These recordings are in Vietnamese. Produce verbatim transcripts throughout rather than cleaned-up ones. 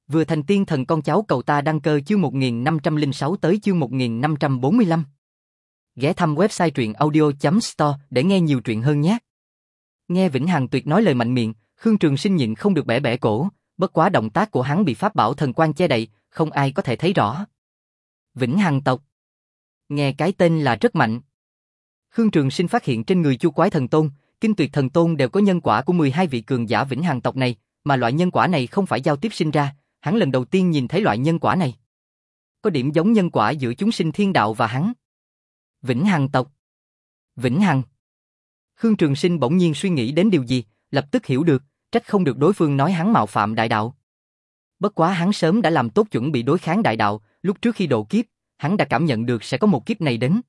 Vừa thành tiên thần con cháu cầu ta đăng cơ chương một nghìn năm trăm lẻ sáu tới chương một nghìn năm trăm bốn mươi lăm. Ghé thăm website truyện audio chấm store để nghe nhiều truyện hơn nhé. Nghe Vĩnh Hằng Tuyệt nói lời mạnh miệng, Khương Trường Sinh nhịn không được bẻ bẻ cổ, bất quá động tác của hắn bị pháp bảo thần quang che đậy, không ai có thể thấy rõ. Vĩnh Hằng tộc. Nghe cái tên là rất mạnh. Khương Trường Sinh phát hiện trên người Chu Quái Thần Tôn, Kinh Tuyệt Thần Tôn đều có nhân quả của mười hai vị cường giả Vĩnh Hằng tộc này, mà loại nhân quả này không phải giao tiếp sinh ra, hắn lần đầu tiên nhìn thấy loại nhân quả này. Có điểm giống nhân quả giữa chúng sinh thiên đạo và hắn. Vĩnh Hằng tộc. Vĩnh Hằng. Khương Trường Sinh bỗng nhiên suy nghĩ đến điều gì, lập tức hiểu được, trách không được đối phương nói hắn mạo phạm đại đạo. Bất quá hắn sớm đã làm tốt chuẩn bị đối kháng đại đạo, lúc trước khi độ kiếp, hắn đã cảm nhận được sẽ có một kiếp này đến.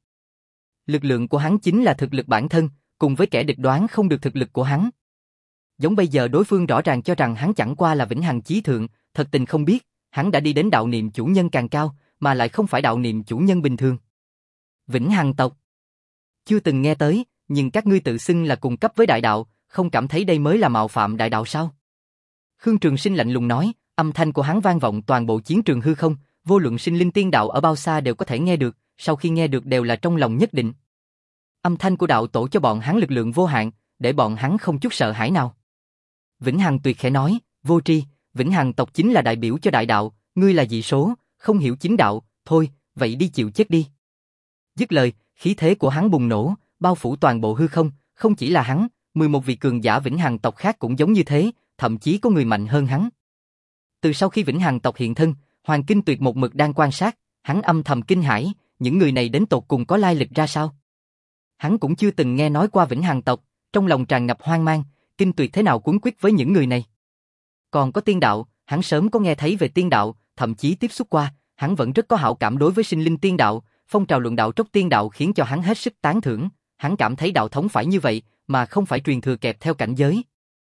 Lực lượng của hắn chính là thực lực bản thân, cùng với kẻ địch đoán không được thực lực của hắn. Giống bây giờ đối phương rõ ràng cho rằng hắn chẳng qua là Vĩnh Hằng chí thượng, thật tình không biết, hắn đã đi đến đạo niệm chủ nhân càng cao, mà lại không phải đạo niệm chủ nhân bình thường. Vĩnh Hằng tộc. Chưa từng nghe tới, nhưng các ngươi tự xưng là cùng cấp với đại đạo, không cảm thấy đây mới là mạo phạm đại đạo sao? Khương Trường Sinh lạnh lùng nói, âm thanh của hắn vang vọng toàn bộ chiến trường hư không, vô luận sinh linh tiên đạo ở bao xa đều có thể nghe được, sau khi nghe được đều là trong lòng nhất định. Âm thanh của đạo tổ cho bọn hắn lực lượng vô hạn, để bọn hắn không chút sợ hãi nào. Vĩnh Hằng Tuyệt khẽ nói, vô tri, Vĩnh Hằng tộc chính là đại biểu cho đại đạo, ngươi là dị số, không hiểu chính đạo, thôi, vậy đi chịu chết đi. Dứt lời, khí thế của hắn bùng nổ, bao phủ toàn bộ hư không, không chỉ là hắn, mười một vị cường giả Vĩnh Hằng tộc khác cũng giống như thế, thậm chí có người mạnh hơn hắn. Từ sau khi Vĩnh Hằng tộc hiện thân, Hoàng Kinh Tuyệt một mực đang quan sát, hắn âm thầm kinh hãi, những người này đến tột cùng có lai lịch ra sao? Hắn cũng chưa từng nghe nói qua Vĩnh Hằng tộc, trong lòng tràn ngập hoang mang, Kinh Tuyệt thế nào cuốn quýt với những người này. Còn có tiên đạo, hắn sớm có nghe thấy về tiên đạo, thậm chí tiếp xúc qua, hắn vẫn rất có hảo cảm đối với sinh linh tiên đạo, phong trào luận đạo trốc tiên đạo khiến cho hắn hết sức tán thưởng, hắn cảm thấy đạo thống phải như vậy, mà không phải truyền thừa kẹp theo cảnh giới.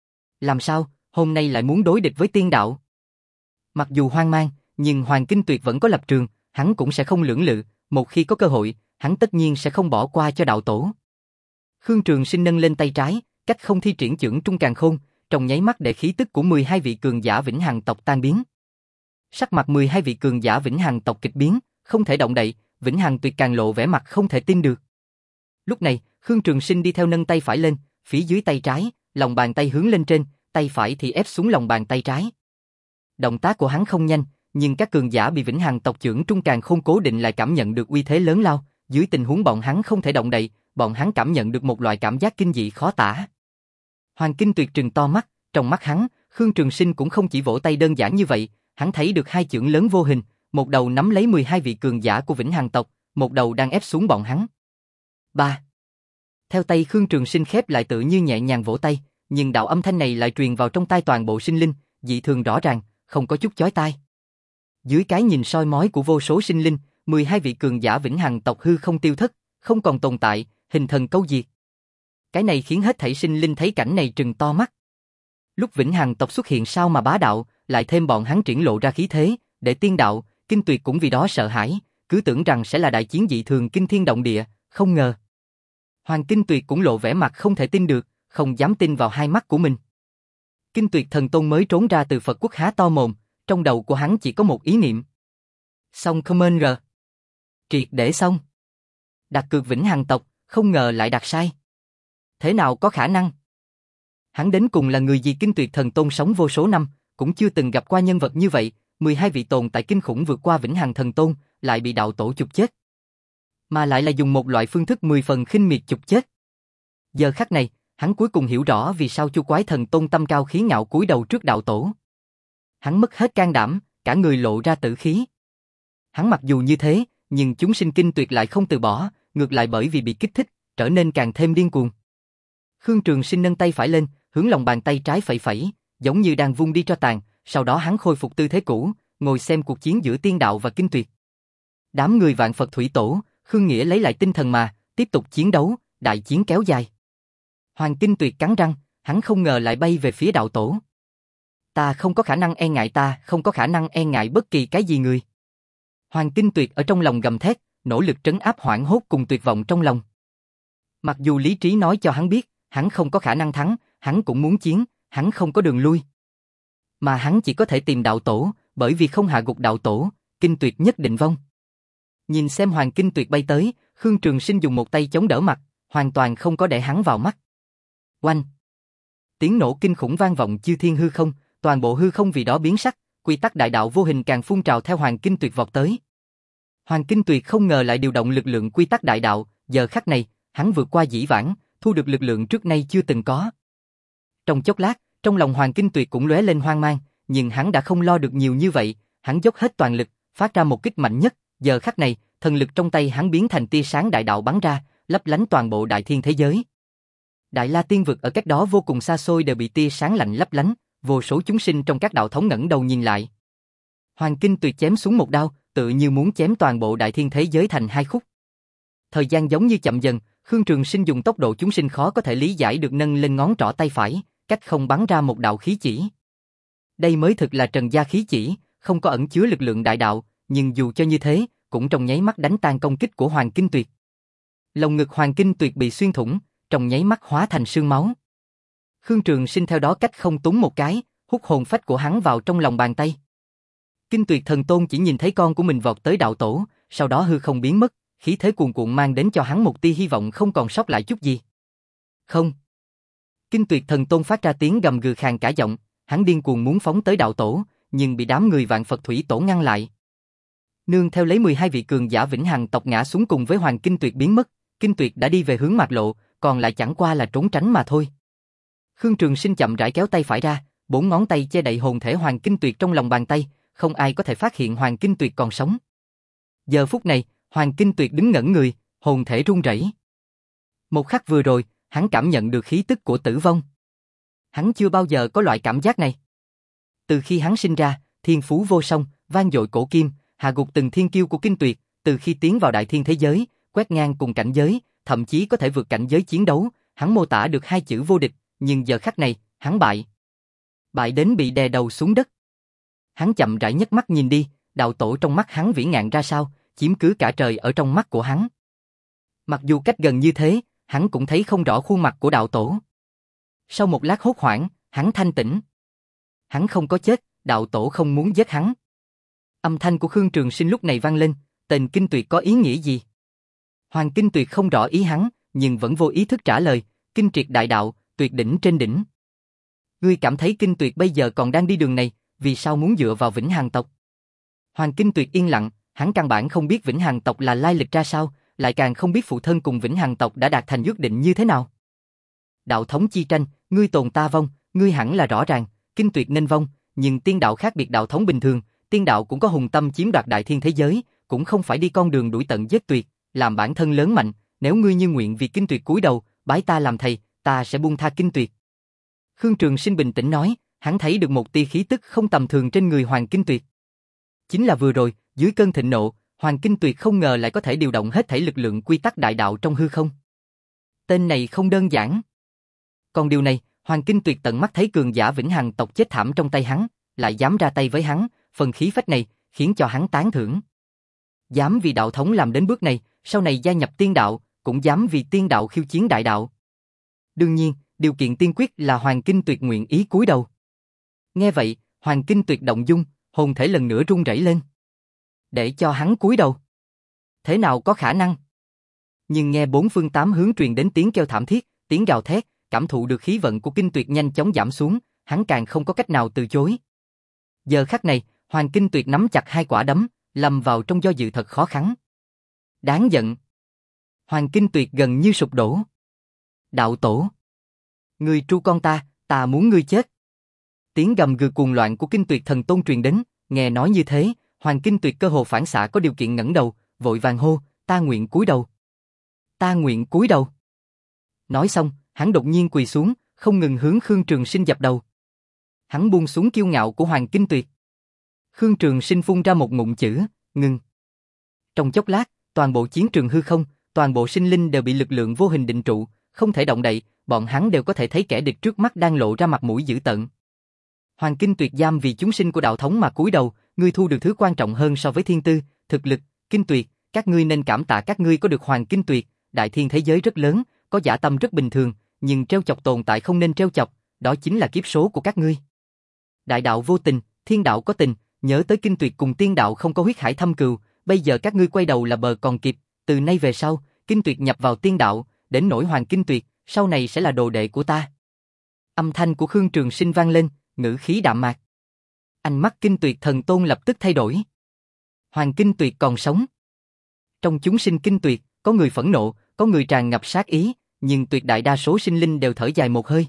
Làm sao, hôm nay lại muốn đối địch với tiên đạo? Mặc dù hoang mang, nhưng Hoàng Kinh Tuyệt vẫn có lập trường, hắn cũng sẽ không lưỡng lự, một khi có cơ hội, hắn tất nhiên sẽ không bỏ qua cho đạo tổ. Khương Trường Sinh nâng lên tay trái, cách không thi triển chưởng trung càn khôn, trong nháy mắt để khí tức của mười hai vị cường giả Vĩnh Hằng tộc tan biến. Sắc mặt mười hai vị cường giả Vĩnh Hằng tộc kịch biến, không thể động đậy, Vĩnh Hằng Tuyệt càng lộ vẻ mặt không thể tin được. Lúc này, Khương Trường Sinh đi theo nâng tay phải lên, phía dưới tay trái, lòng bàn tay hướng lên trên, tay phải thì ép xuống lòng bàn tay trái. Động tác của hắn không nhanh, nhưng các cường giả bị Vĩnh Hằng tộc chưởng trung càn khôn cố định lại cảm nhận được uy thế lớn lao, dưới tình huống bọn hắn không thể động đậy, bọn hắn cảm nhận được một loại cảm giác kinh dị khó tả. Hoàng Kinh Tuyệt trừng to mắt, trong mắt hắn, Khương Trường Sinh cũng không chỉ vỗ tay đơn giản như vậy, hắn thấy được hai chưởng lớn vô hình, một đầu nắm lấy mười hai vị cường giả của Vĩnh Hằng tộc, một đầu đang ép xuống bọn hắn. Ba. Theo tay Khương Trường Sinh khép lại tự như nhẹ nhàng vỗ tay, nhưng đạo âm thanh này lại truyền vào trong tai toàn bộ sinh linh, dị thường rõ ràng, không có chút chói tai. Dưới cái nhìn soi mói của vô số sinh linh, mười hai vị cường giả Vĩnh Hằng tộc hư không tiêu thất, không còn tồn tại, hình thần câu diệt. Cái này khiến hết thảy sinh linh thấy cảnh này trừng to mắt. Lúc Vĩnh Hằng tộc xuất hiện sao mà bá đạo, lại thêm bọn hắn triển lộ ra khí thế, để tiên đạo, Kinh Tuyệt cũng vì đó sợ hãi, cứ tưởng rằng sẽ là đại chiến dị thường kinh thiên động địa, không ngờ. Hoàng Kinh Tuyệt cũng lộ vẻ mặt không thể tin được, không dám tin vào hai mắt của mình. Kinh Tuyệt thần tôn mới trốn ra từ Phật quốc há to mồm, trong đầu của hắn chỉ có một ý niệm. Xong comment rồi. Triệt để xong. Đặt cược Vĩnh Hằng tộc, không ngờ lại đặt sai. Thế nào có khả năng? Hắn đến cùng là người gì? Kinh Tuyệt thần tôn sống vô số năm, cũng chưa từng gặp qua nhân vật như vậy, mười hai vị tồn tại kinh khủng vượt qua Vĩnh Hằng thần tôn, lại bị đạo tổ chụp chết. Mà lại là dùng một loại phương thức mười phần khinh miệt chụp chết. Giờ khắc này, hắn cuối cùng hiểu rõ vì sao Chu Quái thần tôn tâm cao khí ngạo cúi đầu trước đạo tổ. Hắn mất hết can đảm, cả người lộ ra tử khí. Hắn mặc dù như thế, nhưng chúng sinh Kinh Tuyệt lại không từ bỏ, ngược lại bởi vì bị kích thích, trở nên càng thêm điên cuồng. Khương Trường Sinh nâng tay phải lên, hướng lòng bàn tay trái phẩy phẩy, giống như đang vung đi tro tàn, sau đó hắn khôi phục tư thế cũ, ngồi xem cuộc chiến giữa tiên đạo và Kinh Tuyệt. Đám người Vạn Phật Thủy Tổ, Khương Nghĩa lấy lại tinh thần mà, tiếp tục chiến đấu, đại chiến kéo dài. Hoàng Kinh Tuyệt cắn răng, hắn không ngờ lại bay về phía đạo tổ. Ta không có khả năng e ngại ta, không có khả năng e ngại bất kỳ cái gì người. Hoàng Kinh Tuyệt ở trong lòng gầm thét, nỗ lực trấn áp hoảng hốt cùng tuyệt vọng trong lòng. Mặc dù lý trí nói cho hắn biết, hắn không có khả năng thắng, hắn cũng muốn chiến, hắn không có đường lui. Mà hắn chỉ có thể tìm đạo tổ, bởi vì không hạ gục đạo tổ, Kinh Tuyệt nhất định vong. Nhìn xem Hoàng Kinh Tuyệt bay tới, Khương Trường Sinh dùng một tay chống đỡ mặt, hoàn toàn không có để hắn vào mắt. Oanh! Tiếng nổ kinh khủng vang vọng chư thiên hư không, toàn bộ hư không vì đó biến sắc, quy tắc đại đạo vô hình càng phun trào theo Hoàng Kinh Tuyệt vọt tới. Hoàng Kinh Tuyệt không ngờ lại điều động lực lượng quy tắc đại đạo, giờ khắc này, hắn vượt qua dĩ vãng, thu được lực lượng trước nay chưa từng có. Trong chốc lát, trong lòng Hoàng Kinh Tuyệt cũng lóe lên hoang mang, nhưng hắn đã không lo được nhiều như vậy, hắn dốc hết toàn lực, phát ra một kích mạnh nhất, giờ khắc này, thần lực trong tay hắn biến thành tia sáng đại đạo bắn ra, lấp lánh toàn bộ đại thiên thế giới. Đại La Tiên vực ở cách đó vô cùng xa xôi đều bị tia sáng lạnh lấp lánh, vô số chúng sinh trong các đạo thống ngẩng đầu nhìn lại. Hoàng Kinh Tuyệt chém xuống một đao, tự như muốn chém toàn bộ đại thiên thế giới thành hai khúc. Thời gian giống như chậm dần, Khương Trường Sinh dùng tốc độ chúng sinh khó có thể lý giải được nâng lên ngón trỏ tay phải, cách không bắn ra một đạo khí chỉ. Đây mới thực là trần gia khí chỉ, không có ẩn chứa lực lượng đại đạo, nhưng dù cho như thế, cũng trong nháy mắt đánh tan công kích của Hoàng Kinh Tuyệt. Lồng ngực Hoàng Kinh Tuyệt bị xuyên thủng, trong nháy mắt hóa thành sương máu. Khương Trường Sinh theo đó cách không túng một cái, hút hồn phách của hắn vào trong lòng bàn tay. Kinh Tuyệt Thần Tôn chỉ nhìn thấy con của mình vọt tới đạo tổ, sau đó hư không biến mất, khí thế cuồn cuộn mang đến cho hắn một tia hy vọng không còn sót lại chút gì. Không. Kinh Tuyệt Thần Tôn phát ra tiếng gầm gừ khàn cả giọng, hắn điên cuồng muốn phóng tới đạo tổ, nhưng bị đám người Vạn Phật Thủy Tổ ngăn lại. Nương theo lấy mười hai vị cường giả vĩnh hằng tộc ngã xuống cùng với Hoàng Kinh Tuyệt biến mất, Kinh Tuyệt đã đi về hướng mạc lộ, còn lại chẳng qua là trốn tránh mà thôi. Khương Trường Sinh chậm rãi kéo tay phải ra, bốn ngón tay che đậy hồn thể Hoàng Kinh Tuyệt trong lòng bàn tay, không ai có thể phát hiện Hoàng Kinh Tuyệt còn sống. Giờ phút này, Hoàng Kinh Tuyệt đứng ngẩn người, hồn thể run rẩy. Một khắc vừa rồi, hắn cảm nhận được khí tức của tử vong. Hắn chưa bao giờ có loại cảm giác này. Từ khi hắn sinh ra, thiên phú vô song, vang dội cổ kim, hạ gục từng thiên kiêu của Kinh Tuyệt, từ khi tiến vào đại thiên thế giới, quét ngang cùng cảnh giới, thậm chí có thể vượt cảnh giới chiến đấu, hắn mô tả được hai chữ vô địch, nhưng giờ khắc này, hắn bại. Bại đến bị đè đầu xuống đất. Hắn chậm rãi nhấc mắt nhìn đi, đạo tổ trong mắt hắn vĩ ngạn ra sao, chiếm cứ cả trời ở trong mắt của hắn. Mặc dù cách gần như thế, hắn cũng thấy không rõ khuôn mặt của đạo tổ. Sau một lát hốt hoảng, hắn thanh tỉnh. Hắn không có chết, đạo tổ không muốn giết hắn. Âm thanh của Khương Trường Sinh lúc này vang lên, tên Kinh Tuyệt có ý nghĩa gì? Hoàng Kinh Tuyệt không rõ ý hắn, nhưng vẫn vô ý thức trả lời, Kinh Triệt đại đạo, tuyệt đỉnh trên đỉnh. Ngươi cảm thấy Kinh Tuyệt bây giờ còn đang đi đường này, vì sao muốn dựa vào Vĩnh Hằng tộc? Hoàng Kinh Tuyệt yên lặng, hắn căn bản không biết Vĩnh Hằng tộc là lai lịch ra sao, lại càng không biết phụ thân cùng Vĩnh Hằng tộc đã đạt thành ước định như thế nào. Đạo thống chi tranh, ngươi tồn ta vong, ngươi hẳn là rõ ràng, Kinh Tuyệt nên vong, nhưng tiên đạo khác biệt đạo thống bình thường, tiên đạo cũng có hùng tâm chiếm đoạt đại thiên thế giới, cũng không phải đi con đường đuổi tận giết tuyệt, làm bản thân lớn mạnh, nếu ngươi như nguyện vì Kinh Tuyệt cúi đầu, bái ta làm thầy, ta sẽ buông tha Kinh Tuyệt. Khương Trường Sinh bình tĩnh nói, hắn thấy được một tia khí tức không tầm thường trên người Hoàng Kinh Tuyệt. Chính là vừa rồi, dưới cơn thịnh nộ, Hoàng Kinh Tuyệt không ngờ lại có thể điều động hết thảy lực lượng quy tắc đại đạo trong hư không. Tên này không đơn giản. Còn điều này, Hoàng Kinh Tuyệt tận mắt thấy cường giả Vĩnh Hằng tộc chết thảm trong tay hắn, lại dám ra tay với hắn, phần khí phách này khiến cho hắn tán thưởng. Dám vì đạo thống làm đến bước này, sau này gia nhập tiên đạo, cũng dám vì tiên đạo khiêu chiến đại đạo. Đương nhiên, điều kiện tiên quyết là Hoàng Kinh Tuyệt nguyện ý cúi đầu. Nghe vậy, Hoàng Kinh Tuyệt động dung, hồn thể lần nữa run rẩy lên. Để cho hắn cúi đầu. Thế nào có khả năng? Nhưng nghe bốn phương tám hướng truyền đến tiếng kêu thảm thiết, tiếng gào thét, cảm thụ được khí vận của Kinh Tuyệt nhanh chóng giảm xuống, hắn càng không có cách nào từ chối. Giờ khắc này, Hoàng Kinh Tuyệt nắm chặt hai quả đấm, lâm vào trong do dự thật khó khăn. Đáng giận. Hoàng Kinh Tuyệt gần như sụp đổ. Đạo tổ. Ngươi tru con ta, ta muốn ngươi chết. Tiếng gầm gừ cuồng loạn của Kinh Tuyệt Thần Tôn truyền đến, nghe nói như thế, Hoàng Kinh Tuyệt cơ hồ phản xạ có điều kiện ngẩng đầu, vội vàng hô, ta nguyện cúi đầu. Ta nguyện cúi đầu. Nói xong, hắn đột nhiên quỳ xuống, không ngừng hướng Khương Trường Sinh dập đầu. Hắn buông xuống kiêu ngạo của Hoàng Kinh Tuyệt. Khương Trường Sinh phun ra một ngụm chữ, ngừng. Trong chốc lát, toàn bộ chiến trường hư không, toàn bộ sinh linh đều bị lực lượng vô hình định trụ, không thể động đậy, bọn hắn đều có thể thấy kẻ địch trước mắt đang lộ ra mặt mũi dữ tợn. Hoàng Kinh Tuyệt giam vì chúng sinh của đạo thống mà cúi đầu, ngươi thu được thứ quan trọng hơn so với thiên tư, thực lực, Kinh Tuyệt, các ngươi nên cảm tạ các ngươi có được Hoàng Kinh Tuyệt, đại thiên thế giới rất lớn, có dã tâm rất bình thường, nhưng trêu chọc tồn tại không nên trêu chọc, đó chính là kiếp số của các ngươi. Đại đạo vô tình, thiên đạo có tình, nhớ tới Kinh Tuyệt cùng tiên đạo không có huyết hải thâm cừu, bây giờ các ngươi quay đầu là bờ còn kịp, từ nay về sau, Kinh Tuyệt nhập vào tiên đạo, đến nỗi Hoàng Kinh Tuyệt, sau này sẽ là đồ đệ của ta. Âm thanh của Khương Trường Sinh vang lên, ngữ khí đạm mạc. Ánh mắt Kinh Tuyệt thần tôn lập tức thay đổi. Hoàng Kinh Tuyệt còn sống. Trong chúng sinh Kinh Tuyệt, có người phẫn nộ, có người tràn ngập sát ý, nhưng tuyệt đại đa số sinh linh đều thở dài một hơi.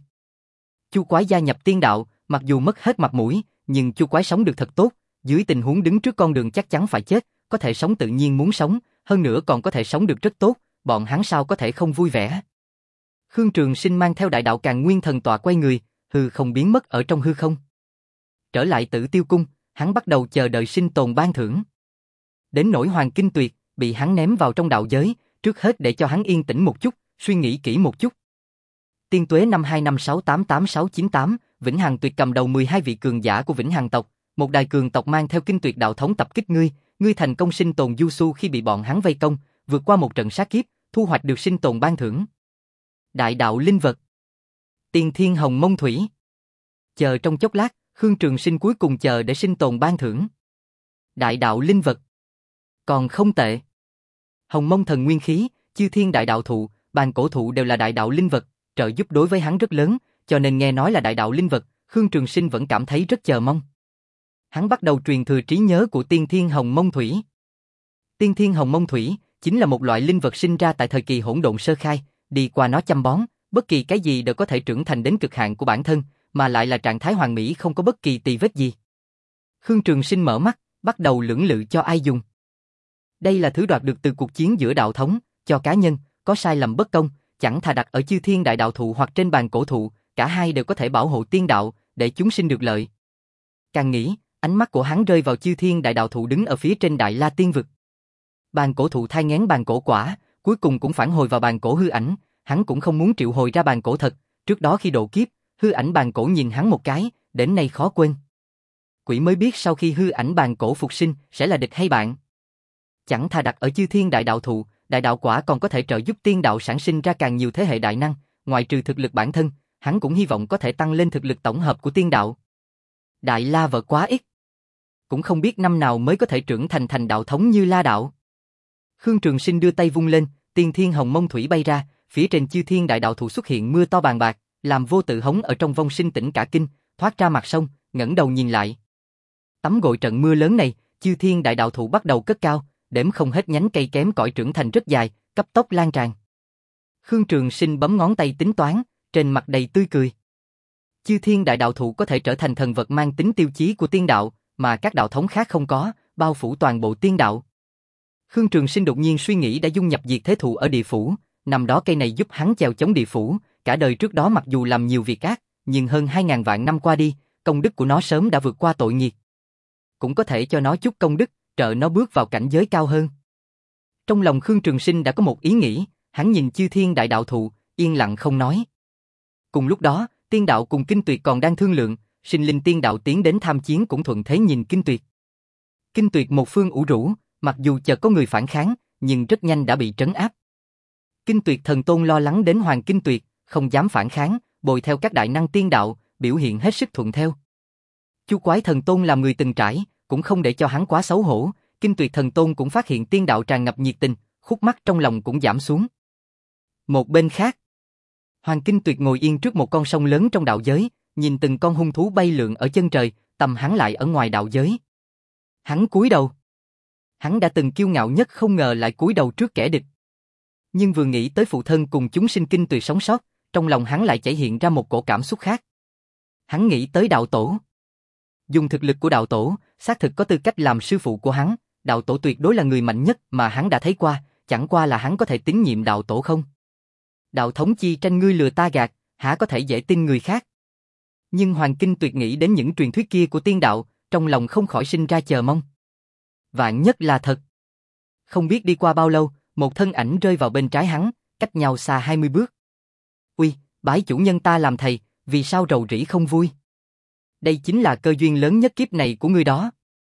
Chu Quái gia nhập tiên đạo, mặc dù mất hết mặt mũi, nhưng Chu Quái sống được thật tốt, dưới tình huống đứng trước con đường chắc chắn phải chết, có thể sống tự nhiên muốn sống, hơn nữa còn có thể sống được rất tốt, bọn hắn sao có thể không vui vẻ. Khương Trường Sinh mang theo đại đạo Càn Nguyên thần tọa quay người, hư không biến mất ở trong hư không. Trở lại Tử Tiêu cung, hắn bắt đầu chờ đợi sinh tồn ban thưởng. Đến nỗi Hoàng Kinh Tuyệt, bị hắn ném vào trong đạo giới, trước hết để cho hắn yên tĩnh một chút, suy nghĩ kỹ một chút. Tiên Tuế năm hai năm sáu tám tám sáu chín tám, Vĩnh Hằng Tuyệt cầm đầu mười hai vị cường giả của Vĩnh Hằng tộc, một đài cường tộc mang theo Kinh Tuyệt đạo thống tập kích ngươi, ngươi thành công sinh tồn du su khi bị bọn hắn vây công, vượt qua một trận sát kiếp, thu hoạch được sinh tồn ban thưởng. Đại đạo linh vật. Tiên Thiên Hồng Mông Thủy. Chờ trong chốc lát, Khương Trường Sinh cuối cùng chờ để sinh tồn ban thưởng. Đại đạo linh vật. Còn không tệ. Hồng Mông Thần Nguyên Khí, Chư Thiên Đại Đạo Thụ, Bàn Cổ Thụ đều là đại đạo linh vật, trợ giúp đối với hắn rất lớn, cho nên nghe nói là đại đạo linh vật, Khương Trường Sinh vẫn cảm thấy rất chờ mong. Hắn bắt đầu truyền thừa trí nhớ của Tiên Thiên Hồng Mông Thủy. Tiên Thiên Hồng Mông Thủy chính là một loại linh vật sinh ra tại thời kỳ hỗn độn sơ khai, đi qua nó chăm bón, bất kỳ cái gì đều có thể trưởng thành đến cực hạn của bản thân, mà lại là trạng thái hoàn mỹ không có bất kỳ tì vết gì. Khương Trường Sinh mở mắt, bắt đầu lưỡng lự cho ai dùng. Đây là thứ đoạt được từ cuộc chiến giữa đạo thống, cho cá nhân, có sai lầm bất công, chẳng thà đặt ở Chư Thiên Đại Đạo Thụ hoặc trên Bàn Cổ Thụ, cả hai đều có thể bảo hộ tiên đạo, để chúng sinh được lợi. Càng nghĩ, ánh mắt của hắn rơi vào Chư Thiên Đại Đạo Thụ đứng ở phía trên Đại La Tiên Vực. Bàn Cổ Thụ thai nghén bàn cổ quả, cuối cùng cũng phản hồi vào bàn cổ hư ảnh, hắn cũng không muốn triệu hồi ra bàn cổ thật, trước đó khi độ kiếp, hư ảnh bàn cổ nhìn hắn một cái, đến nay khó quên. Quỷ mới biết sau khi hư ảnh bàn cổ phục sinh sẽ là địch hay bạn. Chẳng thà đặt ở Chư Thiên Đại Đạo Thụ, đại đạo quả còn có thể trợ giúp tiên đạo sản sinh ra càng nhiều thế hệ đại năng, ngoại trừ thực lực bản thân, hắn cũng hy vọng có thể tăng lên thực lực tổng hợp của tiên đạo. Đại La vợ quá ít, cũng không biết năm nào mới có thể trưởng thành thành đạo thống như La đạo. Khương Trường Sinh đưa tay vung lên, Tiên Thiên Hồng Mông Thủy bay ra, phía trên Chư Thiên Đại Đạo Thụ xuất hiện mưa to bàn bạc, làm Vô Tự Hống ở trong vong sinh tỉnh cả kinh, thoát ra mặt sông, ngẩng đầu nhìn lại. Tắm gội trận mưa lớn này, Chư Thiên Đại Đạo Thụ bắt đầu cất cao, đếm không hết nhánh cây kém cỏi trưởng thành rất dài, cấp tốc lan tràn. Khương Trường Sinh bấm ngón tay tính toán, trên mặt đầy tươi cười. Chư Thiên Đại Đạo Thụ có thể trở thành thần vật mang tính tiêu chí của tiên đạo, mà các đạo thống khác không có, bao phủ toàn bộ tiên đạo. Khương Trường Sinh đột nhiên suy nghĩ đã dung nhập diệt thế thụ ở địa phủ, năm đó cây này giúp hắn chèo chống địa phủ, cả đời trước đó mặc dù làm nhiều việc ác, nhưng hơn hai ngàn vạn năm qua đi, công đức của nó sớm đã vượt qua tội nghiệt. Cũng có thể cho nó chút công đức, trợ nó bước vào cảnh giới cao hơn. Trong lòng Khương Trường Sinh đã có một ý nghĩ, hắn nhìn Chư Thiên Đại Đạo Thụ, yên lặng không nói. Cùng lúc đó, tiên đạo cùng Kinh Tuyệt còn đang thương lượng, sinh linh tiên đạo tiến đến tham chiến cũng thuận thế nhìn Kinh Tuyệt. Kinh Tuyệt một phương ủ rũ, mặc dù chợt có người phản kháng, nhưng rất nhanh đã bị trấn áp. Kinh Tuyệt thần tôn lo lắng đến Hoàng Kinh Tuyệt, không dám phản kháng, bồi theo các đại năng tiên đạo, biểu hiện hết sức thuận theo. Chu Quái thần tôn làm người từng trải, cũng không để cho hắn quá xấu hổ, Kinh Tuyệt thần tôn cũng phát hiện tiên đạo tràn ngập nhiệt tình, khúc mắc trong lòng cũng giảm xuống. Một bên khác, Hoàng Kinh Tuyệt ngồi yên trước một con sông lớn trong đạo giới, nhìn từng con hung thú bay lượn ở chân trời, tầm hắn lại ở ngoài đạo giới. Hắn cúi đầu. Hắn đã từng kiêu ngạo nhất không ngờ lại cúi đầu trước kẻ địch. Nhưng vừa nghĩ tới phụ thân cùng chúng sinh Kinh Tuyệt sống sót, trong lòng hắn lại chảy hiện ra một cổ cảm xúc khác. Hắn nghĩ tới đạo tổ. Dùng thực lực của đạo tổ, xác thực có tư cách làm sư phụ của hắn, đạo tổ tuyệt đối là người mạnh nhất mà hắn đã thấy qua, chẳng qua là hắn có thể tín nhiệm đạo tổ không? Đạo thống chi tranh ngươi lừa ta gạt, há có thể dễ tin người khác? Nhưng Hoàng Kinh Tuyệt nghĩ đến những truyền thuyết kia của tiên đạo, trong lòng không khỏi sinh ra chờ mong. Vạn nhất là thật. Không biết đi qua bao lâu, một thân ảnh rơi vào bên trái hắn, cách nhau xa hai mươi bước. Uy, bái chủ nhân ta làm thầy, vì sao rầu rĩ không vui? Đây chính là cơ duyên lớn nhất kiếp này của ngươi đó.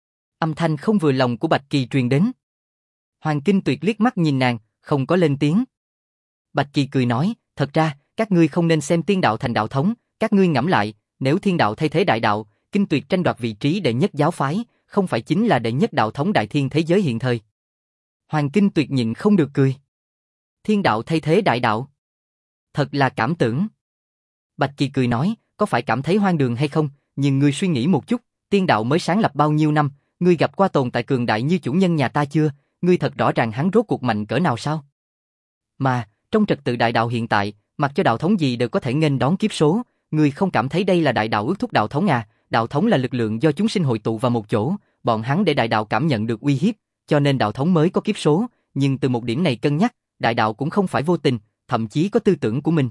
Âm thanh không vừa lòng của Bạch Kỳ truyền đến. Hoàng Kinh Tuyệt liếc mắt nhìn nàng, không có lên tiếng. Bạch Kỳ cười nói, thật ra, các ngươi không nên xem tiên đạo thành đạo thống, các ngươi ngẫm lại, nếu thiên đạo thay thế đại đạo, Kinh Tuyệt tranh đoạt vị trí đệ nhất giáo phái, không phải chính là đệ nhất đạo thống đại thiên thế giới hiện thời. Hoàng Kinh Tuyệt nhịn không được cười. Thiên đạo thay thế đại đạo. Thật là cảm tưởng. Bạch Kỳ cười nói, có phải cảm thấy hoang đường hay không, nhưng ngươi suy nghĩ một chút, tiên đạo mới sáng lập bao nhiêu năm, ngươi gặp qua tồn tại cường đại như chủ nhân nhà ta chưa, ngươi thật rõ ràng hắn rốt cuộc mạnh cỡ nào sao? Mà, trong trật tự đại đạo hiện tại, mặc cho đạo thống gì đều có thể nghênh đón kiếp số, ngươi không cảm thấy đây là đại đạo ước thúc đạo thống à, đạo thống là lực lượng do chúng sinh hội tụ vào một chỗ, bọn hắn để đại đạo cảm nhận được uy hiếp, cho nên đạo thống mới có kiếp số, nhưng từ một điểm này cân nhắc, đại đạo cũng không phải vô tình, thậm chí có tư tưởng của mình.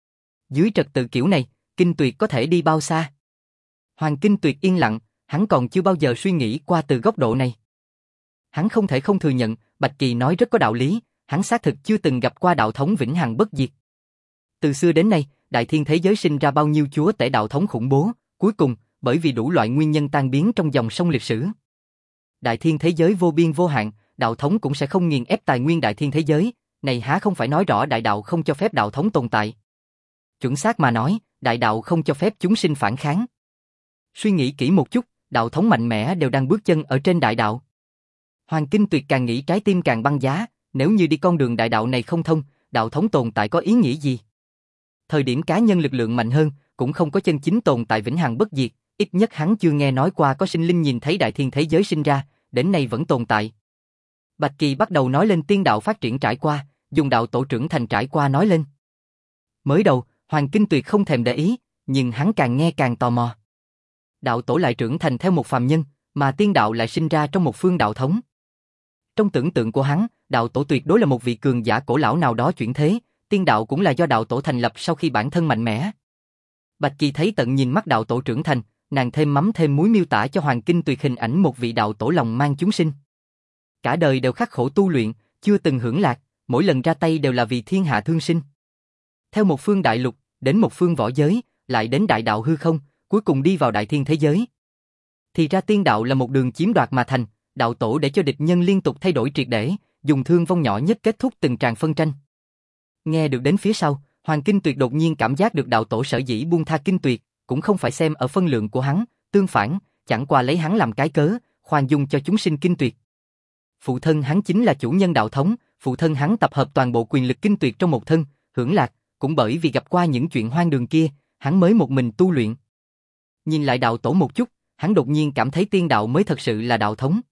Dưới trật tự kiểu này, Kinh Tuyệt có thể đi bao xa? Hoàng Kinh Tuyệt yên lặng, hắn còn chưa bao giờ suy nghĩ qua từ góc độ này. Hắn không thể không thừa nhận, Bạch Kỳ nói rất có đạo lý, hắn xác thực chưa từng gặp qua đạo thống vĩnh hằng bất diệt. Từ xưa đến nay, đại thiên thế giới sinh ra bao nhiêu chúa tể đạo thống khủng bố, cuối cùng, bởi vì đủ loại nguyên nhân tan biến trong dòng sông lịch sử. Đại thiên thế giới vô biên vô hạn, đạo thống cũng sẽ không nghiền ép tài nguyên đại thiên thế giới, này há không phải nói rõ đại đạo không cho phép đạo thống tồn tại. Chuẩn xác mà nói, đại đạo không cho phép chúng sinh phản kháng. Suy nghĩ kỹ một chút, đạo thống mạnh mẽ đều đang bước chân ở trên đại đạo. Hoàng Kinh Tuyệt càng nghĩ trái tim càng băng giá, nếu như đi con đường đại đạo này không thông, đạo thống tồn tại có ý nghĩa gì? Thời điểm cá nhân lực lượng mạnh hơn, cũng không có chân chính tồn tại vĩnh hằng bất diệt, ít nhất hắn chưa nghe nói qua có sinh linh nhìn thấy đại thiên thế giới sinh ra, đến nay vẫn tồn tại. Bạch Kỳ bắt đầu nói lên tiên đạo phát triển trải qua, dùng đạo tổ trưởng thành trải qua nói lên. Mới đầu, Hoàng Kinh Tuyệt không thèm để ý, nhưng hắn càng nghe càng tò mò. Đạo tổ lại trưởng thành theo một phàm nhân, mà tiên đạo lại sinh ra trong một phương đạo thống. Trong tưởng tượng của hắn, đạo tổ tuyệt đối là một vị cường giả cổ lão nào đó chuyển thế, tiên đạo cũng là do đạo tổ thành lập sau khi bản thân mạnh mẽ. Bạch Kỳ thấy tận nhìn mắt đạo tổ trưởng thành, nàng thêm mắm thêm muối miêu tả cho Hoàng Kinh Tuyệt hình ảnh một vị đạo tổ lòng mang chúng sinh. Cả đời đều khắc khổ tu luyện, chưa từng hưởng lạc, mỗi lần ra tay đều là vì thiên hạ thương sinh. Theo một phương đại lục, đến một phương võ giới, lại đến đại đạo hư không, cuối cùng đi vào đại thiên thế giới. Thì ra tiên đạo là một đường chiếm đoạt mà thành, đạo tổ để cho địch nhân liên tục thay đổi triệt để, dùng thương vong nhỏ nhất kết thúc từng tràng phân tranh. Nghe được đến phía sau, Hoàng Kinh Tuyệt đột nhiên cảm giác được đạo tổ sở dĩ buông tha Kinh Tuyệt, cũng không phải xem ở phân lượng của hắn, tương phản, chẳng qua lấy hắn làm cái cớ, khoan dung cho chúng sinh Kinh Tuyệt. Phụ thân hắn chính là chủ nhân đạo thống, phụ thân hắn tập hợp toàn bộ quyền lực Kinh Tuyệt trong một thân, hưởng lạc, cũng bởi vì gặp qua những chuyện hoang đường kia, hắn mới một mình tu luyện. Nhìn lại đạo tổ một chút, hắn đột nhiên cảm thấy tiên đạo mới thật sự là đạo thống.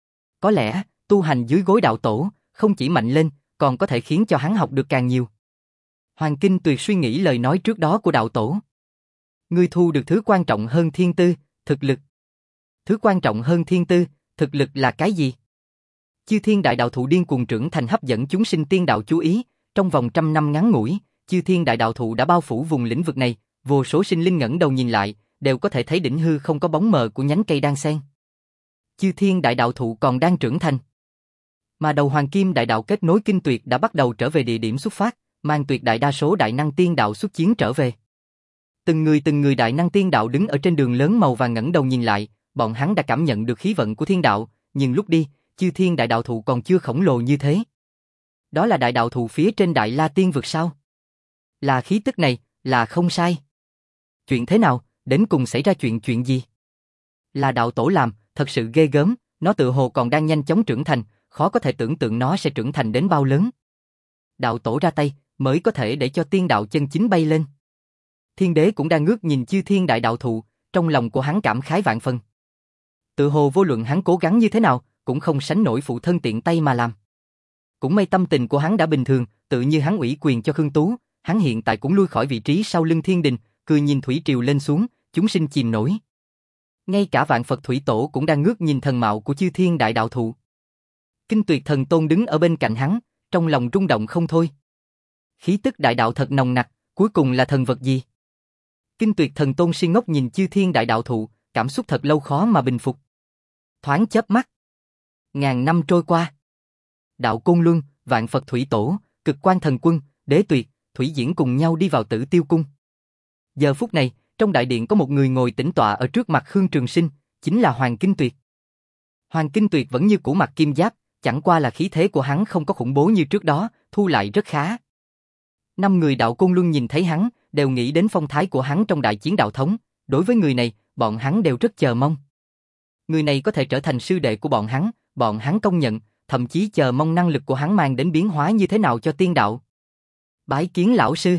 Có lẽ, tu hành dưới gối đạo tổ, không chỉ mạnh lên, còn có thể khiến cho hắn học được càng nhiều. Hoàng Kinh Tuyệt suy nghĩ lời nói trước đó của đạo tổ. Ngươi thu được thứ quan trọng hơn thiên tư, thực lực. Thứ quan trọng hơn thiên tư, thực lực là cái gì? Chư thiên đại đạo thụ điên cuồng trưởng thành hấp dẫn chúng sinh tiên đạo chú ý, trong vòng trăm năm ngắn ngủi, chư thiên đại đạo thụ đã bao phủ vùng lĩnh vực này, vô số sinh linh ngẩng đầu nhìn lại, đều có thể thấy đỉnh hư không có bóng mờ của nhánh cây đan xen. Chư thiên đại đạo thụ còn đang trưởng thành. Mà đầu hoàng kim đại đạo kết nối Kinh Tuyệt đã bắt đầu trở về địa điểm xuất phát, mang tuyệt đại đa số đại năng tiên đạo xuất chiến trở về. Từng người từng người đại năng tiên đạo đứng ở trên đường lớn màu vàng ngẩng đầu nhìn lại, bọn hắn đã cảm nhận được khí vận của thiên đạo, nhưng lúc đi, chư thiên đại đạo thụ còn chưa khổng lồ như thế. Đó là đại đạo thụ phía trên Đại La Tiên vực sao? Là khí tức này, là không sai. Chuyện thế nào, đến cùng xảy ra chuyện chuyện gì? Là đạo tổ làm, thật sự ghê gớm, nó tự hồ còn đang nhanh chóng trưởng thành, khó có thể tưởng tượng nó sẽ trưởng thành đến bao lớn. Đạo tổ ra tay, mới có thể để cho tiên đạo chân chính bay lên. Thiên đế cũng đang ngước nhìn chư thiên đại đạo thụ, trong lòng của hắn cảm khái vạn phần. Tự hồ vô luận hắn cố gắng như thế nào, cũng không sánh nổi phụ thân tiện tay mà làm. Cũng may tâm tình của hắn đã bình thường, tự như hắn ủy quyền cho Khương Tú, hắn hiện tại cũng lui khỏi vị trí sau lưng thiên đình, cười nhìn thủy triều lên xuống, chúng sinh chìm nổi. Ngay cả vạn Phật thủy tổ cũng đang ngước nhìn thần mạo của chư thiên đại đạo thụ. Kinh Tuyệt thần tôn đứng ở bên cạnh hắn, trong lòng rung động không thôi. Khí tức đại đạo thật nồng nặc, cuối cùng là thần vật gì? Kinh Tuyệt thần tôn si ngốc nhìn chư thiên đại đạo thụ, cảm xúc thật lâu khó mà bình phục. Thoáng chớp mắt. Ngàn năm trôi qua. Đạo Côn Luân, vạn Phật thủy tổ, Cực Quan thần quân, Đế Tuyệt, Thủy Diễn cùng nhau đi vào Tử Tiêu cung. Giờ phút này, trong đại điện có một người ngồi tĩnh tọa ở trước mặt Khương Trường Sinh, chính là Hoàng Kinh Tuyệt. Hoàng Kinh Tuyệt vẫn như cũ mặc kim giáp, chẳng qua là khí thế của hắn không có khủng bố như trước đó, thu lại rất khá. Năm người đạo Côn Luân nhìn thấy hắn, đều nghĩ đến phong thái của hắn trong đại chiến đạo thống, đối với người này, bọn hắn đều rất chờ mong. Người này có thể trở thành sư đệ của bọn hắn, bọn hắn công nhận, thậm chí chờ mong năng lực của hắn mang đến biến hóa như thế nào cho tiên đạo. Bái kiến lão sư.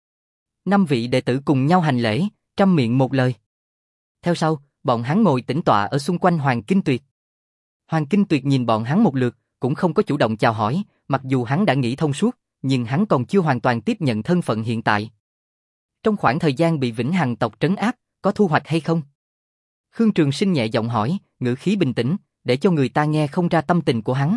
Năm vị đệ tử cùng nhau hành lễ, trăm miệng một lời. Theo sau, bọn hắn ngồi tĩnh tọa ở xung quanh Hoàng Kinh Tuyệt. Hoàng Kinh Tuyệt nhìn bọn hắn một lượt, cũng không có chủ động chào hỏi, mặc dù hắn đã nghĩ thông suốt, nhưng hắn còn chưa hoàn toàn tiếp nhận thân phận hiện tại. Trong khoảng thời gian bị Vĩnh Hằng tộc trấn áp, có thu hoạch hay không? Khương Trường Sinh nhẹ giọng hỏi, ngữ khí bình tĩnh, để cho người ta nghe không ra tâm tình của hắn.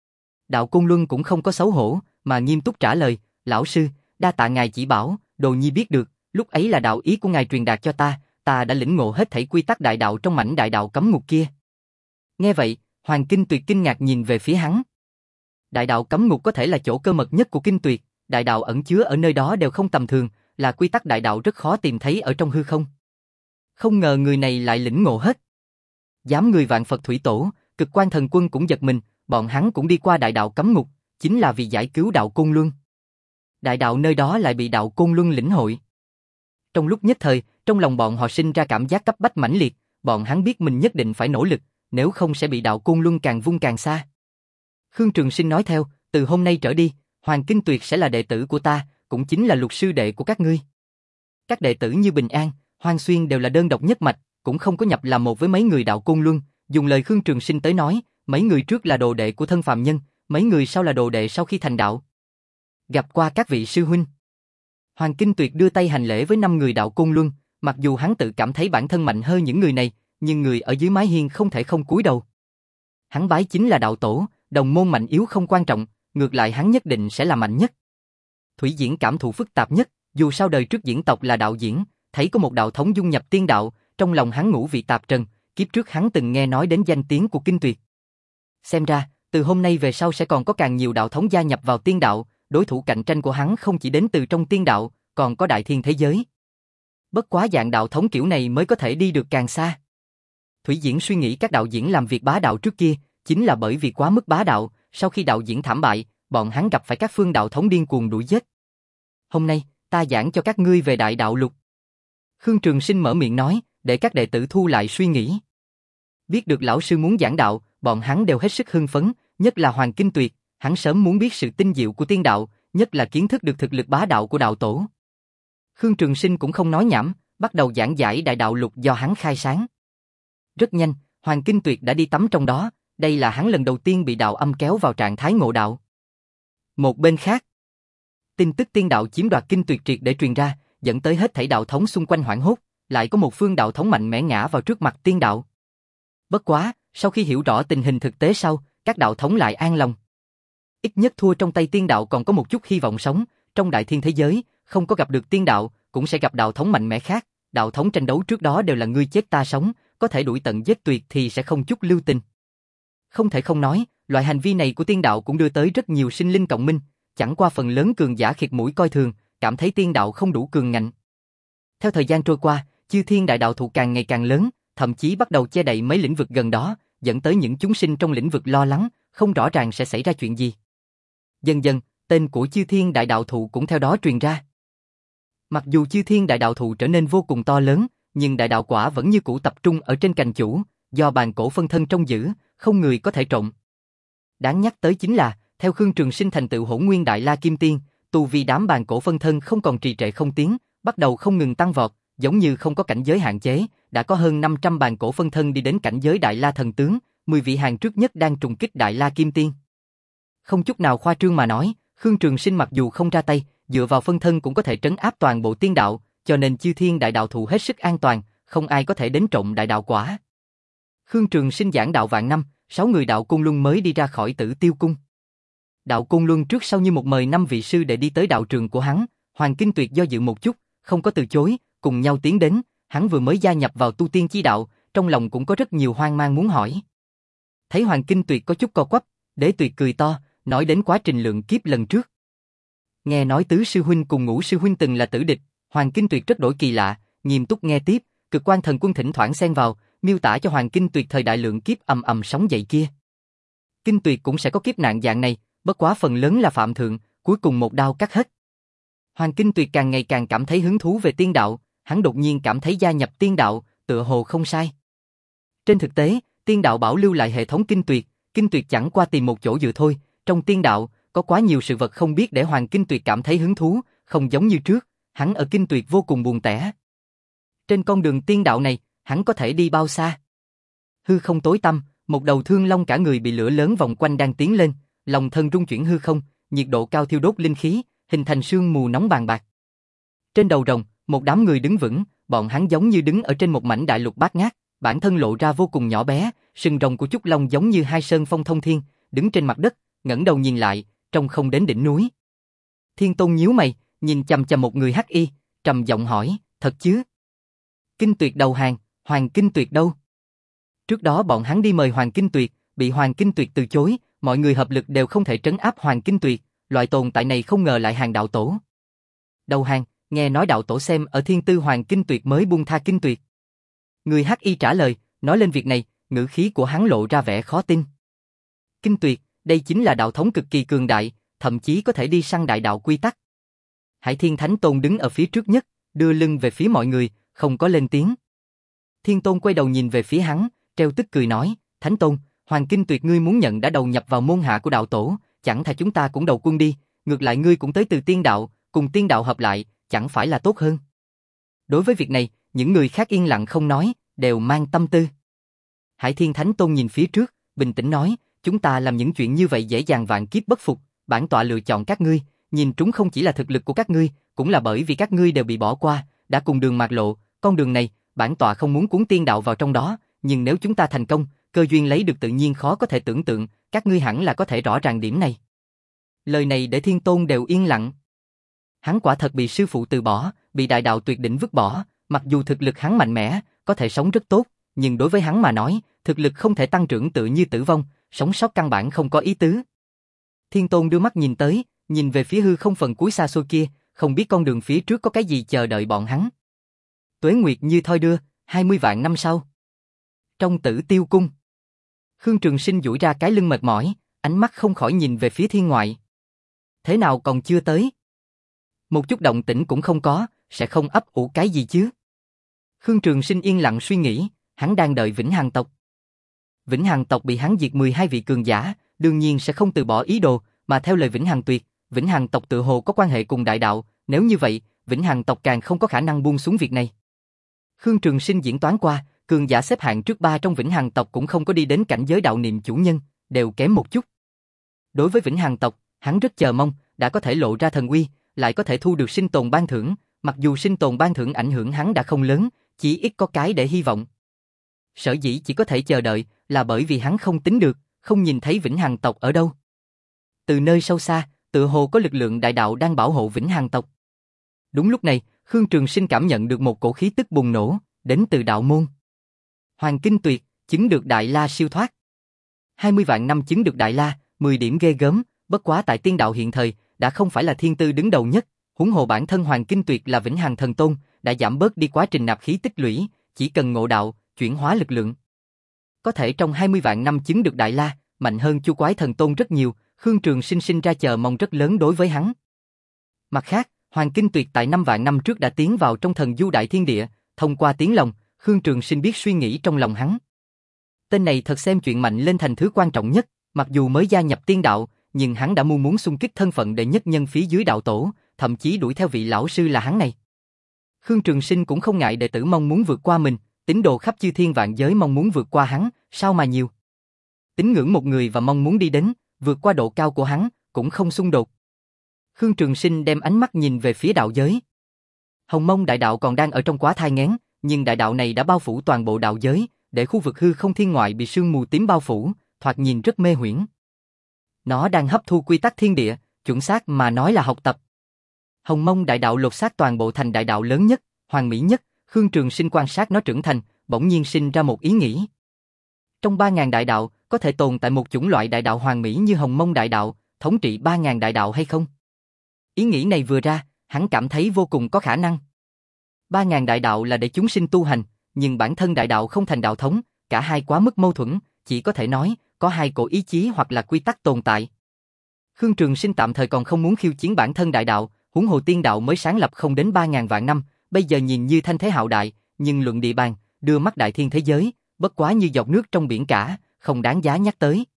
Đạo Côn Luân cũng không có xấu hổ, mà nghiêm túc trả lời, lão sư, đa tạ ngài chỉ bảo, đồ nhi biết được, lúc ấy là đạo ý của ngài truyền đạt cho ta, ta đã lĩnh ngộ hết thảy quy tắc đại đạo trong mảnh đại đạo cấm ngục kia. Nghe vậy, Hoàng Kinh Tuyệt kinh ngạc nhìn về phía hắn. Đại đạo cấm ngục có thể là chỗ cơ mật nhất của Kinh Tuyệt, đại đạo ẩn chứa ở nơi đó đều không tầm thường, là quy tắc đại đạo rất khó tìm thấy ở trong hư không. Không ngờ người này lại lĩnh ngộ hết. Dám người Vạn Phật Thủy Tổ, Cực Quan Thần Quân cũng giật mình, bọn hắn cũng đi qua đại đạo cấm ngục, chính là vì giải cứu đạo Côn Luân. Đại đạo nơi đó lại bị đạo Côn Luân lĩnh hội. Trong lúc nhất thời, trong lòng bọn họ sinh ra cảm giác cấp bách mãnh liệt, bọn hắn biết mình nhất định phải nỗ lực, nếu không sẽ bị đạo Côn Luân càng vung càng xa. Khương Trường Sinh nói theo, từ hôm nay trở đi, Hoàng Kinh Tuyệt sẽ là đệ tử của ta, cũng chính là Lục sư đệ của các ngươi. Các đệ tử như Bình An, Hoang Xuyên đều là đơn độc nhất mạch, cũng không có nhập làm một với mấy người đạo Côn Luân, dùng lời Khương Trường Sinh tới nói, mấy người trước là đồ đệ của thân phàm nhân, mấy người sau là đồ đệ sau khi thành đạo. Gặp qua các vị sư huynh. Hoàng Kinh Tuyệt đưa tay hành lễ với năm người đạo Côn Luân, mặc dù hắn tự cảm thấy bản thân mạnh hơn những người này, nhưng người ở dưới mái hiên không thể không cúi đầu. Hắn bái chính là đạo tổ, đồng môn mạnh yếu không quan trọng, ngược lại hắn nhất định sẽ là mạnh nhất. Thủy Diễn cảm thụ phức tạp nhất, dù sao đời trước diễn tộc là đạo diễn, thấy có một đạo thống dung nhập tiên đạo, trong lòng hắn ngũ vị tạp trần, kiếp trước hắn từng nghe nói đến danh tiếng của Kinh Tuyệt. Xem ra, từ hôm nay về sau sẽ còn có càng nhiều đạo thống gia nhập vào tiên đạo, đối thủ cạnh tranh của hắn không chỉ đến từ trong tiên đạo, còn có đại thiên thế giới. Bất quá dạng đạo thống kiểu này mới có thể đi được càng xa. Thủy Diễn suy nghĩ các đạo diễn làm việc bá đạo trước kia, chính là bởi vì quá mức bá đạo, sau khi đạo diễn thảm bại, bọn hắn gặp phải các phương đạo thống điên cuồng đuổi giết. Hôm nay, ta giảng cho các ngươi về đại đạo lục. Khương Trường Sinh mở miệng nói, để các đệ tử thu lại suy nghĩ. Biết được lão sư muốn giảng đạo, bọn hắn đều hết sức hưng phấn, nhất là Hoàng Kinh Tuyệt, hắn sớm muốn biết sự tinh diệu của tiên đạo, nhất là kiến thức được thực lực bá đạo của đạo tổ. Khương Trường Sinh cũng không nói nhảm, bắt đầu giảng giải đại đạo lục do hắn khai sáng. Rất nhanh, Hoàng Kinh Tuyệt đã đi tắm trong đó, đây là hắn lần đầu tiên bị đạo âm kéo vào trạng thái ngộ đạo. Một bên khác, tin tức tiên đạo chiếm đoạt Kinh Tuyệt triệt để truyền ra, dẫn tới hết thảy đạo thống xung quanh hoảng hốt, lại có một phương đạo thống mạnh mẽ ngã vào trước mặt tiên đạo. Bất quá, sau khi hiểu rõ tình hình thực tế sau, các đạo thống lại an lòng. Ít nhất thua trong tay tiên đạo còn có một chút hy vọng sống, trong đại thiên thế giới, không có gặp được tiên đạo, cũng sẽ gặp đạo thống mạnh mẽ khác, đạo thống tranh đấu trước đó đều là ngươi chết ta sống, có thể đuổi tận giết tuyệt thì sẽ không chút lưu tình. Không thể không nói, loại hành vi này của tiên đạo cũng đưa tới rất nhiều sinh linh cộng minh, chẳng qua phần lớn cường giả khịt mũi coi thường, cảm thấy tiên đạo không đủ cường ngạnh. Theo thời gian trôi qua, chư thiên đại đạo thụ càng ngày càng lớn, thậm chí bắt đầu che đậy mấy lĩnh vực gần đó, dẫn tới những chúng sinh trong lĩnh vực lo lắng, không rõ ràng sẽ xảy ra chuyện gì. Dần dần, tên của chư thiên đại đạo thụ cũng theo đó truyền ra. Mặc dù chư thiên đại đạo thụ trở nên vô cùng to lớn, nhưng đại đạo quả vẫn như cũ tập trung ở trên cành chủ, do bàn cổ phân thân trông giữ, không người có thể trộn. Đáng nhắc tới chính là, theo Khương Trường Sinh thành tựu Hỗn Nguyên Đại La Kim Tiên, tu vi đám bàn cổ phân thân không còn trì trệ không tiến, bắt đầu không ngừng tăng vọt, giống như không có cảnh giới hạn chế, đã có hơn năm trăm bàn cổ phân thân đi đến cảnh giới Đại La Thần Tướng, mười vị hàng trước nhất đang trùng kích Đại La Kim Tiên. Không chút nào khoa trương mà nói, Khương Trường Sinh mặc dù không ra tay, dựa vào phân thân cũng có thể trấn áp toàn bộ tiên đạo, cho nên chư thiên đại đạo thụ hết sức an toàn, không ai có thể đến trộm đại đạo quả. Khương Trường Sinh giảng đạo vạn năm, sáu người đạo Côn Luân mới đi ra khỏi Tử Tiêu Cung. Đạo Côn Luân trước sau như một mời năm vị sư để đi tới đạo trường của hắn, Hoàng Kinh Tuyệt do dự một chút, không có từ chối, cùng nhau tiến đến, hắn vừa mới gia nhập vào tu tiên chi đạo, trong lòng cũng có rất nhiều hoang mang muốn hỏi. Thấy Hoàng Kinh Tuyệt có chút co quắp, Đế Tuyệt cười to, nói đến quá trình lượng kiếp lần trước. Nghe nói tứ sư huynh cùng ngũ sư huynh từng là tử địch, Hoàng Kinh Tuyệt rất đổi kỳ lạ, nghiêm túc nghe tiếp, Cực Quan Thần Quân thỉnh thoảng xen vào, miêu tả cho Hoàng Kinh Tuyệt thời đại lượng kiếp ầm ầm sóng dậy kia. Kinh Tuyệt cũng sẽ có kiếp nạn dạng này, bất quá phần lớn là phạm thượng, cuối cùng một đao cắt hết. Hoàng Kinh Tuyệt càng ngày càng cảm thấy hứng thú về tiên đạo, hắn đột nhiên cảm thấy gia nhập tiên đạo, tựa hồ không sai. Trên thực tế, Tiên đạo bảo lưu lại hệ thống kinh tuyệt, kinh tuyệt chẳng qua tìm một chỗ dựa thôi, trong tiên đạo, có quá nhiều sự vật không biết để Hoàng Kinh Tuyệt cảm thấy hứng thú, không giống như trước, hắn ở Kinh Tuyệt vô cùng buồn tẻ. Trên con đường tiên đạo này, hắn có thể đi bao xa? Hư không tối tăm, một đầu thương long cả người bị lửa lớn vòng quanh đang tiến lên, lòng thân rung chuyển hư không, nhiệt độ cao thiêu đốt linh khí, hình thành sương mù nóng bàn bạc. Trên đầu rồng, một đám người đứng vững, bọn hắn giống như đứng ở trên một mảnh đại lục bát ngát, bản thân lộ ra vô cùng nhỏ bé, sừng rồng của Chúc Long giống như hai sơn phong thông thiên, đứng trên mặt đất, ngẩng đầu nhìn lại, trông không đến đỉnh núi. Thiên Tôn nhíu mày, nhìn chằm chằm một người hắc y, trầm giọng hỏi, thật chứ? Kinh Tuyệt đầu hàng, Hoàng Kinh Tuyệt đâu? Trước đó bọn hắn đi mời Hoàng Kinh Tuyệt, bị Hoàng Kinh Tuyệt từ chối, mọi người hợp lực đều không thể trấn áp Hoàng Kinh Tuyệt, loại tồn tại này không ngờ lại hàng đạo tổ. Đầu hàng, nghe nói đạo tổ xem ở Thiên Tư Hoàng Kinh Tuyệt mới buông tha Kinh Tuyệt. Người hắc y trả lời, nói lên việc này, ngữ khí của hắn lộ ra vẻ khó tin. Kinh Tuyệt, đây chính là đạo thống cực kỳ cường đại, thậm chí có thể đi săn đại đạo quy tắc. Hải Thiên Thánh Tôn đứng ở phía trước nhất, đưa lưng về phía mọi người, không có lên tiếng. Thiên Tôn quay đầu nhìn về phía hắn, treo tức cười nói, Thánh Tôn, Hoàng Kinh Tuyệt ngươi muốn nhận đã đầu nhập vào môn hạ của đạo tổ, chẳng thà chúng ta cũng đầu quân đi, ngược lại ngươi cũng tới từ tiên đạo, cùng tiên đạo hợp lại, chẳng phải là tốt hơn. Đối với việc này, những người khác yên lặng không nói, đều mang tâm tư. Hải Thiên Thánh Tôn nhìn phía trước, bình tĩnh nói, chúng ta làm những chuyện như vậy dễ dàng vạn kiếp bất phục, bản tọa lựa chọn các ngươi, nhìn trúng không chỉ là thực lực của các ngươi, cũng là bởi vì các ngươi đều bị bỏ qua, đã cùng đường mạt lộ, con đường này, bản tọa không muốn cuốn tiên đạo vào trong đó, nhưng nếu chúng ta thành công, cơ duyên lấy được tự nhiên khó có thể tưởng tượng, các ngươi hẳn là có thể rõ ràng điểm này. Lời này để Thiên Tôn đều yên lặng. Hắn quả thật bị sư phụ từ bỏ, bị đại đạo tuyệt đỉnh vứt bỏ, mặc dù thực lực hắn mạnh mẽ, có thể sống rất tốt, nhưng đối với hắn mà nói, thực lực không thể tăng trưởng tự như tử vong, sống sót căn bản không có ý tứ. Thiên Tôn đưa mắt nhìn tới, nhìn về phía hư không phần cuối xa xôi kia, không biết con đường phía trước có cái gì chờ đợi bọn hắn. Tuế nguyệt như thoi đưa, hai mươi vạn năm sau. Trong Tử Tiêu Cung, Khương Trường Sinh duỗi ra cái lưng mệt mỏi, ánh mắt không khỏi nhìn về phía thiên ngoại. Thế nào còn chưa tới? Một chút động tĩnh cũng không có, sẽ không ấp ủ cái gì chứ? Khương Trường Sinh yên lặng suy nghĩ, hắn đang đợi Vĩnh Hằng tộc. Vĩnh Hằng tộc bị hắn diệt mười hai vị cường giả, đương nhiên sẽ không từ bỏ ý đồ, mà theo lời Vĩnh Hằng Tuyệt, Vĩnh Hằng tộc tự hồ có quan hệ cùng đại đạo, nếu như vậy, Vĩnh Hằng tộc càng không có khả năng buông xuống việc này. Khương Trường Sinh diễn toán qua, cường giả xếp hạng trước ba trong Vĩnh Hằng tộc cũng không có đi đến cảnh giới đạo niệm chủ nhân, đều kém một chút. Đối với Vĩnh Hằng tộc, hắn rất chờ mong, đã có thể lộ ra thần uy, lại có thể thu được sinh tồn ban thưởng, mặc dù sinh tồn ban thưởng ảnh hưởng hắn đã không lớn, chỉ ít có cái để hy vọng. Sở dĩ chỉ có thể chờ đợi, là bởi vì hắn không tính được, không nhìn thấy Vĩnh Hằng tộc ở đâu. Từ nơi sâu xa, tự hồ có lực lượng đại đạo đang bảo hộ Vĩnh Hằng tộc. Đúng lúc này, Khương Trường Sinh cảm nhận được một cổ khí tức bùng nổ, đến từ đạo môn. Hoàng Kinh Tuyệt, chứng được Đại La siêu thoát. hai mươi vạn năm chứng được Đại La, mười điểm ghê gớm, bất quá tại tiên đạo hiện thời, đã không phải là thiên tư đứng đầu nhất, huống hồ bản thân Hoàng Kinh Tuyệt là Vĩnh Hằng thần tôn, đã giảm bớt đi quá trình nạp khí tích lũy, chỉ cần ngộ đạo, chuyển hóa lực lượng. Có thể trong hai mươi vạn năm chứng được Đại La, mạnh hơn Chu Quái thần tôn rất nhiều, Khương Trường Sinh sinh ra chờ mong rất lớn đối với hắn. Mặt khác, Hoàng Kinh Tuyệt tại năm vạn năm trước đã tiến vào trong thần du đại thiên địa, thông qua tiếng lòng, Khương Trường Sinh biết suy nghĩ trong lòng hắn. Tên này thật xem chuyện mạnh lên thành thứ quan trọng nhất, mặc dù mới gia nhập tiên đạo, nhưng hắn đã mong muốn xung kích thân phận đệ nhất nhân phía dưới đạo tổ, thậm chí đuổi theo vị lão sư là hắn này. Khương Trường Sinh cũng không ngại đệ tử mong muốn vượt qua mình, tín đồ khắp chư thiên vạn giới mong muốn vượt qua hắn, sao mà nhiều. Tín ngưỡng một người và mong muốn đi đến, vượt qua độ cao của hắn, cũng không xung đột. Khương Trường Sinh đem ánh mắt nhìn về phía đạo giới. Hồng Mông đại đạo còn đang ở trong quá thai nghén, nhưng đại đạo này đã bao phủ toàn bộ đạo giới, để khu vực hư không thiên ngoại bị sương mù tím bao phủ, thoạt nhìn rất mê huyễn. Nó đang hấp thu quy tắc thiên địa, chuẩn xác mà nói là học tập. Hồng Mông đại đạo lột xác toàn bộ thành đại đạo lớn nhất, hoàn mỹ nhất, Khương Trường Sinh quan sát nó trưởng thành, bỗng nhiên sinh ra một ý nghĩ. Trong ba ngàn đại đạo, có thể tồn tại một chủng loại đại đạo hoàn mỹ như Hồng Mông đại đạo, thống trị ba ngàn đại đạo hay không? Ý nghĩ này vừa ra, hắn cảm thấy vô cùng có khả năng. Ba ngàn đại đạo là để chúng sinh tu hành, nhưng bản thân đại đạo không thành đạo thống, cả hai quá mức mâu thuẫn, chỉ có thể nói, có hai cổ ý chí hoặc là quy tắc tồn tại. Khương Trường Sinh tạm thời còn không muốn khiêu chiến bản thân đại đạo, huống hồ tiên đạo mới sáng lập không đến ba ngàn vạn năm, bây giờ nhìn như thanh thế hạo đại, nhưng luận địa bàn, đưa mắt đại thiên thế giới, bất quá như giọt nước trong biển cả, không đáng giá nhắc tới.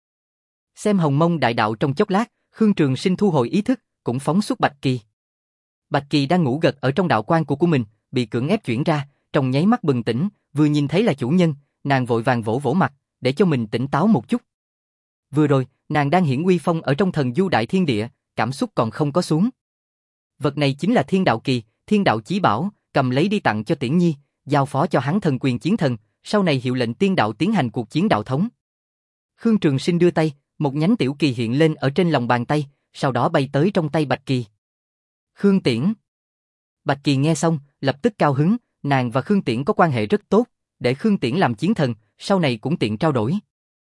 Xem Hồng Mông đại đạo trong chốc lát, Khương Trường Sinh thu hồi ý thức, cũng phóng xuất Bạch Kỳ. Bạch Kỳ đang ngủ gật ở trong đạo quan của của mình, bị cưỡng ép chuyển ra, trong nháy mắt bừng tỉnh, vừa nhìn thấy là chủ nhân, nàng vội vàng vỗ vỗ mặt, để cho mình tỉnh táo một chút. Vừa rồi, nàng đang hiển uy phong ở trong thần du đại thiên địa, cảm xúc còn không có xuống. Vật này chính là thiên đạo kỳ, thiên đạo chí bảo, cầm lấy đi tặng cho Tiễn Nhi, giao phó cho hắn thần quyền chiến thần, sau này hiệu lệnh tiên đạo tiến hành cuộc chiến đạo thống. Khương Trường Sinh đưa tay, một nhánh tiểu kỳ hiện lên ở trên lòng bàn tay, sau đó bay tới trong tay Bạch Kỳ. Khương Tiễn. Bạch Kỳ nghe xong, lập tức cao hứng, nàng và Khương Tiễn có quan hệ rất tốt, để Khương Tiễn làm chiến thần, sau này cũng tiện trao đổi.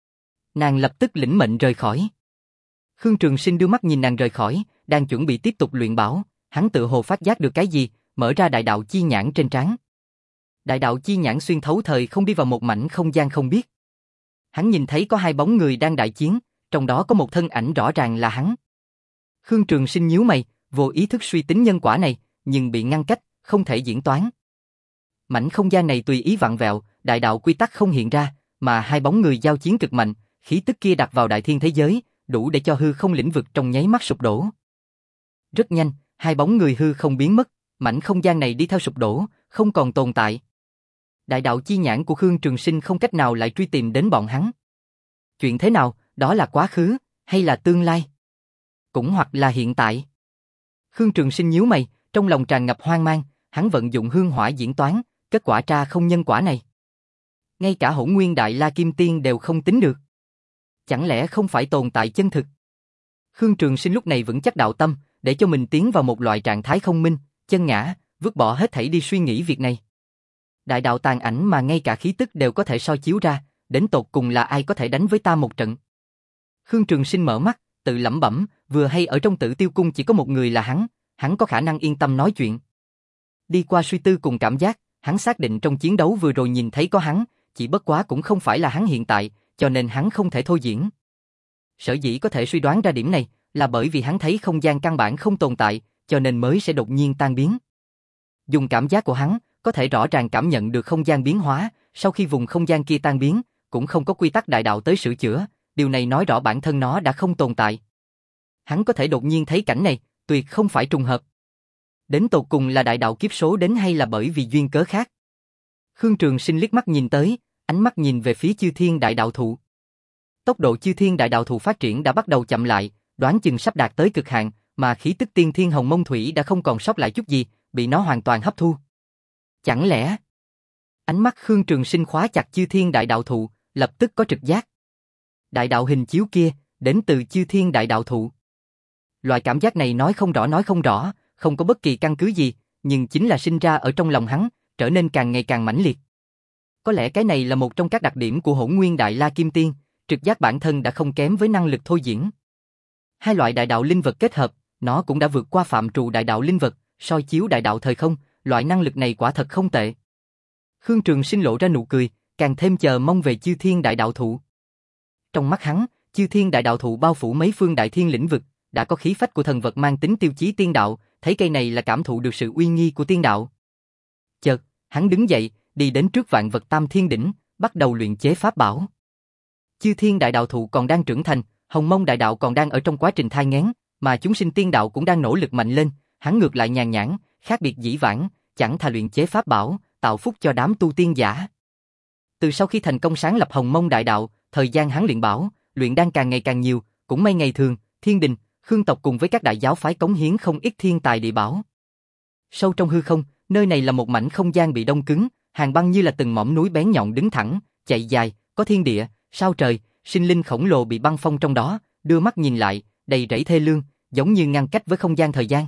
Nàng lập tức lĩnh mệnh rời khỏi. Khương Trường Sinh đưa mắt nhìn nàng rời khỏi, đang chuẩn bị tiếp tục luyện bảo, hắn tự hồ phát giác được cái gì, mở ra đại đạo chi nhãn trên trán. Đại đạo chi nhãn xuyên thấu thời không đi vào một mảnh không gian không biết. Hắn nhìn thấy có hai bóng người đang đại chiến, trong đó có một thân ảnh rõ ràng là hắn. Khương Trường Sinh nhíu mày, vô ý thức suy tính nhân quả này, nhưng bị ngăn cách, không thể diễn toán. Mảnh không gian này tùy ý vặn vẹo, đại đạo quy tắc không hiện ra, mà hai bóng người giao chiến cực mạnh, khí tức kia đặt vào đại thiên thế giới, đủ để cho hư không lĩnh vực trong nháy mắt sụp đổ. Rất nhanh, hai bóng người hư không biến mất, mảnh không gian này đi theo sụp đổ, không còn tồn tại. Đại đạo chi nhãn của Khương Trường Sinh không cách nào lại truy tìm đến bọn hắn. Chuyện thế nào, đó là quá khứ, hay là tương lai? Cũng hoặc là hiện tại? Khương Trường Sinh nhíu mày, trong lòng tràn ngập hoang mang, hắn vận dụng hương hỏa diễn toán, kết quả tra không nhân quả này. Ngay cả Hỗn Nguyên Đại La Kim Tiên đều không tính được. Chẳng lẽ không phải tồn tại chân thực? Khương Trường Sinh lúc này vững chắc đạo tâm, để cho mình tiến vào một loại trạng thái không minh, chân ngã, vứt bỏ hết thảy đi suy nghĩ việc này. Đại đạo tàn ảnh mà ngay cả khí tức đều có thể soi chiếu ra, đến tột cùng là ai có thể đánh với ta một trận? Khương Trường Sinh mở mắt, tự lẩm bẩm, vừa hay ở trong Tử Tiêu Cung chỉ có một người là hắn, hắn có khả năng yên tâm nói chuyện. Đi qua suy tư cùng cảm giác, hắn xác định trong chiến đấu vừa rồi nhìn thấy có hắn, chỉ bất quá cũng không phải là hắn hiện tại, cho nên hắn không thể thôi diễn. Sở dĩ có thể suy đoán ra điểm này, là bởi vì hắn thấy không gian căn bản không tồn tại, cho nên mới sẽ đột nhiên tan biến. Dùng cảm giác của hắn, có thể rõ ràng cảm nhận được không gian biến hóa, sau khi vùng không gian kia tan biến, cũng không có quy tắc đại đạo tới sửa chữa, điều này nói rõ bản thân nó đã không tồn tại. Hắn có thể đột nhiên thấy cảnh này, tuyệt không phải trùng hợp. Đến tột cùng là đại đạo kiếp số đến hay là bởi vì duyên cớ khác? Khương Trường Sinh liếc mắt nhìn tới, ánh mắt nhìn về phía Chư Thiên Đại Đạo Thụ. Tốc độ Chư Thiên Đại Đạo Thụ phát triển đã bắt đầu chậm lại, đoán chừng sắp đạt tới cực hạn, mà khí tức tiên thiên hồng mông thủy đã không còn sót lại chút gì, bị nó hoàn toàn hấp thu. Chẳng lẽ? Ánh mắt Khương Trường Sinh khóa chặt Chư Thiên Đại Đạo Thụ, lập tức có trực giác. Đại đạo hình chiếu kia, đến từ Chư Thiên Đại Đạo Thụ. Loại cảm giác này nói không rõ nói không rõ, không có bất kỳ căn cứ gì, nhưng chính là sinh ra ở trong lòng hắn, trở nên càng ngày càng mãnh liệt. Có lẽ cái này là một trong các đặc điểm của Hỗn Nguyên Đại La Kim Tiên, trực giác bản thân đã không kém với năng lực thôi diễn. Hai loại đại đạo linh vật kết hợp, nó cũng đã vượt qua phạm trù đại đạo linh vật, soi chiếu đại đạo thời không, loại năng lực này quả thật không tệ. Khương Trường Sinh lộ ra nụ cười, càng thêm chờ mong về Chư Thiên Đại Đạo Thụ. Trong mắt hắn, Chư Thiên Đại Đạo Thụ bao phủ mấy phương đại thiên lĩnh vực, đã có khí phách của thần vật mang tính tiêu chí tiên đạo, thấy cây này là cảm thụ được sự uy nghi của tiên đạo. Chợt, hắn đứng dậy, đi đến trước vạn vật tam thiên đỉnh, bắt đầu luyện chế pháp bảo. Chư Thiên Đại Đạo Thụ còn đang trưởng thành, Hồng Mông Đại Đạo còn đang ở trong quá trình thai nghén, mà chúng sinh tiên đạo cũng đang nỗ lực mạnh lên, hắn ngược lại nhàn nhãn, khác biệt dĩ vãng, chẳng thà luyện chế pháp bảo, tạo phúc cho đám tu tiên giả. Từ sau khi thành công sáng lập Hồng Mông Đại Đạo, thời gian hắn luyện bảo, luyện đan càng ngày càng nhiều, cũng may ngày thường, Thiên Đình, Khương tộc cùng với các đại giáo phái cống hiến không ít thiên tài địa bảo. Sâu trong hư không, nơi này là một mảnh không gian bị đông cứng, hàng băng như là từng mỏm núi bén nhọn đứng thẳng, chạy dài, có thiên địa, sao trời, sinh linh khổng lồ bị băng phong trong đó, đưa mắt nhìn lại, đầy rẫy thê lương, giống như ngăn cách với không gian thời gian.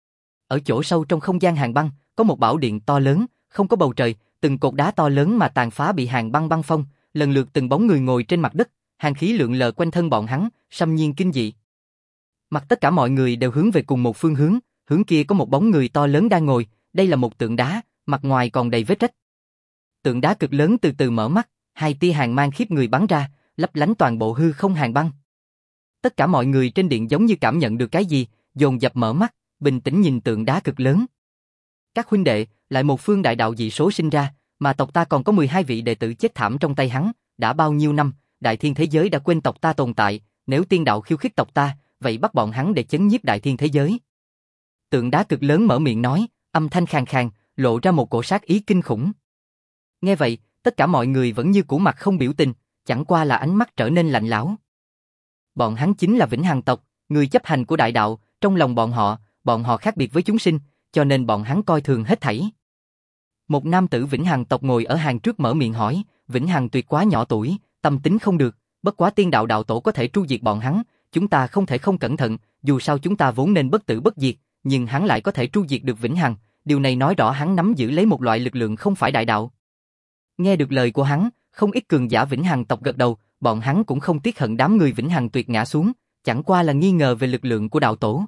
Ở chỗ sâu trong không gian hàng băng, có một bảo điện to lớn, không có bầu trời, từng cột đá to lớn mà tàn phá bị hàng băng băng phong, lần lượt từng bóng người ngồi trên mặt đất, hàn khí lượn lờ quanh thân bọn hắn, xâm nhiên kinh dị. Mặt tất cả mọi người đều hướng về cùng một phương hướng, hướng kia có một bóng người to lớn đang ngồi, đây là một tượng đá, mặt ngoài còn đầy vết rách. Tượng đá cực lớn từ từ mở mắt, hai tia hàn mang khiếp người bắn ra, lấp lánh toàn bộ hư không hàng băng. Tất cả mọi người trên điện giống như cảm nhận được cái gì, dồn dập mở mắt, bình tĩnh nhìn tượng đá cực lớn. Các huynh đệ, lại một phương đại đạo dị số sinh ra, mà tộc ta còn có mười hai vị đệ tử chết thảm trong tay hắn, đã bao nhiêu năm, đại thiên thế giới đã quên tộc ta tồn tại, nếu tiên đạo khiêu khích tộc ta, vậy bắt bọn hắn để chấn nhiếp đại thiên thế giới. Tượng đá cực lớn mở miệng nói, âm thanh khàn khàn, lộ ra một cổ sát ý kinh khủng. Nghe vậy, tất cả mọi người vẫn như cũ mặt không biểu tình, chẳng qua là ánh mắt trở nên lạnh lẽo. Bọn hắn chính là Vĩnh Hằng tộc, người chấp hành của đại đạo, trong lòng bọn họ, bọn họ khác biệt với chúng sinh, cho nên bọn hắn coi thường hết thảy. Một nam tử Vĩnh Hằng tộc ngồi ở hàng trước mở miệng hỏi, Vĩnh Hằng tuyệt quá nhỏ tuổi, tâm tính không được, bất quá tiên đạo đạo tổ có thể tru diệt bọn hắn, chúng ta không thể không cẩn thận, dù sao chúng ta vốn nên bất tử bất diệt, nhưng hắn lại có thể tru diệt được Vĩnh Hằng, điều này nói rõ hắn nắm giữ lấy một loại lực lượng không phải đại đạo. Nghe được lời của hắn, không ít cường giả Vĩnh Hằng tộc gật đầu, bọn hắn cũng không tiếc hận đám người Vĩnh Hằng tuyệt ngã xuống, chẳng qua là nghi ngờ về lực lượng của đạo tổ.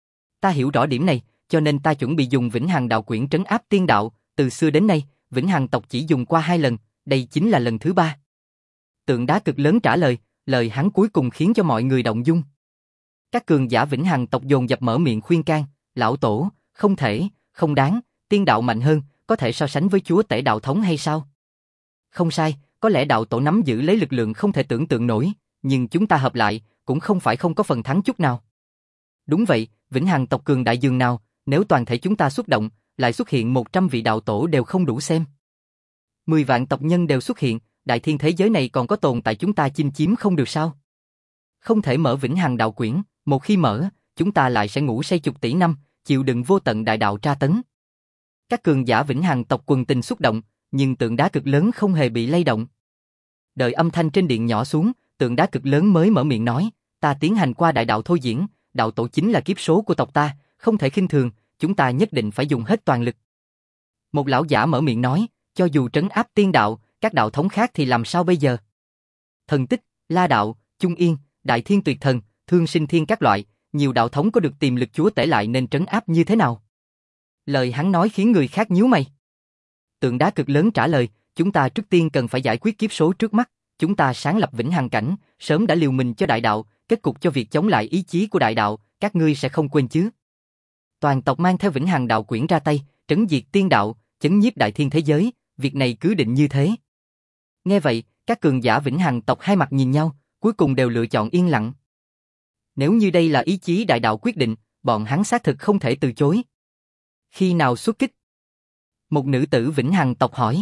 Ta hiểu rõ điểm này, cho nên ta chuẩn bị dùng Vĩnh Hằng đạo quyển trấn áp tiên đạo, từ xưa đến nay, Vĩnh Hằng tộc chỉ dùng qua hai lần, đây chính là lần thứ ba. Tượng đá cực lớn trả lời, lời hắn cuối cùng khiến cho mọi người động dung. Các cường giả Vĩnh Hằng tộc dồn dập mở miệng khuyên can, lão tổ, không thể, không đáng, tiên đạo mạnh hơn, có thể so sánh với chúa tể đạo thống hay sao? Không sai, có lẽ đạo tổ nắm giữ lấy lực lượng không thể tưởng tượng nổi, nhưng chúng ta hợp lại, cũng không phải không có phần thắng chút nào. Đúng vậy, Vĩnh Hằng tộc cường đại dường nào, nếu toàn thể chúng ta xuất động, lại xuất hiện một trăm vị đạo tổ đều không đủ xem. Mười vạn tộc nhân đều xuất hiện, đại thiên thế giới này còn có tồn tại chúng ta chinh chiếm không được sao? Không thể mở Vĩnh Hằng đạo quyển, một khi mở, chúng ta lại sẽ ngủ say chục tỷ năm, chịu đựng vô tận đại đạo tra tấn. Các cường giả Vĩnh Hằng tộc quần tình xúc động, nhưng tượng đá cực lớn không hề bị lay động. Đợi âm thanh trên điện nhỏ xuống, tượng đá cực lớn mới mở miệng nói, ta tiến hành qua đại đạo thôi diễn, đạo tổ chính là kiếp số của tộc ta, không thể khinh thường, chúng ta nhất định phải dùng hết toàn lực. Một lão giả mở miệng nói, cho dù trấn áp tiên đạo, các đạo thống khác thì làm sao bây giờ? Thần Tích, La Đạo, Trung Yên, Đại Thiên Tuyệt Thần, Thương Sinh Thiên các loại, nhiều đạo thống có được tiềm lực chúa tể lại nên trấn áp như thế nào? Lời hắn nói khiến người khác nhíu mày. Tượng đá cực lớn trả lời, chúng ta trước tiên cần phải giải quyết kiếp số trước mắt, chúng ta sáng lập Vĩnh Hằng cảnh, sớm đã liều mình cho đại đạo, kết cục cho việc chống lại ý chí của đại đạo, các ngươi sẽ không quên chứ? Toàn tộc mang theo Vĩnh Hằng đạo quyển ra tay, trấn diệt tiên đạo, chấn nhiếp đại thiên thế giới, việc này cứ định như thế. Nghe vậy, các cường giả Vĩnh Hằng tộc hai mặt nhìn nhau, cuối cùng đều lựa chọn yên lặng. Nếu như đây là ý chí đại đạo quyết định, bọn hắn xác thực không thể từ chối. Khi nào xuất kích? Một nữ tử Vĩnh Hằng tộc hỏi.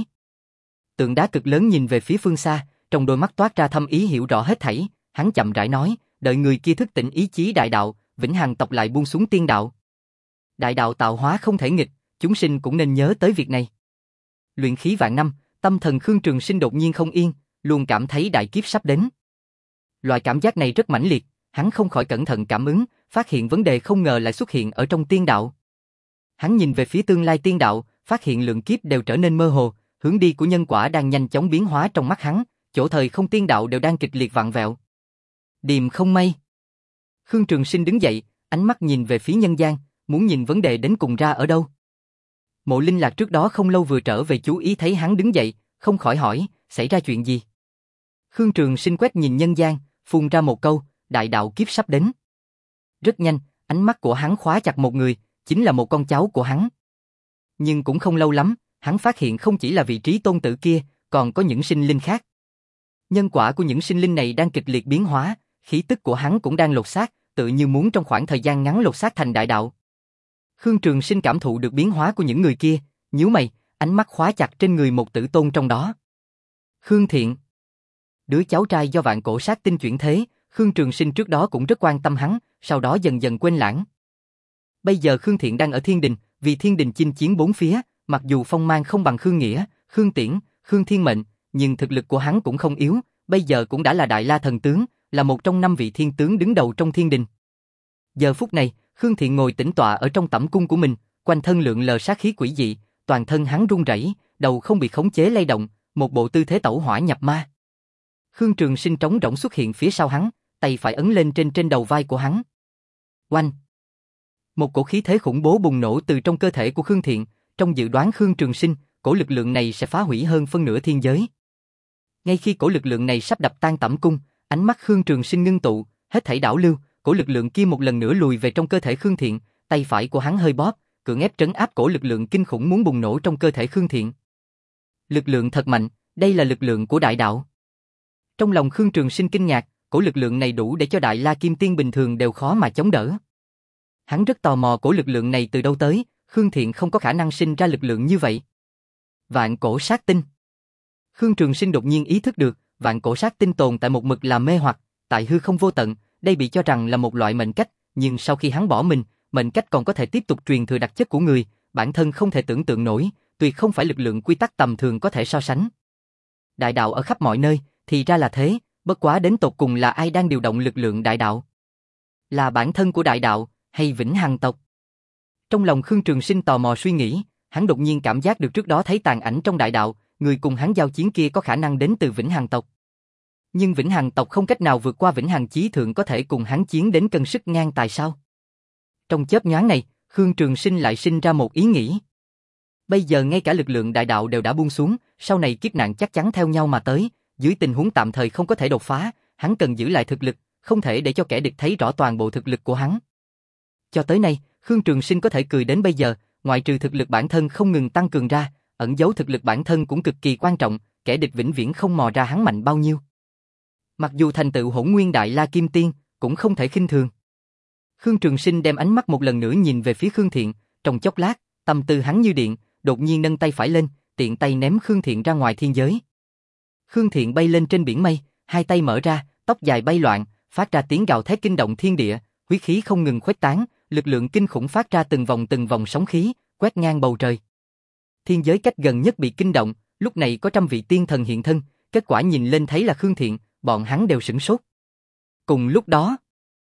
Tượng đá cực lớn nhìn về phía phương xa, trong đôi mắt toát ra thâm ý hiểu rõ hết thảy, hắn chậm rãi nói, đợi người kia thức tỉnh ý chí đại đạo, Vĩnh Hằng tộc lại buông xuống tiên đạo. Đại đạo tạo hóa không thể nghịch, chúng sinh cũng nên nhớ tới việc này. Luyện khí vạn năm, tâm thần Khương Trường Sinh đột nhiên không yên, luôn cảm thấy đại kiếp sắp đến. Loại cảm giác này rất mãnh liệt, hắn không khỏi cẩn thận cảm ứng, phát hiện vấn đề không ngờ lại xuất hiện ở trong tiên đạo. Hắn nhìn về phía tương lai tiên đạo, phát hiện lượng kiếp đều trở nên mơ hồ, hướng đi của nhân quả đang nhanh chóng biến hóa trong mắt hắn, chỗ thời không tiên đạo đều đang kịch liệt vặn vẹo. Điềm không may. Khương Trường Sinh đứng dậy, ánh mắt nhìn về phía nhân gian, muốn nhìn vấn đề đến cùng ra ở đâu. Mộ Linh Lạc trước đó không lâu vừa trở về chú ý thấy hắn đứng dậy, không khỏi hỏi, xảy ra chuyện gì? Khương Trường Sinh quét nhìn nhân gian, phun ra một câu, đại đạo kiếp sắp đến. Rất nhanh, ánh mắt của hắn khóa chặt một người, chính là một con cháu của hắn. Nhưng cũng không lâu lắm, hắn phát hiện không chỉ là vị trí tôn tử kia, còn có những sinh linh khác. Nhân quả của những sinh linh này đang kịch liệt biến hóa, khí tức của hắn cũng đang lột xác, tự như muốn trong khoảng thời gian ngắn lột xác thành đại đạo. Khương Trường Sinh cảm thụ được biến hóa của những người kia, nhíu mày, ánh mắt khóa chặt trên người một tử tôn trong đó. Khương Thiện, đứa cháu trai do vạn cổ sát tinh chuyển thế, Khương Trường Sinh trước đó cũng rất quan tâm hắn, sau đó dần dần quên lãng. Bây giờ Khương Thiện đang ở Thiên Đình, vì Thiên Đình chinh chiến bốn phía, mặc dù phong mang không bằng Khương Nghĩa, Khương Tiễn, Khương Thiên Mệnh, nhưng thực lực của hắn cũng không yếu, bây giờ cũng đã là Đại La thần tướng, là một trong năm vị thiên tướng đứng đầu trong Thiên Đình. Giờ phút này, Khương Thiện ngồi tĩnh tọa ở trong tẩm cung của mình, quanh thân lượn lờ sát khí quỷ dị, toàn thân hắn run rẩy, đầu không bị khống chế lay động, một bộ tư thế tẩu hỏa nhập ma. Khương Trường Sinh trống rỗng xuất hiện phía sau hắn, tay phải ấn lên trên trên đầu vai của hắn. Oanh! Một cổ khí thế khủng bố bùng nổ từ trong cơ thể của Khương Thiện, trong dự đoán Khương Trường Sinh, cổ lực lượng này sẽ phá hủy hơn phân nửa thiên giới. Ngay khi cổ lực lượng này sắp đập tan tẩm cung, ánh mắt Khương Trường Sinh ngưng tụ, hết thảy đảo lưu, cổ lực lượng kia một lần nữa lùi về trong cơ thể Khương Thiện, tay phải của hắn hơi bóp, cưỡng ép trấn áp cổ lực lượng kinh khủng muốn bùng nổ trong cơ thể Khương Thiện. Lực lượng thật mạnh, đây là lực lượng của đại đạo. Trong lòng Khương Trường Sinh kinh ngạc, cổ lực lượng này đủ để cho Đại La Kim Tiên bình thường đều khó mà chống đỡ. Hắn rất tò mò cổ lực lượng này từ đâu tới, Khương Thiện không có khả năng sinh ra lực lượng như vậy. Vạn cổ sát tinh. Khương Trường Sinh đột nhiên ý thức được, vạn cổ sát tinh tồn tại một mực là mê hoặc, tại hư không vô tận, đây bị cho rằng là một loại mệnh cách, nhưng sau khi hắn bỏ mình, mệnh cách còn có thể tiếp tục truyền thừa đặc chất của người, bản thân không thể tưởng tượng nổi, tuyệt không phải lực lượng quy tắc tầm thường có thể so sánh. Đại đạo ở khắp mọi nơi, thì ra là thế, bất quá đến tột cùng là ai đang điều động lực lượng đại đạo? Là bản thân của đại đạo, hay Vĩnh Hằng tộc? Trong lòng Khương Trường Sinh tò mò suy nghĩ, hắn đột nhiên cảm giác được trước đó thấy tàn ảnh trong đại đạo, người cùng hắn giao chiến kia có khả năng đến từ Vĩnh Hằng tộc. Nhưng Vĩnh Hằng tộc không cách nào vượt qua Vĩnh Hằng chí thượng có thể cùng hắn chiến đến cân sức ngang tài sao? Trong chớp nhoáng này, Khương Trường Sinh lại sinh ra một ý nghĩ. Bây giờ ngay cả lực lượng đại đạo đều đã buông xuống, sau này kiếp nạn chắc chắn theo nhau mà tới, dưới tình huống tạm thời không có thể đột phá, hắn cần giữ lại thực lực, không thể để cho kẻ địch thấy rõ toàn bộ thực lực của hắn. Cho tới nay, Khương Trường Sinh có thể cười đến bây giờ, ngoại trừ thực lực bản thân không ngừng tăng cường ra, ẩn giấu thực lực bản thân cũng cực kỳ quan trọng, kẻ địch vĩnh viễn không mò ra hắn mạnh bao nhiêu. Mặc dù thành tựu Hỗn Nguyên Đại La Kim Tiên, cũng không thể khinh thường. Khương Trường Sinh đem ánh mắt một lần nữa nhìn về phía Khương Thiện, trong chốc lát, tâm tư hắn như điện, đột nhiên nâng tay phải lên, tiện tay ném Khương Thiện ra ngoài thiên giới. Khương Thiện bay lên trên biển mây, hai tay mở ra, tóc dài bay loạn, phát ra tiếng gào thét kinh động thiên địa, huyết khí không ngừng khuếch tán, lực lượng kinh khủng phát ra từng vòng từng vòng sóng khí, quét ngang bầu trời. Thiên giới cách gần nhất bị kinh động, lúc này có trăm vị tiên thần hiện thân, kết quả nhìn lên thấy là Khương Thiện, bọn hắn đều sửng sốt. Cùng lúc đó,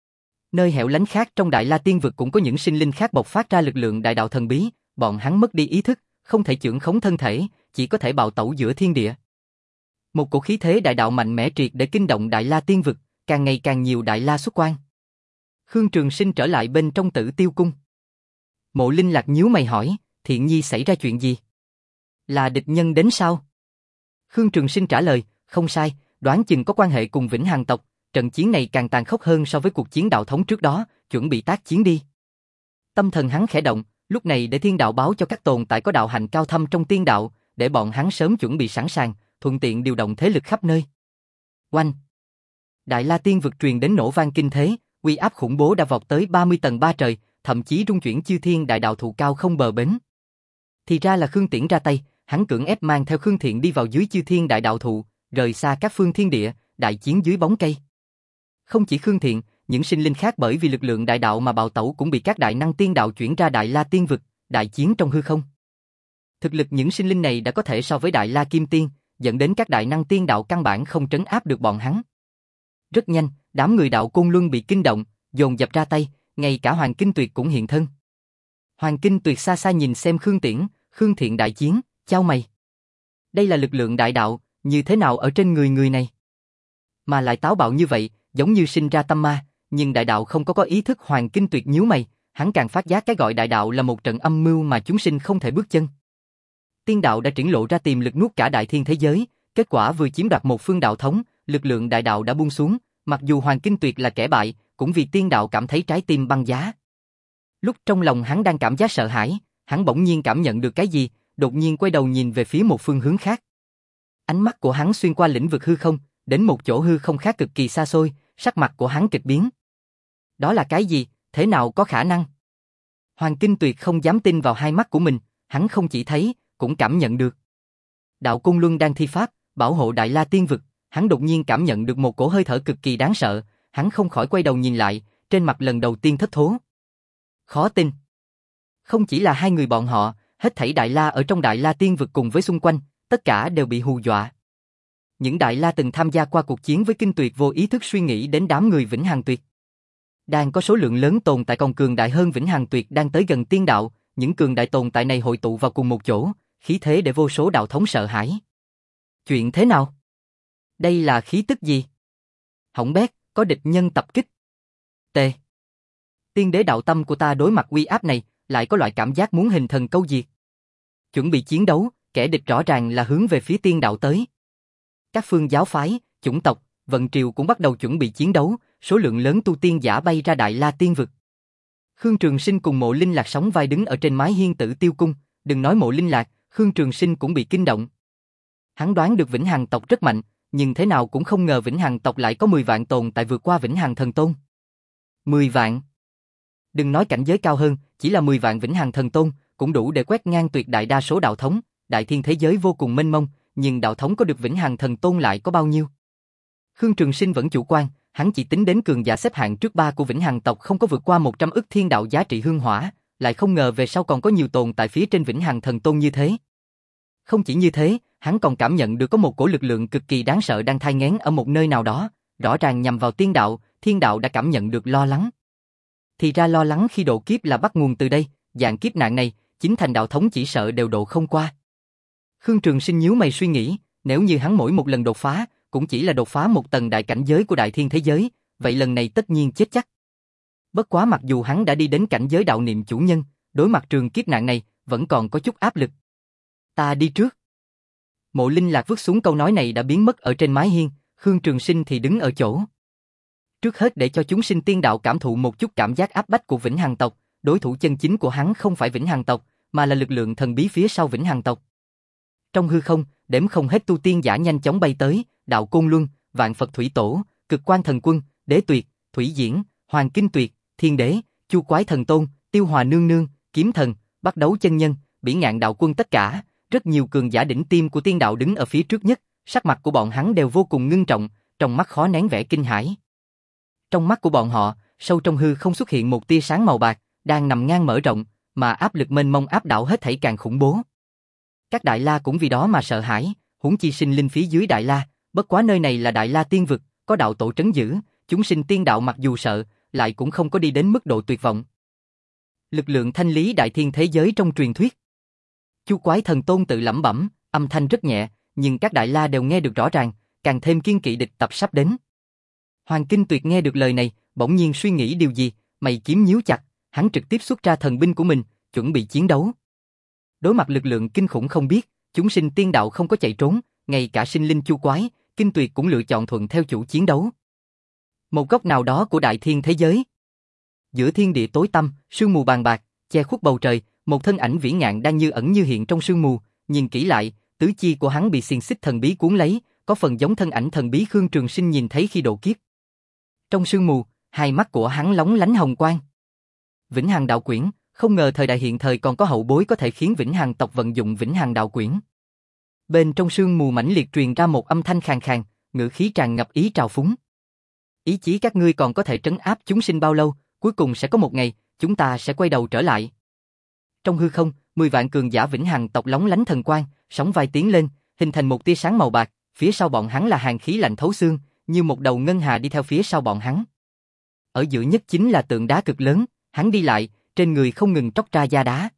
nơi hẻo lánh khác trong Đại La Tiên vực cũng có những sinh linh khác bộc phát ra lực lượng đại đạo thần bí, bọn hắn mất đi ý thức, không thể chưởng khống thân thể, chỉ có thể bạo tẩu giữa thiên địa. Một cổ khí thế đại đạo mạnh mẽ triệt để kinh động Đại La Tiên vực, càng ngày càng nhiều Đại La xuất quan. Khương Trường Sinh trở lại bên trong Tử Tiêu cung. Mộ Linh Lạc nhíu mày hỏi, Thiện Nhi xảy ra chuyện gì? Là địch nhân đến sao? Khương Trường Sinh trả lời, không sai, đoán chừng có quan hệ cùng Vĩnh Hằng tộc, trận chiến này càng tàn khốc hơn so với cuộc chiến đạo thống trước đó, chuẩn bị tác chiến đi. Tâm thần hắn khẽ động, lúc này để thiên đạo báo cho các tồn tại có đạo hạnh cao thâm trong tiên đạo, để bọn hắn sớm chuẩn bị sẵn sàng, thuận tiện điều động thế lực khắp nơi. Oanh! Đại La Tiên vực truyền đến nổ vang kinh thế, uy áp khủng bố đã vọt tới ba mươi tầng ba trời, thậm chí rung chuyển chư thiên đại đạo thụ cao không bờ bến. Thì ra là Khương Tiễn ra tay, hắn cưỡng ép mang theo Khương Thiện đi vào dưới chư thiên đại đạo thụ, rời xa các phương thiên địa, đại chiến dưới bóng cây. Không chỉ Khương Thiện, những sinh linh khác bởi vì lực lượng đại đạo mà bạo tẩu cũng bị các đại năng tiên đạo chuyển ra Đại La Tiên vực, đại chiến trong hư không. Thực lực những sinh linh này đã có thể so với Đại La Kim Tiên, dẫn đến các đại năng tiên đạo căn bản không trấn áp được bọn hắn. Rất nhanh, đám người đạo Côn Luân bị kinh động, dồn dập ra tay, ngay cả Hoàng Kinh Tuyệt cũng hiện thân. Hoàng Kinh Tuyệt xa xa nhìn xem Khương Tiễn, Khương Thiện đại chiến, chau mày. Đây là lực lượng đại đạo, như thế nào ở trên người người này? Mà lại táo bạo như vậy, giống như sinh ra tâm ma, nhưng đại đạo không có có ý thức. Hoàng Kinh Tuyệt nhíu mày, hắn càng phát giác cái gọi đại đạo là một trận âm mưu mà chúng sinh không thể bước chân. Tiên đạo đã triển lộ ra tiềm lực nuốt cả đại thiên thế giới, kết quả vừa chiếm đoạt một phương đạo thống, lực lượng đại đạo đã buông xuống, mặc dù Hoàng Kinh Tuyệt là kẻ bại, cũng vì tiên đạo cảm thấy trái tim băng giá. Lúc trong lòng hắn đang cảm giác sợ hãi, hắn bỗng nhiên cảm nhận được cái gì, đột nhiên quay đầu nhìn về phía một phương hướng khác. Ánh mắt của hắn xuyên qua lĩnh vực hư không, đến một chỗ hư không khác cực kỳ xa xôi, sắc mặt của hắn kịch biến. Đó là cái gì, thế nào có khả năng? Hoàng Kinh Tuyệt không dám tin vào hai mắt của mình, hắn không chỉ thấy, cũng cảm nhận được. Đạo Côn Luân đang thi pháp, bảo hộ Đại La Tiên vực, hắn đột nhiên cảm nhận được một cổ hơi thở cực kỳ đáng sợ, hắn không khỏi quay đầu nhìn lại, trên mặt lần đầu tiên thất thố. Khó tin. Không chỉ là hai người bọn họ, hết thảy Đại La ở trong Đại La Tiên vực cùng với xung quanh, tất cả đều bị hù dọa. Những Đại La từng tham gia qua cuộc chiến với Kinh Tuyệt vô ý thức suy nghĩ đến đám người Vĩnh Hằng Tuyệt. Đang có số lượng lớn tồn tại còn cường đại hơn Vĩnh Hằng Tuyệt đang tới gần tiên đạo, những cường đại tồn tại này hội tụ vào cùng một chỗ, khí thế để vô số đạo thống sợ hãi. Chuyện thế nào? Đây là khí tức gì? Hỏng bét, có địch nhân tập kích. T. Tiên đế đạo tâm của ta đối mặt uy áp này, lại có loại cảm giác muốn hình thần câu diệt. Chuẩn bị chiến đấu, kẻ địch rõ ràng là hướng về phía tiên đạo tới. Các phương giáo phái, chủng tộc, vận triều cũng bắt đầu chuẩn bị chiến đấu, số lượng lớn tu tiên giả bay ra Đại La Tiên vực. Khương Trường Sinh cùng Mộ Linh Lạc sóng vai đứng ở trên mái hiên Tử Tiêu cung, đừng nói Mộ Linh Lạc, Khương Trường Sinh cũng bị kinh động. Hắn đoán được Vĩnh Hằng tộc rất mạnh, nhưng thế nào cũng không ngờ Vĩnh Hằng tộc lại có mười vạn tồn tại vượt qua Vĩnh Hằng thần tôn. mười vạn. Đừng nói cảnh giới cao hơn, chỉ là mười vạn Vĩnh Hằng thần tôn cũng đủ để quét ngang tuyệt đại đa số đạo thống. Đại thiên thế giới vô cùng mênh mông, nhưng đạo thống có được Vĩnh Hằng thần tôn lại có bao nhiêu? Khương Trường Sinh vẫn chủ quan, hắn chỉ tính đến cường giả xếp hạng trước ba của Vĩnh Hằng tộc không có vượt qua một trăm ức thiên đạo giá trị hương hỏa, lại không ngờ về sau còn có nhiều tồn tại phía trên Vĩnh Hằng thần tôn như thế. Không chỉ như thế, hắn còn cảm nhận được có một cổ lực lượng cực kỳ đáng sợ đang thai nghén ở một nơi nào đó, rõ ràng nhằm vào tiên đạo. Thiên đạo đã cảm nhận được lo lắng. Thì ra lo lắng khi độ kiếp là bắt nguồn từ đây, dạng kiếp nạn này, chính thành đạo thống chỉ sợ đều độ không qua. Khương Trường Sinh nhíu mày suy nghĩ, nếu như hắn mỗi một lần đột phá, cũng chỉ là đột phá một tầng đại cảnh giới của đại thiên thế giới, vậy lần này tất nhiên chết chắc. Bất quá mặc dù hắn đã đi đến cảnh giới đạo niệm chủ nhân, đối mặt trường kiếp nạn này, vẫn còn có chút áp lực. Ta đi trước. Mộ Linh Lạc vứt xuống câu nói này đã biến mất ở trên mái hiên, Khương Trường Sinh thì đứng ở chỗ. Trước hết để cho chúng sinh tiên đạo cảm thụ một chút cảm giác áp bách của Vĩnh Hằng tộc, đối thủ chân chính của hắn không phải Vĩnh Hằng tộc, mà là lực lượng thần bí phía sau Vĩnh Hằng tộc. Trong hư không, đếm không hết tu tiên giả nhanh chóng bay tới, Đạo Côn Luân, Vạn Phật Thủy Tổ, Cực Quan Thần Quân, Đế Tuyệt, Thủy Diễn, Hoàng Kinh Tuyệt, Thiên Đế, Chu Quái Thần Tôn, Tiêu Hòa Nương Nương, Kiếm Thần, Bắt Đấu Chân Nhân, Bỉ Ngạn Đạo Quân, tất cả, rất nhiều cường giả đỉnh tiêm của tiên đạo đứng ở phía trước nhất, sắc mặt của bọn hắn đều vô cùng ngưng trọng, trong mắt khó nén vẻ kinh hãi. Trong mắt của bọn họ, sâu trong hư không xuất hiện một tia sáng màu bạc, đang nằm ngang mở rộng, mà áp lực mênh mông áp đảo hết thảy càng khủng bố. Các đại la cũng vì đó mà sợ hãi, huống chi sinh linh phía dưới đại la, bất quá nơi này là đại la tiên vực, có đạo tổ trấn giữ, chúng sinh tiên đạo mặc dù sợ, lại cũng không có đi đến mức độ tuyệt vọng. Lực lượng thanh lý đại thiên thế giới trong truyền thuyết. Chu Quái Thần Tôn tự lẩm bẩm, âm thanh rất nhẹ, nhưng các đại la đều nghe được rõ ràng, càng thêm kiên kỵ địch tập sắp đến. Hoàng Kinh Tuyệt nghe được lời này, bỗng nhiên suy nghĩ điều gì, mày kiếm nhíu chặt, hắn trực tiếp xuất ra thần binh của mình, chuẩn bị chiến đấu. Đối mặt lực lượng kinh khủng không biết, chúng sinh tiên đạo không có chạy trốn, ngay cả sinh linh Chu Quái, Kinh Tuyệt cũng lựa chọn thuận theo chủ chiến đấu. Một góc nào đó của đại thiên thế giới, giữa thiên địa tối tăm, sương mù bàn bạc, che khuất bầu trời, một thân ảnh vĩ ngạn đang như ẩn như hiện trong sương mù, nhìn kỹ lại, tứ chi của hắn bị xiềng xích thần bí cuốn lấy, có phần giống thân ảnh thần bí Khương Trường Sinh nhìn thấy khi độ kiếp. Trong sương mù, hai mắt của hắn lóng lánh hồng quang. Vĩnh Hằng Đạo Quyển, không ngờ thời đại hiện thời còn có hậu bối có thể khiến Vĩnh Hằng tộc vận dụng Vĩnh Hằng Đạo Quyển. Bên trong sương mù mãnh liệt truyền ra một âm thanh khàn khàn, ngữ khí tràn ngập ý trào phúng. Ý chí các ngươi còn có thể trấn áp chúng sinh bao lâu, cuối cùng sẽ có một ngày, chúng ta sẽ quay đầu trở lại. Trong hư không, mười vạn cường giả Vĩnh Hằng tộc lóng lánh thần quang, sóng vai tiến lên, hình thành một tia sáng màu bạc, phía sau bọn hắn là hàn khí lạnh thấu xương, như một đầu ngân hà đi theo phía sau bọn hắn. Ở giữa nhất chính là tượng đá cực lớn, hắn đi lại, trên người không ngừng tróc ra da đá.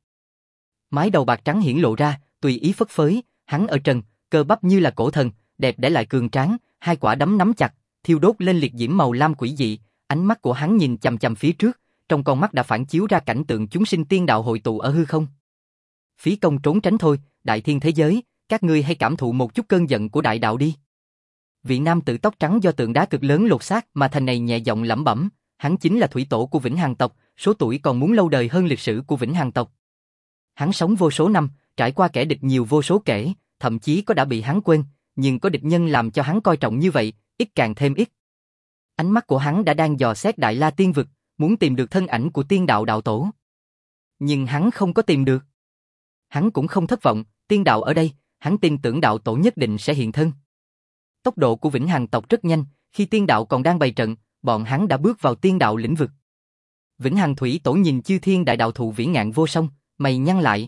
Mái đầu bạc trắng hiển lộ ra, tùy ý phất phới, hắn ở trần, cơ bắp như là cổ thần, đẹp để lại cường tráng, hai quả đấm nắm chặt, thiêu đốt lên liệt diễm màu lam quỷ dị, ánh mắt của hắn nhìn chằm chằm phía trước, trong con mắt đã phản chiếu ra cảnh tượng chúng sinh tiên đạo hội tụ ở hư không. Phí công trốn tránh thôi, đại thiên thế giới, các ngươi hãy cảm thụ một chút cơn giận của đại đạo đi. Vị nam tử tóc trắng do tượng đá cực lớn lột xác mà thành này nhẹ giọng lẩm bẩm, hắn chính là thủy tổ của Vĩnh Hằng tộc, số tuổi còn muốn lâu đời hơn lịch sử của Vĩnh Hằng tộc. Hắn sống vô số năm, trải qua kẻ địch nhiều vô số kể, thậm chí có đã bị hắn quên, nhưng có địch nhân làm cho hắn coi trọng như vậy, ít càng thêm ít. Ánh mắt của hắn đã đang dò xét Đại La Tiên vực, muốn tìm được thân ảnh của tiên đạo đạo tổ. Nhưng hắn không có tìm được. Hắn cũng không thất vọng, tiên đạo ở đây, hắn tin tưởng đạo tổ nhất định sẽ hiện thân. Tốc độ của Vĩnh Hằng tộc rất nhanh, khi tiên đạo còn đang bày trận, bọn hắn đã bước vào tiên đạo lĩnh vực. Vĩnh Hằng Thủy Tổ nhìn chư thiên đại đạo thụ vĩ ngạn vô song, mày nhăn lại.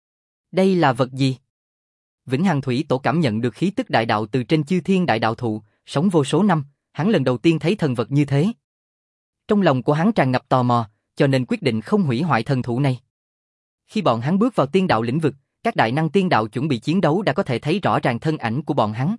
Đây là vật gì? Vĩnh Hằng Thủy Tổ cảm nhận được khí tức đại đạo từ trên chư thiên đại đạo thụ, sống vô số năm, hắn lần đầu tiên thấy thần vật như thế. Trong lòng của hắn tràn ngập tò mò, cho nên quyết định không hủy hoại thần thụ này. Khi bọn hắn bước vào tiên đạo lĩnh vực, các đại năng tiên đạo chuẩn bị chiến đấu đã có thể thấy rõ ràng thân ảnh của bọn hắn.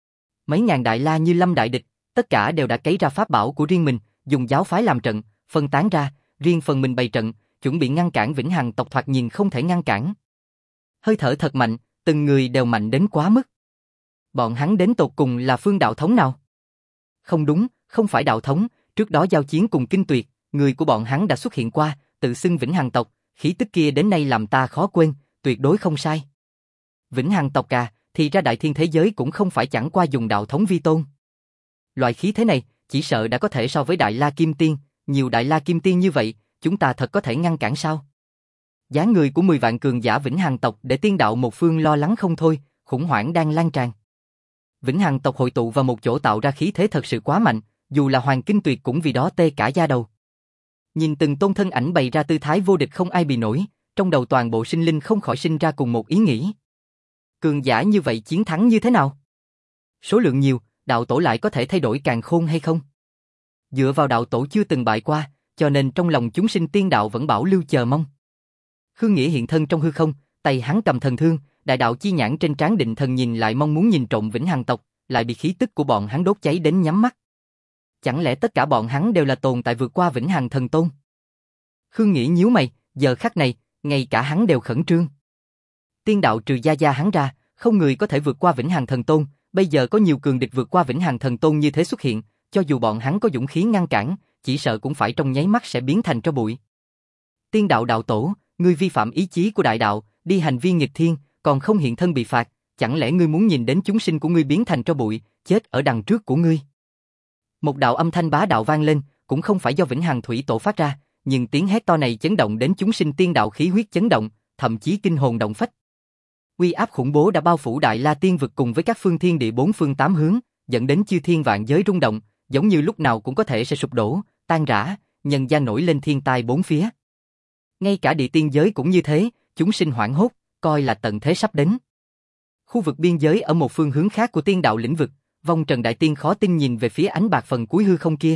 Mấy ngàn đại la như lâm đại địch, tất cả đều đã cấy ra pháp bảo của riêng mình, dùng giáo phái làm trận, phân tán ra, riêng phần mình bày trận, chuẩn bị ngăn cản Vĩnh Hằng tộc thoạt nhìn không thể ngăn cản. Hơi thở thật mạnh, từng người đều mạnh đến quá mức. Bọn hắn đến tột cùng là phương đạo thống nào? Không đúng, không phải đạo thống, trước đó giao chiến cùng Kinh Tuyệt, người của bọn hắn đã xuất hiện qua, tự xưng Vĩnh Hằng tộc, khí tức kia đến nay làm ta khó quên, tuyệt đối không sai. Vĩnh Hằng tộc à, thì ra đại thiên thế giới cũng không phải chẳng qua dùng đạo thống vi tôn. Loại khí thế này, chỉ sợ đã có thể so với Đại La Kim Tiên, nhiều Đại La Kim Tiên như vậy, chúng ta thật có thể ngăn cản sao? Dáng người của mười vạn cường giả Vĩnh Hằng tộc để tiên đạo một phương lo lắng không thôi, khủng hoảng đang lan tràn. Vĩnh Hằng tộc hội tụ vào một chỗ tạo ra khí thế thật sự quá mạnh, dù là Hoàng Kinh Tuyệt cũng vì đó tê cả da đầu. Nhìn từng tôn thân ảnh bày ra tư thái vô địch không ai bì nổi, trong đầu toàn bộ sinh linh không khỏi sinh ra cùng một ý nghĩ. Cường giả như vậy chiến thắng như thế nào? Số lượng nhiều, đạo tổ lại có thể thay đổi càn khôn hay không? Dựa vào đạo tổ chưa từng bại qua, cho nên trong lòng chúng sinh tiên đạo vẫn bảo lưu chờ mong. Khương Nghĩa hiện thân trong hư không, tay hắn cầm thần thương, đại đạo chi nhãn trên trán Định Thần nhìn lại mong muốn nhìn trộm Vĩnh Hằng tộc, lại bị khí tức của bọn hắn đốt cháy đến nhắm mắt. Chẳng lẽ tất cả bọn hắn đều là tồn tại vượt qua Vĩnh Hằng thần tôn? Khương Nghĩa nhíu mày, giờ khắc này, ngay cả hắn đều khẩn trương. Tiên đạo trừ Gia Gia hắn ra, không người có thể vượt qua Vĩnh Hằng thần tôn, bây giờ có nhiều cường địch vượt qua Vĩnh Hằng thần tôn như thế xuất hiện, cho dù bọn hắn có dũng khí ngăn cản, chỉ sợ cũng phải trong nháy mắt sẽ biến thành tro bụi. Tiên đạo đạo tổ, ngươi vi phạm ý chí của đại đạo, đi hành vi nghịch thiên, còn không hiện thân bị phạt, chẳng lẽ ngươi muốn nhìn đến chúng sinh của ngươi biến thành tro bụi, chết ở đằng trước của ngươi? Một đạo âm thanh bá đạo vang lên, cũng không phải do Vĩnh Hằng Thủy Tổ phát ra, nhưng tiếng hét to này chấn động đến chúng sinh tiên đạo khí huyết chấn động, thậm chí kinh hồn động phách. Uy áp khủng bố đã bao phủ Đại La Tiên vực cùng với các phương thiên địa bốn phương tám hướng, dẫn đến chư thiên vạn giới rung động, giống như lúc nào cũng có thể sẽ sụp đổ, tan rã, nhân gian nổi lên thiên tai bốn phía. Ngay cả địa tiên giới cũng như thế, chúng sinh hoảng hốt, coi là tận thế sắp đến. Khu vực biên giới ở một phương hướng khác của tiên đạo lĩnh vực, Vong Trần Đại Tiên khó tin nhìn về phía ánh bạc phần cuối hư không kia.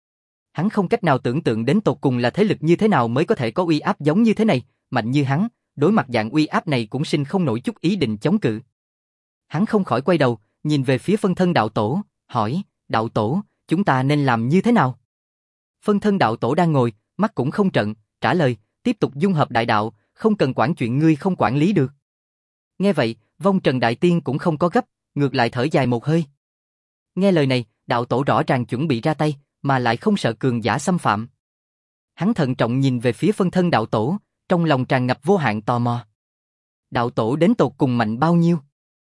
Hắn không cách nào tưởng tượng đến tột cùng là thế lực như thế nào mới có thể có uy áp giống như thế này, mạnh như hắn, đối mặt dạng uy áp này cũng sinh không nổi chút ý định chống cự. Hắn không khỏi quay đầu, nhìn về phía phân thân đạo tổ, hỏi, đạo tổ, chúng ta nên làm như thế nào? Phân thân đạo tổ đang ngồi, mắt cũng không trợn, trả lời, tiếp tục dung hợp đại đạo, không cần quản chuyện ngươi không quản lý được. Nghe vậy, Vong Trần Đại Tiên cũng không có gấp, ngược lại thở dài một hơi. Nghe lời này, đạo tổ rõ ràng chuẩn bị ra tay, mà lại không sợ cường giả xâm phạm. Hắn thận trọng nhìn về phía phân thân đạo tổ, trong lòng tràn ngập vô hạn tò mò. Đạo tổ đến tột cùng mạnh bao nhiêu?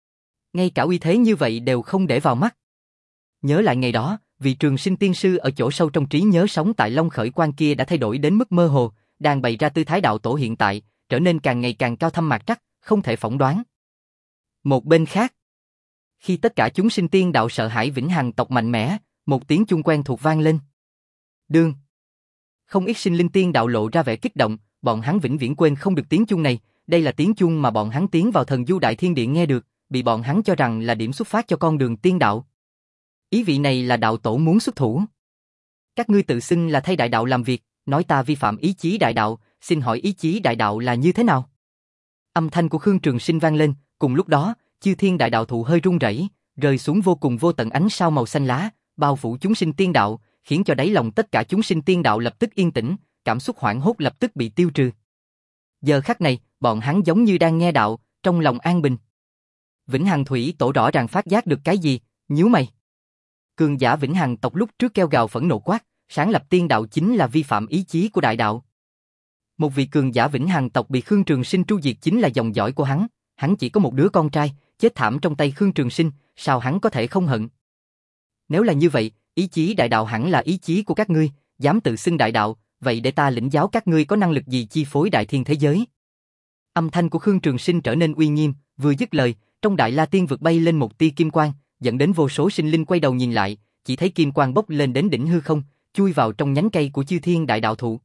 Ngay cả uy thế như vậy đều không để vào mắt. Nhớ lại ngày đó, vị Trường Sinh tiên sư ở chỗ sâu trong trí nhớ sống tại Long Khởi Quan kia đã thay đổi đến mức mơ hồ, đang bày ra tư thái đạo tổ hiện tại, trở nên càng ngày càng cao thâm mạc trắc, không thể phỏng đoán. Một bên khác, khi tất cả chúng sinh tiên đạo sợ hãi Vĩnh Hằng tộc mạnh mẽ, một tiếng chuông quen thuộc vang lên. Đương. Không ít sinh linh tiên đạo lộ ra vẻ kích động, bọn hắn vĩnh viễn quên không được tiếng chuông này, đây là tiếng chuông mà bọn hắn tiến vào Thần Du Đại Thiên Điện nghe được, bị bọn hắn cho rằng là điểm xuất phát cho con đường tiên đạo. Ý vị này là đạo tổ muốn xuất thủ. Các ngươi tự xưng là thay đại đạo làm việc, nói ta vi phạm ý chí đại đạo, xin hỏi ý chí đại đạo là như thế nào? Âm thanh của Khương Trường Sinh vang lên, cùng lúc đó, chư thiên đại đạo thụ hơi rung rẩy, rơi xuống vô cùng vô tận ánh sao màu xanh lá, bao phủ chúng sinh tiên đạo, khiến cho đáy lòng tất cả chúng sinh tiên đạo lập tức yên tĩnh, cảm xúc hoảng hốt lập tức bị tiêu trừ. Giờ khắc này, bọn hắn giống như đang nghe đạo, trong lòng an bình. Vĩnh Hằng Thủy Tổ rõ ràng phát giác được cái gì, nhíu mày. Cường giả Vĩnh Hằng tộc lúc trước kêu gào phẫn nộ quát, sáng lập tiên đạo chính là vi phạm ý chí của đại đạo. Một vị cường giả Vĩnh Hằng tộc bị Khương Trường Sinh tru diệt chính là dòng dõi của hắn, hắn chỉ có một đứa con trai, chết thảm trong tay Khương Trường Sinh, sao hắn có thể không hận? Nếu là như vậy, ý chí đại đạo hẳn là ý chí của các ngươi, dám tự xưng đại đạo, vậy để ta lĩnh giáo các ngươi có năng lực gì chi phối đại thiên thế giới. Âm thanh của Khương Trường Sinh trở nên uy nghiêm, vừa dứt lời, trong Đại La Tiên vực bay lên một tia kim quang, dẫn đến vô số sinh linh quay đầu nhìn lại, chỉ thấy kim quang bốc lên đến đỉnh hư không, chui vào trong nhánh cây của chư thiên đại đạo thụ.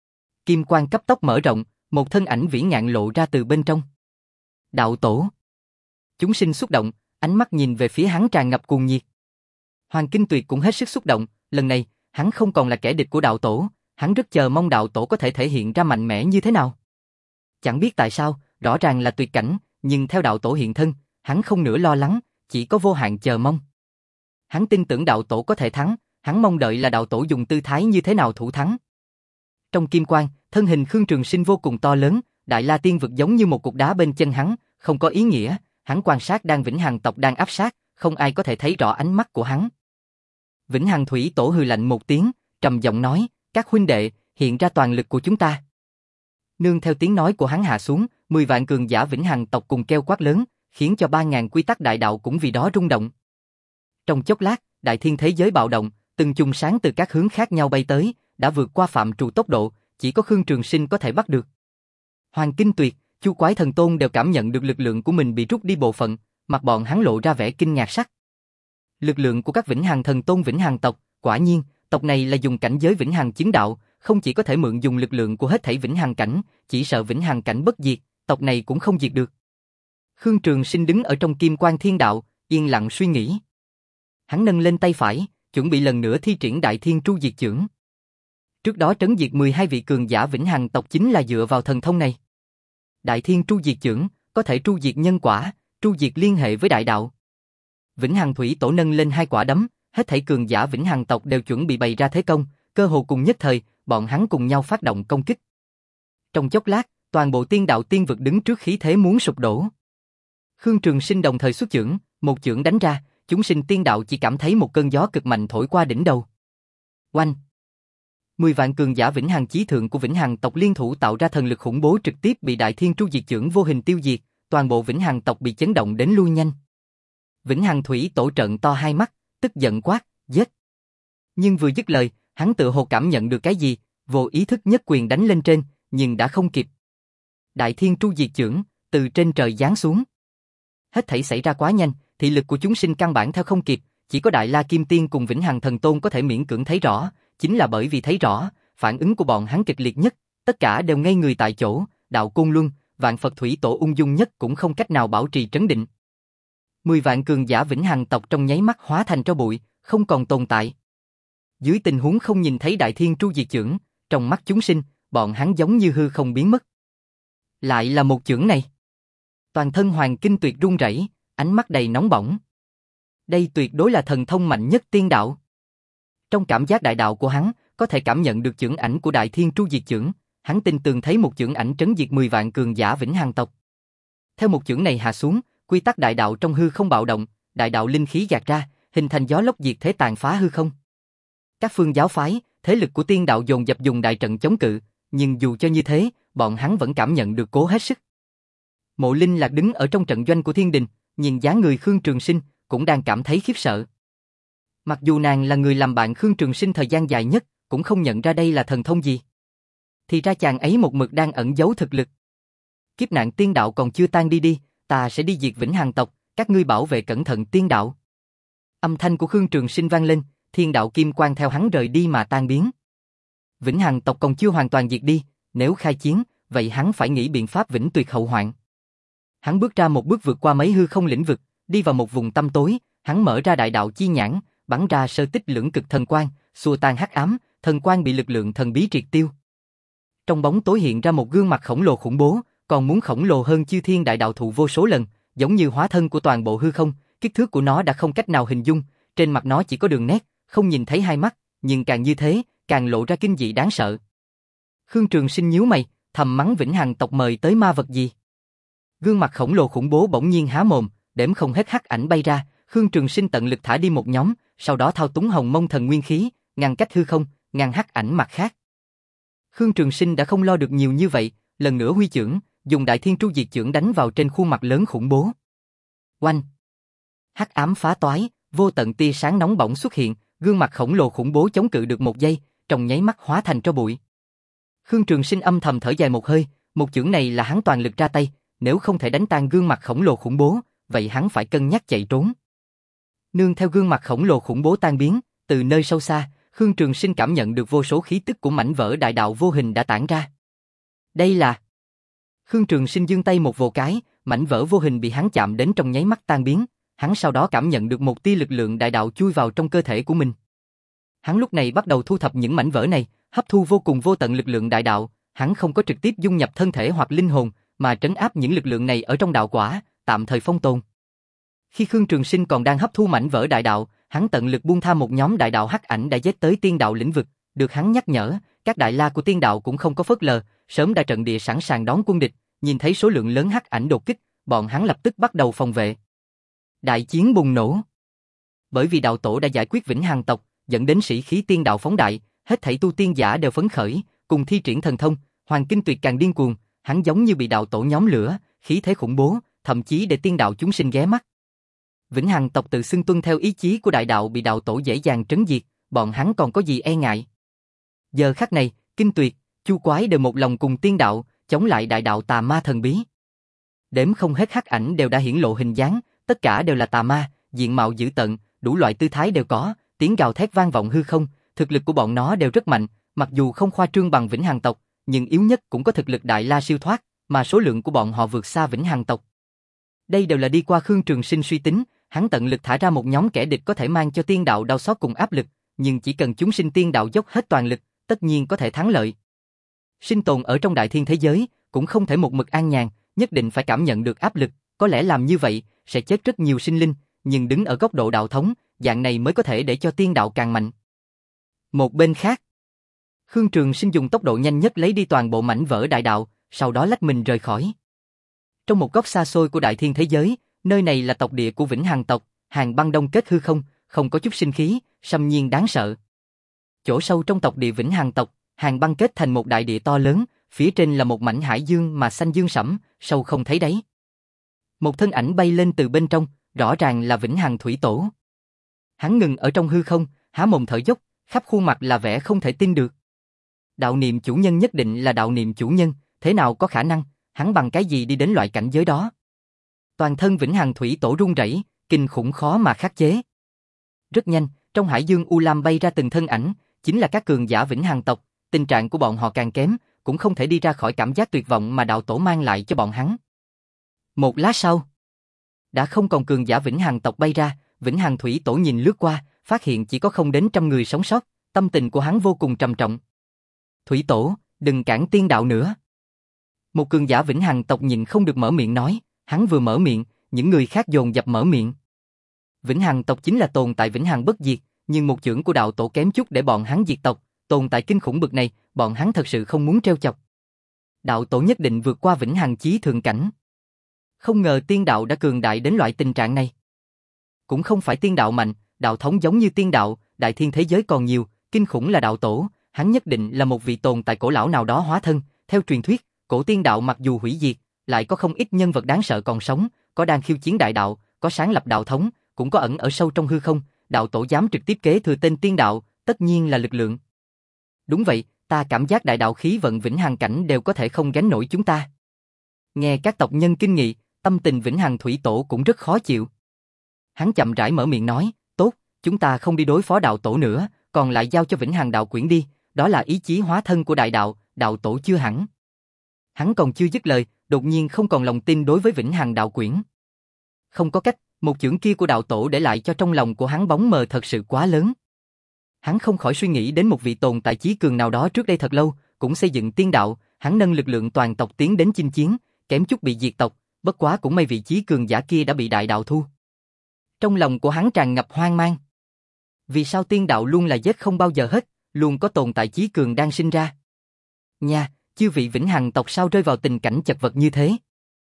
Kim quang cấp tốc mở rộng, một thân ảnh vĩ ngạn lộ ra từ bên trong. Đạo tổ. Chúng sinh xúc động, ánh mắt nhìn về phía hắn tràn ngập cuồng nhiệt. Hoàng Kinh Tuyệt cũng hết sức xúc động, lần này, hắn không còn là kẻ địch của đạo tổ, hắn rất chờ mong đạo tổ có thể thể hiện ra mạnh mẽ như thế nào. Chẳng biết tại sao, rõ ràng là tuyệt cảnh, nhưng theo đạo tổ hiện thân, hắn không nửa lo lắng, chỉ có vô hạn chờ mong. Hắn tin tưởng đạo tổ có thể thắng, hắn mong đợi là đạo tổ dùng tư thái như thế nào thủ thắng. Trong kim quang, thân hình Khương Trường Sinh vô cùng to lớn, Đại La Tiên vực giống như một cục đá bên chân hắn, không có ý nghĩa, hắn quan sát đang Vĩnh Hằng tộc đang áp sát, không ai có thể thấy rõ ánh mắt của hắn. Vĩnh Hằng Thủy Tổ hừ lạnh một tiếng, trầm giọng nói, các huynh đệ, hiện ra toàn lực của chúng ta. Nương theo tiếng nói của hắn hạ xuống, mười vạn cường giả Vĩnh Hằng tộc cùng kêu quát lớn, khiến cho ba ngàn quy tắc đại đạo cũng vì đó rung động. Trong chốc lát, đại thiên thế giới bạo động, từng chùm sáng từ các hướng khác nhau bay tới, đã vượt qua phạm trù tốc độ, chỉ có Khương Trường Sinh có thể bắt được. Hoàng Kinh Tuyệt, Chu Quái Thần Tôn đều cảm nhận được lực lượng của mình bị rút đi bộ phận, mặt bọn hắn lộ ra vẻ kinh ngạc sắc. Lực lượng của các Vĩnh Hằng Thần Tôn Vĩnh Hằng tộc, quả nhiên, tộc này là dùng cảnh giới Vĩnh Hằng chứng đạo, không chỉ có thể mượn dùng lực lượng của hết thảy Vĩnh Hằng cảnh, chỉ sợ Vĩnh Hằng cảnh bất diệt, tộc này cũng không diệt được. Khương Trường Sinh đứng ở trong Kim Quang Thiên Đạo, yên lặng suy nghĩ. Hắn nâng lên tay phải, chuẩn bị lần nữa thi triển Đại Thiên Tru Diệt Chưởng. Trước đó trấn diệt mười hai vị cường giả Vĩnh Hằng tộc chính là dựa vào thần thông này. Đại Thiên Tru Diệt Chưởng có thể tru diệt nhân quả, tru diệt liên hệ với đại đạo. Vĩnh Hằng Thủy Tổ nâng lên hai quả đấm, hết thảy cường giả Vĩnh Hằng tộc đều chuẩn bị bày ra thế công, cơ hồ cùng nhất thời, bọn hắn cùng nhau phát động công kích. Trong chốc lát, toàn bộ tiên đạo tiên vực đứng trước khí thế muốn sụp đổ. Khương Trường Sinh đồng thời xuất chưởng, một chưởng đánh ra, chúng sinh tiên đạo chỉ cảm thấy một cơn gió cực mạnh thổi qua đỉnh đầu. Oanh! Mười vạn cường giả Vĩnh Hằng chí thượng của Vĩnh Hằng tộc liên thủ tạo ra thần lực khủng bố trực tiếp bị Đại Thiên Tru Diệt Chưởng vô hình tiêu diệt, toàn bộ Vĩnh Hằng tộc bị chấn động đến lui nhanh. Vĩnh Hằng Thủy Tổ trợn to hai mắt, tức giận quát, giết. Nhưng vừa dứt lời, hắn tự hồ cảm nhận được cái gì, vô ý thức nhất quyền đánh lên trên, nhưng đã không kịp. Đại Thiên Tru Diệt Chưởng từ trên trời giáng xuống. Hết thảy xảy ra quá nhanh, thị lực của chúng sinh căn bản theo không kịp, chỉ có Đại La Kim Tiên cùng Vĩnh Hằng Thần Tôn có thể miễn cưỡng thấy rõ, chính là bởi vì thấy rõ, phản ứng của bọn hắn kịch liệt nhất, tất cả đều ngây người tại chỗ, Đạo Côn Luân, Vạn Phật Thủy Tổ ung dung nhất cũng không cách nào bảo trì trấn định. Mười vạn cường giả Vĩnh Hằng tộc trong nháy mắt hóa thành tro bụi, không còn tồn tại. Dưới tình huống không nhìn thấy Đại Thiên Tru Diệt Chưởng, trong mắt chúng sinh, bọn hắn giống như hư không biến mất. Lại là một chưởng này. Toàn thân Hoàng Kinh Tuyệt run rẩy, ánh mắt đầy nóng bỏng. Đây tuyệt đối là thần thông mạnh nhất tiên đạo. Trong cảm giác đại đạo của hắn, có thể cảm nhận được chưởng ảnh của Đại Thiên Tru Diệt Chưởng, hắn tin tường thấy một chưởng ảnh trấn diệt mười vạn cường giả Vĩnh Hằng tộc. Theo một chưởng này hạ xuống, quy tắc đại đạo trong hư không bạo động, đại đạo linh khí dạt ra, hình thành gió lốc diệt thế tàn phá hư không. Các phương giáo phái, thế lực của tiên đạo dồn dập dùng đại trận chống cự, nhưng dù cho như thế, bọn hắn vẫn cảm nhận được cố hết sức. Mộ Linh Lạc đứng ở trong trận doanh của thiên đình, nhìn dáng người Khương Trường Sinh, cũng đang cảm thấy khiếp sợ. Mặc dù nàng là người làm bạn Khương Trường Sinh thời gian dài nhất, cũng không nhận ra đây là thần thông gì. Thì ra chàng ấy một mực đang ẩn giấu thực lực. Kiếp nạn tiên đạo còn chưa tan đi đi, ta sẽ đi diệt Vĩnh Hằng tộc, các ngươi bảo vệ cẩn thận tiên đạo. Âm thanh của Khương Trường Sinh vang lên, thiên đạo kim quang theo hắn rời đi mà tan biến. Vĩnh Hằng tộc còn chưa hoàn toàn diệt đi, nếu khai chiến, vậy hắn phải nghĩ biện pháp vĩnh tuyệt hậu hoạn. Hắn bước ra một bước vượt qua mấy hư không lĩnh vực, đi vào một vùng tăm tối, hắn mở ra đại đạo chi nhãn, bắn ra sơ tích lưỡng cực thần quang, xua tan hắc ám, thần quang bị lực lượng thần bí triệt tiêu. Trong bóng tối hiện ra một gương mặt khổng lồ khủng bố, còn muốn khổng lồ hơn chư thiên đại đạo thụ vô số lần, giống như hóa thân của toàn bộ hư không, kích thước của nó đã không cách nào hình dung, trên mặt nó chỉ có đường nét, không nhìn thấy hai mắt, nhưng càng như thế, càng lộ ra kinh dị đáng sợ. Khương Trường Sinh nhíu mày, thầm mắng Vĩnh Hằng tộc mời tới ma vật gì. Gương mặt khổng lồ khủng bố bỗng nhiên há mồm, đếm không hết hắc ảnh bay ra, Khương Trường Sinh tận lực thả đi một nhóm, sau đó thao túng Hồng Mông Thần Nguyên khí, ngăn cách hư không, ngăn hắc ảnh mặt khác. Khương Trường Sinh đã không lo được nhiều như vậy, lần nữa huy chưởng, dùng Đại Thiên Tru Diệt Chưởng đánh vào trên khuôn mặt lớn khủng bố. Oanh! Hắc ám phá toái, vô tận tia sáng nóng bỏng xuất hiện, gương mặt khổng lồ khủng bố chống cự được một giây, trong nháy mắt hóa thành tro bụi. Khương Trường Sinh âm thầm thở dài một hơi, một chưởng này là hắn toàn lực ra tay, nếu không thể đánh tan gương mặt khổng lồ khủng bố, vậy hắn phải cân nhắc chạy trốn. Nương theo gương mặt khổng lồ khủng bố tan biến, từ nơi sâu xa, Khương Trường Sinh cảm nhận được vô số khí tức của mảnh vỡ đại đạo vô hình đã tản ra. Đây là... Khương Trường Sinh giương tay một vồ cái, mảnh vỡ vô hình bị hắn chạm đến trong nháy mắt tan biến, hắn sau đó cảm nhận được một tia lực lượng đại đạo chui vào trong cơ thể của mình. Hắn lúc này bắt đầu thu thập những mảnh vỡ này, hấp thu vô cùng vô tận lực lượng đại đạo, hắn không có trực tiếp dung nhập thân thể hoặc linh hồn, mà trấn áp những lực lượng này ở trong đạo quả, tạm thời phong tồn. Khi Khương Trường Sinh còn đang hấp thu mảnh vỡ đại đạo, hắn tận lực buông tha một nhóm đại đạo hắc ảnh đã giết tới tiên đạo lĩnh vực, được hắn nhắc nhở, các đại la của tiên đạo cũng không có phớt lờ, sớm đã trận địa sẵn sàng đón quân địch, nhìn thấy số lượng lớn hắc ảnh đột kích, bọn hắn lập tức bắt đầu phòng vệ. Đại chiến bùng nổ. Bởi vì đạo tổ đã giải quyết Vĩnh Hằng tộc, dẫn đến sĩ khí tiên đạo phóng đại, hết thảy tu tiên giả đều phấn khởi, cùng thi triển thần thông, Hoàng Kinh Tuyệt càng điên cuồng, hắn giống như bị đạo tổ nhóm lửa, khí thế khủng bố, thậm chí để tiên đạo chúng sinh ghé mắt. Vĩnh Hằng tộc tự xưng tuân theo ý chí của đại đạo bị đạo tổ dễ dàng trấn diệt, bọn hắn còn có gì e ngại. Giờ khắc này, Kinh Tuyệt, Chu Quái đều một lòng cùng tiên đạo, chống lại đại đạo tà ma thần bí. Đếm không hết hắc ảnh đều đã hiển lộ hình dáng, tất cả đều là tà ma, diện mạo dữ tợn, đủ loại tư thái đều có, tiếng gào thét vang vọng hư không, thực lực của bọn nó đều rất mạnh, mặc dù không khoa trương bằng Vĩnh Hằng tộc, nhưng yếu nhất cũng có thực lực đại la siêu thoát, mà số lượng của bọn họ vượt xa Vĩnh Hằng tộc. Đây đều là đi qua Khương Trường Sinh suy tính, hắn tận lực thả ra một nhóm kẻ địch có thể mang cho tiên đạo đau xót cùng áp lực, nhưng chỉ cần chúng sinh tiên đạo dốc hết toàn lực, tất nhiên có thể thắng lợi. Sinh tồn ở trong đại thiên thế giới, cũng không thể một mực an nhàn, nhất định phải cảm nhận được áp lực, có lẽ làm như vậy, sẽ chết rất nhiều sinh linh, nhưng đứng ở góc độ đạo thống, dạng này mới có thể để cho tiên đạo càng mạnh. Một bên khác, Khương Trường Sinh dùng tốc độ nhanh nhất lấy đi toàn bộ mảnh vỡ đại đạo, sau đó lách mình rời khỏi. Trong một góc xa xôi của đại thiên thế giới, nơi này là tộc địa của Vĩnh Hằng tộc, hàng băng đông kết hư không, không có chút sinh khí, xâm nhiên đáng sợ. Chỗ sâu trong tộc địa Vĩnh Hằng tộc, hàng băng kết thành một đại địa to lớn, phía trên là một mảnh hải dương mà xanh dương sẫm, sâu không thấy đáy. Một thân ảnh bay lên từ bên trong, rõ ràng là Vĩnh Hằng Thủy Tổ. Hắn ngừng ở trong hư không, há mồm thở dốc, khắp khuôn mặt là vẻ không thể tin được. Đạo niệm chủ nhân nhất định là đạo niệm chủ nhân, thế nào có khả năng, hắn bằng cái gì đi đến loại cảnh giới đó? Toàn thân Vĩnh Hằng Thủy Tổ run rẩy, kinh khủng khó mà khắc chế. Rất nhanh, trong hải dương u lam bay ra từng thân ảnh, chính là các cường giả Vĩnh Hằng tộc, tình trạng của bọn họ càng kém, cũng không thể đi ra khỏi cảm giác tuyệt vọng mà đạo tổ mang lại cho bọn hắn. Một lát sau, đã không còn cường giả Vĩnh Hằng tộc bay ra, Vĩnh Hằng Thủy Tổ nhìn lướt qua, phát hiện chỉ có không đến trăm người sống sót, tâm tình của hắn vô cùng trầm trọng. Thủy Tổ, đừng cản tiên đạo nữa. Một cường giả Vĩnh Hằng tộc nhìn không được mở miệng nói, hắn vừa mở miệng, những người khác dồn dập mở miệng. Vĩnh Hằng tộc chính là tồn tại vĩnh hằng bất diệt, nhưng một chưởng của đạo tổ kém chút để bọn hắn diệt tộc, tồn tại kinh khủng bực này, bọn hắn thật sự không muốn trêu chọc. Đạo tổ nhất định vượt qua vĩnh hằng chí thượng cảnh. Không ngờ tiên đạo đã cường đại đến loại tình trạng này. Cũng không phải tiên đạo mạnh, đạo thống giống như tiên đạo, đại thiên thế giới còn nhiều, kinh khủng là đạo tổ, hắn nhất định là một vị tồn tại cổ lão nào đó hóa thân, theo truyền thuyết, cổ tiên đạo mặc dù hủy diệt, lại có không ít nhân vật đáng sợ còn sống, có đang khiêu chiến đại đạo, có sáng lập đạo thống, cũng có ẩn ở sâu trong hư không, đạo tổ dám trực tiếp kế thừa tên tiên đạo, tất nhiên là lực lượng. Đúng vậy, ta cảm giác đại đạo khí vận vĩnh hằng cảnh đều có thể không gánh nổi chúng ta. Nghe các tộc nhân kinh nghị, tâm tình vĩnh hằng thủy tổ cũng rất khó chịu. Hắn chậm rãi mở miệng nói, tốt, chúng ta không đi đối phó đạo tổ nữa, còn lại giao cho vĩnh hằng đạo quyển đi, đó là ý chí hóa thân của đại đạo, đạo tổ chưa hẳn. Hắn còn chưa dứt lời, đột nhiên không còn lòng tin đối với vĩnh hằng đạo quyển. Không có cách, một chưởng kia của đạo tổ để lại cho trong lòng của hắn bóng mờ thật sự quá lớn. Hắn không khỏi suy nghĩ đến một vị tồn tại chí cường nào đó trước đây thật lâu, cũng xây dựng tiên đạo, hắn nâng lực lượng toàn tộc tiến đến chinh chiến, kém chút bị diệt tộc, bất quá cũng may vị chí cường giả kia đã bị đại đạo thu. Trong lòng của hắn tràn ngập hoang mang. Vì sao tiên đạo luôn là giết không bao giờ hết, luôn có tồn tại chí cường đang sinh ra? Nha, chư vị vĩnh hằng tộc sao rơi vào tình cảnh chật vật như thế?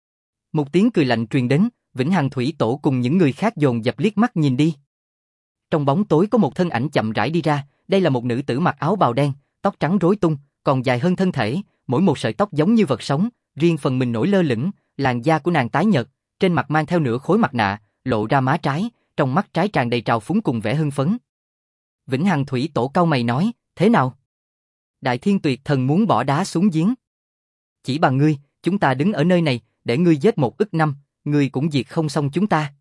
Một tiếng cười lạnh truyền đến, vĩnh hằng thủy tổ cùng những người khác dồn dập liếc mắt nhìn đi. Trong bóng tối có một thân ảnh chậm rãi đi ra, đây là một nữ tử mặc áo bào đen, tóc trắng rối tung, còn dài hơn thân thể, mỗi một sợi tóc giống như vật sống, riêng phần mình nổi lơ lửng, làn da của nàng tái nhợt, trên mặt mang theo nửa khối mặt nạ, lộ ra má trái, trong mắt trái tràn đầy trào phúng cùng vẻ hưng phấn. Vĩnh hằng thủy tổ cau mày nói, thế nào? Đại thiên tuyệt thần muốn bỏ đá xuống giếng. Chỉ bằng ngươi, chúng ta đứng ở nơi này, để ngươi giết một ức năm, ngươi cũng diệt không xong chúng ta.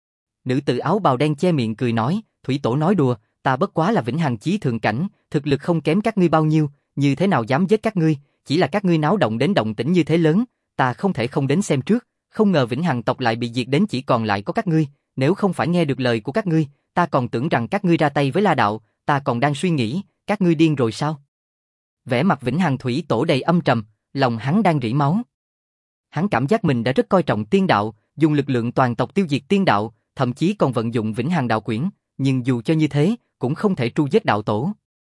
Nữ tử áo bào đen che miệng cười nói, thủy tổ nói đùa, ta bất quá là vĩnh hằng chí thượng cảnh, thực lực không kém các ngươi bao nhiêu, như thế nào dám giết các ngươi, chỉ là các ngươi náo động đến động tĩnh như thế lớn, ta không thể không đến xem trước, không ngờ vĩnh hằng tộc lại bị diệt đến chỉ còn lại có các ngươi, nếu không phải nghe được lời của các ngươi, ta còn tưởng rằng các ngươi ra tay với La đạo, ta còn đang suy nghĩ, các ngươi điên rồi sao? Vẻ mặt vĩnh hằng thủy tổ đầy âm trầm, lòng hắn đang rỉ máu. Hắn cảm giác mình đã rất coi trọng tiên đạo, dùng lực lượng toàn tộc tiêu diệt tiên đạo, thậm chí còn vận dụng vĩnh hằng đạo quyển, nhưng dù cho như thế, cũng không thể tru giết đạo tổ.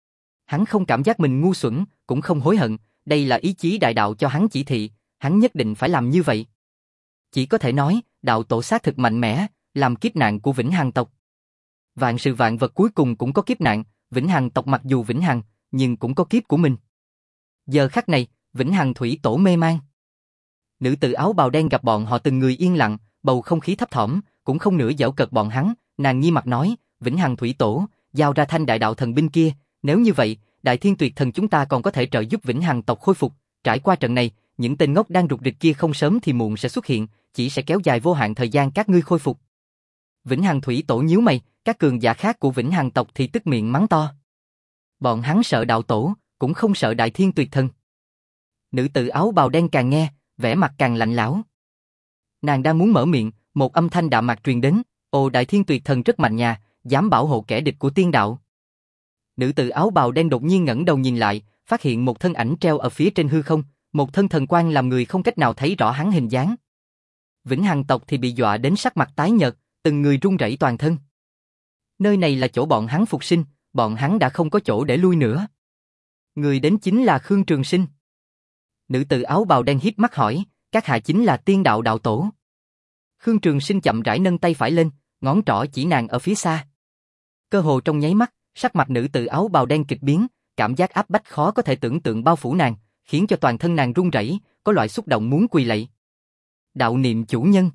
Hắn không cảm giác mình ngu xuẩn, cũng không hối hận, đây là ý chí đại đạo cho hắn chỉ thị, hắn nhất định phải làm như vậy. Chỉ có thể nói, đạo tổ xác thực mạnh mẽ, làm kiếp nạn của vĩnh hằng tộc. Vạn sự vạn vật cuối cùng cũng có kiếp nạn, vĩnh hằng tộc mặc dù vĩnh hằng, nhưng cũng có kiếp của mình. Giờ khắc này, vĩnh hằng thủy tổ mê man. Nữ tử áo bào đen gặp bọn họ từng người yên lặng, bầu không khí thấp thỏm, cũng không nửa giễu cợt bọn hắn, nàng nghi mặt nói, Vĩnh Hằng Thủy Tổ, giao ra thanh đại đạo thần binh kia, nếu như vậy, Đại Thiên Tuyệt Thần chúng ta còn có thể trợ giúp Vĩnh Hằng tộc khôi phục, trải qua trận này, những tên ngốc đang rục rịch kia không sớm thì muộn sẽ xuất hiện, chỉ sẽ kéo dài vô hạn thời gian các ngươi khôi phục. Vĩnh Hằng Thủy Tổ nhíu mày, các cường giả khác của Vĩnh Hằng tộc thì tức miệng mắng to. Bọn hắn sợ đạo tổ, cũng không sợ Đại Thiên Tuyệt Thần. Nữ tử áo bào đen càng nghe, vẻ mặt càng lạnh lẽo. Nàng đang muốn mở miệng, một âm thanh đạm mạc truyền đến, "Ồ, Đại Thiên Tuyệt Thần rất mạnh nha, dám bảo hộ kẻ địch của tiên đạo." Nữ tử áo bào đen đột nhiên ngẩng đầu nhìn lại, phát hiện một thân ảnh treo ở phía trên hư không, một thân thần quang làm người không cách nào thấy rõ hắn hình dáng. Vĩnh Hằng tộc thì bị dọa đến sắc mặt tái nhợt, từng người run rẩy toàn thân. Nơi này là chỗ bọn hắn phục sinh, bọn hắn đã không có chỗ để lui nữa. Người đến chính là Khương Trường Sinh. Nữ tử áo bào đen híp mắt hỏi, các hạ chính là tiên đạo đạo tổ. Khương Trường Sinh chậm rãi nâng tay phải lên, ngón trỏ chỉ nàng ở phía xa. Cơ hồ trong nháy mắt, sắc mặt nữ tử áo bào đen kịch biến, cảm giác áp bách khó có thể tưởng tượng bao phủ nàng, khiến cho toàn thân nàng run rẩy, có loại xúc động muốn quỳ lạy. Đạo niệm chủ nhân.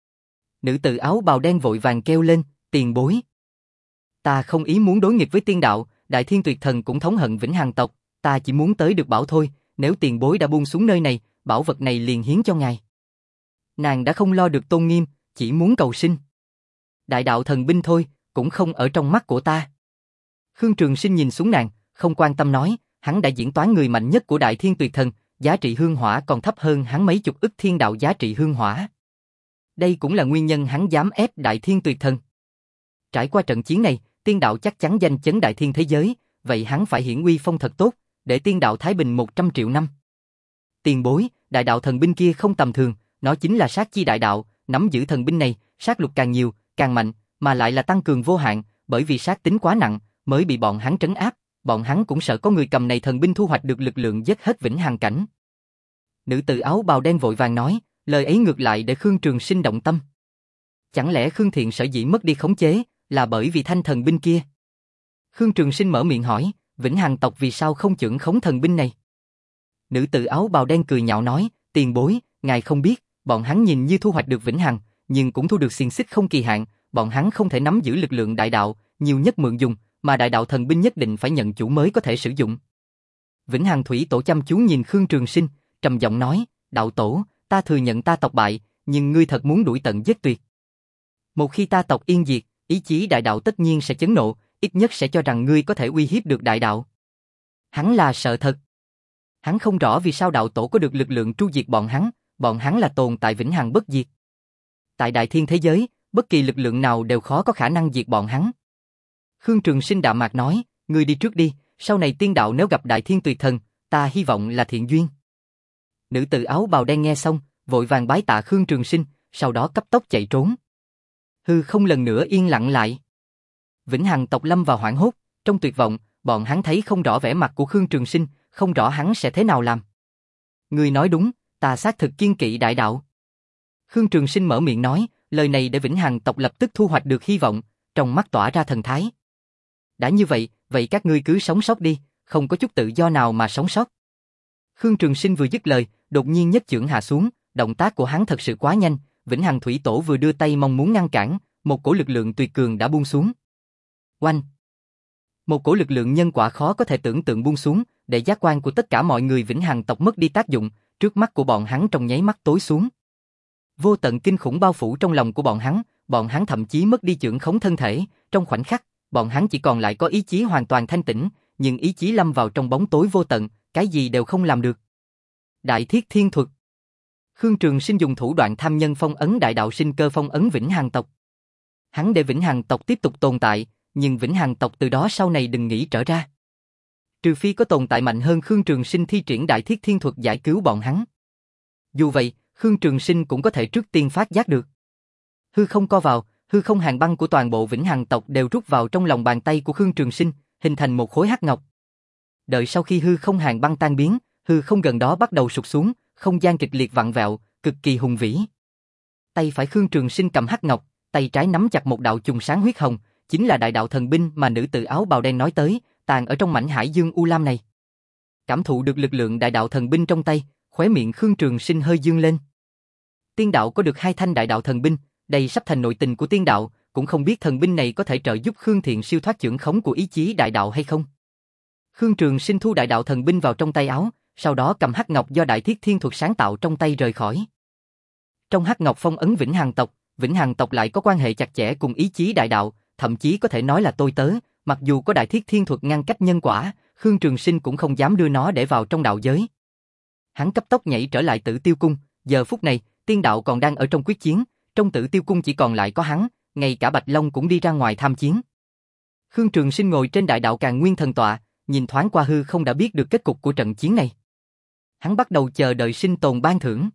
Nữ tử áo bào đen vội vàng kêu lên, tiền bối. Ta không ý muốn đối nghịch với tiên đạo, Đại Thiên Tuyệt Thần cũng thống hận Vĩnh Hằng tộc, ta chỉ muốn tới được bảo thôi, nếu tiền bối đã buông xuống nơi này, bảo vật này liền hiến cho ngài. Nàng đã không lo được tôn nghiêm, chỉ muốn cầu sinh. Đại đạo thần binh thôi, cũng không ở trong mắt của ta. Khương Trường Sinh nhìn xuống nàng, không quan tâm nói, hắn đã diễn toán người mạnh nhất của Đại Thiên Tuyệt Thần, giá trị hương hỏa còn thấp hơn hắn mấy chục ức thiên đạo giá trị hương hỏa. Đây cũng là nguyên nhân hắn dám ép Đại Thiên Tuyệt Thần. Trải qua trận chiến này, tiên đạo chắc chắn danh chấn đại thiên thế giới, vậy hắn phải hiển uy phong thật tốt, để tiên đạo thái bình một trăm triệu năm. Tiền bối, đại đạo thần binh kia không tầm thường, nó chính là sát chi đại đạo, nắm giữ thần binh này, sát lục càng nhiều, càng mạnh, mà lại là tăng cường vô hạn, bởi vì sát tính quá nặng, mới bị bọn hắn trấn áp, bọn hắn cũng sợ có người cầm này thần binh thu hoạch được lực lượng giết hết Vĩnh Hằng cảnh. Nữ tử áo bào đen vội vàng nói, lời ấy ngược lại để Khương Trường Sinh động tâm. Chẳng lẽ Khương Thiện sở dĩ mất đi khống chế, là bởi vì thanh thần binh kia? Khương Trường Sinh mở miệng hỏi, Vĩnh Hằng tộc vì sao không chưởng khống thần binh này? Nữ tử áo bào đen cười nhạo nói, tiền bối, ngài không biết, bọn hắn nhìn như thu hoạch được Vĩnh Hằng, nhưng cũng thu được xiềng xích không kỳ hạn, bọn hắn không thể nắm giữ lực lượng đại đạo, nhiều nhất mượn dùng, mà đại đạo thần binh nhất định phải nhận chủ mới có thể sử dụng. Vĩnh Hằng Thủy Tổ chăm chú nhìn Khương Trường Sinh, trầm giọng nói, đạo tổ, ta thừa nhận ta tộc bại, nhưng ngươi thật muốn đuổi tận giết tuyệt. Một khi ta tộc yên diệt, ý chí đại đạo tất nhiên sẽ chấn nộ, ít nhất sẽ cho rằng ngươi có thể uy hiếp được đại đạo. Hắn là sợ thật. Hắn không rõ vì sao đạo tổ có được lực lượng tru diệt bọn hắn, bọn hắn là tồn tại vĩnh hằng bất diệt. Tại đại thiên thế giới, bất kỳ lực lượng nào đều khó có khả năng diệt bọn hắn. Khương Trường Sinh đạm mạc nói, ngươi đi trước đi, sau này tiên đạo nếu gặp Đại Thiên Tuyệt Thần, ta hy vọng là thiện duyên. Nữ tử áo bào đen nghe xong, vội vàng bái tạ Khương Trường Sinh, sau đó cấp tốc chạy trốn. Hư không lần nữa yên lặng lại. Vĩnh Hằng tộc lâm vào hoảng hốt, trong tuyệt vọng, bọn hắn thấy không rõ vẻ mặt của Khương Trường Sinh, không rõ hắn sẽ thế nào làm. Ngươi nói đúng, ta xác thực kiên kỵ đại đạo. Khương Trường Sinh mở miệng nói, lời này để Vĩnh Hằng tộc lập tức thu hoạch được hy vọng, trong mắt tỏa ra thần thái. Đã như vậy, vậy các ngươi cứ sống sót đi, không có chút tự do nào mà sống sót. Khương Trường Sinh vừa dứt lời, đột nhiên nhất chưởng hạ xuống, động tác của hắn thật sự quá nhanh, Vĩnh Hằng Thủy Tổ vừa đưa tay mong muốn ngăn cản, một cổ lực lượng tuyệt cường đã buông xuống. Oanh! Một cổ lực lượng nhân quả khó có thể tưởng tượng buông xuống, để giác quan của tất cả mọi người Vĩnh Hằng tộc mất đi tác dụng, trước mắt của bọn hắn trong nháy mắt tối xuống. Vô tận kinh khủng bao phủ trong lòng của bọn hắn, bọn hắn thậm chí mất đi chưởng khống thân thể, trong khoảnh khắc, bọn hắn chỉ còn lại có ý chí hoàn toàn thanh tĩnh, nhưng ý chí lâm vào trong bóng tối vô tận, cái gì đều không làm được. Đại Thiết Thiên Thuật. Khương Trường Sinh dùng thủ đoạn tham nhân phong ấn đại đạo sinh cơ phong ấn Vĩnh Hằng tộc. Hắn để Vĩnh Hằng tộc tiếp tục tồn tại, nhưng Vĩnh Hằng tộc từ đó sau này đừng nghĩ trở ra. Trừ phi có tồn tại mạnh hơn Khương Trường Sinh thi triển Đại Thiết Thiên Thuật giải cứu bọn hắn. Dù vậy, Khương Trường Sinh cũng có thể trước tiên phát giác được. Hư không co vào, hư không hàng băng của toàn bộ Vĩnh Hằng tộc đều rút vào trong lòng bàn tay của Khương Trường Sinh, hình thành một khối hắc ngọc. Đợi sau khi hư không hàng băng tan biến, hư không gần đó bắt đầu sụt xuống, không gian kịch liệt vặn vẹo, cực kỳ hùng vĩ. Tay phải Khương Trường Sinh cầm hắc ngọc, tay trái nắm chặt một đạo chùm sáng huyết hồng, chính là đại đạo thần binh mà nữ tử áo bào đen nói tới, tàng ở trong mảnh hải dương u lam này. Cảm thụ được lực lượng đại đạo thần binh trong tay, khóe miệng Khương Trường Sinh hơi dương lên. Tiên đạo có được hai thanh đại đạo thần binh, đây sắp thành nội tình của tiên đạo, cũng không biết thần binh này có thể trợ giúp Khương Thiện siêu thoát chưởng khống của ý chí đại đạo hay không. Khương Trường Sinh thu đại đạo thần binh vào trong tay áo, sau đó cầm hắc ngọc do Đại Thiết Thiên Thuật sáng tạo trong tay rời khỏi. Trong hắc ngọc phong ấn Vĩnh Hằng tộc, Vĩnh Hằng tộc lại có quan hệ chặt chẽ cùng ý chí đại đạo, thậm chí có thể nói là tôi tớ, mặc dù có Đại Thiết Thiên Thuật ngăn cách nhân quả, Khương Trường Sinh cũng không dám đưa nó để vào trong đạo giới. Hắn cấp tốc nhảy trở lại Tử Tiêu Cung, giờ phút này, tiên đạo còn đang ở trong quyết chiến, trong Tử Tiêu Cung chỉ còn lại có hắn, ngay cả Bạch Long cũng đi ra ngoài tham chiến. Khương Trường Sinh ngồi trên đại đạo Càn Nguyên thần tọa, nhìn thoáng qua hư không đã biết được kết cục của trận chiến này. Hắn bắt đầu chờ đợi sinh tồn ban thưởng.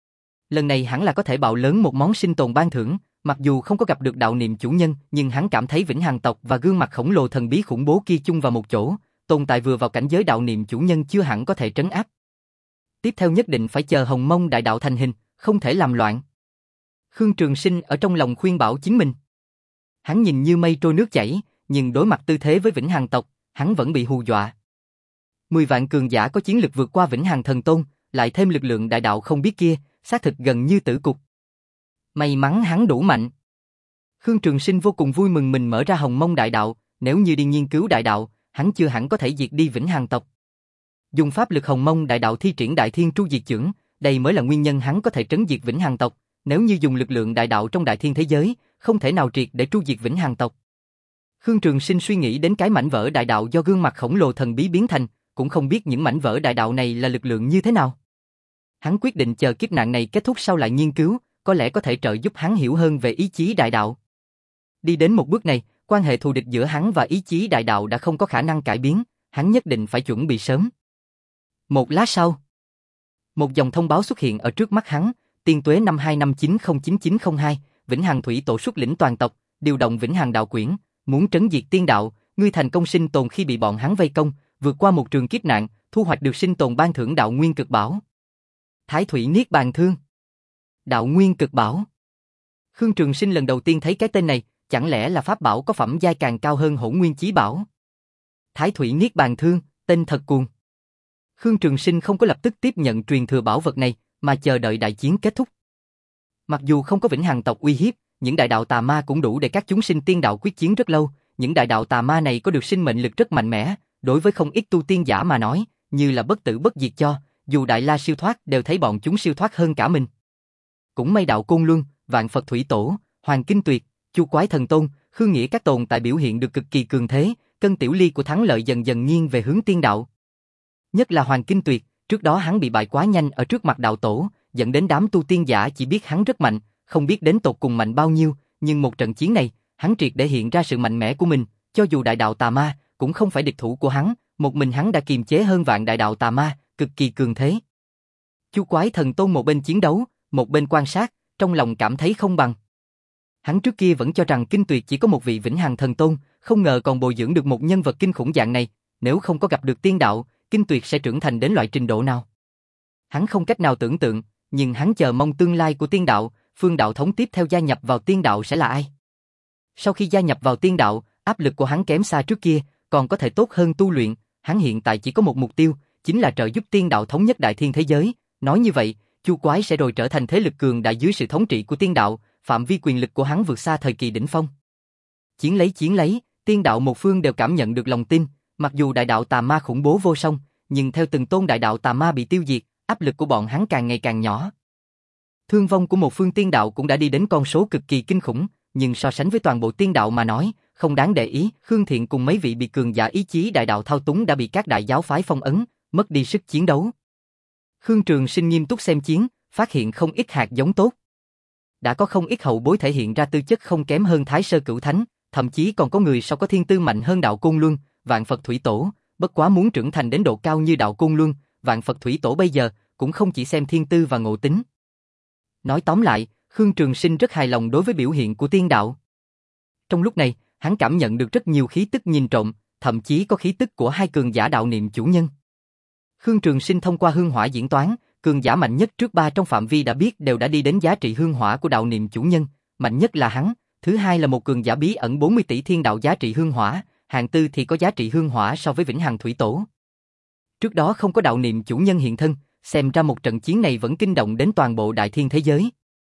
Lần này hẳn là có thể bạo lớn một món sinh tồn ban thưởng, mặc dù không có gặp được đạo niệm chủ nhân, nhưng hắn cảm thấy Vĩnh Hằng tộc và gương mặt khổng lồ thần bí khủng bố kia chung vào một chỗ, tồn tại vừa vào cảnh giới đạo niệm chủ nhân chưa hẳn có thể trấn áp. Tiếp theo nhất định phải chờ Hồng Mông đại đạo thành hình, không thể làm loạn. Khương Trường Sinh ở trong lòng khuyên bảo chính mình. Hắn nhìn như mây trôi nước chảy, nhưng đối mặt tư thế với Vĩnh Hằng tộc, hắn vẫn bị hù dọa. Mười vạn cường giả có chiến lực vượt qua Vĩnh Hằng thần tôn, lại thêm lực lượng đại đạo không biết kia, xác thực gần như tử cục. May mắn hắn đủ mạnh. Khương Trường Sinh vô cùng vui mừng mình mở ra Hồng Mông đại đạo, nếu như đi nghiên cứu đại đạo, hắn chưa hẳn có thể diệt đi Vĩnh Hằng tộc. Dùng pháp lực Hồng Mông đại đạo thi triển Đại Thiên Tru Diệt Chưởng, đây mới là nguyên nhân hắn có thể trấn diệt Vĩnh Hằng tộc, nếu như dùng lực lượng đại đạo trong Đại Thiên thế giới, không thể nào triệt để tru diệt Vĩnh Hằng tộc. Khương Trường Sinh suy nghĩ đến cái mảnh vỡ đại đạo do gương mặt khổng lồ thần bí biến thành, cũng không biết những mảnh vỡ đại đạo này là lực lượng như thế nào. Hắn quyết định chờ kiếp nạn này kết thúc sau lại nghiên cứu, có lẽ có thể trợ giúp hắn hiểu hơn về ý chí đại đạo. Đi đến một bước này, quan hệ thù địch giữa hắn và ý chí đại đạo đã không có khả năng cải biến, hắn nhất định phải chuẩn bị sớm. Một lát sau, một dòng thông báo xuất hiện ở trước mắt hắn, tiên tuế năm hai năm chín không chín chín không hai, Vĩnh Hằng Thủy Tổ xuất lĩnh toàn tộc, điều động Vĩnh Hằng đạo quyển, muốn trấn diệt tiên đạo, ngươi thành công sinh tồn khi bị bọn hắn vây công, vượt qua một trường kiếp nạn, thu hoạch được sinh tồn ban thưởng đạo nguyên cực bảo. Thái Thủy Niết Bàn Thương. Đạo nguyên cực bảo. Khương Trường Sinh lần đầu tiên thấy cái tên này, chẳng lẽ là pháp bảo có phẩm giai càng cao hơn Hỗn Nguyên Chí Bảo? Thái Thủy Niết Bàn Thương, tên thật cuồng. Khương Trường Sinh không có lập tức tiếp nhận truyền thừa bảo vật này, mà chờ đợi đại chiến kết thúc. Mặc dù không có Vĩnh Hằng tộc uy hiếp, những đại đạo tà ma cũng đủ để các chúng sinh tiên đạo quyết chiến rất lâu. Những đại đạo tà ma này có được sinh mệnh lực rất mạnh mẽ, đối với không ít tu tiên giả mà nói, như là bất tử bất diệt cho, dù Đại La siêu thoát đều thấy bọn chúng siêu thoát hơn cả mình. Cũng may đạo Côn Luân, Vạn Phật Thủy Tổ, Hoàng Kinh Tuyệt, Chu Quái Thần Tôn, Khương Nghĩa các tồn tại biểu hiện được cực kỳ cường thế, cân tiểu ly của thắng lợi dần dần nghiêng về hướng tiên đạo. Nhất là Hoàng Kinh Tuyệt, trước đó hắn bị bại quá nhanh ở trước mặt đạo tổ, dẫn đến đám tu tiên giả chỉ biết hắn rất mạnh, không biết đến tột cùng mạnh bao nhiêu, nhưng một trận chiến này, hắn triệt để hiện ra sự mạnh mẽ của mình, cho dù đại đạo tà ma cũng không phải địch thủ của hắn, một mình hắn đã kiềm chế hơn vạn đại đạo tà ma, cực kỳ cường thế. Chu Quái Thần Tôn một bên chiến đấu, một bên quan sát, trong lòng cảm thấy không bằng. Hắn trước kia vẫn cho rằng Kinh Tuyệt chỉ có một vị Vĩnh Hằng Thần Tôn, không ngờ còn bồi dưỡng được một nhân vật kinh khủng dạng này, nếu không có gặp được tiên đạo, Kinh Tuyệt sẽ trưởng thành đến loại trình độ nào? Hắn không cách nào tưởng tượng, nhưng hắn chờ mong tương lai của tiên đạo, phương đạo thống tiếp theo gia nhập vào tiên đạo sẽ là ai? Sau khi gia nhập vào tiên đạo, áp lực của hắn kém xa trước kia, còn có thể tốt hơn tu luyện, hắn hiện tại chỉ có một mục tiêu, chính là trợ giúp tiên đạo thống nhất đại thiên thế giới. Nói như vậy, Chu Quái sẽ rồi trở thành thế lực cường đại dưới sự thống trị của tiên đạo, phạm vi quyền lực của hắn vượt xa thời kỳ đỉnh phong. Chiến lấy chiến lấy, tiên đạo một phương đều cảm nhận được lòng tin, mặc dù đại đạo tà ma khủng bố vô song, nhưng theo từng tôn đại đạo tà ma bị tiêu diệt, áp lực của bọn hắn càng ngày càng nhỏ. Thương vong của một phương tiên đạo cũng đã đi đến con số cực kỳ kinh khủng, nhưng so sánh với toàn bộ tiên đạo mà nói, không đáng để ý. Khương Thiện cùng mấy vị bị cường giả ý chí đại đạo thao túng đã bị các đại giáo phái phong ấn, mất đi sức chiến đấu. Khương Trường Sinh nghiêm túc xem chiến, phát hiện không ít hạt giống tốt. Đã có không ít hậu bối thể hiện ra tư chất không kém hơn Thái Sơ Cửu Thánh, thậm chí còn có người sau có thiên tư mạnh hơn đạo Côn Luân, Vạn Phật Thủy Tổ, bất quá muốn trưởng thành đến độ cao như đạo Côn Luân, Vạn Phật Thủy Tổ bây giờ, cũng không chỉ xem thiên tư và ngộ tính. Nói tóm lại, Khương Trường Sinh rất hài lòng đối với biểu hiện của tiên đạo. Trong lúc này, hắn cảm nhận được rất nhiều khí tức nhìn trộm, thậm chí có khí tức của hai cường giả đạo niệm chủ nhân. Khương Trường Sinh thông qua hương hỏa diễn toán, cường giả mạnh nhất trước ba trong phạm vi đã biết đều đã đi đến giá trị hương hỏa của đạo niệm chủ nhân, mạnh nhất là hắn, thứ hai là một cường giả bí ẩn bốn mươi tỷ thiên đạo giá trị hương hỏa, hạng tư thì có giá trị hương hỏa so với Vĩnh Hằng Thủy Tổ. Trước đó không có đạo niệm chủ nhân hiện thân, xem ra một trận chiến này vẫn kinh động đến toàn bộ đại thiên thế giới.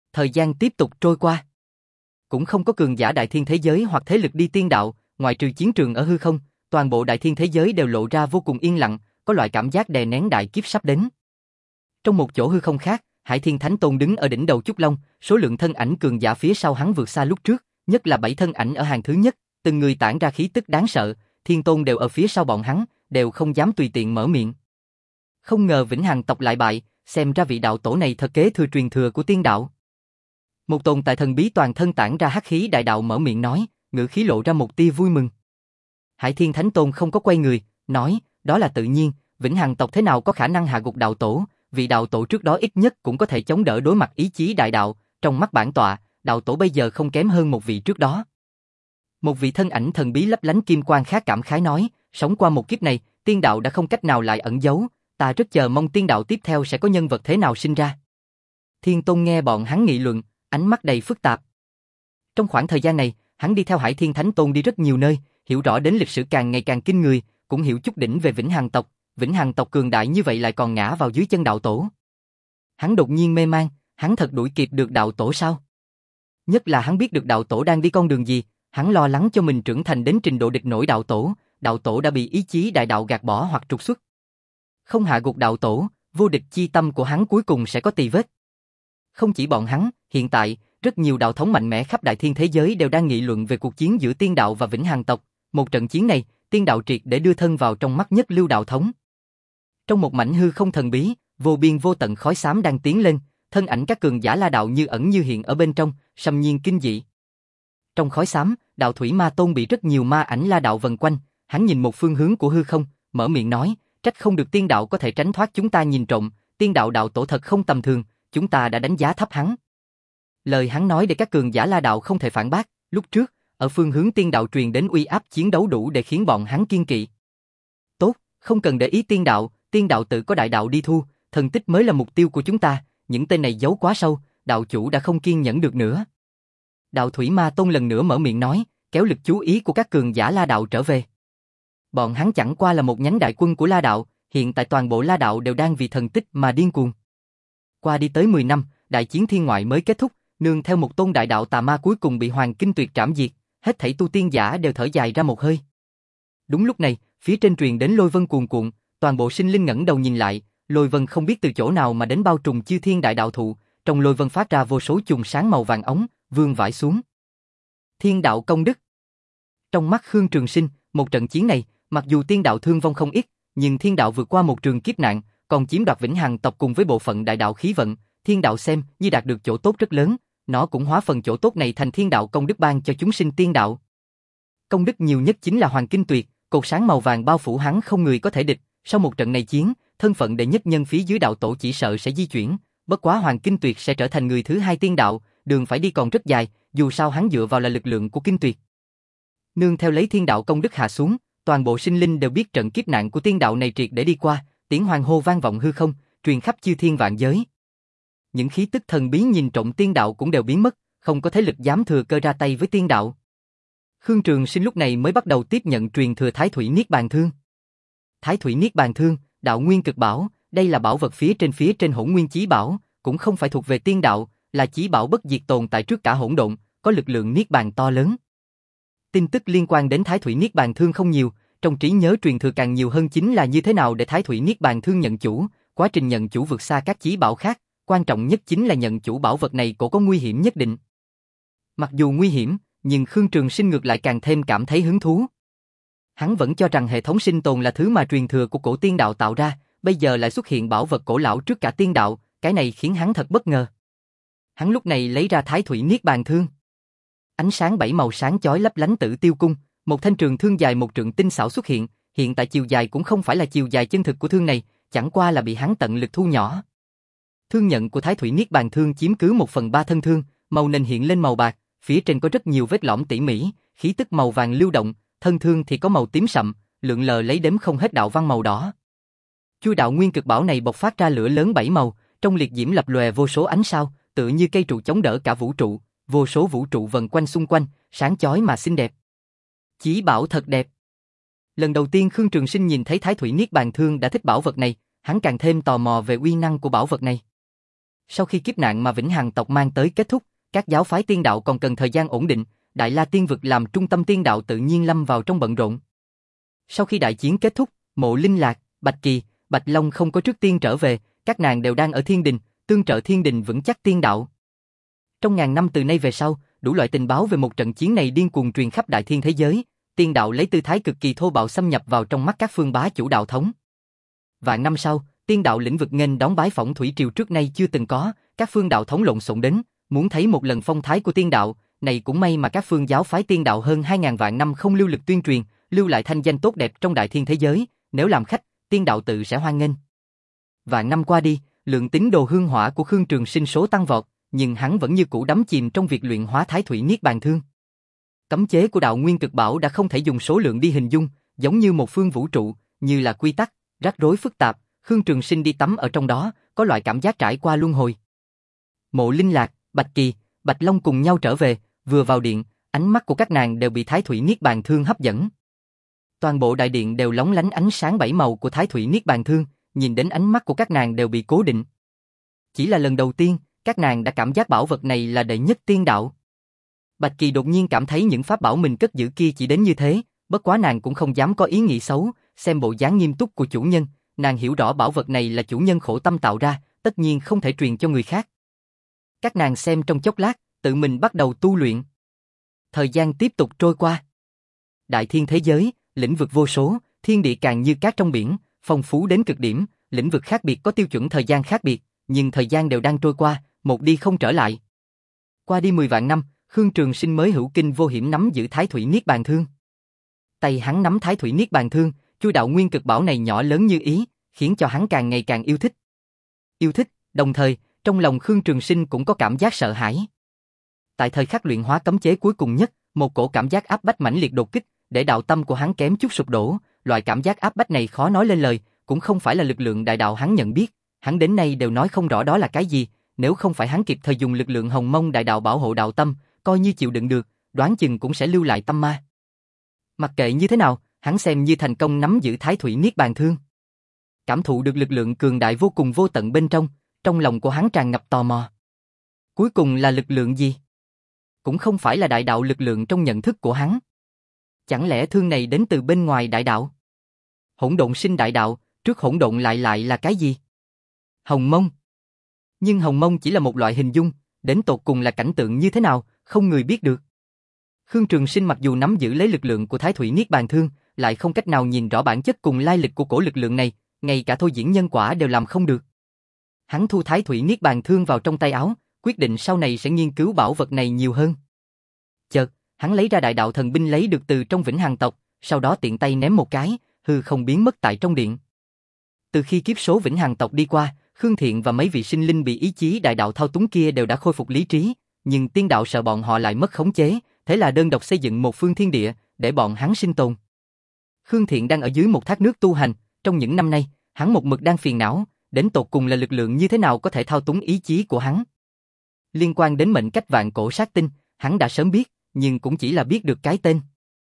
Thời gian tiếp tục trôi qua. Cũng không có cường giả đại thiên thế giới hoặc thế lực đi tiên đạo, ngoại trừ chiến trường ở hư không, toàn bộ đại thiên thế giới đều lộ ra vô cùng yên lặng, có loại cảm giác đè nén đại kiếp sắp đến. Trong một chỗ hư không khác, Hải Thiên Thánh Tôn đứng ở đỉnh đầu Chúc Long, số lượng thân ảnh cường giả phía sau hắn vượt xa lúc trước, nhất là bảy thân ảnh ở hàng thứ nhất, từng người tản ra khí tức đáng sợ, Thiên Tôn đều ở phía sau bọn hắn, đều không dám tùy tiện mở miệng. Không ngờ Vĩnh Hằng tộc lại bại, xem ra vị đạo tổ này thật kế thừa truyền thừa của tiên đạo. Một tồn tại thần bí toàn thân tản ra hắc khí đại đạo mở miệng nói, ngữ khí lộ ra một tia vui mừng. Hải Thiên Thánh Tôn không có quay người, nói, đó là tự nhiên, Vĩnh Hằng tộc thế nào có khả năng hạ gục đạo tổ, vị đạo tổ trước đó ít nhất cũng có thể chống đỡ đối mặt ý chí đại đạo, trong mắt bản tọa, đạo tổ bây giờ không kém hơn một vị trước đó. Một vị thân ảnh thần bí lấp lánh kim quang khác cảm khái nói, sống qua một kiếp này, tiên đạo đã không cách nào lại ẩn giấu, ta rất chờ mong tiên đạo tiếp theo sẽ có nhân vật thế nào sinh ra. Thiên Tôn nghe bọn hắn nghị luận, ánh mắt đầy phức tạp. Trong khoảng thời gian này, hắn đi theo Hải Thiên Thánh Tôn đi rất nhiều nơi, hiểu rõ đến lịch sử càng ngày càng kinh người, cũng hiểu chút đỉnh về Vĩnh Hằng tộc, Vĩnh Hằng tộc cường đại như vậy lại còn ngã vào dưới chân đạo tổ. Hắn đột nhiên mê man, hắn thật đuổi kịp được đạo tổ sao? Nhất là hắn biết được đạo tổ đang đi con đường gì, hắn lo lắng cho mình trưởng thành đến trình độ địch nổi đạo tổ, đạo tổ đã bị ý chí đại đạo gạt bỏ hoặc trục xuất. Không hạ gục đạo tổ, vô địch chi tâm của hắn cuối cùng sẽ có tì vết. Không chỉ bọn hắn, hiện tại, rất nhiều đạo thống mạnh mẽ khắp đại thiên thế giới đều đang nghị luận về cuộc chiến giữa tiên đạo và Vĩnh Hằng tộc. Một trận chiến này, tiên đạo triệt để đưa thân vào trong mắt nhất lưu đạo thống. Trong một mảnh hư không thần bí, vô biên vô tận khói xám đang tiến lên, thân ảnh các cường giả la đạo như ẩn như hiện ở bên trong, sâm nhiên kinh dị. Trong khói xám, đạo thủy ma tôn bị rất nhiều ma ảnh la đạo vần quanh, hắn nhìn một phương hướng của hư không, mở miệng nói, trách không được tiên đạo có thể tránh thoát chúng ta nhìn trộm, tiên đạo đạo tổ thật không tầm thường, chúng ta đã đánh giá thấp hắn. Lời hắn nói để các cường giả la đạo không thể phản bác, lúc trước, ở phương hướng tiên đạo truyền đến uy áp chiến đấu đủ để khiến bọn hắn kiên kỵ. Tốt, không cần để ý tiên đạo, tiên đạo tự có đại đạo đi thu, thần tích mới là mục tiêu của chúng ta, những tên này giấu quá sâu, đạo chủ đã không kiên nhẫn được nữa. Đạo thủy ma tôn lần nữa mở miệng nói, kéo lực chú ý của các cường giả la đạo trở về. Bọn hắn chẳng qua là một nhánh đại quân của la đạo, hiện tại toàn bộ la đạo đều đang vì thần tích mà điên cuồng. Qua đi tới mười năm, đại chiến thiên ngoại mới kết thúc, nương theo một tôn đại đạo tà ma cuối cùng bị Hoàng Kinh Tuyệt trảm diệt, hết thảy tu tiên giả đều thở dài ra một hơi. Đúng lúc này, phía trên truyền đến lôi vân cuồn cuộn, toàn bộ sinh linh ngẩng đầu nhìn lại, lôi vân không biết từ chỗ nào mà đến bao trùm chư thiên đại đạo thụ, trong lôi vân phát ra vô số chùm sáng màu vàng ống, vương vãi xuống. Thiên đạo công đức. Trong mắt Khương Trường Sinh, một trận chiến này, mặc dù tiên đạo thương vong không ít, nhưng thiên đạo vượt qua một trường kiếp nạn, còn chiếm đoạt Vĩnh Hằng tộc cùng với bộ phận đại đạo khí vận, thiên đạo xem như đạt được chỗ tốt rất lớn, nó cũng hóa phần chỗ tốt này thành thiên đạo công đức ban cho chúng sinh tiên đạo. Công đức nhiều nhất chính là Hoàng Kinh Tuyệt, cột sáng màu vàng bao phủ hắn không người có thể địch, sau một trận này chiến, thân phận đệ nhất nhân phía dưới đạo tổ chỉ sợ sẽ di chuyển, bất quá Hoàng Kinh Tuyệt sẽ trở thành người thứ hai tiên đạo, đường phải đi còn rất dài, dù sao hắn dựa vào là lực lượng của Kinh Tuyệt. Nương theo lấy thiên đạo công đức hạ xuống, toàn bộ sinh linh đều biết trận kiếp nạn của tiên đạo này triệt để đi qua, tiếng hoan hô vang vọng hư không, truyền khắp chư thiên vạn giới. Những khí tức thần bí nhìn trộm tiên đạo cũng đều biến mất, không có thế lực dám thừa cơ ra tay với tiên đạo. Khương Trường Sinh lúc này mới bắt đầu tiếp nhận truyền thừa Thái Thủy Niết Bàn Thương. Thái Thủy Niết Bàn Thương, đạo nguyên cực bảo, đây là bảo vật phía trên phía trên Hỗn Nguyên Chí Bảo, cũng không phải thuộc về tiên đạo, là chí bảo bất diệt tồn tại trước cả hỗn độn, có lực lượng niết bàn to lớn. Tin tức liên quan đến Thái Thủy Niết Bàn Thương không nhiều, trong trí nhớ truyền thừa càng nhiều hơn chính là như thế nào để Thái Thủy Niết Bàn Thương nhận chủ, quá trình nhận chủ vượt xa các chí bảo khác, quan trọng nhất chính là nhận chủ bảo vật này cổ có nguy hiểm nhất định. Mặc dù nguy hiểm, nhưng Khương Trường Sinh ngược lại càng thêm cảm thấy hứng thú. Hắn vẫn cho rằng hệ thống sinh tồn là thứ mà truyền thừa của cổ tiên đạo tạo ra, bây giờ lại xuất hiện bảo vật cổ lão trước cả tiên đạo, cái này khiến hắn thật bất ngờ. Hắn lúc này lấy ra Thái Thủy Niết Bàn Thương. Ánh sáng bảy màu sáng chói lấp lánh Tử Tiêu Cung, một thanh trường thương dài một trượng tinh xảo xuất hiện, hiện tại chiều dài cũng không phải là chiều dài chân thực của thương này, chẳng qua là bị hắn tận lực thu nhỏ. Thương nhận của Thái Thủy Niết Bàn Thương chiếm cứ một phần ba thân thương, màu nền hiện lên màu bạc, phía trên có rất nhiều vết lõm tỉ mỉ, khí tức màu vàng lưu động, thân thương thì có màu tím sậm, lượn lờ lấy đếm không hết đạo văn màu đỏ. Chui đạo nguyên cực bảo này bộc phát ra lửa lớn bảy màu, trong liệt diễm lập lòe vô số ánh sao, tựa như cây trụ chống đỡ cả vũ trụ, vô số vũ trụ vần quanh xung quanh, sáng chói mà xinh đẹp. Chí bảo thật đẹp. Lần đầu tiên Khương Trường Sinh nhìn thấy Thái Thủy Niết Bàn Thương đã thích bảo vật này, hắn càng thêm tò mò về uy năng của bảo vật này. Sau khi kiếp nạn mà Vĩnh Hằng tộc mang tới kết thúc, các giáo phái tiên đạo còn cần thời gian ổn định, Đại La Tiên Vực làm trung tâm tiên đạo tự nhiên lâm vào trong bận rộn. Sau khi đại chiến kết thúc, Mộ Linh Lạc, Bạch Kỳ, Bạch Long không có trước tiên trở về, các nàng đều đang ở Thiên Đình, tương trợ Thiên Đình vững chắc tiên đạo. Trong ngàn năm từ nay về sau, đủ loại tình báo về một trận chiến này điên cuồng truyền khắp đại thiên thế giới, tiên đạo lấy tư thái cực kỳ thô bạo xâm nhập vào trong mắt các phương bá chủ đạo thống. Vạn năm sau, tiên đạo lĩnh vực nghênh đón bái phỏng thủy triều trước nay chưa từng có, các phương đạo thống lộn xộn đến, muốn thấy một lần phong thái của tiên đạo, này cũng may mà các phương giáo phái tiên đạo hơn hai ngàn vạn năm không lưu lực tuyên truyền, lưu lại thanh danh tốt đẹp trong đại thiên thế giới, nếu làm khách, tiên đạo tự sẽ hoan nghênh. Vạn năm qua đi, lượng tín đồ hương hỏa của Khương Trường Sinh số tăng vọt, nhưng hắn vẫn như cũ đắm chìm trong việc luyện hóa Thái Thủy Niết Bàn Thương. Cấm chế của đạo Nguyên Cực Bảo đã không thể dùng số lượng đi hình dung, giống như một phương vũ trụ, như là quy tắc, rắc rối phức tạp, Khương Trường Sinh đi tắm ở trong đó, có loại cảm giác trải qua luân hồi. Mộ Linh Lạc, Bạch Kỳ, Bạch Long cùng nhau trở về, vừa vào điện, ánh mắt của các nàng đều bị Thái Thủy Niết Bàn Thương hấp dẫn. Toàn bộ đại điện đều lóng lánh ánh sáng bảy màu của Thái Thủy Niết Bàn Thương, nhìn đến ánh mắt của các nàng đều bị cố định. Chỉ là lần đầu tiên, các nàng đã cảm giác bảo vật này là đệ nhất tiên đạo. Bạch Kỳ đột nhiên cảm thấy những pháp bảo mình cất giữ kia chỉ đến như thế, bất quá nàng cũng không dám có ý nghĩ xấu, xem bộ dáng nghiêm túc của chủ nhân, nàng hiểu rõ bảo vật này là chủ nhân khổ tâm tạo ra, tất nhiên không thể truyền cho người khác. Các nàng xem trong chốc lát, tự mình bắt đầu tu luyện. Thời gian tiếp tục trôi qua. Đại thiên thế giới, lĩnh vực vô số, thiên địa càng như cát trong biển, phong phú đến cực điểm, lĩnh vực khác biệt có tiêu chuẩn thời gian khác biệt, nhưng thời gian đều đang trôi qua, một đi không trở lại. Qua đi mười vạn năm, Khương Trường Sinh mới hữu kinh vô hiểm nắm giữ Thái Thủy Niết Bàn Thương. Tay hắn nắm Thái Thủy Niết Bàn Thương, chui đạo nguyên cực bảo này nhỏ lớn như ý, khiến cho hắn càng ngày càng yêu thích. Yêu thích, đồng thời, trong lòng Khương Trường Sinh cũng có cảm giác sợ hãi. Tại thời khắc luyện hóa cấm chế cuối cùng nhất, một cổ cảm giác áp bách mãnh liệt đột kích, để đạo tâm của hắn kém chút sụp đổ, loại cảm giác áp bách này khó nói lên lời, cũng không phải là lực lượng đại đạo hắn nhận biết, hắn đến nay đều nói không rõ đó là cái gì, nếu không phải hắn kịp thời dùng lực lượng hồng mông đại đạo bảo hộ đạo tâm, coi như chịu đựng được, đoán chừng cũng sẽ lưu lại tâm ma. Mặc kệ như thế nào, hắn xem như thành công nắm giữ Thái Thủy Niết Bàn Thương. Cảm thụ được lực lượng cường đại vô cùng vô tận bên trong, trong lòng của hắn tràn ngập tò mò. Cuối cùng là lực lượng gì? Cũng không phải là đại đạo lực lượng trong nhận thức của hắn. Chẳng lẽ thương này đến từ bên ngoài đại đạo? Hỗn độn sinh đại đạo, trước hỗn độn lại lại là cái gì? Hồng mông. Nhưng hồng mông chỉ là một loại hình dung, đến tột cùng là cảnh tượng như thế nào, không người biết được. Khương Trường Sinh mặc dù nắm giữ lấy lực lượng của Thái Thủy Niết Bàn Thương, lại không cách nào nhìn rõ bản chất cùng lai lịch của cổ lực lượng này, ngay cả thôi diễn nhân quả đều làm không được. Hắn thu Thái Thủy Niết Bàn Thương vào trong tay áo, quyết định sau này sẽ nghiên cứu bảo vật này nhiều hơn. Chợt, hắn lấy ra đại đạo thần binh lấy được từ trong Vĩnh Hằng tộc, sau đó tiện tay ném một cái, hư không biến mất tại trong điện. Từ khi kiếp số Vĩnh Hằng tộc đi qua, Khương Thiện và mấy vị sinh linh bị ý chí đại đạo thao túng kia đều đã khôi phục lý trí, nhưng tiên đạo sợ bọn họ lại mất khống chế, thế là đơn độc xây dựng một phương thiên địa, để bọn hắn sinh tồn. Khương Thiện đang ở dưới một thác nước tu hành, trong những năm nay, hắn một mực đang phiền não, đến tột cùng là lực lượng như thế nào có thể thao túng ý chí của hắn. Liên quan đến mệnh cách vạn cổ sát tinh, hắn đã sớm biết, nhưng cũng chỉ là biết được cái tên.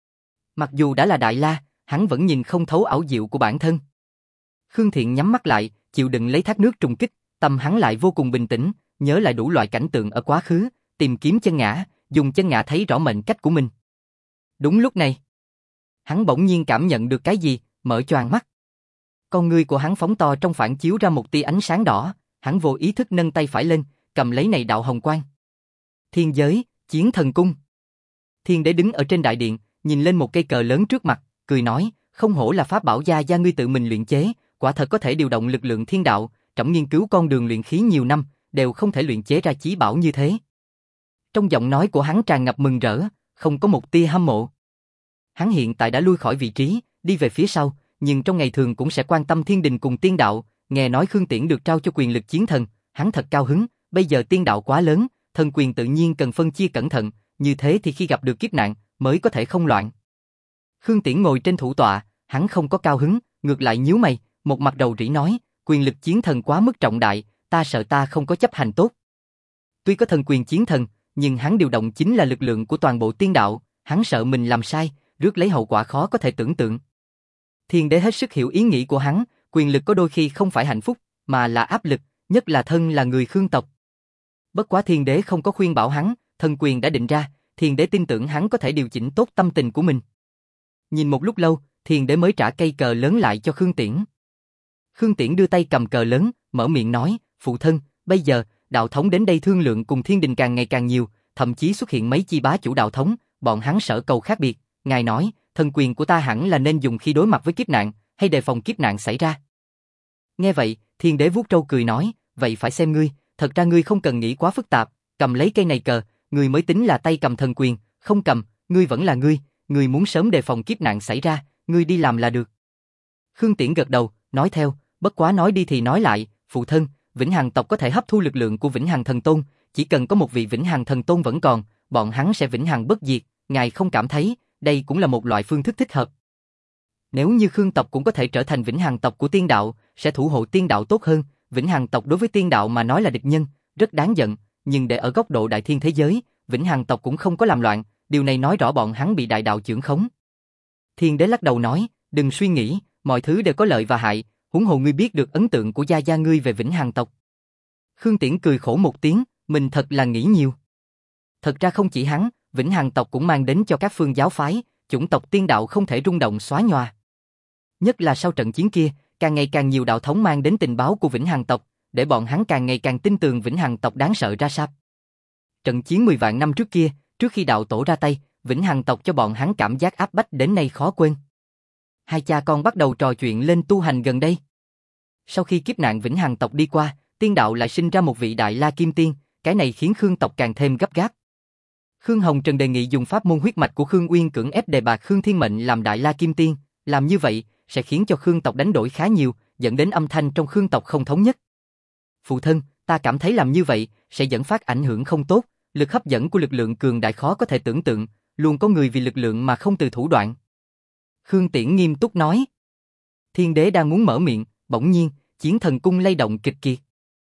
Mặc dù đã là Đại La, hắn vẫn nhìn không thấu ảo diệu của bản thân. Khương Thiện nhắm mắt lại, chịu đựng lấy thác nước trùng kích, tâm hắn lại vô cùng bình tĩnh, nhớ lại đủ loại cảnh tượng ở quá khứ, tìm kiếm chân ngã, dùng chân ngã thấy rõ mệnh cách của mình. Đúng lúc này, hắn bỗng nhiên cảm nhận được cái gì, mở choàng mắt. Con ngươi của hắn phóng to trong phản chiếu ra một tia ánh sáng đỏ, hắn vô ý thức nâng tay phải lên, cầm lấy này đạo hồng quang. Thiên giới, chiến thần cung. Thiên đế đứng ở trên đại điện, nhìn lên một cây cờ lớn trước mặt, cười nói, không hổ là pháp bảo gia gia ngươi tự mình luyện chế, quả thật có thể điều động lực lượng thiên đạo, trẫm nghiên cứu con đường luyện khí nhiều năm, đều không thể luyện chế ra chí bảo như thế. Trong giọng nói của hắn tràn ngập mừng rỡ, không có một tia hâm mộ. Hắn hiện tại đã lui khỏi vị trí, đi về phía sau, nhưng trong ngày thường cũng sẽ quan tâm thiên đình cùng tiên đạo, nghe nói Khương Tiễn được trao cho quyền lực chiến thần, hắn thật cao hứng, bây giờ tiên đạo quá lớn, thần quyền tự nhiên cần phân chia cẩn thận, như thế thì khi gặp được kiếp nạn, mới có thể không loạn. Khương Tiễn ngồi trên thủ tọa, hắn không có cao hứng, ngược lại nhíu mày, một mặt đầu rĩ nói, quyền lực chiến thần quá mức trọng đại, ta sợ ta không có chấp hành tốt. Tuy có thần quyền chiến thần, nhưng hắn điều động chính là lực lượng của toàn bộ tiên đạo, hắn sợ mình làm sai, rước lấy hậu quả khó có thể tưởng tượng. Thiên đế hết sức hiểu ý nghĩ của hắn, quyền lực có đôi khi không phải hạnh phúc, mà là áp lực, nhất là thân là người Khương tộc. Bất quá Thiên Đế không có khuyên bảo hắn, thần quyền đã định ra, Thiên Đế tin tưởng hắn có thể điều chỉnh tốt tâm tình của mình. Nhìn một lúc lâu, Thiên Đế mới trả cây cờ lớn lại cho Khương Tiễn. Khương Tiễn đưa tay cầm cờ lớn, mở miệng nói, phụ thân, bây giờ, đạo thống đến đây thương lượng cùng thiên đình càng ngày càng nhiều, thậm chí xuất hiện mấy chi bá chủ đạo thống, bọn hắn sở cầu khác biệt. Ngài nói, thần quyền của ta hẳn là nên dùng khi đối mặt với kiếp nạn, hay đề phòng kiếp nạn xảy ra. Nghe vậy, Thiên Đế vuốt râu cười nói, vậy phải xem ngươi, thật ra ngươi không cần nghĩ quá phức tạp, cầm lấy cây này cờ, ngươi mới tính là tay cầm thần quyền, không cầm, ngươi vẫn là ngươi, ngươi muốn sớm đề phòng kiếp nạn xảy ra, ngươi đi làm là được. Khương Tiễn gật đầu, nói theo, bất quá nói đi thì nói lại, phụ thân, Vĩnh Hằng tộc có thể hấp thu lực lượng của Vĩnh Hằng Thần Tôn, chỉ cần có một vị Vĩnh Hằng Thần Tôn vẫn còn, bọn hắn sẽ vĩnh hằng bất diệt, ngài không cảm thấy, đây cũng là một loại phương thức thích hợp. Nếu như Khương tộc cũng có thể trở thành Vĩnh Hằng tộc của tiên đạo, sẽ thủ hộ tiên đạo tốt hơn, Vĩnh Hằng tộc đối với tiên đạo mà nói là địch nhân, rất đáng giận, nhưng để ở góc độ đại thiên thế giới, Vĩnh Hằng tộc cũng không có làm loạn, điều này nói rõ bọn hắn bị đại đạo chưởng khống. Thiên Đế lắc đầu nói, đừng suy nghĩ, mọi thứ đều có lợi và hại, huống hồ ngươi biết được ấn tượng của gia gia ngươi về Vĩnh Hằng tộc. Khương Tiễn cười khổ một tiếng, mình thật là nghĩ nhiều. Thật ra không chỉ hắn, Vĩnh Hằng tộc cũng mang đến cho các phương giáo phái, chủng tộc tiên đạo không thể rung động xóa nhòa. Nhất là sau trận chiến kia, càng ngày càng nhiều đạo thống mang đến tình báo của Vĩnh Hằng tộc, để bọn hắn càng ngày càng tin tưởng Vĩnh Hằng tộc đáng sợ ra sao. Trận chiến mười vạn năm trước kia, trước khi đạo tổ ra tay, Vĩnh Hằng tộc cho bọn hắn cảm giác áp bách đến nay khó quên. Hai cha con bắt đầu trò chuyện lên tu hành gần đây. Sau khi kiếp nạn Vĩnh Hằng tộc đi qua, tiên đạo lại sinh ra một vị Đại La Kim Tiên, cái này khiến Khương tộc càng thêm gấp gáp. Khương Hồng Trần đề nghị dùng pháp môn huyết mạch của Khương Uyên cưỡng ép đề bạt Khương Thiên Mệnh làm Đại La Kim Tiên, làm như vậy sẽ khiến cho Khương tộc đánh đổi khá nhiều, dẫn đến âm thanh trong Khương tộc không thống nhất. Phụ thân, ta cảm thấy làm như vậy sẽ dẫn phát ảnh hưởng không tốt, lực hấp dẫn của lực lượng cường đại khó có thể tưởng tượng, luôn có người vì lực lượng mà không từ thủ đoạn. Khương Tiễn nghiêm túc nói. Thiên Đế đang muốn mở miệng, bỗng nhiên, Chiến Thần Cung lay động kịch kiệt.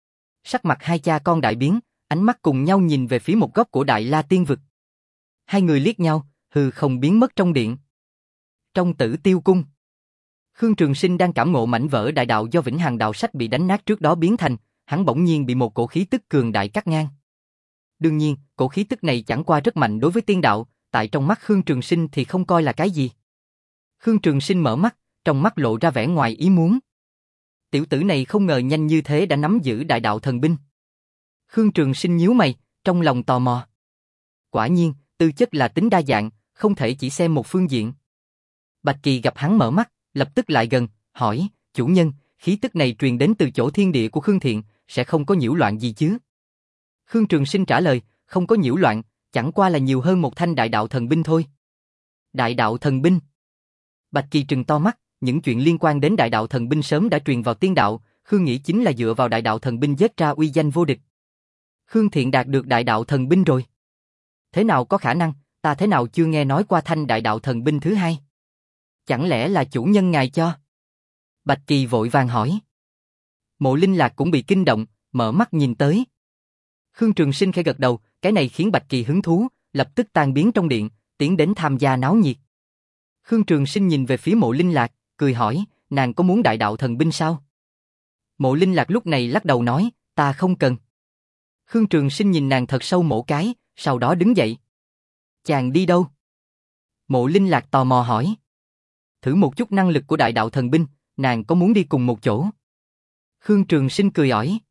Sắc mặt hai cha con đại biến, ánh mắt cùng nhau nhìn về phía một góc của Đại La Tiên Vực. Hai người liếc nhau, hư không biến mất trong điện. Trong Tử Tiêu Cung, Khương Trường Sinh đang cảm ngộ mảnh vỡ đại đạo do Vĩnh Hằng đạo sách bị đánh nát trước đó biến thành, hắn bỗng nhiên bị một cổ khí tức cường đại cắt ngang. Đương nhiên, cổ khí tức này chẳng qua rất mạnh đối với tiên đạo, tại trong mắt Khương Trường Sinh thì không coi là cái gì. Khương Trường Sinh mở mắt, trong mắt lộ ra vẻ ngoài ý muốn. Tiểu tử này không ngờ nhanh như thế đã nắm giữ đại đạo thần binh. Khương Trường Sinh nhíu mày, trong lòng tò mò. Quả nhiên, tư chất là tính đa dạng, không thể chỉ xem một phương diện. Bạch Kỳ gặp hắn mở mắt, lập tức lại gần, hỏi, chủ nhân, khí tức này truyền đến từ chỗ thiên địa của Khương Thiện, sẽ không có nhiễu loạn gì chứ? Khương Trường Sinh trả lời, không có nhiễu loạn, chẳng qua là nhiều hơn một thanh đại đạo thần binh thôi. Đại đạo thần binh? Bạch Kỳ trừng to mắt, những chuyện liên quan đến đại đạo thần binh sớm đã truyền vào tiên đạo, Khương nghĩ chính là dựa vào đại đạo thần binh giết ra uy danh vô địch. Khương Thiện đạt được đại đạo thần binh rồi. Thế nào có khả năng, ta thế nào chưa nghe nói qua thanh đại đạo thần binh thứ hai? Chẳng lẽ là chủ nhân ngài cho? Bạch Kỳ vội vàng hỏi. Mộ Linh Lạc cũng bị kinh động, mở mắt nhìn tới. Khương Trường Sinh khẽ gật đầu, cái này khiến Bạch Kỳ hứng thú, lập tức tan biến trong điện, tiến đến tham gia náo nhiệt. Khương Trường Sinh nhìn về phía Mộ Linh Lạc, cười hỏi, nàng có muốn đại đạo thần binh sao? Mộ Linh Lạc lúc này lắc đầu nói, ta không cần. Khương Trường Sinh nhìn nàng thật sâu một cái, sau đó đứng dậy. Chàng đi đâu? Mộ Linh Lạc tò mò hỏi. Thử một chút năng lực của đại đạo thần binh, nàng có muốn đi cùng một chỗ? Khương Trường Sinh cười ỏi.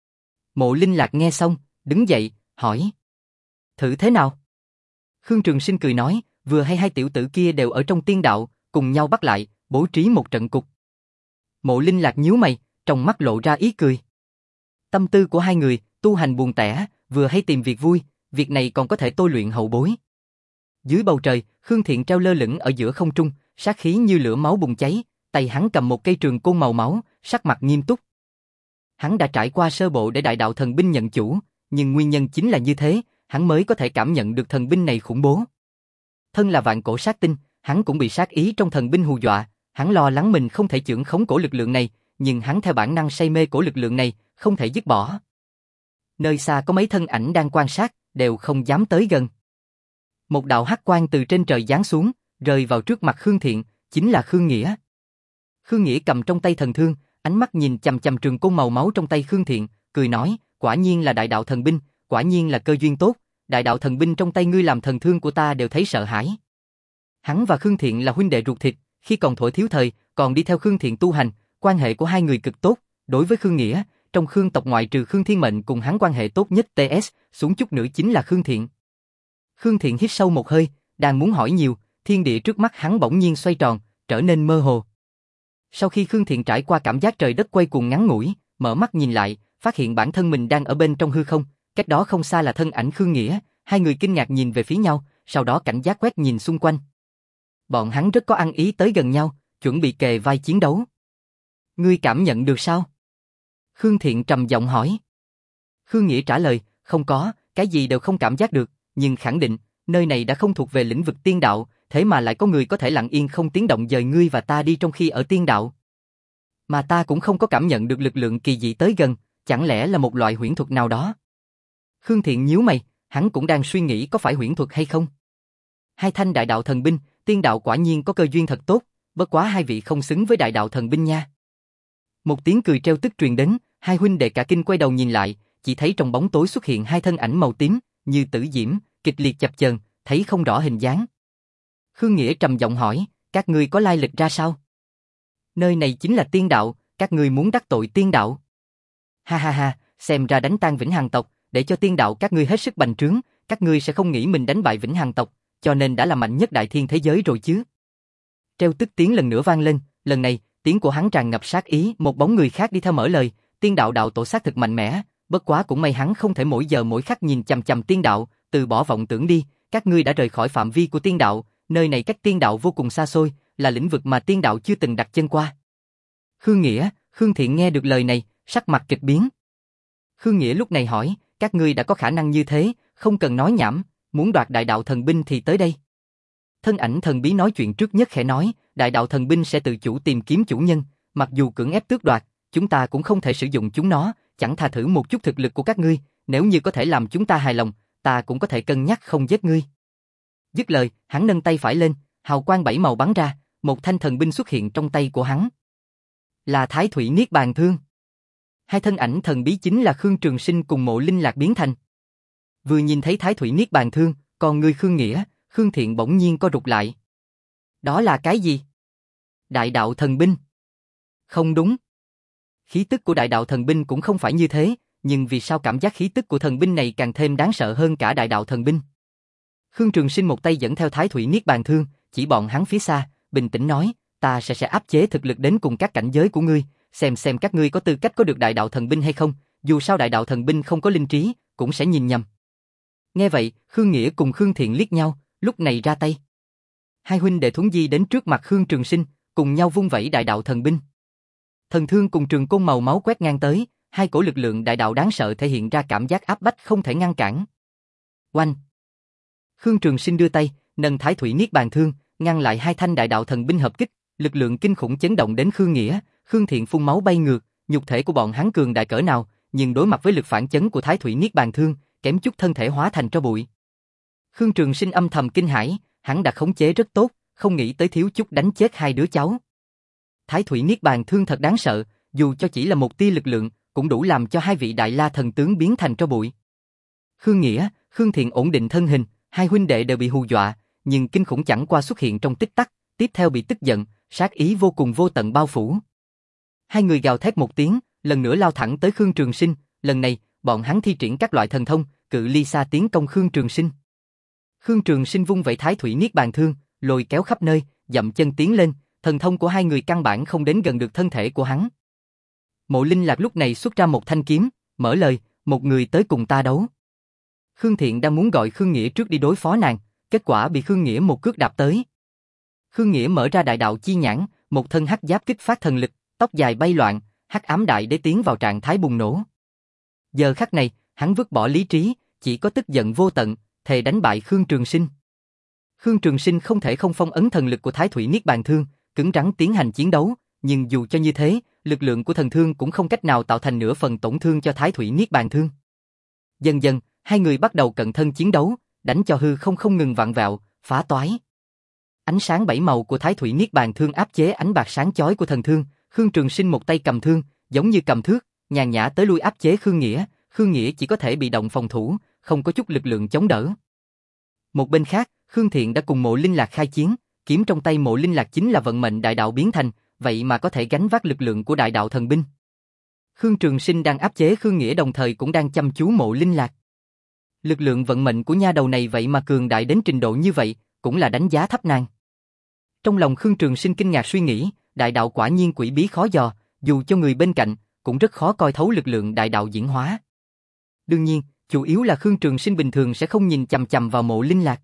Mộ Linh Lạc nghe xong, đứng dậy, hỏi. Thử thế nào? Khương Trường Sinh cười nói, vừa hay hai tiểu tử kia đều ở trong tiên đạo, cùng nhau bắt lại, bố trí một trận cục. Mộ Linh Lạc nhíu mày, trong mắt lộ ra ý cười. Tâm tư của hai người, tu hành buồn tẻ, vừa hay tìm việc vui, việc này còn có thể tôi luyện hậu bối. Dưới bầu trời, Khương Thiện treo lơ lửng ở giữa không trung, sát khí như lửa máu bùng cháy, tay hắn cầm một cây trường côn màu máu, sắc mặt nghiêm túc. Hắn đã trải qua sơ bộ để đại đạo thần binh nhận chủ, nhưng nguyên nhân chính là như thế, hắn mới có thể cảm nhận được thần binh này khủng bố. Thân là vạn cổ sát tinh, hắn cũng bị sát ý trong thần binh hù dọa, hắn lo lắng mình không thể chưởng khống cổ lực lượng này, nhưng hắn theo bản năng say mê cổ lực lượng này, không thể dứt bỏ. Nơi xa có mấy thân ảnh đang quan sát, đều không dám tới gần. Một đạo hắc quang từ trên trời giáng xuống, rơi vào trước mặt Khương Thiện, chính là Khương Nghĩa. Khương Nghĩa cầm trong tay thần thương, ánh mắt nhìn chằm chằm trường côn màu máu trong tay Khương Thiện, cười nói, quả nhiên là đại đạo thần binh, quả nhiên là cơ duyên tốt, đại đạo thần binh trong tay ngươi làm thần thương của ta đều thấy sợ hãi. Hắn và Khương Thiện là huynh đệ ruột thịt, khi còn thuở thiếu thời, còn đi theo Khương Thiện tu hành, quan hệ của hai người cực tốt. Đối với Khương Nghĩa, trong Khương tộc ngoại trừ Khương Thiên Mệnh cùng hắn quan hệ tốt nhất tê ét, xuống chút nữa chính là Khương Thiện. Khương Thiện hít sâu một hơi, đang muốn hỏi nhiều, thiên địa trước mắt hắn bỗng nhiên xoay tròn, trở nên mơ hồ. Sau khi Khương Thiện trải qua cảm giác trời đất quay cuồng ngắn ngủi, mở mắt nhìn lại, phát hiện bản thân mình đang ở bên trong hư không, cách đó không xa là thân ảnh Khương Nghĩa, hai người kinh ngạc nhìn về phía nhau, sau đó cảnh giác quét nhìn xung quanh. Bọn hắn rất có ăn ý tới gần nhau, chuẩn bị kề vai chiến đấu. Ngươi cảm nhận được sao? Khương Thiện trầm giọng hỏi. Khương Nghĩa trả lời, không có, cái gì đều không cảm giác được, nhưng khẳng định, nơi này đã không thuộc về lĩnh vực tiên đạo, thế mà lại có người có thể lặng yên không tiếng động dời ngươi và ta đi trong khi ở tiên đạo. Mà ta cũng không có cảm nhận được lực lượng kỳ dị tới gần, chẳng lẽ là một loại huyễn thuật nào đó? Khương Thiện nhíu mày, hắn cũng đang suy nghĩ có phải huyễn thuật hay không. Hai thanh đại đạo thần binh, tiên đạo quả nhiên có cơ duyên thật tốt, bất quá hai vị không xứng với đại đạo thần binh nha. Một tiếng cười treo tức truyền đến, hai huynh đệ cả kinh quay đầu nhìn lại, chỉ thấy trong bóng tối xuất hiện hai thân ảnh màu tím, như tử diễm, kịch liệt chập chờn, thấy không rõ hình dáng. Khương Nghĩa trầm giọng hỏi, các ngươi có lai lịch ra sao? Nơi này chính là tiên đạo, các ngươi muốn đắc tội tiên đạo. Ha ha ha, xem ra đánh tan Vĩnh Hằng tộc, để cho tiên đạo các ngươi hết sức bành trướng, các ngươi sẽ không nghĩ mình đánh bại Vĩnh Hằng tộc, cho nên đã là mạnh nhất đại thiên thế giới rồi chứ. Treo tức tiếng lần nữa vang lên, lần này, tiếng của hắn tràn ngập sát ý, một bóng người khác đi theo mở lời, tiên đạo đạo tổ xác thực mạnh mẽ, bất quá cũng may hắn không thể mỗi giờ mỗi khắc nhìn chằm chằm tiên đạo, từ bỏ vọng tưởng đi, các ngươi đã rời khỏi phạm vi của tiên đạo, nơi này cách tiên đạo vô cùng xa xôi, là lĩnh vực mà tiên đạo chưa từng đặt chân qua. Khương Nghĩa, Khương Thiện nghe được lời này, sắc mặt kịch biến. Khương Nghĩa lúc này hỏi, các ngươi đã có khả năng như thế, không cần nói nhảm, muốn đoạt đại đạo thần binh thì tới đây. Thân ảnh thần bí nói chuyện trước nhất khẽ nói, đại đạo thần binh sẽ tự chủ tìm kiếm chủ nhân, mặc dù cưỡng ép tước đoạt, chúng ta cũng không thể sử dụng chúng nó, chẳng thà thử một chút thực lực của các ngươi, nếu như có thể làm chúng ta hài lòng, ta cũng có thể cân nhắc không giết ngươi. Dứt lời, hắn nâng tay phải lên, hào quang bảy màu bắn ra, một thanh thần binh xuất hiện trong tay của hắn. Là Thái Thủy Niết Bàn Thương. Hai thân ảnh thần bí chính là Khương Trường Sinh cùng Mộ Linh Lạc biến thành. Vừa nhìn thấy Thái Thủy Niết Bàn Thương, còn người Khương Nghĩa, Khương Thiện bỗng nhiên co rụt lại. Đó là cái gì? Đại đạo thần binh. Không đúng. Khí tức của đại đạo thần binh cũng không phải như thế, nhưng vì sao cảm giác khí tức của thần binh này càng thêm đáng sợ hơn cả đại đạo thần binh? Khương Trường Sinh một tay dẫn theo Thái Thủy Niết Bàn Thương, chỉ bọn hắn phía xa, bình tĩnh nói, ta sẽ sẽ áp chế thực lực đến cùng các cảnh giới của ngươi, xem xem các ngươi có tư cách có được đại đạo thần binh hay không, dù sao đại đạo thần binh không có linh trí, cũng sẽ nhìn nhầm. Nghe vậy, Khương Nghĩa cùng Khương Thiện liếc nhau, lúc này ra tay. Hai huynh đệ Thuấn Di đến trước mặt Khương Trường Sinh, cùng nhau vung vẩy đại đạo thần binh. Thần thương cùng trường côn màu máu quét ngang tới, hai cổ lực lượng đại đạo đáng sợ thể hiện ra cảm giác áp bách không thể ngăn cản. Oanh! Khương Trường Sinh đưa tay, nâng Thái Thủy Niết Bàn Thương, ngăn lại hai thanh đại đạo thần binh hợp kích, lực lượng kinh khủng chấn động đến Khương Nghĩa, Khương Thiện phun máu bay ngược, nhục thể của bọn hắn cường đại cỡ nào, nhưng đối mặt với lực phản chấn của Thái Thủy Niết Bàn Thương, kém chút thân thể hóa thành tro bụi. Khương Trường Sinh âm thầm kinh hãi, hắn đã khống chế rất tốt, không nghĩ tới thiếu chút đánh chết hai đứa cháu. Thái Thủy Niết Bàn Thương thật đáng sợ, dù cho chỉ là một tia lực lượng, cũng đủ làm cho hai vị đại la thần tướng biến thành tro bụi. Khương Nghĩa, Khương Thiện ổn định thân hình, hai huynh đệ đều bị hù dọa, nhưng kinh khủng chẳng qua xuất hiện trong tích tắc, tiếp theo bị tức giận, sát ý vô cùng vô tận bao phủ. Hai người gào thét một tiếng, lần nữa lao thẳng tới Khương Trường Sinh, lần này, bọn hắn thi triển các loại thần thông, cự ly xa tiến công Khương Trường Sinh. Khương Trường Sinh vung vẩy Thái Thủy Niết Bàn Thương, lôi kéo khắp nơi, dậm chân tiến lên, thần thông của hai người căn bản không đến gần được thân thể của hắn. Mộ Linh Lạc lúc này xuất ra một thanh kiếm, mở lời, một người tới cùng ta đấu. Khương Thiện đang muốn gọi Khương Nghĩa trước đi đối phó nàng, kết quả bị Khương Nghĩa một cước đạp tới. Khương Nghĩa mở ra đại đạo chi nhãn, một thân hắc giáp kích phát thần lực, tóc dài bay loạn, hắc ám đại đế tiến vào trạng thái bùng nổ. Giờ khắc này, hắn vứt bỏ lý trí, chỉ có tức giận vô tận, thề đánh bại Khương Trường Sinh. Khương Trường Sinh không thể không phong ấn thần lực của Thái Thủy Niết Bàn Thương, cứng rắn tiến hành chiến đấu, nhưng dù cho như thế, lực lượng của thần thương cũng không cách nào tạo thành nửa phần tổn thương cho Thái Thủy Niết Bàn Thương. Dần dần, hai người bắt đầu cận thân chiến đấu, đánh cho hư không không ngừng vặn vẹo, phá toái. Ánh sáng bảy màu của Thái Thủy Niết Bàn Thương áp chế ánh bạc sáng chói của thần thương, Khương Trường Sinh một tay cầm thương, giống như cầm thước, nhàn nhã tới lui áp chế Khương Nghĩa, Khương Nghĩa chỉ có thể bị động phòng thủ, không có chút lực lượng chống đỡ. Một bên khác, Khương Thiện đã cùng Mộ Linh Lạc khai chiến, kiếm trong tay Mộ Linh Lạc chính là vận mệnh đại đạo biến thành, vậy mà có thể gánh vác lực lượng của đại đạo thần binh. Khương Trường Sinh đang áp chế Khương Nghĩa đồng thời cũng đang chăm chú Mộ Linh Lạc. Lực lượng vận mệnh của nha đầu này vậy mà cường đại đến trình độ như vậy, cũng là đánh giá thấp nàng. Trong lòng Khương Trường Sinh kinh ngạc suy nghĩ, đại đạo quả nhiên quỷ bí khó dò, dù cho người bên cạnh, cũng rất khó coi thấu lực lượng đại đạo diễn hóa. Đương nhiên, chủ yếu là Khương Trường Sinh bình thường sẽ không nhìn chằm chằm vào Mộ Linh Lạc.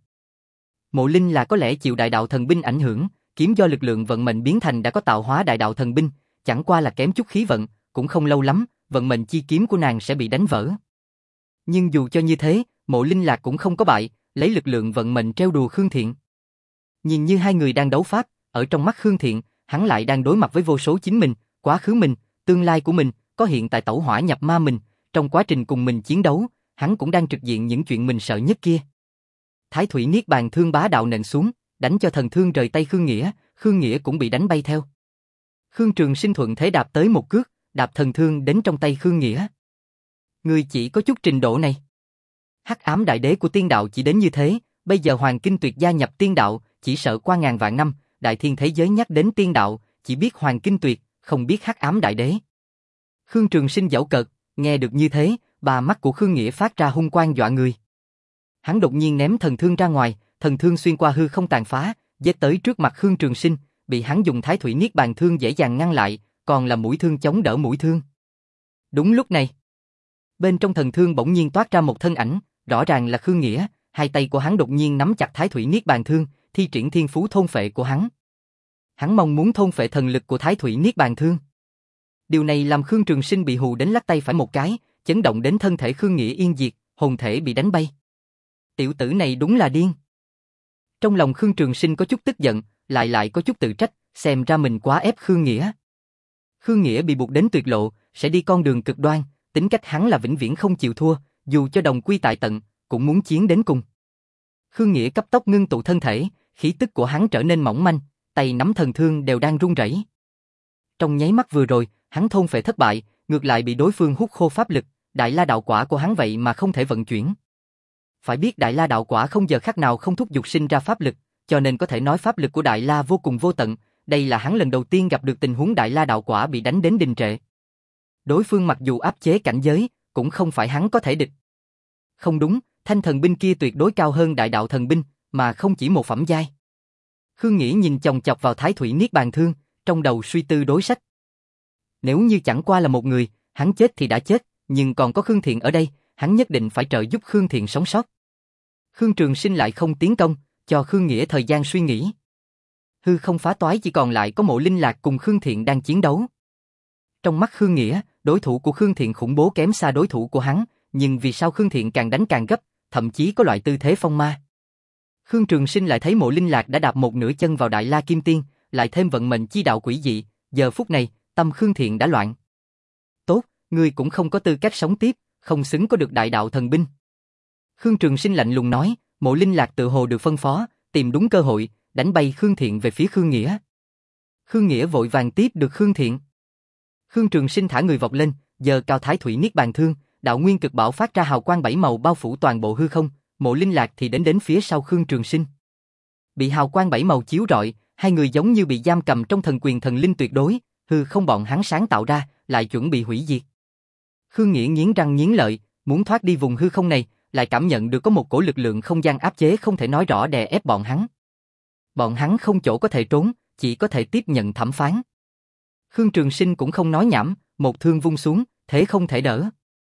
Mộ Linh là có lẽ chịu đại đạo thần binh ảnh hưởng, kiếm do lực lượng vận mệnh biến thành đã có tạo hóa đại đạo thần binh, chẳng qua là kém chút khí vận, cũng không lâu lắm, vận mệnh chi kiếm của nàng sẽ bị đánh vỡ. Nhưng dù cho như thế, Mộ Linh Lạc cũng không có bại, lấy lực lượng vận mệnh trêu đùa Khương Thiện. Nhìn như hai người đang đấu pháp, ở trong mắt Khương Thiện, hắn lại đang đối mặt với vô số chính mình, quá khứ mình, tương lai của mình, có hiện tại tẩu hỏa nhập ma mình, trong quá trình cùng mình chiến đấu, hắn cũng đang trực diện những chuyện mình sợ nhất kia. Thái Thủy Niết Bàn thương bá đạo nện xuống, đánh cho thần thương rời tay Khương Nghĩa, Khương Nghĩa cũng bị đánh bay theo. Khương Trường Sinh thuận thế đạp tới một cước, đạp thần thương đến trong tay Khương Nghĩa. Ngươi chỉ có chút trình độ này. Hắc ám đại đế của tiên đạo chỉ đến như thế, bây giờ Hoàng Kinh Tuyệt gia nhập tiên đạo, chỉ sợ qua ngàn vạn năm, đại thiên thế giới nhắc đến tiên đạo, chỉ biết Hoàng Kinh Tuyệt, không biết hắc ám đại đế. Khương Trường Sinh giễu cợt, nghe được như thế, ba mắt của Khương Nghĩa phát ra hung quang dọa người. Hắn đột nhiên ném thần thương ra ngoài, thần thương xuyên qua hư không tàn phá, giết tới trước mặt Khương Trường Sinh, bị hắn dùng Thái Thủy Niết Bàn thương dễ dàng ngăn lại, còn là mũi thương chống đỡ mũi thương. Đúng lúc này, bên trong thần thương bỗng nhiên toát ra một thân ảnh, rõ ràng là Khương Nghĩa, hai tay của hắn đột nhiên nắm chặt Thái Thủy Niết Bàn thương, thi triển thiên phú thôn phệ của hắn. Hắn mong muốn thôn phệ thần lực của Thái Thủy Niết Bàn thương. Điều này làm Khương Trường Sinh bị hù đến lắc tay phải một cái, chấn động đến thân thể Khương Nghĩa yên diệt, hồn thể bị đánh bay. Tiểu tử này đúng là điên. Trong lòng Khương Trường Sinh có chút tức giận, lại lại có chút tự trách, xem ra mình quá ép Khương Nghĩa. Khương Nghĩa bị buộc đến tuyệt lộ, sẽ đi con đường cực đoan, tính cách hắn là vĩnh viễn không chịu thua, dù cho đồng quy tại tận, cũng muốn chiến đến cùng. Khương Nghĩa cấp tốc ngưng tụ thân thể, khí tức của hắn trở nên mỏng manh, tay nắm thần thương đều đang run rẩy. Trong nháy mắt vừa rồi, hắn thôn phệ thất bại, ngược lại bị đối phương hút khô pháp lực, Đại La đạo quả của hắn vậy mà không thể vận chuyển. Phải biết Đại La đạo quả không giờ khắc nào không thúc giục sinh ra pháp lực, cho nên có thể nói pháp lực của Đại La vô cùng vô tận, đây là hắn lần đầu tiên gặp được tình huống Đại La đạo quả bị đánh đến đình trệ. Đối phương mặc dù áp chế cảnh giới, cũng không phải hắn có thể địch. Không đúng, thanh thần binh kia tuyệt đối cao hơn đại đạo thần binh, mà không chỉ một phẩm giai. Khương Nghĩa nhìn chòng chọc vào Thái Thủy Niết Bàn thương, trong đầu suy tư đối sách. Nếu như chẳng qua là một người, hắn chết thì đã chết, nhưng còn có Khương Thiện ở đây, hắn nhất định phải trợ giúp Khương Thiện sống sót. Khương Trường Sinh lại không tiến công, cho Khương Nghĩa thời gian suy nghĩ. Hư không phá toái chỉ còn lại có Mộ Linh Lạc cùng Khương Thiện đang chiến đấu. Trong mắt Khương Nghĩa, đối thủ của Khương Thiện khủng bố kém xa đối thủ của hắn, nhưng vì sao Khương Thiện càng đánh càng gấp, thậm chí có loại tư thế phong ma. Khương Trường Sinh lại thấy Mộ Linh Lạc đã đạp một nửa chân vào Đại La Kim Tiên, lại thêm vận mệnh chi đạo quỷ dị, giờ phút này, tâm Khương Thiện đã loạn. Tốt, ngươi cũng không có tư cách sống tiếp, không xứng có được đại đạo thần binh. Khương Trường Sinh lạnh lùng nói, Mộ Linh Lạc tự hồ được phân phó, tìm đúng cơ hội, đánh bay Khương Thiện về phía Khương Nghĩa. Khương Nghĩa vội vàng tiếp được Khương Thiện. Khương Trường Sinh thả người vọt lên, giơ cao Thái Thủy Niết Bàn thương, đạo nguyên cực bảo phát ra hào quang bảy màu bao phủ toàn bộ hư không, Mộ Linh Lạc thì đến đến phía sau Khương Trường Sinh. Bị hào quang bảy màu chiếu rọi, hai người giống như bị giam cầm trong thần quyền thần linh tuyệt đối, hư không bọn hắn sáng tạo ra, lại chuẩn bị hủy diệt. Khương Nghĩa nghiến răng nghiến lợi, muốn thoát đi vùng hư không này, lại cảm nhận được có một cổ lực lượng không gian áp chế không thể nói rõ đè ép bọn hắn. Bọn hắn không chỗ có thể trốn, chỉ có thể tiếp nhận thẩm phán. Khương Trường Sinh cũng không nói nhảm, một thương vung xuống, thế không thể đỡ.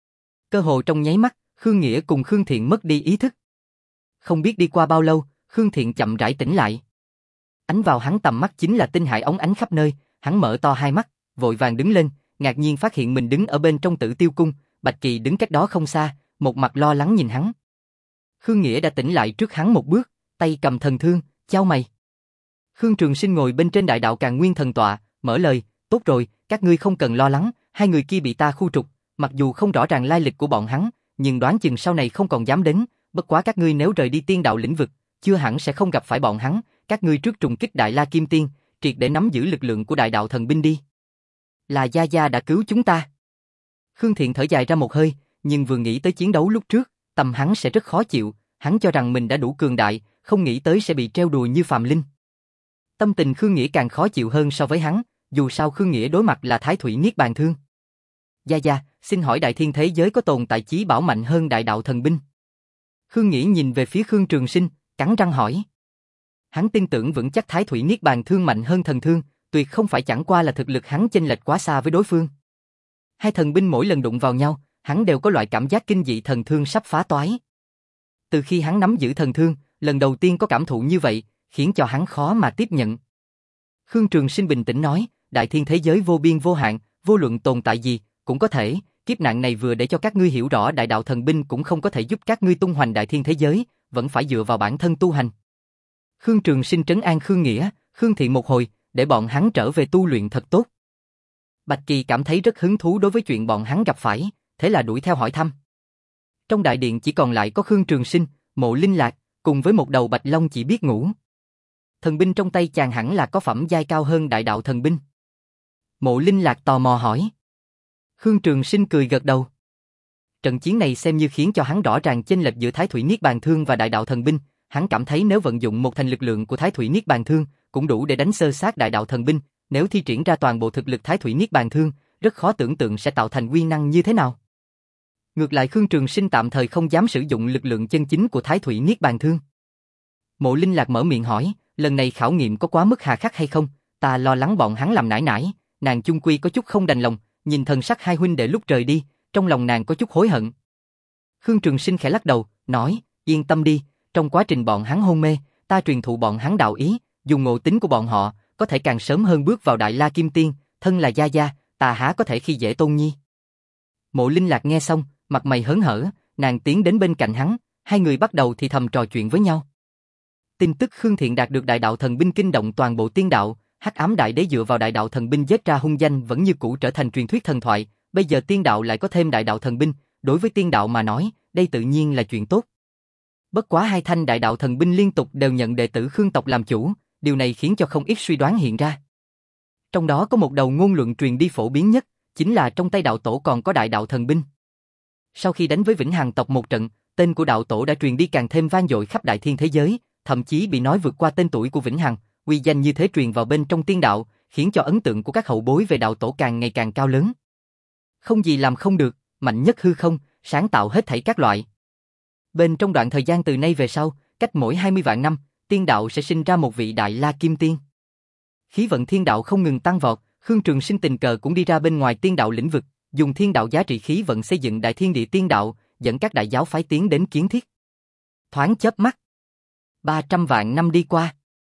Cơ hồ trong nháy mắt, Khương Nghĩa cùng Khương Thiện mất đi ý thức. Không biết đi qua bao lâu, Khương Thiện chậm rãi tỉnh lại. Ánh vào hắn tầm mắt chính là tinh hải óng ánh khắp nơi, hắn mở to hai mắt, vội vàng đứng lên, ngạc nhiên phát hiện mình đứng ở bên trong Tử Tiêu cung, Bạch Kỳ đứng cách đó không xa, một mặt lo lắng nhìn hắn. Khương Nghĩa đã tỉnh lại trước hắn một bước, tay cầm thần thương, chau mày. Khương Trường Sinh ngồi bên trên đại đạo Càn Nguyên thần tọa, mở lời, tốt rồi, các ngươi không cần lo lắng, hai người kia bị ta khu trục, mặc dù không rõ ràng lai lịch của bọn hắn, nhưng đoán chừng sau này không còn dám đến, bất quá các ngươi nếu rời đi tiên đạo lĩnh vực, chưa hẳn sẽ không gặp phải bọn hắn, các ngươi trước trùng kích Đại La Kim Tiên, triệt để nắm giữ lực lượng của đại đạo thần binh đi. Là Gia Gia đã cứu chúng ta. Khương Thiện thở dài ra một hơi, nhưng vừa nghĩ tới chiến đấu lúc trước, tâm hắn sẽ rất khó chịu, hắn cho rằng mình đã đủ cường đại, không nghĩ tới sẽ bị treo đùa như phàm linh. Tâm tình Khương Nghĩa càng khó chịu hơn so với hắn, dù sao Khương Nghĩa đối mặt là Thái Thủy Niết Bàn Thương. Gia Gia, xin hỏi đại thiên thế giới có tồn tại chí bảo mạnh hơn đại đạo thần binh? Khương Nghĩa nhìn về phía Khương Trường Sinh, cắn răng hỏi. Hắn tin tưởng vững chắc Thái Thủy Niết Bàn Thương mạnh hơn thần thương, tuyệt không phải chẳng qua là thực lực hắn chênh lệch quá xa với đối phương. Hai thần binh mỗi lần đụng vào nhau, hắn đều có loại cảm giác kinh dị thần thương sắp phá toái. Từ khi hắn nắm giữ thần thương, lần đầu tiên có cảm thụ như vậy, khiến cho hắn khó mà tiếp nhận. Khương Trường Sinh bình tĩnh nói, đại thiên thế giới vô biên vô hạn, vô luận tồn tại gì, cũng có thể, kiếp nạn này vừa để cho các ngươi hiểu rõ đại đạo thần binh cũng không có thể giúp các ngươi tung hoành đại thiên thế giới, vẫn phải dựa vào bản thân tu hành. Khương Trường Sinh trấn an Khương Nghĩa, Khương Thiện một hồi, để bọn hắn trở về tu luyện thật tốt. Bạch Kỳ cảm thấy rất hứng thú đối với chuyện bọn hắn gặp phải, thế là đuổi theo hỏi thăm. Trong đại điện chỉ còn lại có Khương Trường Sinh, Mộ Linh Lạc, cùng với một đầu bạch long chỉ biết ngủ. Thần binh trong tay chàng hẳn là có phẩm giai cao hơn đại đạo thần binh. Mộ Linh Lạc tò mò hỏi. Khương Trường Sinh cười gật đầu. Trận chiến này xem như khiến cho hắn rõ ràng chênh lệch giữa Thái Thủy Niết Bàn Thương và đại đạo thần binh, hắn cảm thấy nếu vận dụng một thành lực lượng của Thái Thủy Niết Bàn Thương, cũng đủ để đánh sơ sát đại đạo thần binh, nếu thi triển ra toàn bộ thực lực Thái Thủy Niết Bàn Thương, rất khó tưởng tượng sẽ tạo thành uy năng như thế nào. Ngược lại Khương Trường Sinh tạm thời không dám sử dụng lực lượng chân chính của Thái Thủy Niết Bàn Thương. Mộ Linh Lạc mở miệng hỏi, lần này khảo nghiệm có quá mức hà khắc hay không? Ta lo lắng bọn hắn làm nải nải, nàng chung quy có chút không đành lòng, nhìn thần sắc hai huynh đệ lúc rời đi, trong lòng nàng có chút hối hận. Khương Trường Sinh khẽ lắc đầu, nói, yên tâm đi, trong quá trình bọn hắn hôn mê, ta truyền thụ bọn hắn đạo ý, dùng ngộ tính của bọn họ, có thể càng sớm hơn bước vào Đại La Kim Tiên, thân là gia gia, ta há có thể khi dễ Tôn Nhi. Mộ Linh Lạc nghe xong, mặt mày hớn hở, nàng tiến đến bên cạnh hắn, hai người bắt đầu thì thầm trò chuyện với nhau. Tin tức Khương Thiện đạt được đại đạo thần binh kinh động toàn bộ tiên đạo, Hắc Ám Đại Đế dựa vào đại đạo thần binh giết ra hung danh vẫn như cũ trở thành truyền thuyết thần thoại, bây giờ tiên đạo lại có thêm đại đạo thần binh, đối với tiên đạo mà nói, đây tự nhiên là chuyện tốt. Bất quá hai thanh đại đạo thần binh liên tục đều nhận đệ tử Khương tộc làm chủ, điều này khiến cho không ít suy đoán hiện ra. Trong đó có một đầu ngôn luận truyền đi phổ biến nhất, chính là trong tay đạo tổ còn có đại đạo thần binh. Sau khi đánh với Vĩnh Hằng tộc một trận, tên của đạo tổ đã truyền đi càng thêm vang dội khắp đại thiên thế giới, thậm chí bị nói vượt qua tên tuổi của Vĩnh Hằng, uy danh như thế truyền vào bên trong tiên đạo, khiến cho ấn tượng của các hậu bối về đạo tổ càng ngày càng cao lớn. Không gì làm không được, mạnh nhất hư không, sáng tạo hết thảy các loại. Bên trong đoạn thời gian từ nay về sau, cách mỗi hai mươi vạn năm, tiên đạo sẽ sinh ra một vị Đại La Kim Tiên. Khí vận thiên đạo không ngừng tăng vọt, Khương Trường Sinh tình cờ cũng đi ra bên ngoài tiên đạo lĩnh vực, dùng thiên đạo giá trị khí vận xây dựng đại thiên địa tiên đạo, dẫn các đại giáo phái tiến đến kiến thiết. Thoáng chớp mắt, ba trăm vạn năm đi qua.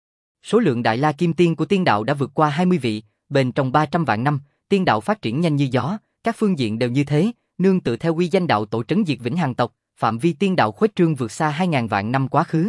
Số lượng Đại La Kim Tiên của tiên đạo đã vượt qua hai mươi vị, bên trong ba trăm vạn năm, tiên đạo phát triển nhanh như gió, các phương diện đều như thế, nương tựa theo uy danh đạo tổ trấn diệt Vĩnh Hằng tộc, phạm vi tiên đạo khuếch trương vượt xa hai ngàn vạn năm quá khứ.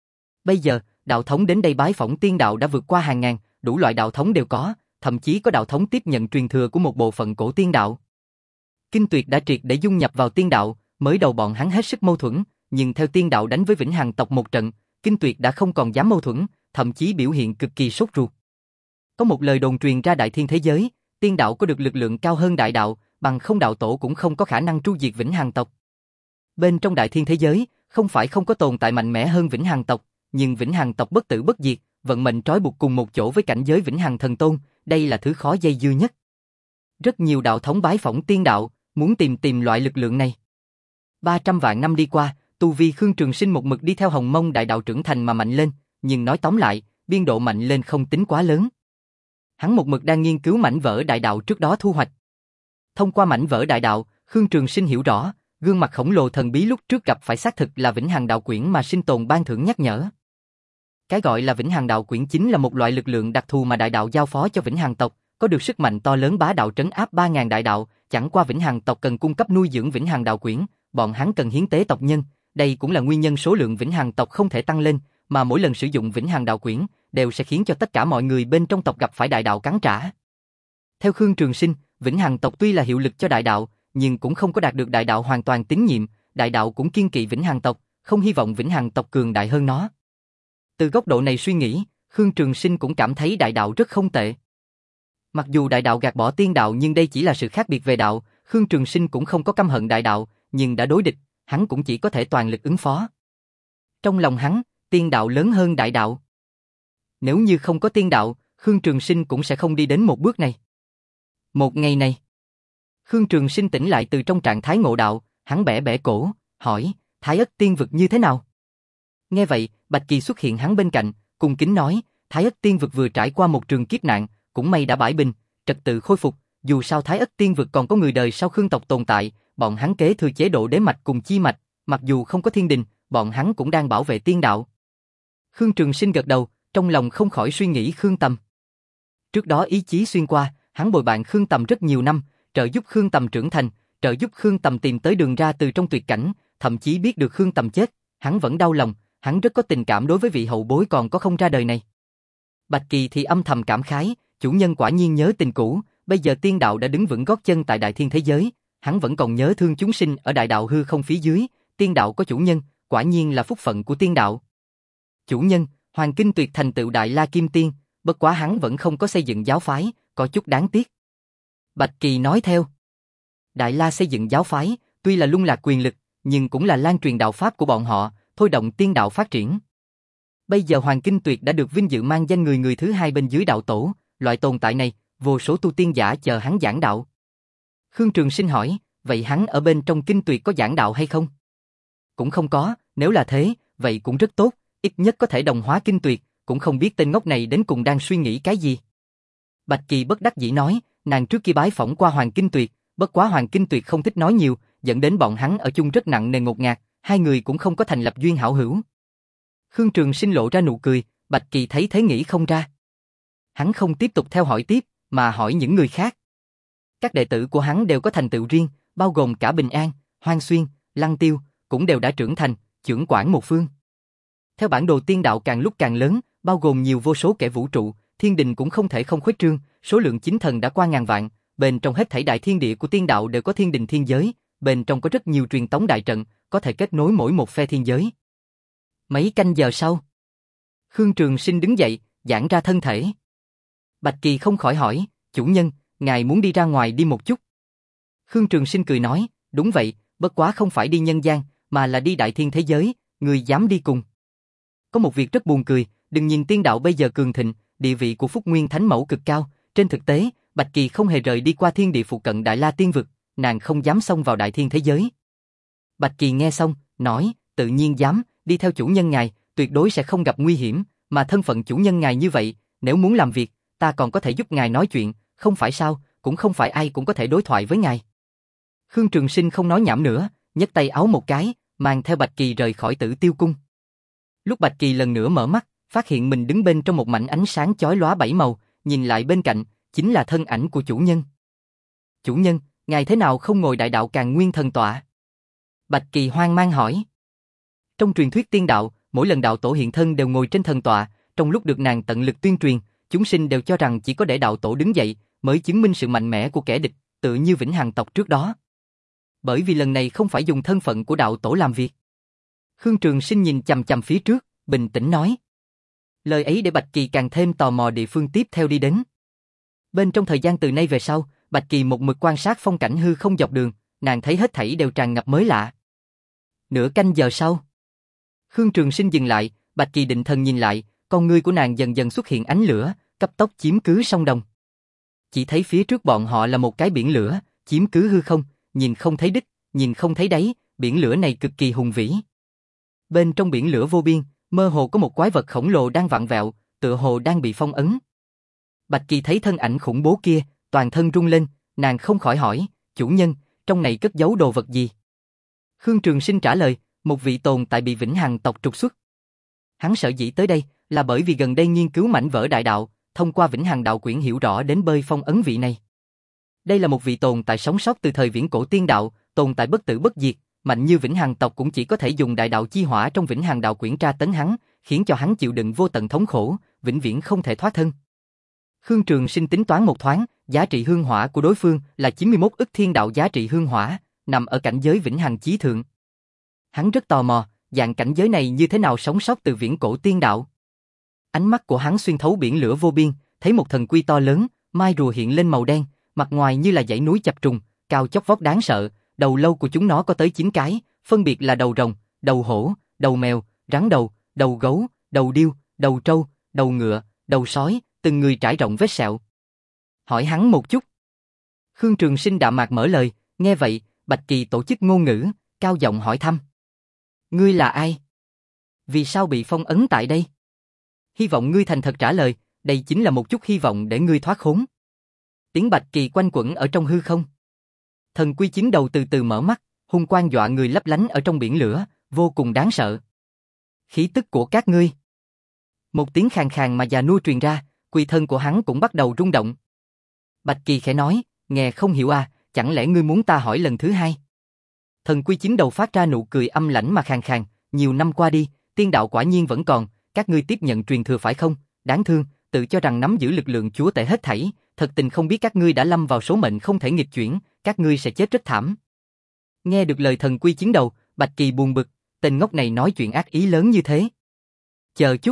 Bây giờ, đạo thống đến đây bái phỏng tiên đạo đã vượt qua hàng ngàn, đủ loại đạo thống đều có, thậm chí có đạo thống tiếp nhận truyền thừa của một bộ phận cổ tiên đạo. Kinh Tuyệt đã triệt để dung nhập vào tiên đạo, mới đầu bọn hắn hết sức mâu thuẫn, nhưng theo tiên đạo đánh với Vĩnh Hằng tộc một trận, Kinh Tuyệt đã không còn dám mâu thuẫn, thậm chí biểu hiện cực kỳ sốt ruột. Có một lời đồn truyền ra đại thiên thế giới, tiên đạo có được lực lượng cao hơn đại đạo, bằng không đạo tổ cũng không có khả năng tru diệt Vĩnh Hằng tộc. Bên trong đại thiên thế giới, không phải không có tồn tại mạnh mẽ hơn Vĩnh Hằng tộc, nhưng Vĩnh Hằng tộc bất tử bất diệt, vận mệnh trói buộc cùng một chỗ với cảnh giới Vĩnh Hằng thần tôn, đây là thứ khó dây dưa nhất. Rất nhiều đạo thống bái phỏng tiên đạo, muốn tìm tìm loại lực lượng này. ba trăm vạn năm đi qua, tu vi Khương Trường Sinh một mực đi theo Hồng Mông đại đạo trưởng thành mà mạnh lên, nhưng nói tóm lại, biên độ mạnh lên không tính quá lớn. Hắn một mực đang nghiên cứu mảnh vỡ đại đạo trước đó thu hoạch. Thông qua mảnh vỡ đại đạo, Khương Trường Sinh hiểu rõ, gương mặt khổng lồ thần bí lúc trước gặp phải xác thực là Vĩnh Hằng đạo quyển mà sinh tồn ban thưởng nhắc nhở. Cái gọi là Vĩnh Hằng đạo quyển chính là một loại lực lượng đặc thù mà đại đạo giao phó cho Vĩnh Hằng tộc, có được sức mạnh to lớn bá đạo trấn áp ba ngàn đại đạo, chẳng qua Vĩnh Hằng tộc cần cung cấp nuôi dưỡng Vĩnh Hằng đạo quyển, bọn hắn cần hiến tế tộc nhân, đây cũng là nguyên nhân số lượng Vĩnh Hằng tộc không thể tăng lên, mà mỗi lần sử dụng Vĩnh Hằng đạo quyển đều sẽ khiến cho tất cả mọi người bên trong tộc gặp phải đại đạo cắn trả. Theo Khương Trường Sinh, Vĩnh Hằng tộc tuy là hiệu lực cho đại đạo, nhưng cũng không có đạt được đại đạo hoàn toàn tín nhiệm, đại đạo cũng kiêng kỵ Vĩnh Hằng tộc, không hy vọng Vĩnh Hằng tộc cường đại hơn nó. Từ góc độ này suy nghĩ, Khương Trường Sinh cũng cảm thấy đại đạo rất không tệ. Mặc dù đại đạo gạt bỏ tiên đạo nhưng đây chỉ là sự khác biệt về đạo, Khương Trường Sinh cũng không có căm hận đại đạo, nhưng đã đối địch, hắn cũng chỉ có thể toàn lực ứng phó. Trong lòng hắn, tiên đạo lớn hơn đại đạo. Nếu như không có tiên đạo, Khương Trường Sinh cũng sẽ không đi đến một bước này. Một ngày này, Khương Trường Sinh tỉnh lại từ trong trạng thái ngộ đạo, hắn bẻ bẻ cổ, hỏi, Thái Ất Tiên Vực như thế nào? Nghe vậy, Bạch Kỳ xuất hiện hắn bên cạnh, cung kính nói, Thái Ất Tiên Vực vừa trải qua một trường kiếp nạn, cũng may đã bãi bình, trật tự khôi phục, dù sao Thái Ất Tiên Vực còn có người đời sau Khương tộc tồn tại, bọn hắn kế thừa chế độ đế mạch cùng chi mạch, mặc dù không có thiên đình, bọn hắn cũng đang bảo vệ tiên đạo. Khương Trường Sinh gật đầu, trong lòng không khỏi suy nghĩ Khương Tầm. Trước đó ý chí xuyên qua, hắn bồi bạn Khương Tầm rất nhiều năm, trợ giúp Khương Tầm trưởng thành, trợ giúp Khương Tầm tìm tới đường ra từ trong tuyệt cảnh, thậm chí biết được Khương Tầm chết, hắn vẫn đau lòng, hắn rất có tình cảm đối với vị hậu bối còn có không ra đời này. Bạch Kỳ thì âm thầm cảm khái, chủ nhân quả nhiên nhớ tình cũ, bây giờ tiên đạo đã đứng vững gót chân tại đại thiên thế giới, hắn vẫn còn nhớ thương chúng sinh ở đại đạo hư không phía dưới, tiên đạo có chủ nhân, quả nhiên là phúc phận của tiên đạo. Chủ nhân, Hoàng Kinh Tuyệt thành tựu Đại La Kim Tiên, bất quá hắn vẫn không có xây dựng giáo phái, có chút đáng tiếc. Bạch Kỳ nói theo. Đại La xây dựng giáo phái, tuy là lung lạc quyền lực, nhưng cũng là lan truyền đạo pháp của bọn họ, thôi động tiên đạo phát triển. Bây giờ Hoàng Kinh Tuyệt đã được vinh dự mang danh người người thứ hai bên dưới đạo tổ, loại tồn tại này, vô số tu tiên giả chờ hắn giảng đạo. Khương Trường Sinh hỏi, vậy hắn ở bên trong Kinh Tuyệt có giảng đạo hay không? Cũng không có, nếu là thế, vậy cũng rất tốt, ít nhất có thể đồng hóa Kinh Tuyệt, cũng không biết tên ngốc này đến cùng đang suy nghĩ cái gì. Bạch Kỳ bất đắc dĩ nói, nàng trước khi bái phỏng qua Hoàng Kinh Tuyệt, bất quá Hoàng Kinh Tuyệt không thích nói nhiều, dẫn đến bọn hắn ở chung rất nặng nề ngột ngạt, hai người cũng không có thành lập duyên hảo hữu. Khương Trường Sinh lộ ra nụ cười, Bạch Kỳ thấy thế nghĩ không ra. Hắn không tiếp tục theo hỏi tiếp, mà hỏi những người khác. Các đệ tử của hắn đều có thành tựu riêng, bao gồm cả Bình An, Hoang Xuyên, Lăng Tiêu, cũng đều đã trưởng thành, chưởng quản một phương. Theo bản đồ tiên đạo càng lúc càng lớn, bao gồm nhiều vô số kẻ vũ trụ, thiên đình cũng không thể không khuếch trương, số lượng chính thần đã qua ngàn vạn, bên trong hết thảy đại thiên địa của tiên đạo đều có thiên đình thiên giới, bên trong có rất nhiều truyền tống đại trận, có thể kết nối mỗi một phe thiên giới. Mấy canh giờ sau, Khương Trường Sinh đứng dậy, giãn ra thân thể. Bạch Kỳ không khỏi hỏi, chủ nhân, ngài muốn đi ra ngoài đi một chút. Khương Trường Sinh cười nói, đúng vậy, bất quá không phải đi nhân gian, mà là đi đại thiên thế giới, người dám đi cùng. Có một việc rất buồn cười, đừng nhìn tiên đạo bây giờ cường thịnh, địa vị của Phúc Nguyên Thánh Mẫu cực cao, trên thực tế, Bạch Kỳ không hề rời đi qua thiên địa phụ cận Đại La Tiên Vực, nàng không dám xông vào đại thiên thế giới. Bạch Kỳ nghe xong, nói, tự nhiên dám, đi theo chủ nhân ngài, tuyệt đối sẽ không gặp nguy hiểm, mà thân phận chủ nhân ngài như vậy, nếu muốn làm việc, ta còn có thể giúp ngài nói chuyện, không phải sao, cũng không phải ai cũng có thể đối thoại với ngài. Khương Trường Sinh không nói nhảm nữa, nhấc tay áo một cái, mang theo Bạch Kỳ rời khỏi Tử Tiêu Cung. Lúc Bạch Kỳ lần nữa mở mắt, phát hiện mình đứng bên trong một mảnh ánh sáng chói lóa bảy màu, nhìn lại bên cạnh, chính là thân ảnh của chủ nhân. Chủ nhân, ngài thế nào không ngồi đại đạo Càn Nguyên thần tọa? Bạch Kỳ hoang mang hỏi. Trong truyền thuyết tiên đạo, mỗi lần đạo tổ hiện thân đều ngồi trên thần tọa, trong lúc được nàng tận lực tuyên truyền, chúng sinh đều cho rằng chỉ có để đạo tổ đứng dậy mới chứng minh sự mạnh mẽ của kẻ địch, tự như Vĩnh Hằng tộc trước đó. Bởi vì lần này không phải dùng thân phận của đạo tổ làm việc. Khương Trường Sinh nhìn chằm chằm phía trước, bình tĩnh nói. Lời ấy để Bạch Kỳ càng thêm tò mò địa phương tiếp theo đi đến. Bên trong thời gian từ nay về sau, Bạch Kỳ một mực quan sát phong cảnh hư không dọc đường, nàng thấy hết thảy đều tràn ngập mới lạ. Nửa canh giờ sau, Khương Trường Sinh dừng lại, Bạch Kỳ định thần nhìn lại, con ngươi của nàng dần dần xuất hiện ánh lửa, cấp tốc chiếm cứ sông đồng. Chỉ thấy phía trước bọn họ là một cái biển lửa, chiếm cứ hư không, nhìn không thấy đích, nhìn không thấy đáy, biển lửa này cực kỳ hùng vĩ. Bên trong biển lửa vô biên, mơ hồ có một quái vật khổng lồ đang vặn vẹo, tựa hồ đang bị phong ấn. Bạch Kỳ thấy thân ảnh khủng bố kia, toàn thân rung lên, nàng không khỏi hỏi, chủ nhân, trong này cất giấu đồ vật gì? Khương Trường Sinh trả lời, một vị tồn tại bị Vĩnh Hằng tộc trục xuất. Hắn sở dĩ tới đây là bởi vì gần đây nghiên cứu mảnh vỡ đại đạo, thông qua Vĩnh Hằng đạo quyển hiểu rõ đến bơi phong ấn vị này. Đây là một vị tồn tại sống sót từ thời viễn cổ tiên đạo, tồn tại bất tử bất diệt, mạnh như Vĩnh Hằng tộc cũng chỉ có thể dùng đại đạo chi hỏa trong Vĩnh Hằng đạo quyển tra tấn hắn, khiến cho hắn chịu đựng vô tận thống khổ, vĩnh viễn không thể thoát thân. Khương Trường Sinh tính toán một thoáng, giá trị hương hỏa của đối phương là chín mươi mốt ức thiên đạo giá trị hương hỏa, nằm ở cảnh giới Vĩnh Hằng chí thượng. Hắn rất tò mò, dạng cảnh giới này như thế nào sống sót từ viễn cổ tiên đạo. Ánh mắt của hắn xuyên thấu biển lửa vô biên, thấy một thần quy to lớn, mai rùa hiện lên màu đen, mặt ngoài như là dãy núi chập trùng, cao chót vót đáng sợ, đầu lâu của chúng nó có tới chín cái, phân biệt là đầu rồng, đầu hổ, đầu mèo, rắn đầu, đầu gấu, đầu điêu, đầu trâu, đầu ngựa, đầu sói, từng người trải rộng vết sẹo. Hỏi hắn một chút. Khương Trường Sinh đạm mạc mở lời, nghe vậy, Bạch Kỳ tổ chức ngôn ngữ, cao giọng hỏi thăm. Ngươi là ai? Vì sao bị phong ấn tại đây? Hy vọng ngươi thành thật trả lời, đây chính là một chút hy vọng để ngươi thoát khốn. Tiếng Bạch Kỳ quanh quẩn ở trong hư không. Thần Quy Chín Đầu từ từ mở mắt, hung quang dọa người lấp lánh ở trong biển lửa, vô cùng đáng sợ. Khí tức của các ngươi. Một tiếng khàn khàn mà già nua truyền ra, quy thân của hắn cũng bắt đầu rung động. Bạch Kỳ khẽ nói, nghe không hiểu à, chẳng lẽ ngươi muốn ta hỏi lần thứ hai? Thần Quy Chín Đầu phát ra nụ cười âm lãnh mà khàn khàn, nhiều năm qua đi, tiên đạo quả nhiên vẫn còn, các ngươi tiếp nhận truyền thừa phải không? Đáng thương, tự cho rằng nắm giữ lực lượng chúa tể hết thảy, thật tình không biết các ngươi đã lâm vào số mệnh không thể nghịch chuyển, các ngươi sẽ chết rất thảm. Nghe được lời Thần Quy Chín Đầu, Bạch Kỳ buồn bực, tên ngốc này nói chuyện ác ý lớn như thế. Chờ chút.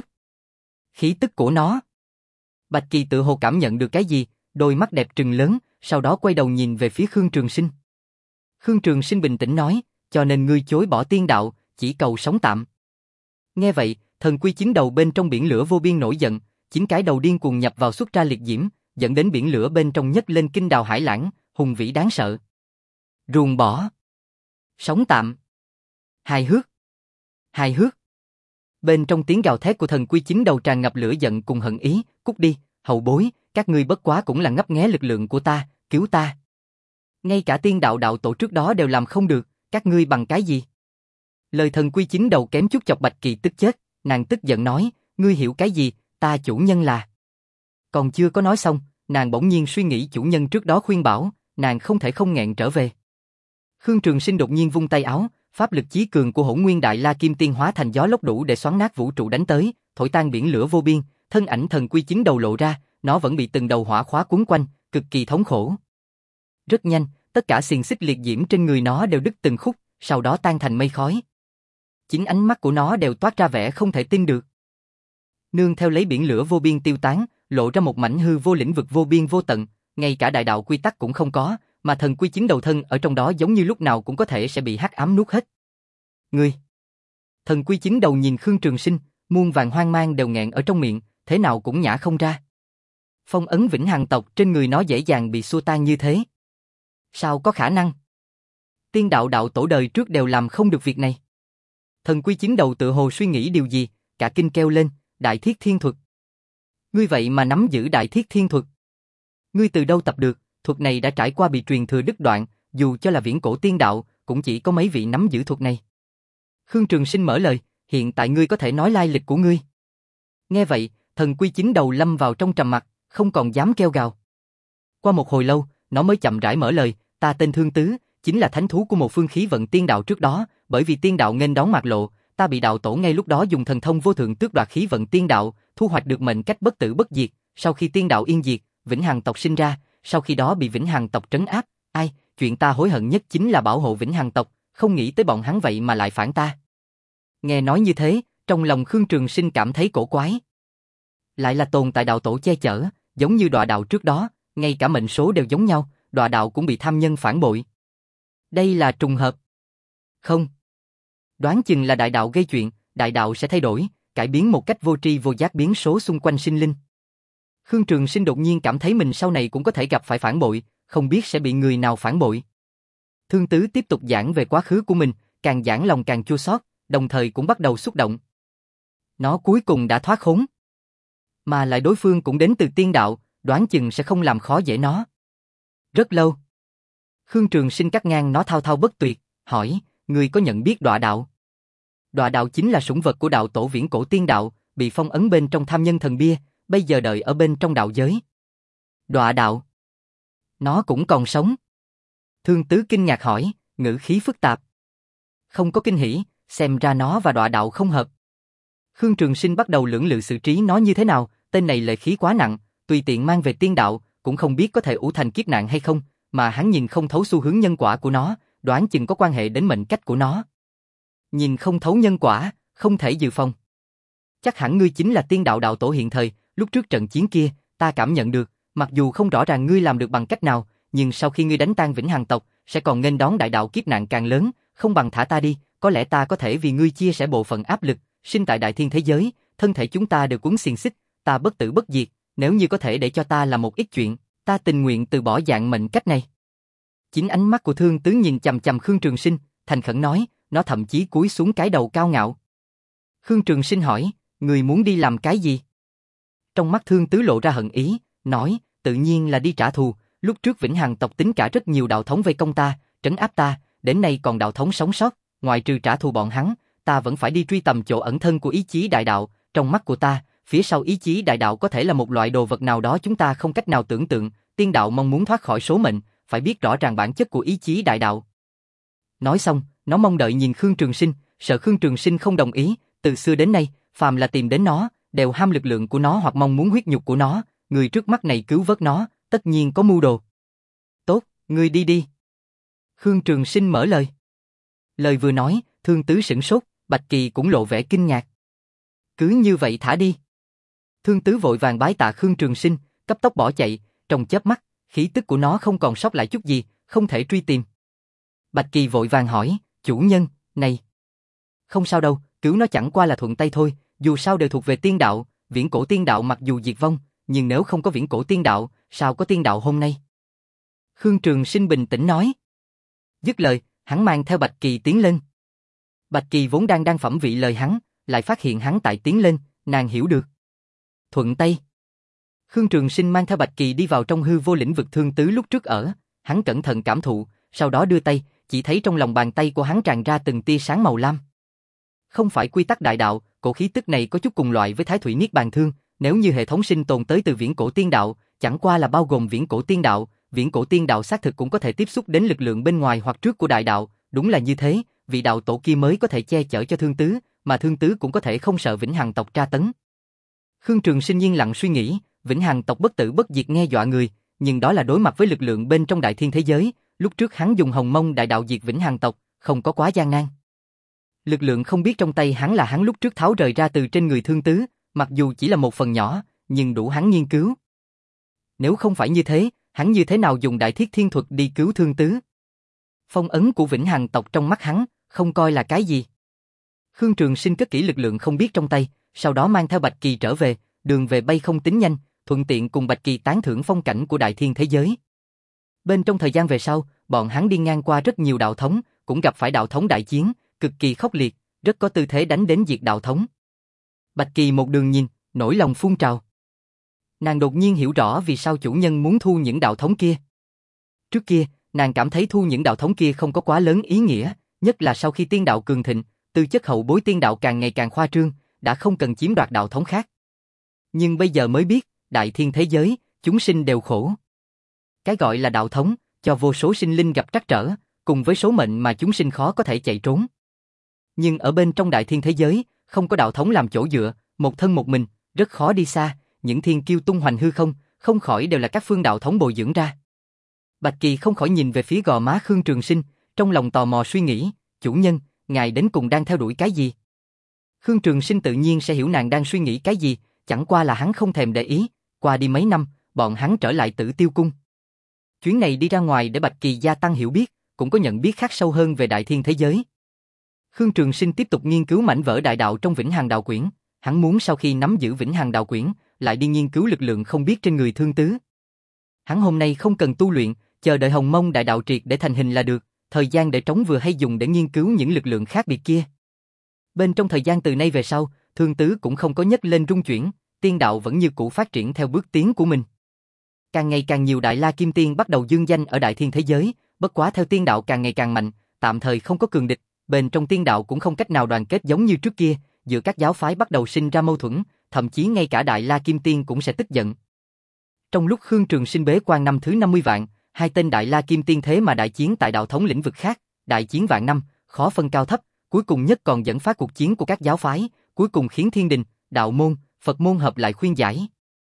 Khí tức của nó. Bạch Kỳ tự hồ cảm nhận được cái gì, đôi mắt đẹp trừng lớn, sau đó quay đầu nhìn về phía Khương Trường Sinh. Khương Trường Sinh bình tĩnh nói, cho nên ngươi chối bỏ tiên đạo, chỉ cầu sống tạm. Nghe vậy, Thần Quy Chín Đầu bên trong biển lửa vô biên nổi giận, chín cái đầu điên cuồng nhập vào xuất ra liệt diễm, dẫn đến biển lửa bên trong nhấc lên kinh đào hải lãng, hùng vĩ đáng sợ. Ruồng bỏ. Sống tạm. Hài hước. Hài hước. Bên trong tiếng gào thét của Thần Quy Chín Đầu tràn ngập lửa giận cùng hận ý, cút đi, hậu bối, các ngươi bất quá cũng là ngấp nghé lực lượng của ta, cứu ta. Ngay cả tiên đạo đạo tổ trước đó đều làm không được, các ngươi bằng cái gì? Lời Thần Quy Chín Đầu kém chút chọc Bạch Kỳ tức chết, nàng tức giận nói, ngươi hiểu cái gì, ta chủ nhân là. Còn chưa có nói xong, nàng bỗng nhiên suy nghĩ chủ nhân trước đó khuyên bảo, nàng không thể không nghẹn trở về. Khương Trường Sinh đột nhiên vung tay áo, pháp lực chí cường của Hỗn Nguyên Đại La Kim Tiên hóa thành gió lốc đủ để xoắn nát vũ trụ đánh tới, thổi tan biển lửa vô biên, thân ảnh Thần Quy Chín Đầu lộ ra, nó vẫn bị từng đầu hỏa khóa cuốn quanh, cực kỳ thống khổ. Rất nhanh, tất cả xiềng xích liệt diễm trên người nó đều đứt từng khúc, sau đó tan thành mây khói. Chính ánh mắt của nó đều toát ra vẻ không thể tin được. Nương theo lấy biển lửa vô biên tiêu tán, lộ ra một mảnh hư vô lĩnh vực vô biên vô tận, ngay cả đại đạo quy tắc cũng không có, mà Thần Quy Chín Đầu thân ở trong đó giống như lúc nào cũng có thể sẽ bị hắc ám nuốt hết. Ngươi! Thần Quy Chín Đầu nhìn Khương Trường Sinh, muôn vàng hoang mang đều nghẹn ở trong miệng, thế nào cũng nhả không ra. Phong ấn Vĩnh Hằng tộc trên người nó dễ dàng bị xua tan như thế. Sao có khả năng? Tiên đạo đạo tổ đời trước đều làm không được việc này. Thần Quy Chín Đầu tự hồ suy nghĩ điều gì, cả kinh kêu lên, Đại Thiết Thiên Thuật. Ngươi vậy mà nắm giữ Đại Thiết Thiên Thuật. Ngươi từ đâu tập được, thuật này đã trải qua bị truyền thừa đứt đoạn, dù cho là viễn cổ tiên đạo, cũng chỉ có mấy vị nắm giữ thuật này. Khương Trường Sinh mở lời, hiện tại ngươi có thể nói lai lịch của ngươi. Nghe vậy, Thần Quy Chín Đầu lâm vào trong trầm mặc, không còn dám kêu gào. Qua một hồi lâu, nó mới chậm rãi mở lời, ta tên Thương Tứ, chính là thánh thú của một phương khí vận tiên đạo trước đó, bởi vì tiên đạo nghênh đón mạt lộ, ta bị đạo tổ ngay lúc đó dùng thần thông vô thượng tước đoạt khí vận tiên đạo, thu hoạch được mệnh cách bất tử bất diệt, sau khi tiên đạo yên diệt, Vĩnh Hằng tộc sinh ra, sau khi đó bị Vĩnh Hằng tộc trấn áp, ai, chuyện ta hối hận nhất chính là bảo hộ Vĩnh Hằng tộc, không nghĩ tới bọn hắn vậy mà lại phản ta. Nghe nói như thế, trong lòng Khương Trường Sinh cảm thấy cổ quái. Lại là tồn tại đạo tổ che chở, giống như Đọa đạo trước đó, ngay cả mệnh số đều giống nhau, Đọa đạo cũng bị tham nhân phản bội. Đây là trùng hợp. Không. Đoán chừng là đại đạo gây chuyện, đại đạo sẽ thay đổi, cải biến một cách vô tri vô giác biến số xung quanh sinh linh. Khương Trường Sinh đột nhiên cảm thấy mình sau này cũng có thể gặp phải phản bội, không biết sẽ bị người nào phản bội. Thương Tứ tiếp tục giảng về quá khứ của mình, càng giảng lòng càng chua xót, đồng thời cũng bắt đầu xúc động. Nó cuối cùng đã thoát khốn. Mà lại đối phương cũng đến từ tiên đạo, đoán chừng sẽ không làm khó dễ nó. Rất lâu. Khương Trường Sinh cắt ngang nó thao thao bất tuyệt, hỏi, ngươi có nhận biết Đọa đạo? Đọa đạo chính là sủng vật của đạo tổ viễn cổ tiên đạo, bị phong ấn bên trong tham nhân thần bia, bây giờ đợi ở bên trong đạo giới. Đọa đạo? Nó cũng còn sống. Thương Tứ kinh ngạc hỏi, ngữ khí phức tạp. Không có kinh hỉ, xem ra nó và Đọa đạo không hợp. Khương Trường Sinh bắt đầu lưỡng lự xử trí nó như thế nào, tên này lệ khí quá nặng, tùy tiện mang về tiên đạo, cũng không biết có thể ủ thành kiếp nạn hay không, mà hắn nhìn không thấu xu hướng nhân quả của nó, đoán chừng có quan hệ đến mệnh cách của nó. Nhìn không thấu nhân quả, không thể dự phòng. Chắc hẳn ngươi chính là tiên đạo đạo tổ hiện thời, lúc trước trận chiến kia, ta cảm nhận được, mặc dù không rõ ràng ngươi làm được bằng cách nào, nhưng sau khi ngươi đánh tan Vĩnh Hằng tộc, sẽ còn nghênh đón đại đạo kiếp nạn càng lớn, không bằng thả ta đi, có lẽ ta có thể vì ngươi chia sẻ bộ phận áp lực, sinh tại đại thiên thế giới, thân thể chúng ta đều cuốn xiềng xích, ta bất tử bất diệt, nếu như có thể để cho ta làm một ít chuyện, ta tình nguyện từ bỏ dạng mệnh cách này. Chính ánh mắt của Thương Tứ nhìn chằm chằm Khương Trường Sinh, thành khẩn nói, nó thậm chí cúi xuống cái đầu cao ngạo. Khương Trường Sinh hỏi, người muốn đi làm cái gì? Trong mắt Thương Tứ lộ ra hận ý, nói, tự nhiên là đi trả thù, lúc trước Vĩnh Hằng tộc tính cả rất nhiều đạo thống vây công ta, trấn áp ta, đến nay còn đạo thống sống sót, ngoài trừ trả thù bọn hắn, ta vẫn phải đi truy tầm chỗ ẩn thân của ý chí đại đạo, trong mắt của ta, phía sau ý chí đại đạo có thể là một loại đồ vật nào đó chúng ta không cách nào tưởng tượng, tiên đạo mong muốn thoát khỏi số mệnh, phải biết rõ ràng bản chất của ý chí đại đạo. Nói xong, nó mong đợi nhìn Khương Trường Sinh, sợ Khương Trường Sinh không đồng ý, từ xưa đến nay, phàm là tìm đến nó, đều ham lực lượng của nó hoặc mong muốn huyết nhục của nó, người trước mắt này cứu vớt nó, tất nhiên có mưu đồ. Tốt, ngươi đi đi. Khương Trường Sinh mở lời. Lời vừa nói, Thương Tứ sửng sốt, Bạch Kỳ cũng lộ vẻ kinh ngạc. Cứ như vậy thả đi. Thương Tứ vội vàng bái tạ Khương Trường Sinh, cấp tốc bỏ chạy, trong chớp mắt, khí tức của nó không còn sót lại chút gì, không thể truy tìm. Bạch Kỳ vội vàng hỏi, chủ nhân, này. Không sao đâu, cứu nó chẳng qua là thuận tay thôi, dù sao đều thuộc về tiên đạo, viễn cổ tiên đạo mặc dù diệt vong, nhưng nếu không có viễn cổ tiên đạo, sao có tiên đạo hôm nay? Khương Trường Sinh bình tĩnh nói. Dứt lời, hắn mang theo Bạch Kỳ tiến lên. Bạch Kỳ vốn đang đang phẩm vị lời hắn, lại phát hiện hắn tại tiến lên, nàng hiểu được. Thuận tay. Khương Trường Sinh mang theo Bạch Kỳ đi vào trong hư vô lĩnh vực Thương Tứ lúc trước ở, hắn cẩn thận cảm thụ, sau đó đưa tay, chỉ thấy trong lòng bàn tay của hắn tràn ra từng tia sáng màu lam. Không phải quy tắc đại đạo, cổ khí tức này có chút cùng loại với Thái Thủy Niết Bàn Thương, nếu như hệ thống sinh tồn tới từ viễn cổ tiên đạo, chẳng qua là bao gồm viễn cổ tiên đạo, viễn cổ tiên đạo xác thực cũng có thể tiếp xúc đến lực lượng bên ngoài hoặc trước của đại đạo, đúng là như thế, vị đạo tổ kia mới có thể che chở cho Thương Tứ, mà Thương Tứ cũng có thể không sợ Vĩnh Hằng tộc tra tấn. Khương Trường Sinh yên lặng suy nghĩ, Vĩnh Hằng tộc bất tử bất diệt nghe dọa người, nhưng đó là đối mặt với lực lượng bên trong đại thiên thế giới, lúc trước hắn dùng Hồng Mông đại đạo diệt Vĩnh Hằng tộc, không có quá gian nan. Lực lượng không biết trong tay hắn là hắn lúc trước tháo rời ra từ trên người Thương Tứ, mặc dù chỉ là một phần nhỏ, nhưng đủ hắn nghiên cứu. Nếu không phải như thế, hắn như thế nào dùng Đại Thiết Thiên Thuật đi cứu Thương Tứ? Phong ấn của Vĩnh Hằng tộc trong mắt hắn, không coi là cái gì. Khương Trường Sinh cất kỹ lực lượng không biết trong tay, sau đó mang theo Bạch Kỳ trở về, đường về bay không tính nhanh, thuận tiện cùng Bạch Kỳ tán thưởng phong cảnh của đại thiên thế giới. Bên trong thời gian về sau, bọn hắn đi ngang qua rất nhiều đạo thống, cũng gặp phải đạo thống đại chiến, cực kỳ khốc liệt, rất có tư thế đánh đến diệt đạo thống. Bạch Kỳ một đường nhìn, nỗi lòng phun trào. Nàng đột nhiên hiểu rõ vì sao chủ nhân muốn thu những đạo thống kia. Trước kia, nàng cảm thấy thu những đạo thống kia không có quá lớn ý nghĩa, nhất là sau khi tiên đạo cường thịnh, tư chất hậu bối tiên đạo càng ngày càng khoa trương, đã không cần chiếm đoạt đạo thống khác. Nhưng bây giờ mới biết, đại thiên thế giới, chúng sinh đều khổ. Cái gọi là đạo thống, cho vô số sinh linh gặp trắc trở, cùng với số mệnh mà chúng sinh khó có thể chạy trốn. Nhưng ở bên trong đại thiên thế giới, không có đạo thống làm chỗ dựa, một thân một mình, rất khó đi xa, những thiên kiêu tung hoành hư không, không khỏi đều là các phương đạo thống bồi dưỡng ra. Bạch Kỳ không khỏi nhìn về phía gò má Khương Trường Sinh, trong lòng tò mò suy nghĩ, chủ nhân, ngài đến cùng đang theo đuổi cái gì? Khương Trường Sinh tự nhiên sẽ hiểu nàng đang suy nghĩ cái gì, chẳng qua là hắn không thèm để ý, qua đi mấy năm, bọn hắn trở lại Tử Tiêu Cung. Chuyến này đi ra ngoài để Bạch Kỳ gia tăng hiểu biết, cũng có nhận biết khác sâu hơn về đại thiên thế giới. Khương Trường Sinh tiếp tục nghiên cứu mảnh vỡ đại đạo trong Vĩnh Hằng Đạo Quyển, hắn muốn sau khi nắm giữ Vĩnh Hằng Đạo Quyển, lại đi nghiên cứu lực lượng không biết trên người Thương Tứ. Hắn hôm nay không cần tu luyện, chờ đợi Hồng Mông đại đạo triệt để thành hình là được, thời gian để trống vừa hay dùng để nghiên cứu những lực lượng khác biệt kia. Bên trong thời gian từ nay về sau, Thương Tứ cũng không có nhấc lên rung chuyển, tiên đạo vẫn như cũ phát triển theo bước tiến của mình. Càng ngày càng nhiều Đại La Kim Tiên bắt đầu dương danh ở đại thiên thế giới, bất quá theo tiên đạo càng ngày càng mạnh, tạm thời không có cường địch, bên trong tiên đạo cũng không cách nào đoàn kết giống như trước kia, giữa các giáo phái bắt đầu sinh ra mâu thuẫn, thậm chí ngay cả Đại La Kim Tiên cũng sẽ tức giận. Trong lúc Khương Trường Sinh bế quan năm thứ năm mươi vạn, hai tên Đại La Kim Tiên thế mà đại chiến tại đạo thống lĩnh vực khác, đại chiến vạn năm, khó phân cao thấp, cuối cùng nhất còn dẫn phát cuộc chiến của các giáo phái, cuối cùng khiến Thiên Đình, Đạo môn, Phật môn hợp lại khuyên giải.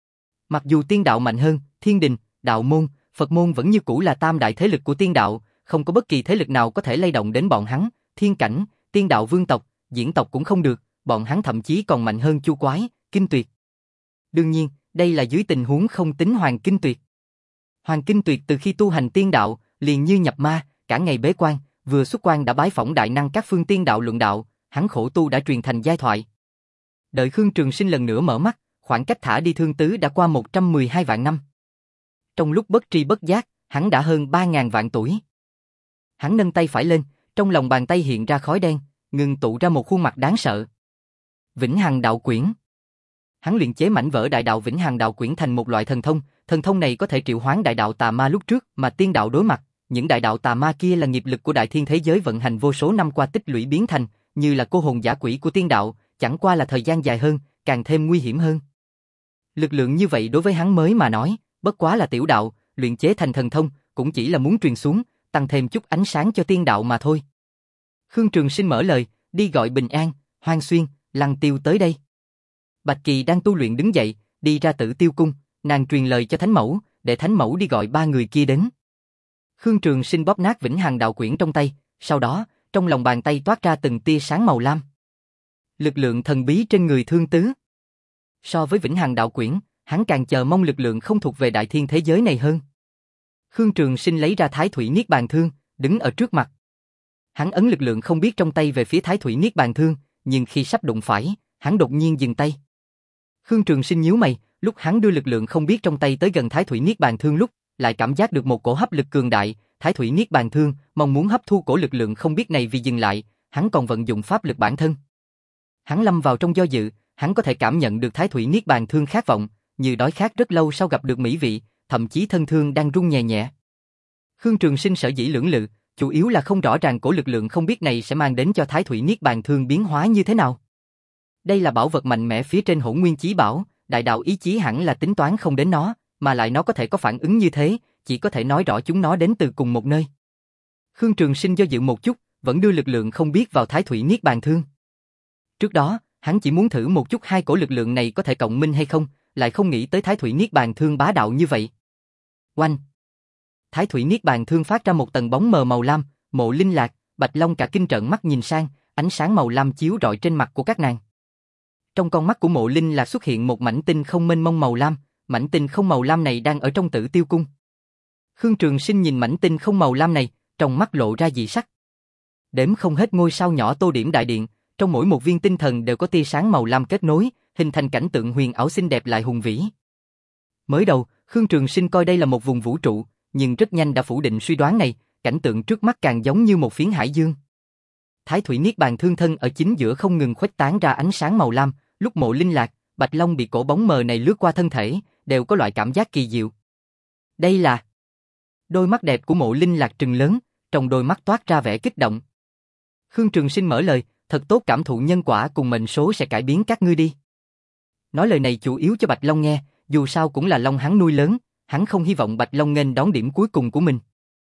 Mặc dù tiên đạo mạnh hơn, Thiên Đình, Đạo môn, Phật môn vẫn như cũ là tam đại thế lực của tiên đạo, không có bất kỳ thế lực nào có thể lay động đến bọn hắn, Thiên Cảnh, Tiên Đạo Vương tộc, Diễn tộc cũng không được, bọn hắn thậm chí còn mạnh hơn Chu Quái, Kinh Tuyệt. Đương nhiên, đây là dưới tình huống không tính Hoàng Kinh Tuyệt. Hoàng Kinh Tuyệt từ khi tu hành tiên đạo, liền như nhập ma, cả ngày bế quan, vừa xuất quan đã bái phỏng đại năng các phương tiên đạo luận đạo, hắn khổ tu đã truyền thành giai thoại. Đợi Khương Trường Sinh lần nữa mở mắt, khoảng cách thả đi thương tứ đã qua một trăm mười hai vạn năm. Trong lúc bất tri bất giác, hắn đã hơn ba ngàn vạn tuổi. Hắn nâng tay phải lên, trong lòng bàn tay hiện ra khói đen, ngưng tụ ra một khuôn mặt đáng sợ. Vĩnh Hằng Đạo Quyển. Hắn luyện chế mảnh vỡ đại đạo Vĩnh Hằng Đạo Quyển thành một loại thần thông, thần thông này có thể triệu hoán đại đạo tà ma lúc trước mà tiên đạo đối mặt, những đại đạo tà ma kia là nghiệp lực của đại thiên thế giới vận hành vô số năm qua tích lũy biến thành, như là cô hồn dã quỷ của tiên đạo, chẳng qua là thời gian dài hơn, càng thêm nguy hiểm hơn. Lực lượng như vậy đối với hắn mới mà nói, bất quá là tiểu đạo, luyện chế thành thần thông, cũng chỉ là muốn truyền xuống, tăng thêm chút ánh sáng cho tiên đạo mà thôi. Khương Trường Sinh mở lời, đi gọi Bình An, Hoang Xuyên, Lăng Tiêu tới đây. Bạch Kỳ đang tu luyện đứng dậy, đi ra Tử Tiêu cung, nàng truyền lời cho Thánh Mẫu, để Thánh Mẫu đi gọi ba người kia đến. Khương Trường Sinh bóp nát Vĩnh Hằng Đạo Quyển trong tay, sau đó, trong lòng bàn tay toát ra từng tia sáng màu lam. Lực lượng thần bí trên người Thương Tứ. So với Vĩnh Hằng Đạo Quyển, hắn càng chờ mong lực lượng không thuộc về đại thiên thế giới này hơn. Khương Trường Sinh lấy ra Thái Thủy Niết Bàn Thương, đứng ở trước mặt. Hắn ấn lực lượng không biết trong tay về phía Thái Thủy Niết Bàn Thương, nhưng khi sắp đụng phải, hắn đột nhiên dừng tay. Khương Trường Sinh nhíu mày, lúc hắn đưa lực lượng không biết trong tay tới gần Thái Thủy Niết Bàn Thương lúc, lại cảm giác được một cổ hấp lực cường đại, Thái Thủy Niết Bàn Thương mong muốn hấp thu cổ lực lượng không biết này vì dừng lại, hắn còn vận dụng pháp lực bản thân. Hắn lâm vào trong do dự, hắn có thể cảm nhận được Thái Thủy Niết Bàn Thương khát vọng, như đói khát rất lâu sau gặp được mỹ vị, thậm chí thân thương đang rung nhẹ nhẹ. Khương Trường Sinh sở dĩ lưỡng lự, chủ yếu là không rõ ràng cổ lực lượng không biết này sẽ mang đến cho Thái Thủy Niết Bàn Thương biến hóa như thế nào. Đây là bảo vật mạnh mẽ phía trên Hỗn Nguyên Chí Bảo, đại đạo ý chí hẳn là tính toán không đến nó, mà lại nó có thể có phản ứng như thế, chỉ có thể nói rõ chúng nó đến từ cùng một nơi. Khương Trường Sinh do dự một chút, vẫn đưa lực lượng không biết vào Thái Thủy Niết Bàn Thương. Trước đó, hắn chỉ muốn thử một chút hai cổ lực lượng này có thể cộng minh hay không, lại không nghĩ tới Thái Thủy Niết Bàn Thương bá đạo như vậy. Oanh! Thái Thủy Niết Bàn Thương phát ra một tầng bóng mờ màu lam, Mộ Linh Lạc, Bạch Long cả kinh trợn mắt nhìn sang, ánh sáng màu lam chiếu rọi trên mặt của các nàng. Trong con mắt của Mộ Linh Lạc xuất hiện một mảnh tinh không mênh mông màu lam, mảnh tinh không màu lam này đang ở trong Tử Tiêu cung. Khương Trường Sinh nhìn mảnh tinh không màu lam này, trong mắt lộ ra dị sắc. Đếm không hết ngôi sao nhỏ tô điểm đại điện, trong mỗi một viên tinh thần đều có tia sáng màu lam kết nối, hình thành cảnh tượng huyền ảo xinh đẹp lại hùng vĩ. Mới đầu, Khương Trường Sinh coi đây là một vùng vũ trụ, nhưng rất nhanh đã phủ định suy đoán này, cảnh tượng trước mắt càng giống như một phiến hải dương. Thái Thủy Niết Bàn Thương thân ở chính giữa không ngừng khuếch tán ra ánh sáng màu lam, lúc Mộ Linh Lạc, Bạch Long bị cổ bóng mờ này lướt qua thân thể, đều có loại cảm giác kỳ diệu. Đây là... Đôi mắt đẹp của Mộ Linh Lạc trừng lớn, trong đôi mắt toát ra vẻ kích động. Khương Trường Sinh mở lời, thật tốt cảm thụ nhân quả cùng mệnh số sẽ cải biến các ngươi đi. Nói lời này chủ yếu cho Bạch Long nghe, dù sao cũng là Long hắn nuôi lớn, hắn không hy vọng Bạch Long nghênh đón điểm cuối cùng của mình.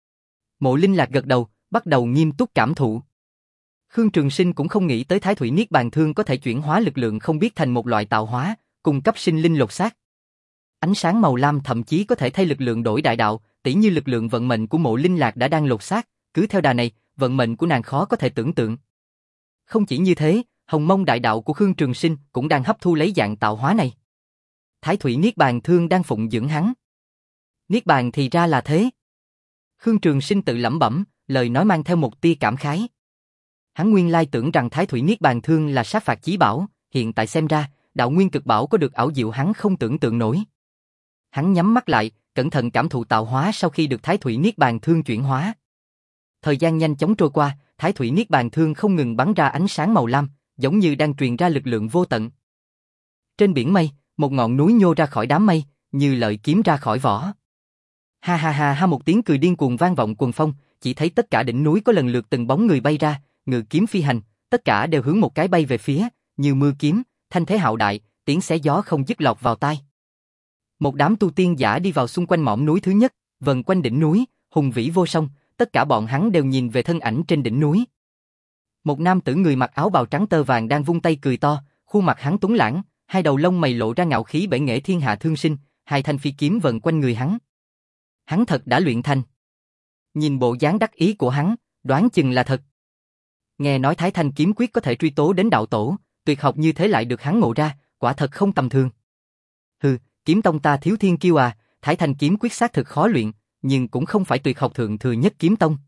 Mộ Linh Lạc gật đầu, bắt đầu nghiêm túc cảm thụ. Khương Trường Sinh cũng không nghĩ tới Thái Thủy Niết Bàn Thương có thể chuyển hóa lực lượng không biết thành một loại tạo hóa, cung cấp sinh linh lột xác. Ánh sáng màu lam thậm chí có thể thay lực lượng đổi đại đạo, tỉ như lực lượng vận mệnh của Mộ Linh Lạc đã đang lột xác, cứ theo đà này, vận mệnh của nàng khó có thể tưởng tượng. Không chỉ như thế, Hồng Mông đại đạo của Khương Trường Sinh cũng đang hấp thu lấy dạng tạo hóa này. Thái Thủy Niết Bàn Thương đang phụng dưỡng hắn. Niết Bàn thì ra là thế. Khương Trường Sinh tự lẩm bẩm, lời nói mang theo một tia cảm khái. Hắn nguyên lai tưởng rằng Thái Thủy Niết Bàn Thương là sát phạt chí bảo, hiện tại xem ra, đạo nguyên cực bảo có được ảo diệu hắn không tưởng tượng nổi. Hắn nhắm mắt lại, cẩn thận cảm thụ tạo hóa sau khi được Thái Thủy Niết Bàn Thương chuyển hóa. Thời gian nhanh chóng trôi qua, Thái Thủy Niết Bàn Thương không ngừng bắn ra ánh sáng màu lam, giống như đang truyền ra lực lượng vô tận. Trên biển mây, một ngọn núi nhô ra khỏi đám mây, như lợi kiếm ra khỏi vỏ. Ha ha ha ha, một tiếng cười điên cuồng vang vọng quần phong, chỉ thấy tất cả đỉnh núi có lần lượt từng bóng người bay ra, ngự kiếm phi hành, tất cả đều hướng một cái bay về phía, như mưa kiếm, thanh thế hạo đại, tiếng xé gió không dứt lọt vào tai. Một đám tu tiên giả đi vào xung quanh mỏm núi thứ nhất, vần quanh đỉnh núi, hùng vĩ vô song, tất cả bọn hắn đều nhìn về thân ảnh trên đỉnh núi. Một nam tử người mặc áo bào trắng tơ vàng đang vung tay cười to, khuôn mặt hắn tuấn lãng, hai đầu lông mày lộ ra ngạo khí bể nghệ thiên hạ thương sinh, hai thanh phi kiếm vần quanh người hắn. Hắn thật đã luyện thành. Nhìn bộ dáng đắc ý của hắn, đoán chừng là thật. Nghe nói Thái Thanh kiếm quyết có thể truy tố đến đạo tổ, tuyệt học như thế lại được hắn ngộ ra, quả thật không tầm thường. Hừ, kiếm tông ta thiếu thiên kiêu à, Thái Thanh kiếm quyết xác thực khó luyện, nhưng cũng không phải tuyệt học thượng thừa nhất kiếm tông.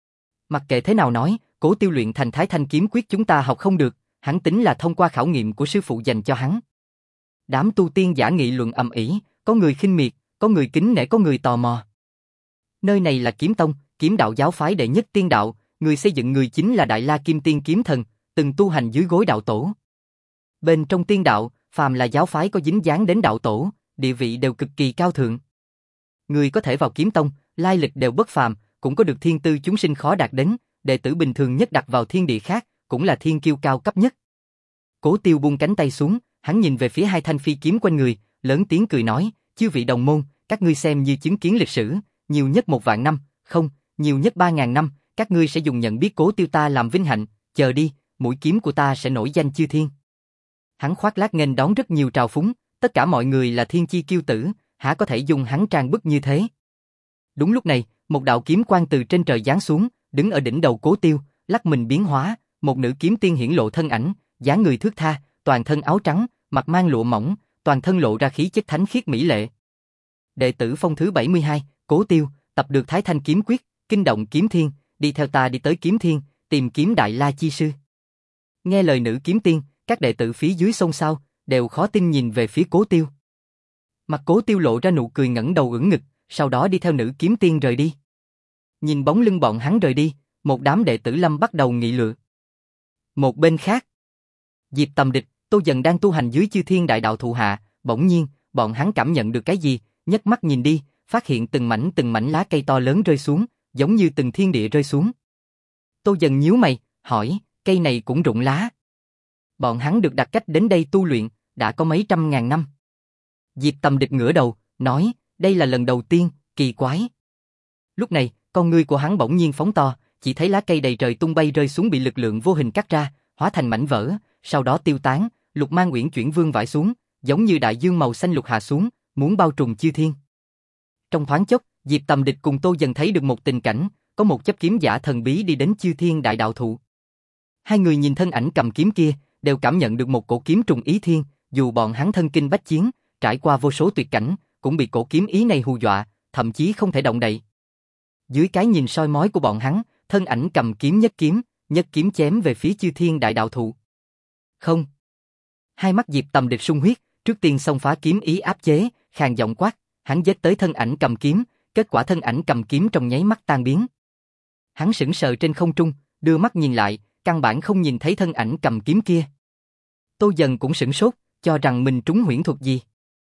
Mặc kệ thế nào nói, Cố Tiêu luyện thành Thái Thanh kiếm quyết chúng ta học không được, hắn tính là thông qua khảo nghiệm của sư phụ dành cho hắn. Đám tu tiên giả nghị luận ầm ĩ, có người khinh miệt, có người kính nể, có người tò mò. Nơi này là kiếm tông, kiếm đạo giáo phái đệ nhất tiên đạo, người xây dựng người chính là Đại La Kim Tiên kiếm thần, từng tu hành dưới gối đạo tổ. Bên trong tiên đạo, phàm là giáo phái có dính dáng đến đạo tổ, địa vị đều cực kỳ cao thượng. Người có thể vào kiếm tông, lai lịch đều bất phàm, cũng có được thiên tư chúng sinh khó đạt đến, đệ tử bình thường nhất đặt vào thiên địa khác, cũng là thiên kiêu cao cấp nhất. Cố Tiêu buông cánh tay xuống, hắn nhìn về phía hai thanh phi kiếm quanh người, lớn tiếng cười nói, chư vị đồng môn, các ngươi xem như chứng kiến lịch sử, nhiều nhất một vạn năm, không, nhiều nhất ba ngàn năm, các ngươi sẽ dùng nhận biết Cố Tiêu ta làm vinh hạnh, chờ đi, mũi kiếm của ta sẽ nổi danh chư thiên. Hắn khoác lác nghênh đón rất nhiều trào phúng, tất cả mọi người là thiên chi kiêu tử, há có thể dùng hắn trang bức như thế. Đúng lúc này, một đạo kiếm quang từ trên trời giáng xuống, đứng ở đỉnh đầu Cố Tiêu, lắc mình biến hóa, một nữ kiếm tiên hiển lộ thân ảnh, dáng người thướt tha, toàn thân áo trắng, mặt mang lụa mỏng, toàn thân lộ ra khí chất thánh khiết mỹ lệ. Đệ tử phong thứ bảy mươi hai, Cố Tiêu, tập được Thái Thanh kiếm quyết, kinh động kiếm thiên, đi theo ta đi tới kiếm thiên, tìm kiếm Đại La chi sư. Nghe lời nữ kiếm tiên, các đệ tử phía dưới xôn xao, đều khó tin nhìn về phía Cố Tiêu. Mặt Cố Tiêu lộ ra nụ cười ngẩng đầu ưỡn ngực, sau đó đi theo nữ kiếm tiên rời đi. Nhìn bóng lưng bọn hắn rời đi, một đám đệ tử Lâm bắt đầu nghị luận. Một bên khác, Diệp Tầm Địch, Tô Dần đang tu hành dưới Chư Thiên Đại Đạo thụ hạ, bỗng nhiên, bọn hắn cảm nhận được cái gì, nhấc mắt nhìn đi, phát hiện từng mảnh từng mảnh lá cây to lớn rơi xuống, giống như từng thiên địa rơi xuống. Tô Dần nhíu mày, hỏi, cây này cũng rụng lá. Bọn hắn được đặt cách đến đây tu luyện, đã có mấy trăm ngàn năm. Diệp Tầm Địch ngửa đầu, nói, đây là lần đầu tiên, kỳ quái. Lúc này, con ngươi của hắn bỗng nhiên phóng to, chỉ thấy lá cây đầy trời tung bay rơi xuống bị lực lượng vô hình cắt ra, hóa thành mảnh vỡ, sau đó tiêu tán, lục mang uyển chuyển vương vãi xuống, giống như đại dương màu xanh lục hạ xuống, muốn bao trùm chư thiên. Trong thoáng chốc, Diệp Tầm Địch cùng Tô Dần thấy được một tình cảnh, có một chấp kiếm giả thần bí đi đến Chư Thiên Đại Đạo thụ. Hai người nhìn thân ảnh cầm kiếm kia, đều cảm nhận được một cổ kiếm trùng ý thiên, dù bọn hắn thân kinh bách chiến, trải qua vô số tuyệt cảnh, cũng bị cổ kiếm ý này hù dọa, thậm chí không thể động đậy. Dưới cái nhìn soi mói của bọn hắn, thân ảnh cầm kiếm nhất kiếm, nhất kiếm chém về phía Chư Thiên Đại Đạo thụ. Không. Hai mắt Diệp Tầm Địch sung huyết, trước tiên xông phá kiếm ý áp chế, khàn giọng quát, hắn giết tới thân ảnh cầm kiếm, kết quả thân ảnh cầm kiếm trong nháy mắt tan biến. Hắn sững sờ trên không trung, đưa mắt nhìn lại, căn bản không nhìn thấy thân ảnh cầm kiếm kia. Tô Dần cũng sửng sốt, cho rằng mình trúng huyễn thuật gì.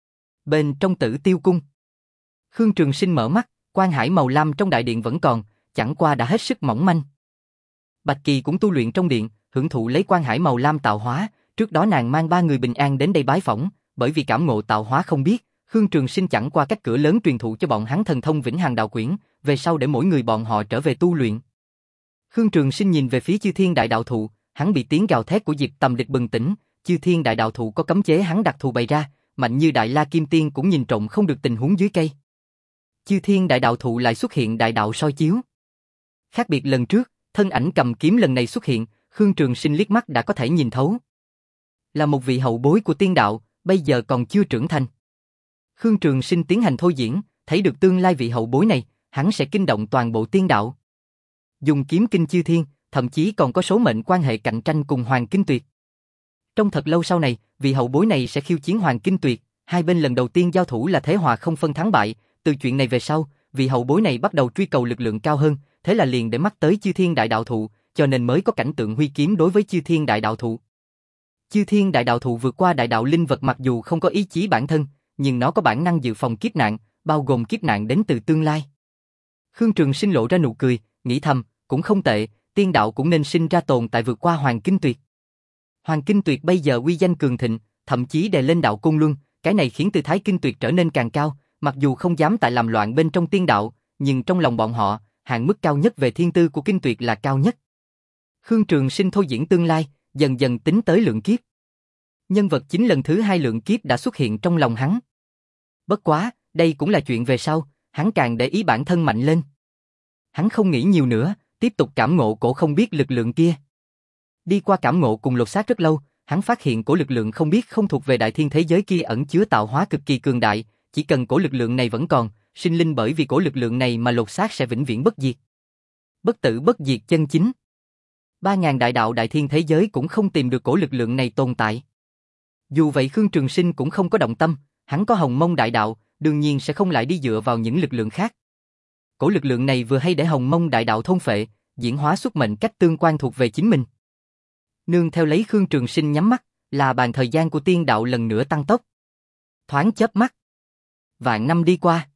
Bên trong Tử Tiêu cung, Khương Trường Sinh mở mắt, quan hải màu lam trong đại điện vẫn còn, chẳng qua đã hết sức mỏng manh. Bạch Kỳ cũng tu luyện trong điện, hưởng thụ lấy quan hải màu lam tạo hóa, trước đó nàng mang ba người bình an đến đây bái phỏng, bởi vì cảm ngộ tạo hóa không biết, Khương Trường Sinh chẳng qua cách cửa lớn truyền thụ cho bọn hắn thần thông Vĩnh Hằng Đạo Quyển, về sau để mỗi người bọn họ trở về tu luyện. Khương Trường Sinh nhìn về phía Chư Thiên Đại Đạo thụ, hắn bị tiếng gào thét của Diệp Tầm Địch bừng tỉnh, Chư Thiên Đại Đạo thụ có cấm chế hắn đặc thù bày ra, mạnh như Đại La Kim Tiên cũng nhìn trộm không được tình huống dưới cây. Chư Thiên Đại Đạo thụ lại xuất hiện đại đạo soi chiếu. Khác biệt lần trước, thân ảnh cầm kiếm lần này xuất hiện, Khương Trường Sinh liếc mắt đã có thể nhìn thấu. Là một vị hậu bối của tiên đạo, bây giờ còn chưa trưởng thành. Khương Trường Sinh tiến hành thôi diễn, thấy được tương lai vị hậu bối này, hắn sẽ kinh động toàn bộ tiên đạo. Dùng kiếm kinh chư thiên, thậm chí còn có số mệnh quan hệ cạnh tranh cùng Hoàng Kinh Tuyệt. Trong thật lâu sau này, vị hậu bối này sẽ khiêu chiến Hoàng Kinh Tuyệt, hai bên lần đầu tiên giao thủ là thế hòa không phân thắng bại, từ chuyện này về sau, vị hậu bối này bắt đầu truy cầu lực lượng cao hơn, thế là liền để mắt tới Chư Thiên Đại Đạo thụ, cho nên mới có cảnh tượng huy kiếm đối với Chư Thiên Đại Đạo thụ. Chư Thiên Đại Đạo thụ vượt qua đại đạo linh vật mặc dù không có ý chí bản thân, nhưng nó có bản năng dự phòng kiếp nạn, bao gồm kiếp nạn đến từ tương lai. Khương Trường Sinh lộ ra nụ cười, nghĩ thầm, cũng không tệ, tiên đạo cũng nên sinh ra tồn tại vượt qua Hoàng Kinh Tuyệt. Hoàng Kinh Tuyệt bây giờ uy danh cường thịnh, thậm chí đè lên đạo Côn Luân, cái này khiến tư thái Kinh Tuyệt trở nên càng cao, mặc dù không dám tại làm loạn bên trong tiên đạo, nhưng trong lòng bọn họ, hạn mức cao nhất về thiên tư của Kinh Tuyệt là cao nhất. Khương Trường Sinh thôi diễn tương lai, dần dần tính tới lượng kiếp. Nhân vật chính lần thứ hai lượng kiếp đã xuất hiện trong lòng hắn. Bất quá, đây cũng là chuyện về sau, hắn càng để ý bản thân mạnh lên. Hắn không nghĩ nhiều nữa, tiếp tục cảm ngộ cổ không biết lực lượng kia. Đi qua cảm ngộ cùng lột xác rất lâu, hắn phát hiện cổ lực lượng không biết không thuộc về đại thiên thế giới kia ẩn chứa tạo hóa cực kỳ cường đại, chỉ cần cổ lực lượng này vẫn còn, sinh linh bởi vì cổ lực lượng này mà lột xác sẽ vĩnh viễn bất diệt. Bất tử bất diệt chân chính. Ba ngàn đại đạo đại thiên thế giới cũng không tìm được cổ lực lượng này tồn tại. Dù vậy Khương Trường Sinh cũng không có động tâm, hắn có Hồng Mông đại đạo, đương nhiên sẽ không lại đi dựa vào những lực lượng khác. Cổ lực lượng này vừa hay để Hồng Mông đại đạo thôn phệ, diễn hóa xuất mệnh cách tương quan thuộc về chính mình. Nương theo lấy Khương Trường Sinh nhắm mắt, là bàn thời gian của tiên đạo lần nữa tăng tốc. Thoáng chớp mắt, vạn năm đi qua.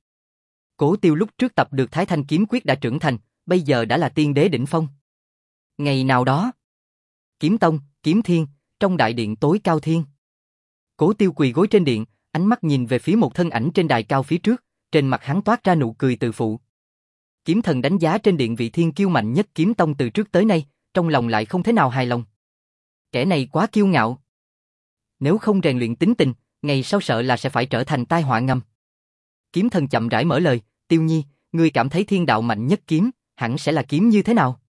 Cố Tiêu lúc trước tập được Thái Thanh kiếm quyết đã trưởng thành, bây giờ đã là tiên đế đỉnh phong. Ngày nào đó, Kiếm Tông, Kiếm Thiên, trong đại điện tối cao thiên. Cố Tiêu quỳ gối trên điện, ánh mắt nhìn về phía một thân ảnh trên đài cao phía trước, trên mặt hắn toát ra nụ cười tự phụ. Kiếm Thần đánh giá trên điện vị thiên kiêu mạnh nhất Kiếm Tông từ trước tới nay, trong lòng lại không thế nào hài lòng. Kẻ này quá kiêu ngạo. Nếu không rèn luyện tính tình, ngày sau sợ là sẽ phải trở thành tai họa ngầm. Kiếm Thần chậm rãi mở lời, Tiêu Nhi, ngươi cảm thấy thiên đạo mạnh nhất kiếm, hẳn sẽ là kiếm như thế nào?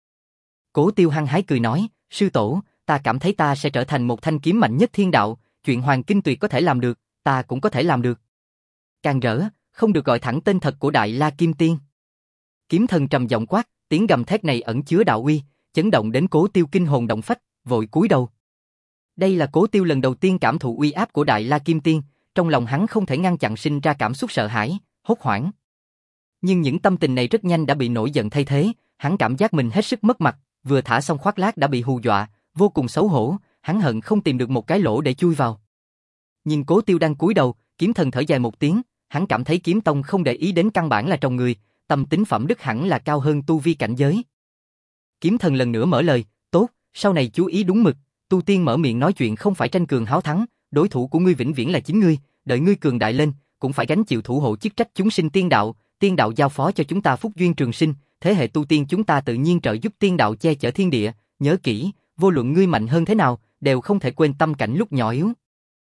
Cố Tiêu hăng hái cười nói, sư tổ, ta cảm thấy ta sẽ trở thành một thanh kiếm mạnh nhất thiên đạo, chuyện Hoàng Kinh Tuyệt có thể làm được, ta cũng có thể làm được. Càng rỡ, không được gọi thẳng tên thật của Đại La Kim Tiên. Kiếm Thần trầm giọng quát, tiếng gầm thét này ẩn chứa đạo uy, chấn động đến Cố Tiêu kinh hồn động phách, vội cúi đầu. Đây là Cố Tiêu lần đầu tiên cảm thụ uy áp của Đại La Kim Tiên, trong lòng hắn không thể ngăn chặn sinh ra cảm xúc sợ hãi, hốt hoảng. Nhưng những tâm tình này rất nhanh đã bị nổi giận thay thế, hắn cảm giác mình hết sức mất mặt, vừa thả xong khoác lác đã bị hù dọa, vô cùng xấu hổ, hắn hận không tìm được một cái lỗ để chui vào. Nhìn Cố Tiêu đang cúi đầu, Kiếm Thần thở dài một tiếng, hắn cảm thấy Kiếm Tông không để ý đến căn bản là trồng người, tâm tính phẩm đức hẳn là cao hơn tu vi cảnh giới. Kiếm Thần lần nữa mở lời, tốt, sau này chú ý đúng mực, tu tiên mở miệng nói chuyện không phải tranh cường háo thắng, đối thủ của ngươi vĩnh viễn là chính ngươi, đợi ngươi cường đại lên, cũng phải gánh chịu thủ hộ chức trách chúng sinh tiên đạo, tiên đạo giao phó cho chúng ta phúc duyên trường sinh, thế hệ tu tiên chúng ta tự nhiên trợ giúp tiên đạo che chở thiên địa, nhớ kỹ, vô luận ngươi mạnh hơn thế nào, đều không thể quên tâm cảnh lúc nhỏ yếu.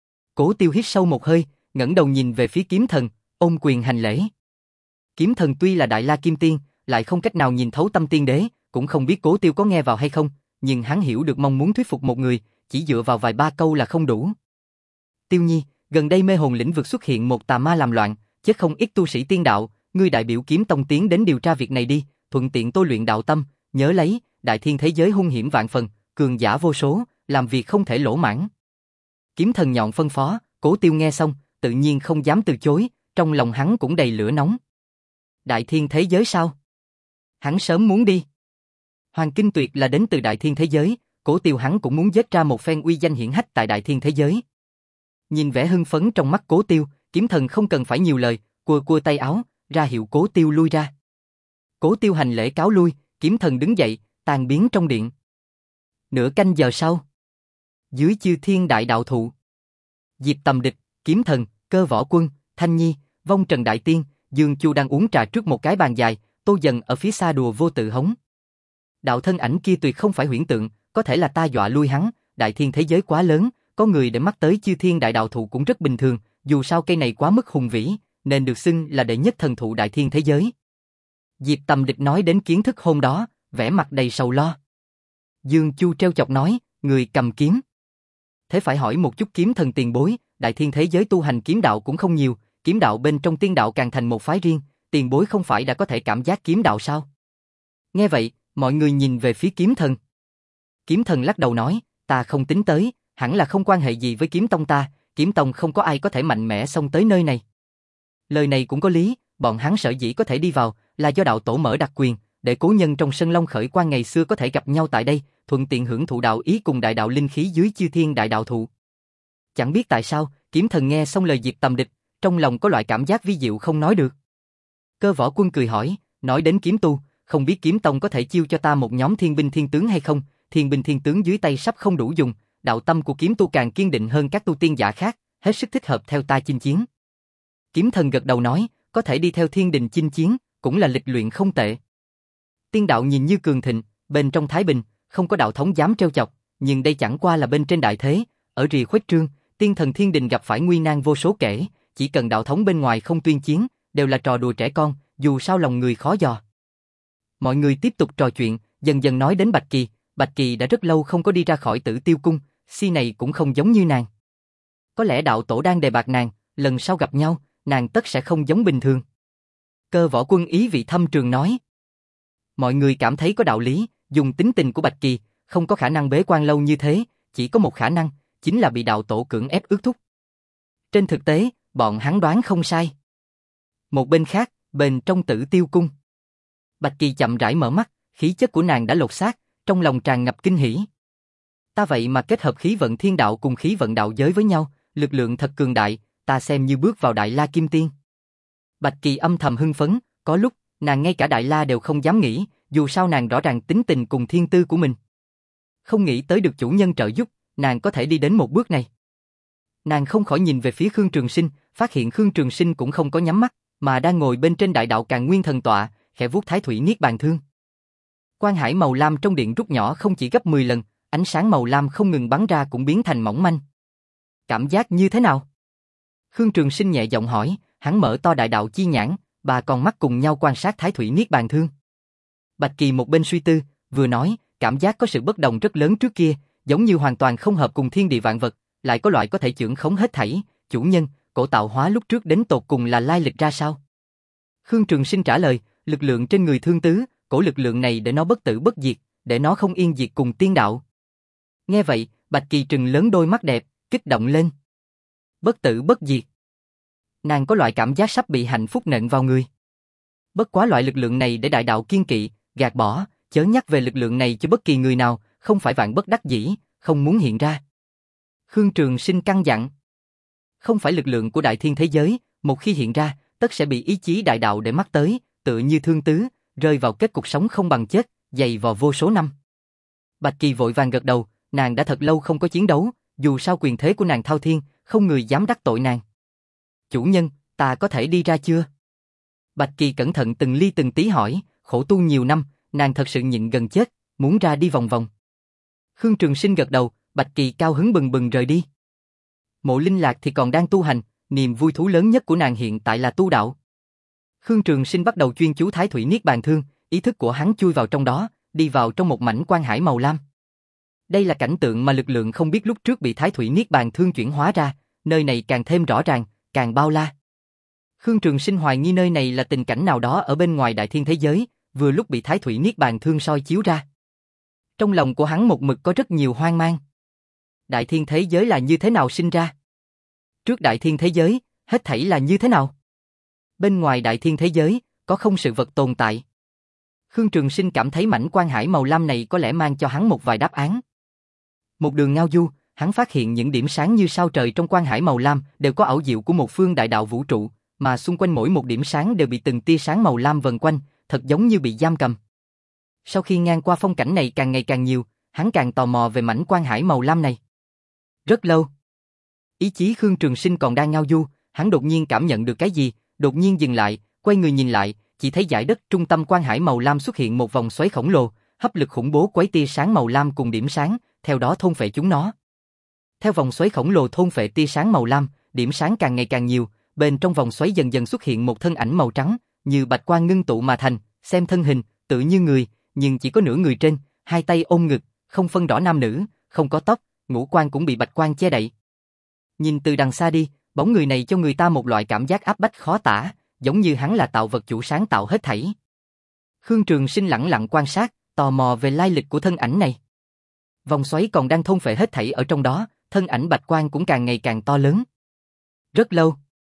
Cố Tiêu hít sâu một hơi, ngẩng đầu nhìn về phía Kiếm Thần, ôm quyền hành lễ. Kiếm Thần tuy là Đại La Kim Tiên, lại không cách nào nhìn thấu tâm tiên đế, cũng không biết Cố Tiêu có nghe vào hay không, nhưng hắn hiểu được mong muốn thuyết phục một người, chỉ dựa vào vài ba câu là không đủ. Tiêu Nhi, gần đây mê hồn lĩnh vực xuất hiện một tà ma làm loạn, chết không ít tu sĩ tiên đạo, ngươi đại biểu Kiếm Tông tiến đến điều tra việc này đi, thuận tiện tôi luyện đạo tâm, nhớ lấy, đại thiên thế giới hung hiểm vạn phần, cường giả vô số, làm việc không thể lỗ mãn. Kiếm Thần nhọn phân phó, Cố Tiêu nghe xong, tự nhiên không dám từ chối, trong lòng hắn cũng đầy lửa nóng. Đại thiên thế giới sao? Hắn sớm muốn đi. Hoàng Kinh Tuyệt là đến từ đại thiên thế giới, Cố Tiêu hắn cũng muốn giết ra một phen uy danh hiển hách tại đại thiên thế giới. Nhìn vẻ hưng phấn trong mắt Cố Tiêu, Kiếm Thần không cần phải nhiều lời, cua cua tay áo, ra hiệu Cố Tiêu lui ra. Cố Tiêu hành lễ cáo lui, Kiếm Thần đứng dậy, tan biến trong điện. Nửa canh giờ sau, dưới Chư Thiên Đại Đạo Thụ, Diệp Tầm Địch, Kiếm Thần, Cơ Võ Quân, Thanh Nhi, Vong Trần Đại Tiên, Dương Chu đang uống trà trước một cái bàn dài, Tô Dần ở phía xa đùa vô tự hống. Đạo thân ảnh kia tuyệt không phải huyễn tượng, có thể là ta dọa lui hắn, đại thiên thế giới quá lớn, có người để mắt tới Chư Thiên Đại Đạo Thụ cũng rất bình thường, dù sao cây này quá mức hùng vĩ, nên được xưng là đệ nhất thần thụ đại thiên thế giới. Diệp Tầm Địch nói đến kiến thức hôm đó, vẻ mặt đầy sầu lo. Dương Chu treo chọc nói, người cầm kiếm. Thế phải hỏi một chút Kiếm Thần tiền bối, đại thiên thế giới tu hành kiếm đạo cũng không nhiều, kiếm đạo bên trong tiên đạo càng thành một phái riêng, tiền bối không phải đã có thể cảm giác kiếm đạo sao? Nghe vậy, mọi người nhìn về phía Kiếm Thần. Kiếm Thần lắc đầu nói, ta không tính tới, hẳn là không quan hệ gì với Kiếm Tông ta, Kiếm Tông không có ai có thể mạnh mẽ xông tới nơi này. Lời này cũng có lý, bọn hắn sở dĩ có thể đi vào, là do đạo tổ mở đặc quyền, để cố nhân trong Sơn Long Khởi Quan ngày xưa có thể gặp nhau tại đây, thuận tiện hưởng thụ đạo ý cùng đại đạo linh khí dưới Chư Thiên Đại Đạo Thụ. Chẳng biết tại sao, Kiếm Thần nghe xong lời Diệp Tầm Địch, trong lòng có loại cảm giác vi diệu không nói được. Cơ Võ Quân cười hỏi, nói đến kiếm tu, không biết Kiếm Tông có thể chiêu cho ta một nhóm thiên binh thiên tướng hay không? Thiên binh thiên tướng dưới tay sắp không đủ dùng, đạo tâm của kiếm tu càng kiên định hơn các tu tiên giả khác, hết sức thích hợp theo ta chinh chiến. Kiếm Thần gật đầu nói, có thể đi theo thiên đình chinh chiến, cũng là lịch luyện không tệ. Tiên đạo nhìn như cường thịnh, bên trong thái bình, không có đạo thống dám trêu chọc, nhưng đây chẳng qua là bên trên đại thế, ở rìa khuếch trương, tiên thần thiên đình gặp phải nguy nan vô số kể, chỉ cần đạo thống bên ngoài không tuyên chiến, đều là trò đùa trẻ con, dù sao lòng người khó dò. Mọi người tiếp tục trò chuyện, dần dần nói đến Bạch Kỳ, Bạch Kỳ đã rất lâu không có đi ra khỏi Tử Tiêu Cung, si này cũng không giống như nàng. Có lẽ đạo tổ đang đề bạt nàng, lần sau gặp nhau, nàng tất sẽ không giống bình thường. Cơ Võ Quân ý vị thâm trường nói. Mọi người cảm thấy có đạo lý, dùng tính tình của Bạch Kỳ, không có khả năng bế quan lâu như thế, chỉ có một khả năng, chính là bị đạo tổ cưỡng ép ước thúc. Trên thực tế, bọn hắn đoán không sai. Một bên khác, bên trong Tử Tiêu Cung. Bạch Kỳ chậm rãi mở mắt, khí chất của nàng đã lột xác, trong lòng tràn ngập kinh hỉ. Ta vậy mà kết hợp khí vận thiên đạo cùng khí vận đạo giới với nhau, lực lượng thật cường đại, ta xem như bước vào Đại La Kim Tiên. Bạch Kỳ âm thầm hưng phấn, có lúc, nàng ngay cả Đại La đều không dám nghĩ, dù sao nàng rõ ràng tính tình cùng thiên tư của mình. Không nghĩ tới được chủ nhân trợ giúp, nàng có thể đi đến một bước này. Nàng không khỏi nhìn về phía Khương Trường Sinh, phát hiện Khương Trường Sinh cũng không có nhắm mắt, mà đang ngồi bên trên đại đạo Càn Nguyên Thần Tọa, khẽ vuốt Thái Thủy Niết Bàn Thương. Quan hải màu lam trong điện rút nhỏ không chỉ gấp mười lần, ánh sáng màu lam không ngừng bắn ra cũng biến thành mỏng manh. Cảm giác như thế nào? Khương Trường Sinh nhẹ giọng hỏi, hắn mở to đại đạo chi nhãn, ba con mắt cùng nhau quan sát Thái Thủy Niết Bàn Thương. Bạch Kỳ một bên suy tư, vừa nói, cảm giác có sự bất đồng rất lớn trước kia, giống như hoàn toàn không hợp cùng thiên địa vạn vật, lại có loại có thể chưởng khống hết thảy, chủ nhân, cổ tạo hóa lúc trước đến tột cùng là lai lịch ra sao? Khương Trường Sinh trả lời, lực lượng trên người Thương Tứ, cổ lực lượng này để nó bất tử bất diệt, để nó không yên diệt cùng tiên đạo. Nghe vậy, Bạch Kỳ trừng lớn đôi mắt đẹp, kích động lên. Bất tử bất diệt. Nàng có loại cảm giác sắp bị hạnh phúc nện vào người. Bất quá loại lực lượng này để đại đạo kiên kỵ, gạt bỏ, chớ nhắc về lực lượng này cho bất kỳ người nào, không phải vạn bất đắc dĩ, không muốn hiện ra. Khương Trường Sinh căn dặn. Không phải lực lượng của đại thiên thế giới, một khi hiện ra, tất sẽ bị ý chí đại đạo để mắt tới, tựa như Thương Tứ, rơi vào kết cục sống không bằng chết, dày vò vô số năm. Bạch Kỳ vội vàng gật đầu, nàng đã thật lâu không có chiến đấu, dù sao quyền thế của nàng thao thiên, không người dám đắc tội nàng. Chủ nhân, ta có thể đi ra chưa? Bạch Kỳ cẩn thận từng ly từng tí hỏi, khổ tu nhiều năm, nàng thật sự nhịn gần chết, muốn ra đi vòng vòng. Khương Trường Sinh gật đầu, Bạch Kỳ cao hứng bừng bừng rời đi. Mộ Linh Lạc thì còn đang tu hành, niềm vui thú lớn nhất của nàng hiện tại là tu đạo. Khương Trường Sinh bắt đầu chuyên chú Thái Thủy Niết Bàn Thương, ý thức của hắn chui vào trong đó, đi vào trong một mảnh quan hải màu lam. Đây là cảnh tượng mà lực lượng không biết lúc trước bị Thái Thủy Niết Bàn Thương chuyển hóa ra, nơi này càng thêm rõ ràng, càng bao la. Khương Trường Sinh hoài nghi nơi này là tình cảnh nào đó ở bên ngoài đại thiên thế giới, vừa lúc bị Thái Thủy Niết Bàn Thương soi chiếu ra. Trong lòng của hắn một mực có rất nhiều hoang mang. Đại thiên thế giới là như thế nào sinh ra? Trước đại thiên thế giới, hết thảy là như thế nào? Bên ngoài đại thiên thế giới, có không sự vật tồn tại? Khương Trường Sinh cảm thấy mảnh quan hải màu lam này có lẽ mang cho hắn một vài đáp án. Một đường ngao du, hắn phát hiện những điểm sáng như sao trời trong quan hải màu lam đều có ảo diệu của một phương đại đạo vũ trụ, mà xung quanh mỗi một điểm sáng đều bị từng tia sáng màu lam vần quanh, thật giống như bị giam cầm. Sau khi ngang qua phong cảnh này càng ngày càng nhiều, hắn càng tò mò về mảnh quan hải màu lam này. Rất lâu, ý chí Khương Trường Sinh còn đang ngao du, hắn đột nhiên cảm nhận được cái gì, đột nhiên dừng lại, quay người nhìn lại, chỉ thấy dải đất trung tâm quan hải màu lam xuất hiện một vòng xoáy khổng lồ, hấp lực khủng bố quấy tia sáng màu lam cùng điểm sáng, theo đó thôn phệ chúng nó. Theo vòng xoáy khổng lồ thôn phệ tia sáng màu lam, điểm sáng càng ngày càng nhiều, bên trong vòng xoáy dần dần xuất hiện một thân ảnh màu trắng, như bạch quang ngưng tụ mà thành, xem thân hình, tự như người, nhưng chỉ có nửa người trên, hai tay ôm ngực, không phân rõ nam nữ, không có tóc, ngũ quan cũng bị bạch quang che đậy. Nhìn từ đằng xa đi, bóng người này cho người ta một loại cảm giác áp bách khó tả, giống như hắn là tạo vật chủ sáng tạo hết thảy. Khương Trường Sinh lẳng lặng quan sát, tò mò về lai lịch của thân ảnh này. Vòng xoáy còn đang thôn phệ hết thảy ở trong đó, thân ảnh bạch quang cũng càng ngày càng to lớn. Rất lâu,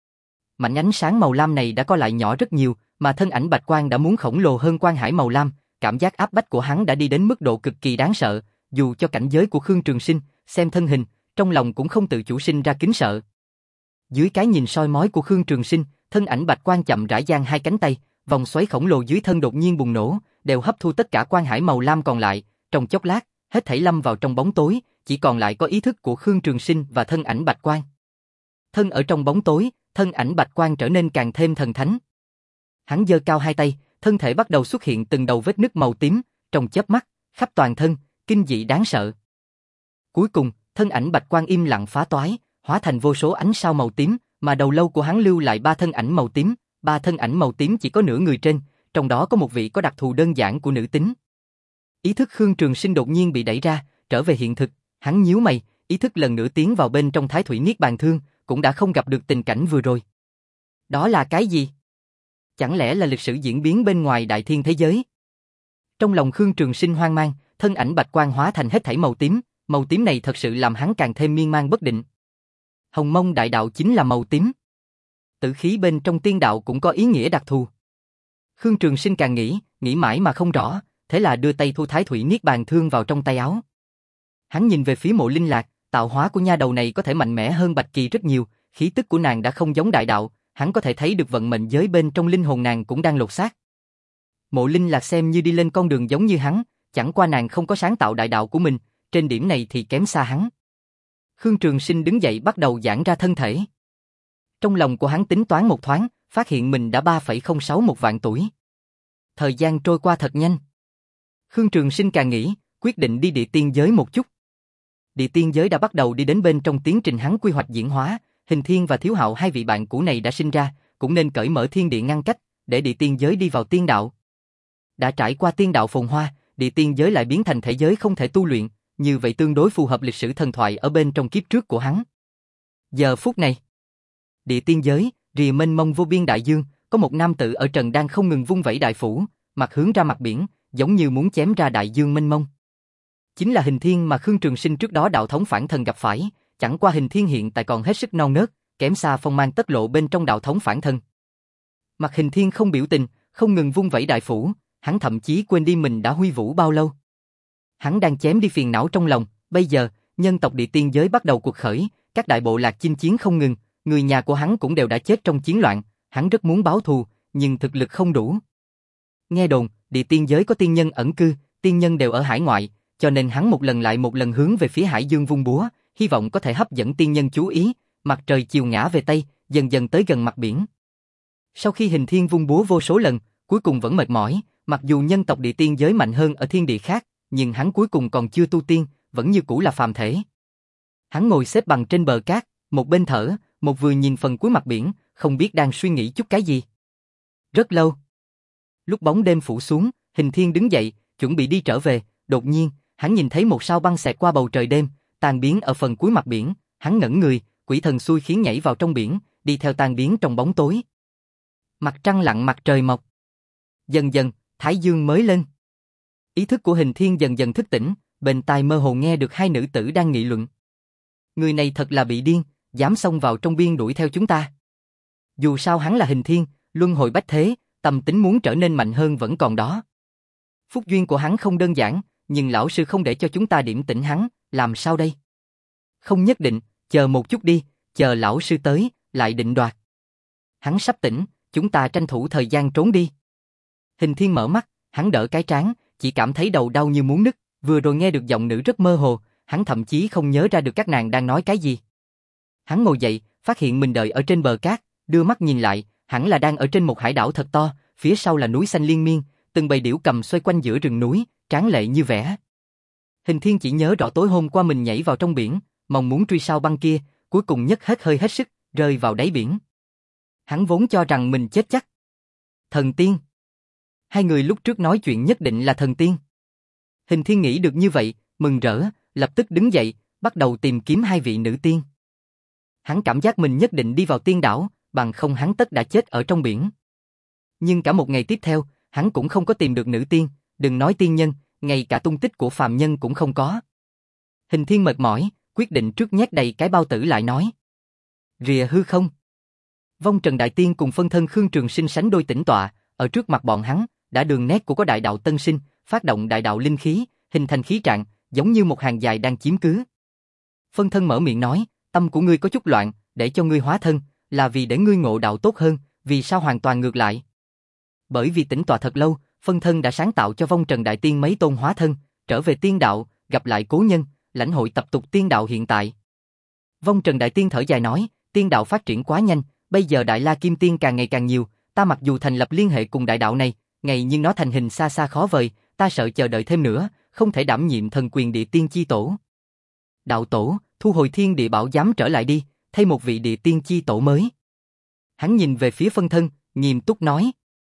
mảnh ánh sáng màu lam này đã co lại nhỏ rất nhiều, mà thân ảnh bạch quang đã muốn khổng lồ hơn quan hải màu lam, cảm giác áp bách của hắn đã đi đến mức độ cực kỳ đáng sợ, dù cho cảnh giới của Khương Trường Sinh, xem thân hình, trong lòng cũng không tự chủ sinh ra kính sợ. Dưới cái nhìn soi mói của Khương Trường Sinh, thân ảnh bạch quang chậm rãi giang hai cánh tay, vòng xoáy khổng lồ dưới thân đột nhiên bùng nổ, đều hấp thu tất cả quan hải màu lam còn lại, trong chốc lát, hết thảy lâm vào trong bóng tối, chỉ còn lại có ý thức của Khương Trường Sinh và thân ảnh bạch quang. Thân ở trong bóng tối, thân ảnh bạch quang trở nên càng thêm thần thánh. Hắn giơ cao hai tay, thân thể bắt đầu xuất hiện từng đầu vết nứt màu tím, trong chớp mắt, khắp toàn thân, kinh dị đáng sợ. Cuối cùng, thân ảnh bạch quang im lặng phá toái, hóa thành vô số ánh sao màu tím, mà đầu lâu của hắn lưu lại ba thân ảnh màu tím, ba thân ảnh màu tím chỉ có nửa người trên, trong đó có một vị có đặc thù đơn giản của nữ tính. Ý thức Khương Trường Sinh đột nhiên bị đẩy ra, trở về hiện thực, hắn nhíu mày, ý thức lần nữa tiến vào bên trong Thái Thủy Niết Bàn Thương, cũng đã không gặp được tình cảnh vừa rồi. Đó là cái gì? Chẳng lẽ là lịch sử diễn biến bên ngoài đại thiên thế giới? Trong lòng Khương Trường Sinh hoang mang, thân ảnh bạch quang hóa thành hết thảy màu tím, màu tím này thật sự làm hắn càng thêm miên man bất định. Hồng Mông đại đạo chính là màu tím. Tử khí bên trong tiên đạo cũng có ý nghĩa đặc thù. Khương Trường Sinh càng nghĩ, nghĩ mãi mà không rõ, thế là đưa tay thu Thái Thủy Niết Bàn Thương vào trong tay áo. Hắn nhìn về phía Mộ Linh Lạc, tạo hóa của nha đầu này có thể mạnh mẽ hơn Bạch Kỳ rất nhiều, khí tức của nàng đã không giống đại đạo, hắn có thể thấy được vận mệnh giới bên trong linh hồn nàng cũng đang lột xác. Mộ Linh Lạc xem như đi lên con đường giống như hắn, chẳng qua nàng không có sáng tạo đại đạo của mình, trên điểm này thì kém xa hắn. Khương Trường Sinh đứng dậy bắt đầu giãn ra thân thể. Trong lòng của hắn tính toán một thoáng, phát hiện mình đã ba phẩy không sáu một vạn tuổi. Thời gian trôi qua thật nhanh. Khương Trường Sinh càng nghĩ, quyết định đi địa tiên giới một chút. Địa tiên giới đã bắt đầu đi đến bên trong tiến trình hắn quy hoạch diễn hóa, Hình Thiên và Thiếu Hạo hai vị bạn cũ này đã sinh ra, cũng nên cởi mở thiên địa ngăn cách, để địa tiên giới đi vào tiên đạo. Đã trải qua tiên đạo phồn hoa, địa tiên giới lại biến thành thể giới không thể tu luyện, như vậy tương đối phù hợp lịch sử thần thoại ở bên trong kiếp trước của hắn. Giờ phút này, địa tiên giới, rìa mênh mông vô biên đại dương, có một nam tử ở trần đang không ngừng vung vẩy đại phủ, mặt hướng ra mặt biển, giống như muốn chém ra đại dương mênh mông. Chính là Hình Thiên mà Khương Trường Sinh trước đó đạo thống phản thần gặp phải, chẳng qua Hình Thiên hiện tại còn hết sức non nớt, kém xa phong mang tất lộ bên trong đạo thống phản thần. Mặt Hình Thiên không biểu tình, không ngừng vung vẩy đại phủ, hắn thậm chí quên đi mình đã huy vũ bao lâu. Hắn đang chém đi phiền não trong lòng, bây giờ, nhân tộc địa tiên giới bắt đầu cuộc khởi, các đại bộ lạc chinh chiến không ngừng, người nhà của hắn cũng đều đã chết trong chiến loạn, hắn rất muốn báo thù, nhưng thực lực không đủ. Nghe đồn, địa tiên giới có tiên nhân ẩn cư, tiên nhân đều ở hải ngoại, cho nên hắn một lần lại một lần hướng về phía hải dương vung búa, hy vọng có thể hấp dẫn tiên nhân chú ý, mặt trời chiều ngã về tây, dần dần tới gần mặt biển. Sau khi Hình Thiên vung búa vô số lần, cuối cùng vẫn mệt mỏi, mặc dù nhân tộc địa tiên giới mạnh hơn ở thiên địa khác, nhưng hắn cuối cùng còn chưa tu tiên, vẫn như cũ là phàm thể. Hắn ngồi xếp bằng trên bờ cát, một bên thở, một vừa nhìn phần cuối mặt biển, không biết đang suy nghĩ chút cái gì. Rất lâu. Lúc bóng đêm phủ xuống, Hình Thiên đứng dậy, chuẩn bị đi trở về, đột nhiên, hắn nhìn thấy một sao băng xẹt qua bầu trời đêm, tan biến ở phần cuối mặt biển, hắn ngẩn người, quỷ thần xui khiến nhảy vào trong biển, đi theo tan biến trong bóng tối. Mặt trăng lặn mặt trời mọc. Dần dần, thái dương mới lên. Ý thức của Hình Thiên dần dần thức tỉnh, bên tai mơ hồ nghe được hai nữ tử đang nghị luận. Người này thật là bị điên, dám xông vào trong biên đuổi theo chúng ta. Dù sao hắn là Hình Thiên, luân hồi bách thế, tâm tính muốn trở nên mạnh hơn vẫn còn đó. Phúc duyên của hắn không đơn giản, nhưng lão sư không để cho chúng ta điểm tỉnh hắn, làm sao đây? Không nhất định, chờ một chút đi, chờ lão sư tới, lại định đoạt. Hắn sắp tỉnh, chúng ta tranh thủ thời gian trốn đi. Hình Thiên mở mắt, hắn đỡ cái trán, chỉ cảm thấy đầu đau như muốn nứt, vừa rồi nghe được giọng nữ rất mơ hồ, hắn thậm chí không nhớ ra được các nàng đang nói cái gì. Hắn ngồi dậy, phát hiện mình đợi ở trên bờ cát, đưa mắt nhìn lại, hẳn là đang ở trên một hải đảo thật to, phía sau là núi xanh liên miên, từng bầy điểu cầm xoay quanh giữa rừng núi, tráng lệ như vẽ. Hình Thiên chỉ nhớ rõ tối hôm qua mình nhảy vào trong biển, mong muốn truy sao băng kia, cuối cùng nhấc hết hơi hết sức, rơi vào đáy biển. Hắn vốn cho rằng mình chết chắc. Thần tiên. Hai người lúc trước nói chuyện nhất định là thần tiên. Hình Thiên nghĩ được như vậy, mừng rỡ, lập tức đứng dậy, bắt đầu tìm kiếm hai vị nữ tiên. Hắn cảm giác mình nhất định đi vào tiên đảo, bằng không hắn tất đã chết ở trong biển. Nhưng cả một ngày tiếp theo, hắn cũng không có tìm được nữ tiên, đừng nói tiên nhân, ngay cả tung tích của phàm nhân cũng không có. Hình Thiên mệt mỏi, quyết định trước nhét đầy cái bao tử lại nói. Rìa hư không. Vong Trần Đại Tiên cùng phân thân Khương Trường Sinh sánh đôi tĩnh tọa, ở trước mặt bọn hắn, đã đường nét của có đại đạo tân sinh, phát động đại đạo linh khí, hình thành khí trạng, giống như một hàng dài đang chiếm cứ. Phân thân mở miệng nói, tâm của ngươi có chút loạn, để cho ngươi hóa thân, là vì để ngươi ngộ đạo tốt hơn, vì sao hoàn toàn ngược lại? Bởi vì tĩnh tọa thật lâu, phân thân đã sáng tạo cho Vong Trần Đại Tiên mấy tôn hóa thân, trở về tiên đạo, gặp lại cố nhân, lãnh hội tập tục tiên đạo hiện tại. Vong Trần Đại Tiên thở dài nói, tiên đạo phát triển quá nhanh, bây giờ Đại La Kim Tiên càng ngày càng nhiều, ta mặc dù thành lập liên hệ cùng đại đạo này, ngày nhưng nó thành hình xa xa khó vời, ta sợ chờ đợi thêm nữa, không thể đảm nhiệm thần quyền địa tiên chi tổ. Đạo tổ, thu hồi thiên địa bảo giám trở lại đi, thay một vị địa tiên chi tổ mới. Hắn nhìn về phía phân thân, nghiêm túc nói.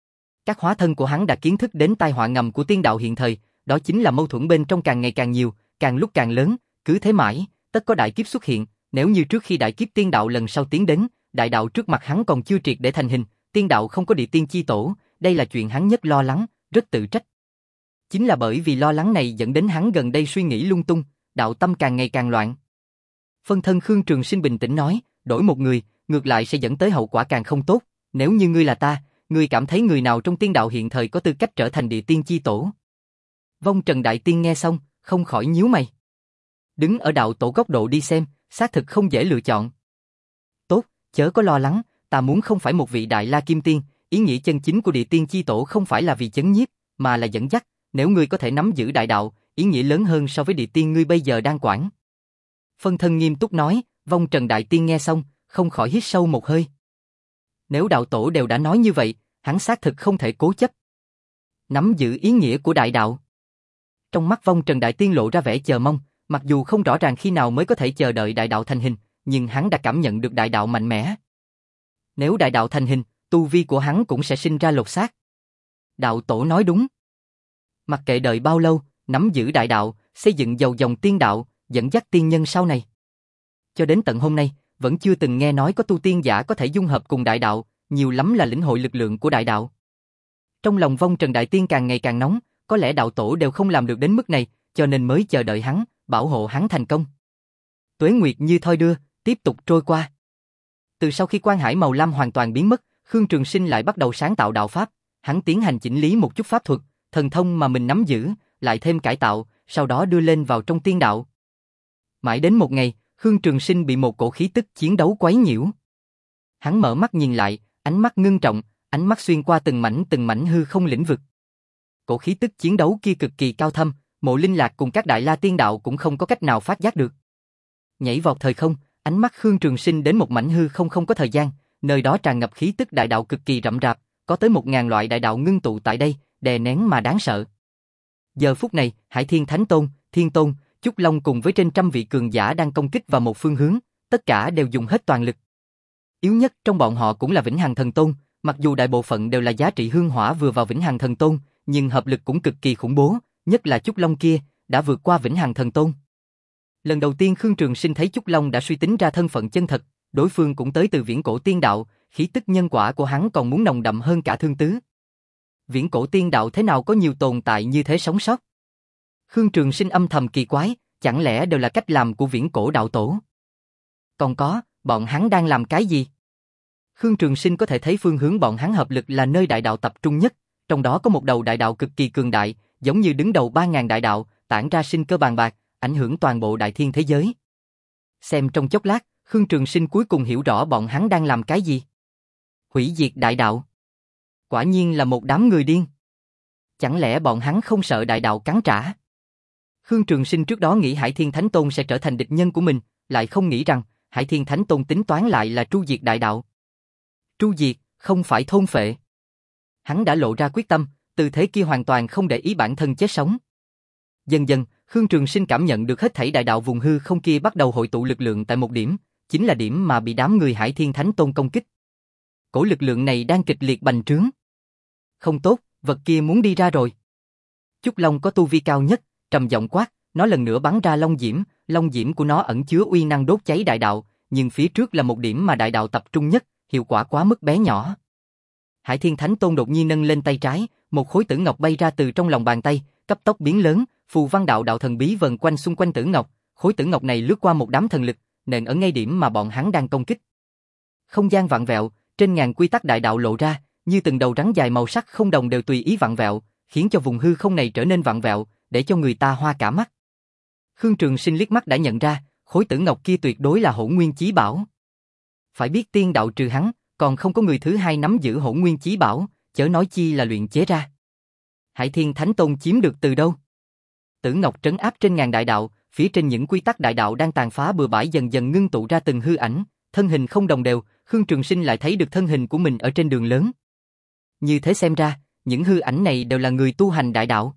Các hóa thân của hắn đã kiến thức đến tai họa ngầm của tiên đạo hiện thời, đó chính là mâu thuẫn bên trong càng ngày càng nhiều, càng lúc càng lớn, cứ thế mãi, tất có đại kiếp xuất hiện, nếu như trước khi đại kiếp tiên đạo lần sau tiến đến, đại đạo trước mặt hắn còn chưa triệt để thành hình, tiên đạo không có địa tiên chi tổ, đây là chuyện hắn nhất lo lắng, rất tự trách. Chính là bởi vì lo lắng này dẫn đến hắn gần đây suy nghĩ lung tung, đạo tâm càng ngày càng loạn. Phân thân Khương Trường Sinh bình tĩnh nói, đổi một người, ngược lại sẽ dẫn tới hậu quả càng không tốt, nếu như ngươi là ta, ngươi cảm thấy người nào trong tiên đạo hiện thời có tư cách trở thành địa tiên chi tổ? Vong Trần Đại Tiên nghe xong, không khỏi nhíu mày. Đứng ở đạo tổ góc độ đi xem, xác thực không dễ lựa chọn. Tốt, chớ có lo lắng, ta muốn không phải một vị Đại La Kim Tiên, ý nghĩa chân chính của địa tiên chi tổ không phải là vì chấn nhiếp, mà là dẫn dắt, nếu ngươi có thể nắm giữ đại đạo, ý nghĩa lớn hơn so với địa tiên ngươi bây giờ đang quản. Phân thân nghiêm túc nói, Vong Trần Đại Tiên nghe xong, không khỏi hít sâu một hơi. Nếu đạo tổ đều đã nói như vậy, hắn xác thực không thể cố chấp. Nắm giữ ý nghĩa của đại đạo. Trong mắt Vong Trần Đại Tiên lộ ra vẻ chờ mong, mặc dù không rõ ràng khi nào mới có thể chờ đợi đại đạo thành hình, nhưng hắn đã cảm nhận được đại đạo mạnh mẽ. Nếu đại đạo thành hình, tu vi của hắn cũng sẽ sinh ra lột xác. Đạo tổ nói đúng. Mặc kệ đợi bao lâu, nắm giữ đại đạo, xây dựng giàu dòng tiên đạo, dẫn dắt tiên nhân sau này. Cho đến tận hôm nay, vẫn chưa từng nghe nói có tu tiên giả có thể dung hợp cùng đại đạo, nhiều lắm là lĩnh hội lực lượng của đại đạo. Trong lòng Vong Trần Đại Tiên càng ngày càng nóng, có lẽ đạo tổ đều không làm được đến mức này, cho nên mới chờ đợi hắn, bảo hộ hắn thành công. Tuế nguyệt như thoi đưa, tiếp tục trôi qua. Từ sau khi Quan Hải màu lam hoàn toàn biến mất, Khương Trường Sinh lại bắt đầu sáng tạo đạo pháp, hắn tiến hành chỉnh lý một chút pháp thuật, thần thông mà mình nắm giữ, lại thêm cải tạo, sau đó đưa lên vào trong tiên đạo. Mãi đến một ngày, Khương Trường Sinh bị một cổ khí tức chiến đấu quấy nhiễu. Hắn mở mắt nhìn lại, ánh mắt ngưng trọng, ánh mắt xuyên qua từng mảnh từng mảnh hư không lĩnh vực. Cổ khí tức chiến đấu kia cực kỳ cao thâm, Mộ Linh Lạc cùng các đại la tiên đạo cũng không có cách nào phát giác được. Nhảy vọt thời không, ánh mắt Khương Trường Sinh đến một mảnh hư không không có thời gian, nơi đó tràn ngập khí tức đại đạo cực kỳ rậm rạp, có tới một ngàn loại đại đạo ngưng tụ tại đây, đè nén mà đáng sợ. Giờ phút này, Hải Thiên Thánh Tôn, Thiên Tôn, Chúc Long cùng với trên trăm vị cường giả đang công kích vào một phương hướng, tất cả đều dùng hết toàn lực. Yếu nhất trong bọn họ cũng là Vĩnh Hằng Thần Tôn, mặc dù đại bộ phận đều là giá trị hương hỏa vừa vào Vĩnh Hằng Thần Tôn, nhưng hợp lực cũng cực kỳ khủng bố, nhất là Chúc Long kia, đã vượt qua Vĩnh Hằng Thần Tôn. Lần đầu tiên Khương Trường Sinh thấy Chúc Long đã suy tính ra thân phận chân thật, đối phương cũng tới từ viễn cổ tiên đạo, khí tức nhân quả của hắn còn muốn nồng đậm hơn cả thương tứ. Viễn cổ tiên đạo thế nào có nhiều tồn tại như thế sống sót? Khương Trường Sinh âm thầm kỳ quái, chẳng lẽ đều là cách làm của viễn cổ đạo tổ? Còn có, bọn hắn đang làm cái gì? Khương Trường Sinh có thể thấy phương hướng bọn hắn hợp lực là nơi đại đạo tập trung nhất, trong đó có một đầu đại đạo cực kỳ cường đại, giống như đứng đầu ba ngàn đại đạo, tản ra sinh cơ bàn bạc, ảnh hưởng toàn bộ đại thiên thế giới. Xem trong chốc lát, Khương Trường Sinh cuối cùng hiểu rõ bọn hắn đang làm cái gì. Hủy diệt đại đạo. Quả nhiên là một đám người điên. Chẳng lẽ bọn hắn không sợ đại đạo cắn trả? Khương Trường Sinh trước đó nghĩ Hải Thiên Thánh Tôn sẽ trở thành địch nhân của mình, lại không nghĩ rằng Hải Thiên Thánh Tôn tính toán lại là tru diệt đại đạo. Tru diệt, không phải thôn phệ. Hắn đã lộ ra quyết tâm, từ thế kia hoàn toàn không để ý bản thân chết sống. Dần dần, Khương Trường Sinh cảm nhận được hết thảy đại đạo vùng hư không kia bắt đầu hội tụ lực lượng tại một điểm, chính là điểm mà bị đám người Hải Thiên Thánh Tôn công kích. Cổ lực lượng này đang kịch liệt bành trướng. Không tốt, vật kia muốn đi ra rồi. Chúc Long có tu vi cao nhất, trầm giọng quát, nó lần nữa bắn ra long diễm, long diễm của nó ẩn chứa uy năng đốt cháy đại đạo, nhưng phía trước là một điểm mà đại đạo tập trung nhất, hiệu quả quá mức bé nhỏ. Hải Thiên Thánh Tôn đột nhiên nâng lên tay trái, một khối tử ngọc bay ra từ trong lòng bàn tay, cấp tốc biến lớn, phù văn đạo đạo thần bí vần quanh xung quanh tử ngọc, khối tử ngọc này lướt qua một đám thần lực, nện ở ngay điểm mà bọn hắn đang công kích. Không gian vặn vẹo, trên ngàn quy tắc đại đạo lộ ra, như từng đầu rắn dài màu sắc không đồng đều tùy ý vặn vẹo, khiến cho vùng hư không này trở nên vặn vẹo, để cho người ta hoa cả mắt. Khương Trường Sinh liếc mắt đã nhận ra, khối tử ngọc kia tuyệt đối là Hỗn Nguyên Chí Bảo. Phải biết tiên đạo trừ hắn, còn không có người thứ hai nắm giữ Hỗn Nguyên Chí Bảo, chớ nói chi là luyện chế ra. Hải Thiên Thánh Tôn chiếm được từ đâu? Tử ngọc trấn áp trên ngàn đại đạo, phía trên những quy tắc đại đạo đang tàn phá bừa bãi dần dần ngưng tụ ra từng hư ảnh, thân hình không đồng đều, Khương Trường Sinh lại thấy được thân hình của mình ở trên đường lớn. Như thế xem ra, những hư ảnh này đều là người tu hành đại đạo.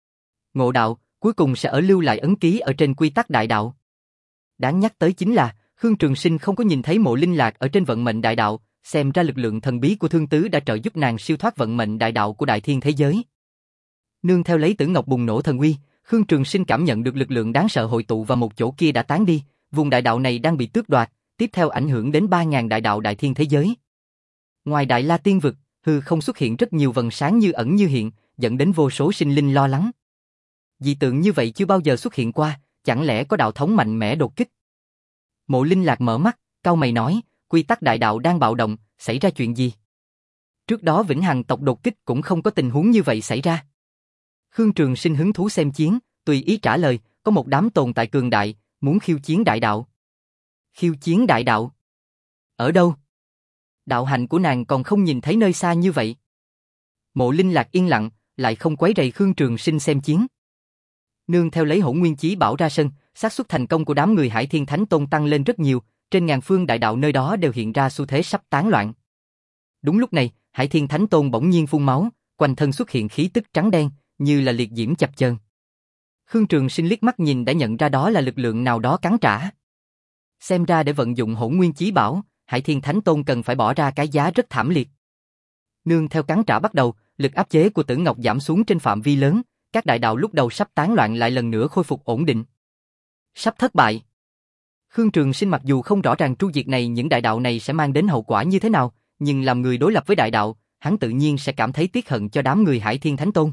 Ngộ đạo, cuối cùng sẽ ở lưu lại ấn ký ở trên quy tắc đại đạo. Đáng nhắc tới chính là, Khương Trường Sinh không có nhìn thấy Mộ Linh Lạc ở trên vận mệnh đại đạo, xem ra lực lượng thần bí của Thương Tứ đã trợ giúp nàng siêu thoát vận mệnh đại đạo của đại thiên thế giới. Nương theo lấy Tử Ngọc bùng nổ thần uy, Khương Trường Sinh cảm nhận được lực lượng đáng sợ hội tụ vào một chỗ kia đã tán đi, vùng đại đạo này đang bị tước đoạt, tiếp theo ảnh hưởng đến ba ngàn đại đạo đại thiên thế giới. Ngoài Đại La Tiên Vực, hư không xuất hiện rất nhiều vầng sáng như ẩn như hiện, dẫn đến vô số sinh linh lo lắng. Dị tượng như vậy chưa bao giờ xuất hiện qua, chẳng lẽ có đạo thống mạnh mẽ đột kích? Mộ Linh Lạc mở mắt, cau mày nói, quy tắc đại đạo đang bạo động, xảy ra chuyện gì? Trước đó Vĩnh Hằng tộc đột kích cũng không có tình huống như vậy xảy ra. Khương Trường Sinh hứng thú xem chiến, tùy ý trả lời, có một đám tồn tại cường đại, muốn khiêu chiến đại đạo. Khiêu chiến đại đạo? Ở đâu? Đạo hạnh của nàng còn không nhìn thấy nơi xa như vậy. Mộ Linh Lạc yên lặng, lại không quấy rầy Khương Trường Sinh xem chiến. Nương theo lấy Hỗn Nguyên Chí Bảo ra sân, xác suất thành công của đám người Hải Thiên Thánh Tôn tăng lên rất nhiều, trên ngàn phương đại đạo nơi đó đều hiện ra xu thế sắp tán loạn. Đúng lúc này, Hải Thiên Thánh Tôn bỗng nhiên phun máu, quanh thân xuất hiện khí tức trắng đen, như là liệt diễm chập chờn. Khương Trường Sinh liếc mắt nhìn đã nhận ra đó là lực lượng nào đó cắn trả. Xem ra để vận dụng Hỗn Nguyên Chí Bảo, Hải Thiên Thánh Tôn cần phải bỏ ra cái giá rất thảm liệt. Nương theo cắn trả bắt đầu, lực áp chế của Tử Ngọc giảm xuống trên phạm vi lớn, các đại đạo lúc đầu sắp tán loạn lại lần nữa khôi phục ổn định. Sắp thất bại. Khương Trường Sinh mặc dù không rõ ràng tru diệt này những đại đạo này sẽ mang đến hậu quả như thế nào, nhưng làm người đối lập với đại đạo, hắn tự nhiên sẽ cảm thấy tiếc hận cho đám người Hải Thiên Thánh Tôn.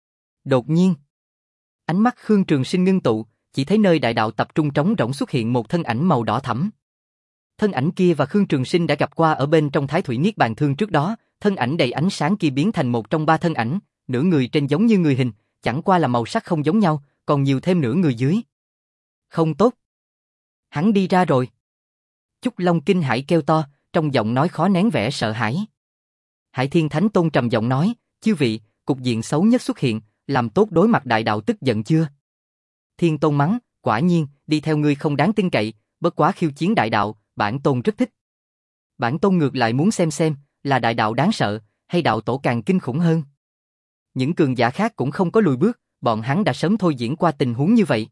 Đột nhiên, ánh mắt Khương Trường Sinh ngưng tụ, chỉ thấy nơi đại đạo tập trung trống rỗng xuất hiện một thân ảnh màu đỏ thẫm. Thân ảnh kia và Khương Trường Sinh đã gặp qua ở bên trong Thái Thủy Niết Bàn Thương trước đó, thân ảnh đầy ánh sáng kia biến thành một trong ba thân ảnh, nửa người trên giống như người hình, chẳng qua là màu sắc không giống nhau, còn nhiều thêm nửa người dưới. Không tốt. Hắn đi ra rồi. Chúc Long kinh hãi kêu to, trong giọng nói khó nén vẻ sợ hãi. Hải Thiên Thánh Tôn trầm giọng nói, chư vị, cục diện xấu nhất xuất hiện, làm tốt đối mặt đại đạo tức giận chưa? Thiên Tôn mắng, quả nhiên, đi theo ngươi không đáng tin cậy, bất quá khiêu chiến đại đạo, bản tôn rất thích. Bản tôn ngược lại muốn xem xem, là đại đạo đáng sợ, hay đạo tổ càng kinh khủng hơn. Những cường giả khác cũng không có lùi bước, bọn hắn đã sớm thôi diễn qua tình huống như vậy.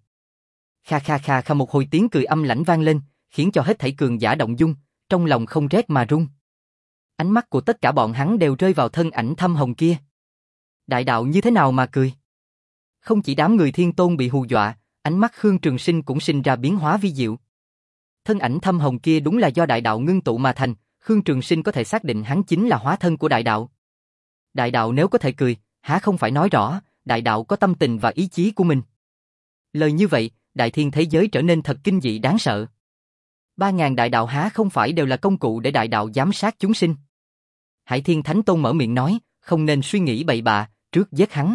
Kha kha kha kha một hồi tiếng cười âm lãnh vang lên, khiến cho hết thảy cường giả động dung, trong lòng không rét mà run. Ánh mắt của tất cả bọn hắn đều rơi vào thân ảnh thâm hồng kia. Đại đạo như thế nào mà cười? Không chỉ đám người Thiên Tôn bị hù dọa, ánh mắt Khương Trường Sinh cũng sinh ra biến hóa vi diệu. Thân ảnh thâm hồng kia đúng là do đại đạo ngưng tụ mà thành, Khương Trường Sinh có thể xác định hắn chính là hóa thân của đại đạo. Đại đạo nếu có thể cười, há không phải nói rõ, đại đạo có tâm tình và ý chí của mình. Lời như vậy, đại thiên thế giới trở nên thật kinh dị đáng sợ. Ba ngàn đại đạo há không phải đều là công cụ để đại đạo giám sát chúng sinh. Hải Thiên Thánh Tôn mở miệng nói, không nên suy nghĩ bậy bạ, trước giết hắn.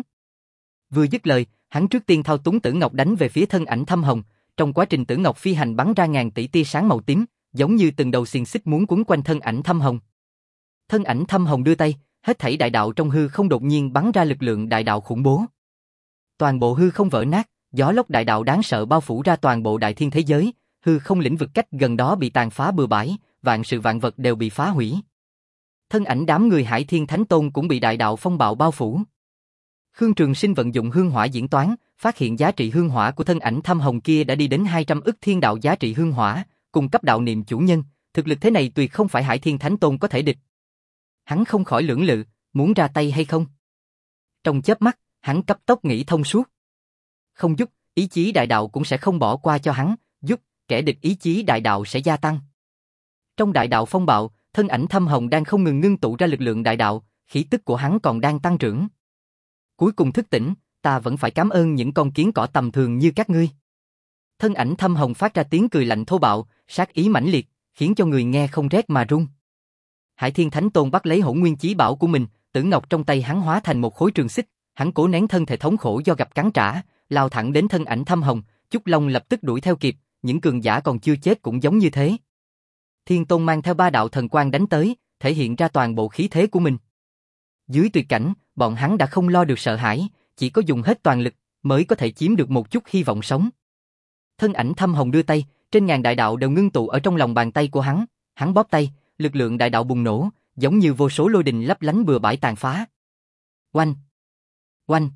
Vừa dứt lời, hắn trước tiên thao túng Tử Ngọc đánh về phía thân ảnh thâm hồng, trong quá trình Tử Ngọc phi hành bắn ra ngàn tỷ tia sáng màu tím, giống như từng đầu xiềng xích muốn quấn quanh thân ảnh thâm hồng. Thân ảnh thâm hồng đưa tay, hết thảy đại đạo trong hư không đột nhiên bắn ra lực lượng đại đạo khủng bố. Toàn bộ hư không vỡ nát, gió lốc đại đạo đáng sợ bao phủ ra toàn bộ đại thiên thế giới, hư không lĩnh vực cách gần đó bị tàn phá bừa bãi, vạn sự vạn vật đều bị phá hủy. Thân ảnh đám người Hải Thiên Thánh Tôn cũng bị đại đạo phong bạo bao phủ. Khương Trường Sinh vận dụng hương hỏa diễn toán, phát hiện giá trị hương hỏa của thân ảnh thâm hồng kia đã đi đến hai trăm ức thiên đạo giá trị hương hỏa, cùng cấp đạo niệm chủ nhân, thực lực thế này tuyệt không phải Hải Thiên Thánh Tôn có thể địch. Hắn không khỏi lưỡng lự, muốn ra tay hay không? Trong chớp mắt, hắn cấp tốc nghĩ thông suốt. Không giúp, ý chí đại đạo cũng sẽ không bỏ qua cho hắn, giúp, kẻ địch ý chí đại đạo sẽ gia tăng. Trong đại đạo phong bạo, thân ảnh thâm hồng đang không ngừng ngưng tụ ra lực lượng đại đạo, khí tức của hắn còn đang tăng trưởng. Cuối cùng thức tỉnh, ta vẫn phải cảm ơn những con kiến cỏ tầm thường như các ngươi. Thân ảnh thâm hồng phát ra tiếng cười lạnh thô bạo, sát ý mãnh liệt, khiến cho người nghe không rét mà run. Hải Thiên Thánh Tôn bắt lấy Hỗn Nguyên Chí Bảo của mình, Tử Ngọc trong tay hắn hóa thành một khối trường xích, hắn cố nén thân thể thống khổ do gặp cắn trả, lao thẳng đến thân ảnh thâm hồng, Chúc Long lập tức đuổi theo kịp, những cường giả còn chưa chết cũng giống như thế. Thiên Tôn mang theo ba đạo thần quang đánh tới, thể hiện ra toàn bộ khí thế của mình. Dưới tuyệt cảnh, bọn hắn đã không lo được sợ hãi, chỉ có dùng hết toàn lực mới có thể chiếm được một chút hy vọng sống. Thân ảnh thâm hồng đưa tay, trên ngàn đại đạo đều ngưng tụ ở trong lòng bàn tay của hắn, hắn bóp tay, lực lượng đại đạo bùng nổ, giống như vô số lôi đình lấp lánh bừa bãi tàn phá. Oanh, oanh,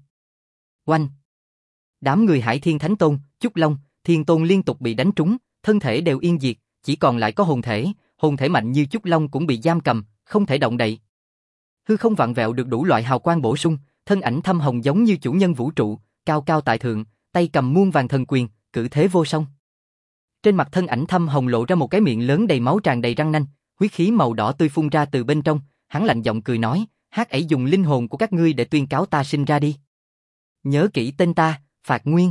oanh. Đám người Hải Thiên Thánh Tôn, Chúc Long, Thiên Tôn liên tục bị đánh trúng, thân thể đều yên diệt, chỉ còn lại có hồn thể, hồn thể mạnh như Chúc Long cũng bị giam cầm, không thể động đậy. Hư không vặn vẹo được đủ loại hào quang bổ sung, thân ảnh thâm hồng giống như chủ nhân vũ trụ, cao cao tại thượng, tay cầm muôn vàng thần quyền, cử thế vô song. Trên mặt thân ảnh thâm hồng lộ ra một cái miệng lớn đầy máu tràn đầy răng nanh, huyết khí màu đỏ tươi phun ra từ bên trong, hắn lạnh giọng cười nói, hắc ẩy dùng linh hồn của các ngươi để tuyên cáo ta sinh ra đi. Nhớ kỹ tên ta, Phạt Nguyên.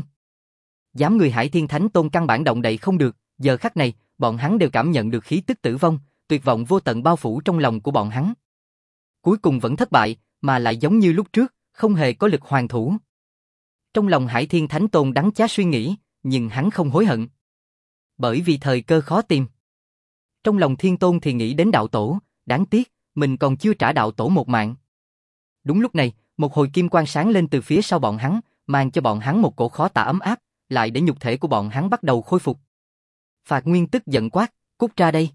Dám người Hải Thiên Thánh Tôn căn bản động đậy không được, giờ khắc này, bọn hắn đều cảm nhận được khí tức tử vong, tuyệt vọng vô tận bao phủ trong lòng của bọn hắn. Cuối cùng vẫn thất bại, mà lại giống như lúc trước, không hề có lực hoàn thủ. Trong lòng Hải Thiên Thánh Tôn đắng chát suy nghĩ, nhưng hắn không hối hận. Bởi vì thời cơ khó tìm. Trong lòng Thiên Tôn thì nghĩ đến đạo tổ, đáng tiếc, mình còn chưa trả đạo tổ một mạng. Đúng lúc này, một hồi kim quang sáng lên từ phía sau bọn hắn, mang cho bọn hắn một cổ khó tả ấm áp, lại để nhục thể của bọn hắn bắt đầu khôi phục. Phạt Nguyên tức giận quát, cút ra đây.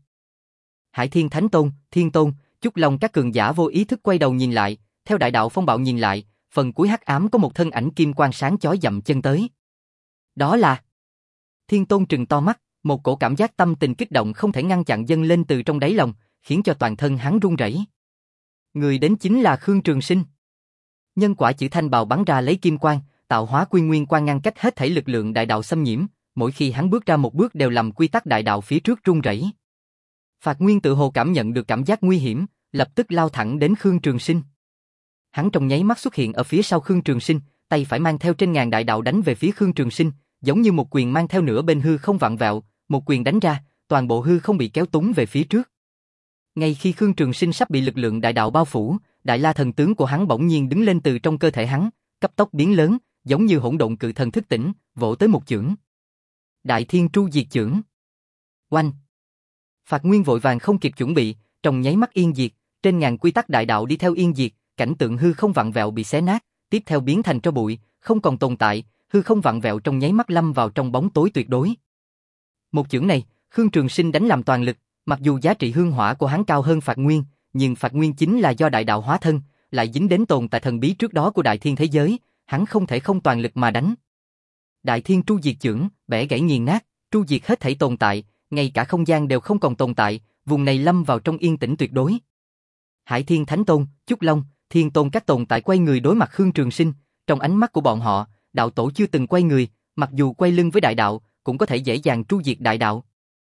Hải Thiên Thánh Tôn, Thiên Tôn, Chúc Long các cường giả vô ý thức quay đầu nhìn lại, theo đại đạo phong bạo nhìn lại, phần cuối hắc ám có một thân ảnh kim quang sáng chói dậm chân tới. Đó là... Thiên Tôn trừng to mắt, một cổ cảm giác tâm tình kích động không thể ngăn chặn dâng lên từ trong đáy lòng, khiến cho toàn thân hắn run rẩy. Người đến chính là Khương Trường Sinh. Nhân quả chữ thanh bào bắn ra lấy kim quang, tạo hóa quy nguyên quang ngăn cách hết thảy lực lượng đại đạo xâm nhiễm, mỗi khi hắn bước ra một bước đều làm quy tắc đại đạo phía trước run rẩy. Phạt Nguyên tự hồ cảm nhận được cảm giác nguy hiểm, lập tức lao thẳng đến Khương Trường Sinh. Hắn trong nháy mắt xuất hiện ở phía sau Khương Trường Sinh, tay phải mang theo trên ngàn đại đạo đánh về phía Khương Trường Sinh, giống như một quyền mang theo nửa bên hư không vặn vẹo, một quyền đánh ra, toàn bộ hư không bị kéo túng về phía trước. Ngay khi Khương Trường Sinh sắp bị lực lượng đại đạo bao phủ, đại la thần tướng của hắn bỗng nhiên đứng lên từ trong cơ thể hắn, cấp tốc biến lớn, giống như hỗn độn cự thần thức tỉnh, vỗ tới một chưởng. Đại Thiên Tru Diệt Chưởng. Oanh! Phạt Nguyên vội vàng không kịp chuẩn bị, trong nháy mắt yên diệt, trên ngàn quy tắc đại đạo đi theo yên diệt, cảnh tượng hư không vặn vẹo bị xé nát, tiếp theo biến thành tro bụi, không còn tồn tại, hư không vặn vẹo trong nháy mắt lâm vào trong bóng tối tuyệt đối. Một chưởng này, Khương Trường Sinh đánh làm toàn lực, mặc dù giá trị hương hỏa của hắn cao hơn Phạt Nguyên, nhưng Phạt Nguyên chính là do đại đạo hóa thân, lại dính đến tồn tại thần bí trước đó của đại thiên thế giới, hắn không thể không toàn lực mà đánh. Đại Thiên Tru Diệt Chưởng, bẻ gãy nghiền nát, tru diệt hết thảy tồn tại, ngay cả không gian đều không còn tồn tại, vùng này lâm vào trong yên tĩnh tuyệt đối. Hải Thiên Thánh Tôn, Chúc Long, Thiên Tôn các tồn tại quay người đối mặt Khương Trường Sinh, trong ánh mắt của bọn họ, đạo tổ chưa từng quay người, mặc dù quay lưng với đại đạo, cũng có thể dễ dàng tru diệt đại đạo.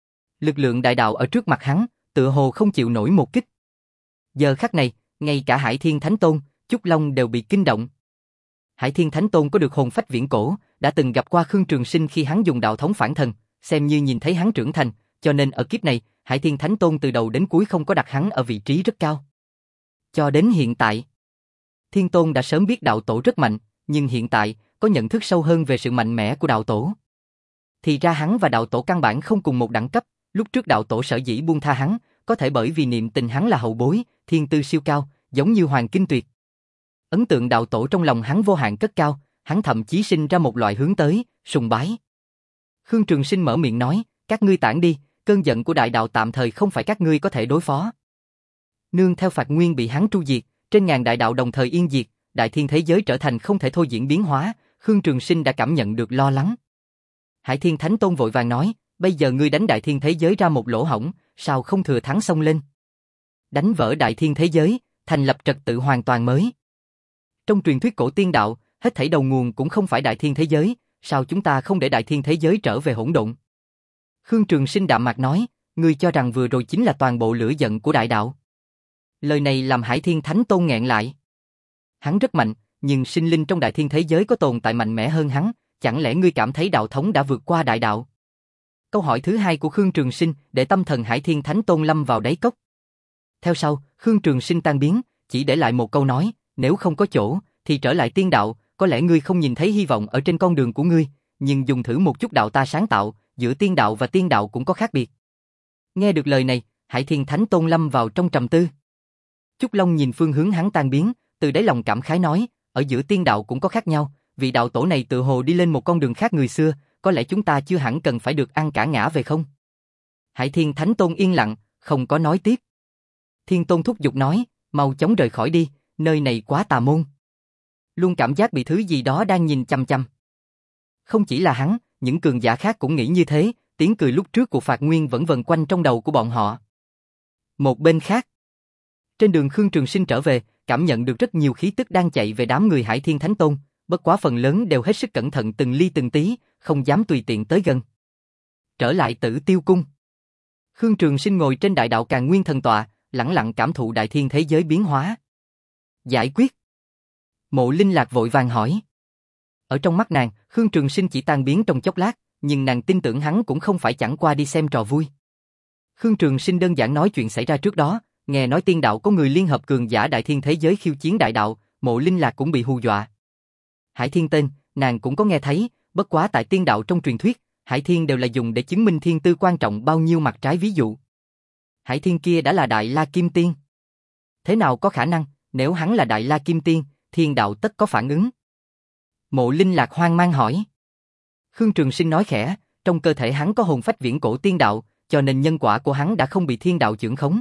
Lực lượng đại đạo ở trước mặt hắn, tựa hồ không chịu nổi một kích. Giờ khắc này, ngay cả Hải Thiên Thánh Tôn, Chúc Long đều bị kinh động. Hải Thiên Thánh Tôn có được hồn phách viễn cổ, đã từng gặp qua Khương Trường Sinh khi hắn dùng đạo thống phản thần, xem như nhìn thấy hắn trưởng thành, cho nên ở kiếp này, Hải Thiên Thánh Tôn từ đầu đến cuối không có đặt hắn ở vị trí rất cao. Cho đến hiện tại, Thiên Tôn đã sớm biết đạo tổ rất mạnh, nhưng hiện tại, có nhận thức sâu hơn về sự mạnh mẽ của đạo tổ. Thì ra hắn và đạo tổ căn bản không cùng một đẳng cấp, lúc trước đạo tổ sở dĩ buông tha hắn, có thể bởi vì niệm tình hắn là hậu bối, thiên tư siêu cao, giống như Hoàng Kinh Tuyệt. Ấn tượng đạo tổ trong lòng hắn vô hạn cất cao, hắn thậm chí sinh ra một loại hướng tới, sùng bái. Khương Trường Sinh mở miệng nói, các ngươi tản đi, cơn giận của đại đạo tạm thời không phải các ngươi có thể đối phó. Nương theo Phạt Nguyên bị hắn tru diệt, trên ngàn đại đạo đồng thời yên diệt, đại thiên thế giới trở thành không thể thôi diễn biến hóa, Khương Trường Sinh đã cảm nhận được lo lắng. Hải Thiên Thánh Tôn vội vàng nói, bây giờ ngươi đánh đại thiên thế giới ra một lỗ hổng, sao không thừa thắng xông lên? Đánh vỡ đại thiên thế giới, thành lập trật tự hoàn toàn mới. Trong truyền thuyết cổ tiên đạo, hết thảy đầu nguồn cũng không phải đại thiên thế giới, sao chúng ta không để đại thiên thế giới trở về hỗn độn? Khương Trường Sinh đạm mạc nói, ngươi cho rằng vừa rồi chính là toàn bộ lửa giận của đại đạo. Lời này làm Hải Thiên Thánh Tôn nghẹn lại. Hắn rất mạnh, nhưng sinh linh trong đại thiên thế giới có tồn tại mạnh mẽ hơn hắn, chẳng lẽ ngươi cảm thấy đạo thống đã vượt qua đại đạo? Câu hỏi thứ hai của Khương Trường Sinh để tâm thần Hải Thiên Thánh Tôn lâm vào đáy cốc. Theo sau, Khương Trường Sinh tan biến, chỉ để lại một câu nói, nếu không có chỗ, thì trở lại tiên đạo, có lẽ ngươi không nhìn thấy hy vọng ở trên con đường của ngươi, nhưng dùng thử một chút đạo ta sáng tạo, giữa tiên đạo và tiên đạo cũng có khác biệt. Nghe được lời này, Hải Thiên Thánh Tôn lâm vào trong trầm tư. Chúc Long nhìn phương hướng hắn tan biến, từ đáy lòng cảm khái nói, ở giữa tiên đạo cũng có khác nhau, vị đạo tổ này tự hồ đi lên một con đường khác người xưa, có lẽ chúng ta chưa hẳn cần phải được ăn cả ngã về không? Hải Thiên Thánh Tôn yên lặng, không có nói tiếp. Thiên Tôn thúc giục nói, mau chóng rời khỏi đi, nơi này quá tà môn. Luôn cảm giác bị thứ gì đó đang nhìn chăm chăm. Không chỉ là hắn, những cường giả khác cũng nghĩ như thế, tiếng cười lúc trước của Phạt Nguyên vẫn vần quanh trong đầu của bọn họ. Một bên khác, trên đường Khương Trường Sinh trở về, cảm nhận được rất nhiều khí tức đang chạy về đám người Hải Thiên Thánh Tôn, bất quá phần lớn đều hết sức cẩn thận từng ly từng tí, không dám tùy tiện tới gần. Trở lại Tử Tiêu Cung. Khương Trường Sinh ngồi trên đại đạo Càn Nguyên thần tọa, lẳng lặng cảm thụ đại thiên thế giới biến hóa. Giải quyết. Mộ Linh Lạc vội vàng hỏi. Ở trong mắt nàng, Khương Trường Sinh chỉ tan biến trong chốc lát, nhưng nàng tin tưởng hắn cũng không phải chẳng qua đi xem trò vui. Khương Trường Sinh đơn giản nói chuyện xảy ra trước đó, nghe nói tiên đạo có người liên hợp cường giả đại thiên thế giới khiêu chiến đại đạo, Mộ Linh Lạc cũng bị hù dọa. Hải Thiên tên, nàng cũng có nghe thấy, bất quá tại tiên đạo trong truyền thuyết, Hải Thiên đều là dùng để chứng minh thiên tư quan trọng bao nhiêu mặt trái ví dụ. Hải Thiên kia đã là Đại La Kim Tiên. Thế nào có khả năng, nếu hắn là Đại La Kim Tiên, thiên đạo tất có phản ứng. Mộ Linh Lạc hoang mang hỏi. Khương Trường Sinh nói khẽ, trong cơ thể hắn có hồn phách viễn cổ tiên đạo, cho nên nhân quả của hắn đã không bị thiên đạo chưởng khống.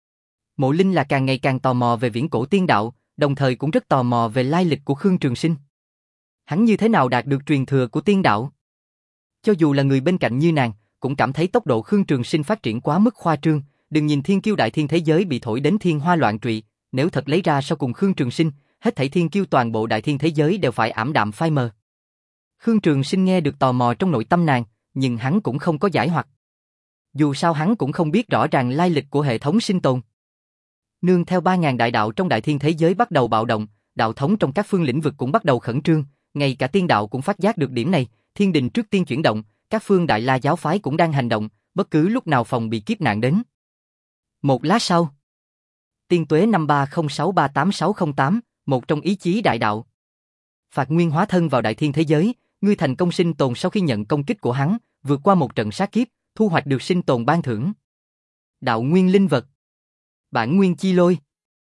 Mộ Linh Lạc càng ngày càng tò mò về viễn cổ tiên đạo, đồng thời cũng rất tò mò về lai lịch của Khương Trường Sinh. Hắn như thế nào đạt được truyền thừa của tiên đạo? Cho dù là người bên cạnh như nàng, cũng cảm thấy tốc độ Khương Trường Sinh phát triển quá mức khoa trương, đừng nhìn thiên kiêu đại thiên thế giới bị thổi đến thiên hoa loạn trụy, nếu thật lấy ra sau cùng Khương Trường Sinh, hết thảy thiên kiêu toàn bộ đại thiên thế giới đều phải ảm đạm phai mờ. Khương Trường Sinh nghe được tò mò trong nội tâm nàng, nhưng hắn cũng không có giải hoặc. Dù sao hắn cũng không biết rõ ràng lai lịch của hệ thống sinh tồn. Nương theo ba ngàn đại đạo trong đại thiên thế giới bắt đầu bạo động, đạo thống trong các phương lĩnh vực cũng bắt đầu khẩn trương, ngay cả tiên đạo cũng phát giác được điểm này, thiên đình trước tiên chuyển động, các phương đại la giáo phái cũng đang hành động, bất cứ lúc nào phòng bị kiếp nạn đến. Một lát sau, Tiên Tuế năm ba không sáu ba tám sáu không tám, một trong ý chí đại đạo. Phạt Nguyên hóa thân vào đại thiên thế giới, ngươi thành công sinh tồn sau khi nhận công kích của hắn, vượt qua một trận sát kiếp, thu hoạch được sinh tồn ban thưởng. Đạo nguyên linh vật. Bản nguyên chi lôi.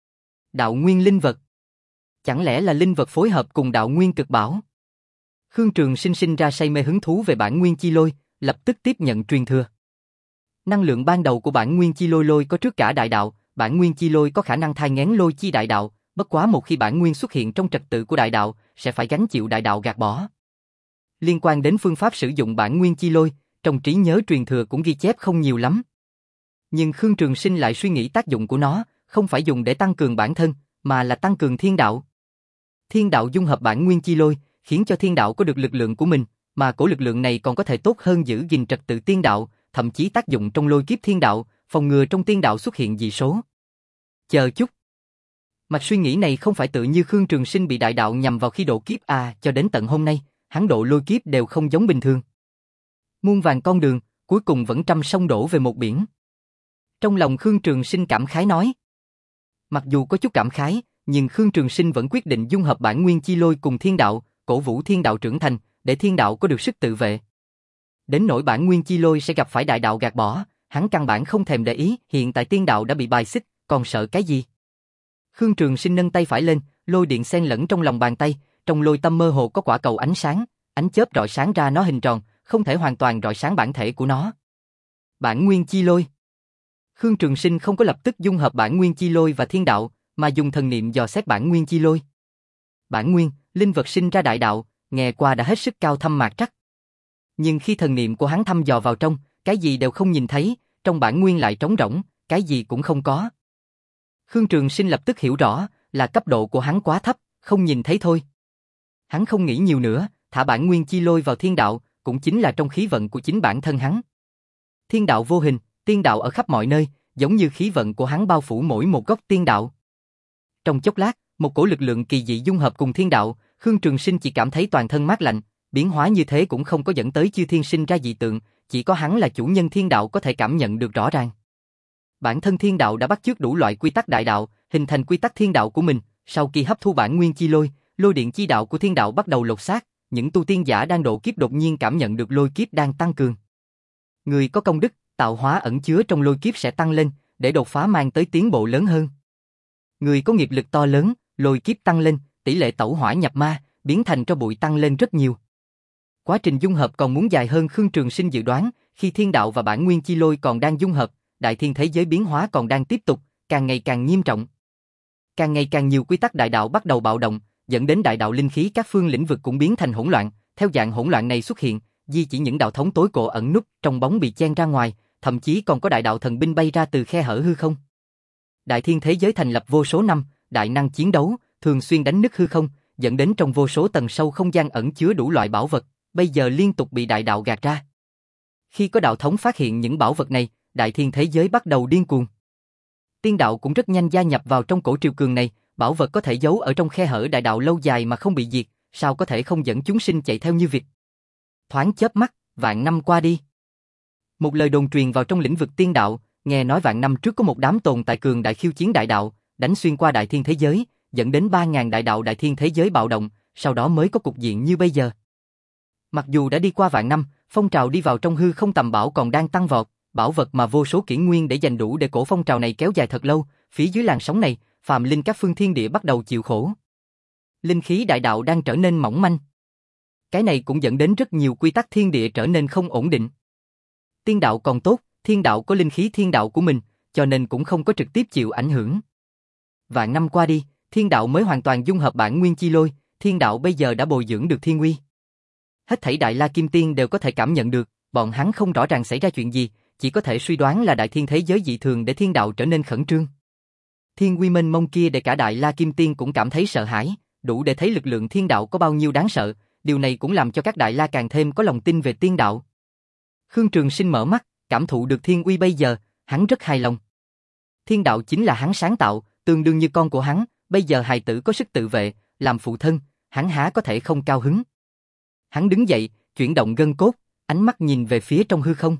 Đạo nguyên linh vật. Chẳng lẽ là linh vật phối hợp cùng đạo nguyên cực bảo? Khương Trường Sinh sinh ra say mê hứng thú về bản nguyên chi lôi, lập tức tiếp nhận truyền thừa. Năng lượng ban đầu của bản nguyên chi lôi lôi có trước cả đại đạo, bản nguyên chi lôi có khả năng thai nghén lôi chi đại đạo, bất quá một khi bản nguyên xuất hiện trong trật tự của đại đạo, sẽ phải gánh chịu đại đạo gạt bỏ. Liên quan đến phương pháp sử dụng bản nguyên chi lôi, trong trí nhớ truyền thừa cũng ghi chép không nhiều lắm. Nhưng Khương Trường Sinh lại suy nghĩ tác dụng của nó, không phải dùng để tăng cường bản thân, mà là tăng cường thiên đạo. Thiên đạo dung hợp bản nguyên chi lôi, khiến cho thiên đạo có được lực lượng của mình, mà cổ lực lượng này còn có thể tốt hơn giữ gìn trật tự tiên đạo, thậm chí tác dụng trong lôi kiếp thiên đạo, phòng ngừa trong tiên đạo xuất hiện dị số. Chờ chút. Mạch suy nghĩ này không phải tự như Khương Trường Sinh bị đại đạo nhằm vào khi độ kiếp à, cho đến tận hôm nay, hắn độ lôi kiếp đều không giống bình thường. Muôn vàn con đường, cuối cùng vẫn trăm sông đổ về một biển. Trong lòng Khương Trường Sinh cảm khái nói. Mặc dù có chút cảm khái, nhưng Khương Trường Sinh vẫn quyết định dung hợp bản nguyên chi lôi cùng thiên đạo, cổ vũ thiên đạo trưởng thành, để thiên đạo có được sức tự vệ. Đến nỗi bản nguyên chi lôi sẽ gặp phải đại đạo gạt bỏ, hắn căn bản không thèm để ý, hiện tại tiên đạo đã bị bài xích, còn sợ cái gì? Khương Trường Sinh nâng tay phải lên, lôi điện xen lẫn trong lòng bàn tay, trong lôi tâm mơ hồ có quả cầu ánh sáng, ánh chớp rọi sáng ra nó hình tròn, không thể hoàn toàn rọi sáng bản thể của nó. Bản nguyên chi lôi. Khương Trường Sinh không có lập tức dung hợp bản nguyên chi lôi và thiên đạo, mà dùng thần niệm dò xét bản nguyên chi lôi. Bản nguyên, linh vật sinh ra đại đạo, nghe qua đã hết sức cao thâm mạc trắc. Nhưng khi thần niệm của hắn thăm dò vào trong, cái gì đều không nhìn thấy, trong bản nguyên lại trống rỗng, cái gì cũng không có. Khương Trường Sinh lập tức hiểu rõ, là cấp độ của hắn quá thấp, không nhìn thấy thôi. Hắn không nghĩ nhiều nữa, thả bản nguyên chi lôi vào thiên đạo, cũng chính là trong khí vận của chính bản thân hắn. Thiên đạo vô hình, tiên đạo ở khắp mọi nơi, giống như khí vận của hắn bao phủ mỗi một góc tiên đạo. Trong chốc lát, một cổ lực lượng kỳ dị dung hợp cùng thiên đạo, Khương Trường Sinh chỉ cảm thấy toàn thân mát lạnh, biến hóa như thế cũng không có dẫn tới chư thiên sinh ra dị tượng, chỉ có hắn là chủ nhân thiên đạo có thể cảm nhận được rõ ràng. Bản thân thiên đạo đã bắt chước đủ loại quy tắc đại đạo, hình thành quy tắc thiên đạo của mình, sau khi hấp thu bản nguyên chi lôi, lôi điện chi đạo của thiên đạo bắt đầu lột xác, những tu tiên giả đang độ kiếp đột nhiên cảm nhận được lôi kiếp đang tăng cường. Người có công đức, tạo hóa ẩn chứa trong lôi kiếp sẽ tăng lên, để đột phá mang tới tiến bộ lớn hơn. Người có nghiệp lực to lớn, lôi kiếp tăng lên, tỷ lệ tẩu hỏa nhập ma, biến thành tro bụi tăng lên rất nhiều. Quá trình dung hợp còn muốn dài hơn Khương Trường Sinh dự đoán, khi thiên đạo và bản nguyên chi lôi còn đang dung hợp, đại thiên thế giới biến hóa còn đang tiếp tục, càng ngày càng nghiêm trọng. Càng ngày càng nhiều quy tắc đại đạo bắt đầu bạo động, dẫn đến đại đạo linh khí các phương lĩnh vực cũng biến thành hỗn loạn, theo dạng hỗn loạn này xuất hiện, di chỉ những đạo thống tối cổ ẩn núp trong bóng bị chen ra ngoài, thậm chí còn có đại đạo thần binh bay ra từ khe hở hư không. Đại thiên thế giới thành lập vô số năm, đại năng chiến đấu, thường xuyên đánh nứt hư không, dẫn đến trong vô số tầng sâu không gian ẩn chứa đủ loại bảo vật, bây giờ liên tục bị đại đạo gạt ra. Khi có đạo thống phát hiện những bảo vật này, đại thiên thế giới bắt đầu điên cuồng. Tiên đạo cũng rất nhanh gia nhập vào trong cổ triều cường này, bảo vật có thể giấu ở trong khe hở đại đạo lâu dài mà không bị diệt, sao có thể không dẫn chúng sinh chạy theo như việc. Thoáng chớp mắt, vạn năm qua đi. Một lời đồn truyền vào trong lĩnh vực tiên đạo, nghe nói vạn năm trước có một đám tồn tại cường đại khiêu chiến đại đạo, đánh xuyên qua đại thiên thế giới, dẫn đến ba ngàn đại đạo đại thiên thế giới bạo động, sau đó mới có cục diện như bây giờ. Mặc dù đã đi qua vạn năm, phong trào đi vào trong hư không tầm bảo còn đang tăng vọt, bảo vật mà vô số kỷ nguyên để dành đủ để cổ phong trào này kéo dài thật lâu, phía dưới làn sóng này, phàm linh các phương thiên địa bắt đầu chịu khổ. Linh khí đại đạo đang trở nên mỏng manh. Cái này cũng dẫn đến rất nhiều quy tắc thiên địa trở nên không ổn định. Tiên đạo còn tốt, thiên đạo có linh khí thiên đạo của mình, cho nên cũng không có trực tiếp chịu ảnh hưởng. Vạn năm qua đi, thiên đạo mới hoàn toàn dung hợp bản nguyên chi lôi, thiên đạo bây giờ đã bồi dưỡng được thiên uy. Hết thảy Đại La Kim Tiên đều có thể cảm nhận được, bọn hắn không rõ ràng xảy ra chuyện gì, chỉ có thể suy đoán là đại thiên thế giới dị thường để thiên đạo trở nên khẩn trương. Thiên uy mênh mông kia để cả Đại La Kim Tiên cũng cảm thấy sợ hãi, đủ để thấy lực lượng thiên đạo có bao nhiêu đáng sợ, điều này cũng làm cho các Đại La càng thêm có lòng tin về tiên đạo. Khương Trường Sinh mở mắt, cảm thụ được thiên uy bây giờ, hắn rất hài lòng. Thiên đạo chính là hắn sáng tạo, tương đương như con của hắn, bây giờ hài tử có sức tự vệ, làm phụ thân, hắn há có thể không cao hứng. Hắn đứng dậy, chuyển động gân cốt, ánh mắt nhìn về phía trong hư không.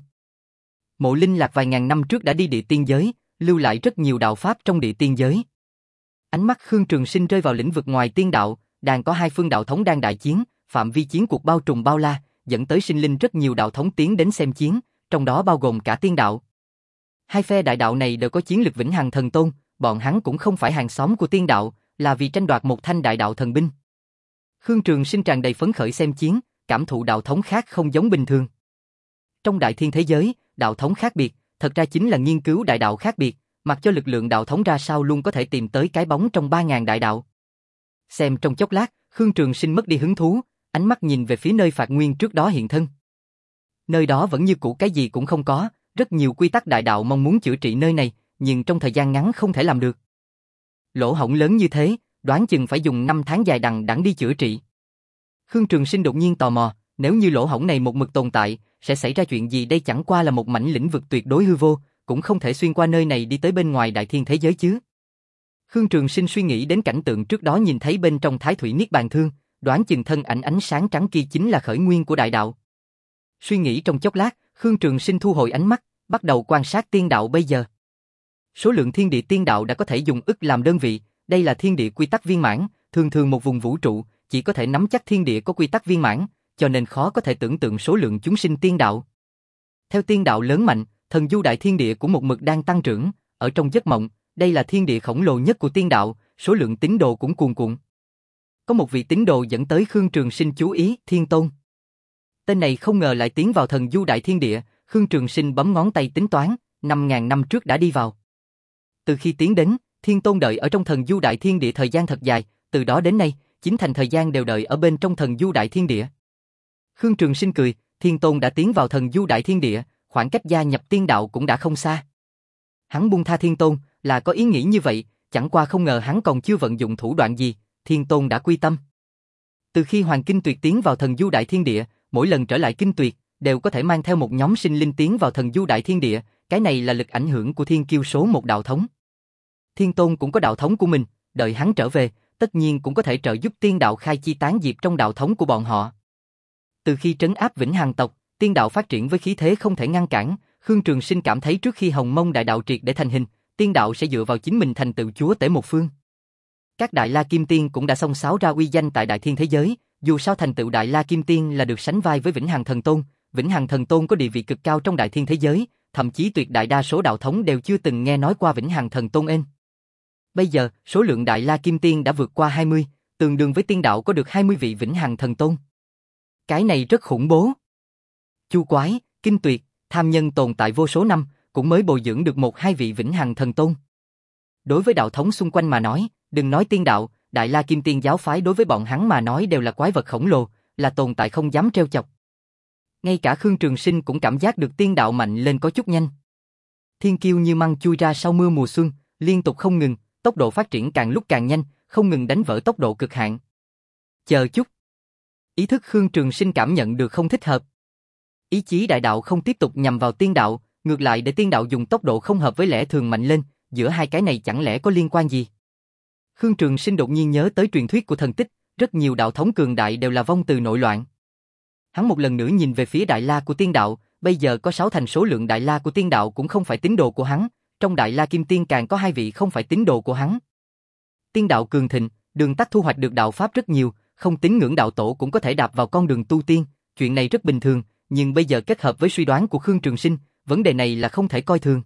Mộ Linh Lạc vài ngàn năm trước đã đi địa tiên giới, lưu lại rất nhiều đạo pháp trong địa tiên giới. Ánh mắt Khương Trường Sinh rơi vào lĩnh vực ngoài tiên đạo, đang có hai phương đạo thống đang đại chiến, phạm vi chiến cuộc bao trùm bao la, dẫn tới sinh linh rất nhiều đạo thống tiến đến xem chiến, trong đó bao gồm cả tiên đạo. Hai phe đại đạo này đều có chiến lực vĩnh hằng thần tôn, bọn hắn cũng không phải hàng xóm của tiên đạo, là vì tranh đoạt một thanh đại đạo thần binh. Khương Trường Sinh tràn đầy phấn khởi xem chiến, cảm thụ đạo thống khác không giống bình thường. Trong đại thiên thế giới, đạo thống khác biệt, thật ra chính là nghiên cứu đại đạo khác biệt, mặc cho lực lượng đạo thống ra sao luôn có thể tìm tới cái bóng trong ba ngàn đại đạo. Xem trong chốc lát, Khương Trường Sinh mất đi hứng thú, ánh mắt nhìn về phía nơi Phạt Nguyên trước đó hiện thân. Nơi đó vẫn như cũ cái gì cũng không có, rất nhiều quy tắc đại đạo mong muốn chữa trị nơi này, nhưng trong thời gian ngắn không thể làm được. Lỗ hổng lớn như thế, đoán chừng phải dùng năm tháng dài đằng đẵng đi chữa trị. Khương Trường Sinh đột nhiên tò mò, nếu như lỗ hổng này một mực tồn tại, sẽ xảy ra chuyện gì? Đây chẳng qua là một mảnh lĩnh vực tuyệt đối hư vô, cũng không thể xuyên qua nơi này đi tới bên ngoài đại thiên thế giới chứ. Khương Trường Sinh suy nghĩ đến cảnh tượng trước đó nhìn thấy bên trong Thái Thủy Niết Bàn Thương, đoán chừng thân ảnh ánh sáng trắng kia chính là khởi nguyên của đại đạo. Suy nghĩ trong chốc lát, Khương Trường Sinh thu hồi ánh mắt, bắt đầu quan sát tiên đạo bây giờ. Số lượng thiên địa tiên đạo đã có thể dùng ức làm đơn vị, đây là thiên địa quy tắc viên mãn, thường thường một vùng vũ trụ chỉ có thể nắm chắc thiên địa có quy tắc viên mãn, cho nên khó có thể tưởng tượng số lượng chúng sinh tiên đạo. Theo tiên đạo lớn mạnh, thần du đại thiên địa cũng một mực đang tăng trưởng, ở trong giấc mộng, đây là thiên địa khổng lồ nhất của tiên đạo, số lượng tín đồ cũng cuồn cuộn. Có một vị tín đồ dẫn tới Khương Trường Sinh chú ý, Thiên Tôn. Tên này không ngờ lại tiến vào thần du đại thiên địa, Khương Trường Sinh bấm ngón tay tính toán, năm ngàn năm trước đã đi vào. Từ khi tiến đến, Thiên Tôn đợi ở trong thần du đại thiên địa thời gian thật dài, từ đó đến nay, chính thành thời gian đều đợi ở bên trong thần du đại thiên địa. Khương Trường Sinh cười, Thiên Tôn đã tiến vào thần du đại thiên địa, khoảng cách gia nhập tiên đạo cũng đã không xa. Hắn buông tha Thiên Tôn, là có ý nghĩ như vậy, chẳng qua không ngờ hắn còn chưa vận dụng thủ đoạn gì, Thiên Tôn đã quy tâm. Từ khi Hoàng Kinh Tuyệt tiến vào thần du đại thiên địa, mỗi lần trở lại Kinh Tuyệt, đều có thể mang theo một nhóm sinh linh tiến vào thần du đại thiên địa, cái này là lực ảnh hưởng của thiên kiêu số một đạo thống. Thiên Tôn cũng có đạo thống của mình, đợi hắn trở về, tất nhiên cũng có thể trợ giúp tiên đạo khai chi tán diệp trong đạo thống của bọn họ. Từ khi trấn áp Vĩnh Hằng tộc, tiên đạo phát triển với khí thế không thể ngăn cản, Khương Trường Sinh cảm thấy trước khi Hồng Mông đại đạo triệt để thành hình, tiên đạo sẽ dựa vào chính mình thành tựu chúa tể một phương. Các Đại La Kim Tiên cũng đã xông xáo ra uy danh tại đại thiên thế giới, dù sao thành tựu Đại La Kim Tiên là được sánh vai với Vĩnh Hằng Thần Tôn, Vĩnh Hằng Thần Tôn có địa vị cực cao trong đại thiên thế giới, thậm chí tuyệt đại đa số đạo thống đều chưa từng nghe nói qua Vĩnh Hằng Thần Tôn ên. Bây giờ, số lượng Đại La Kim Tiên đã vượt qua hai mươi, tương đương với tiên đạo có được hai mươi vị Vĩnh Hằng Thần Tôn. Cái này rất khủng bố. Chu Quái, Kinh Tuyệt, Tham Nhân tồn tại vô số năm, cũng mới bồi dưỡng được một hai vị Vĩnh Hằng Thần Tôn. Đối với đạo thống xung quanh mà nói, đừng nói tiên đạo, Đại La Kim Tiên giáo phái đối với bọn hắn mà nói đều là quái vật khổng lồ, là tồn tại không dám trêu chọc. Ngay cả Khương Trường Sinh cũng cảm giác được tiên đạo mạnh lên có chút nhanh. Thiên kiêu như măng chui ra sau mưa mùa xuân, liên tục không ngừng, tốc độ phát triển càng lúc càng nhanh, không ngừng đánh vỡ tốc độ cực hạn. Chờ chút. Ý thức Khương Trường Sinh cảm nhận được không thích hợp. Ý chí đại đạo không tiếp tục nhằm vào tiên đạo, ngược lại để tiên đạo dùng tốc độ không hợp với lẽ thường mạnh lên, giữa hai cái này chẳng lẽ có liên quan gì? Khương Trường Sinh đột nhiên nhớ tới truyền thuyết của thần tích, rất nhiều đạo thống cường đại đều là vong từ nội loạn. Hắn một lần nữa nhìn về phía Đại La của tiên đạo, bây giờ có sáu thành số lượng Đại La của tiên đạo cũng không phải tín đồ của hắn, trong Đại La Kim Tiên càng có hai vị không phải tín đồ của hắn. Tiên đạo cường thịnh, đường tắt thu hoạch được đạo pháp rất nhiều, không tín ngưỡng đạo tổ cũng có thể đạp vào con đường tu tiên, chuyện này rất bình thường, nhưng bây giờ kết hợp với suy đoán của Khương Trường Sinh, vấn đề này là không thể coi thường.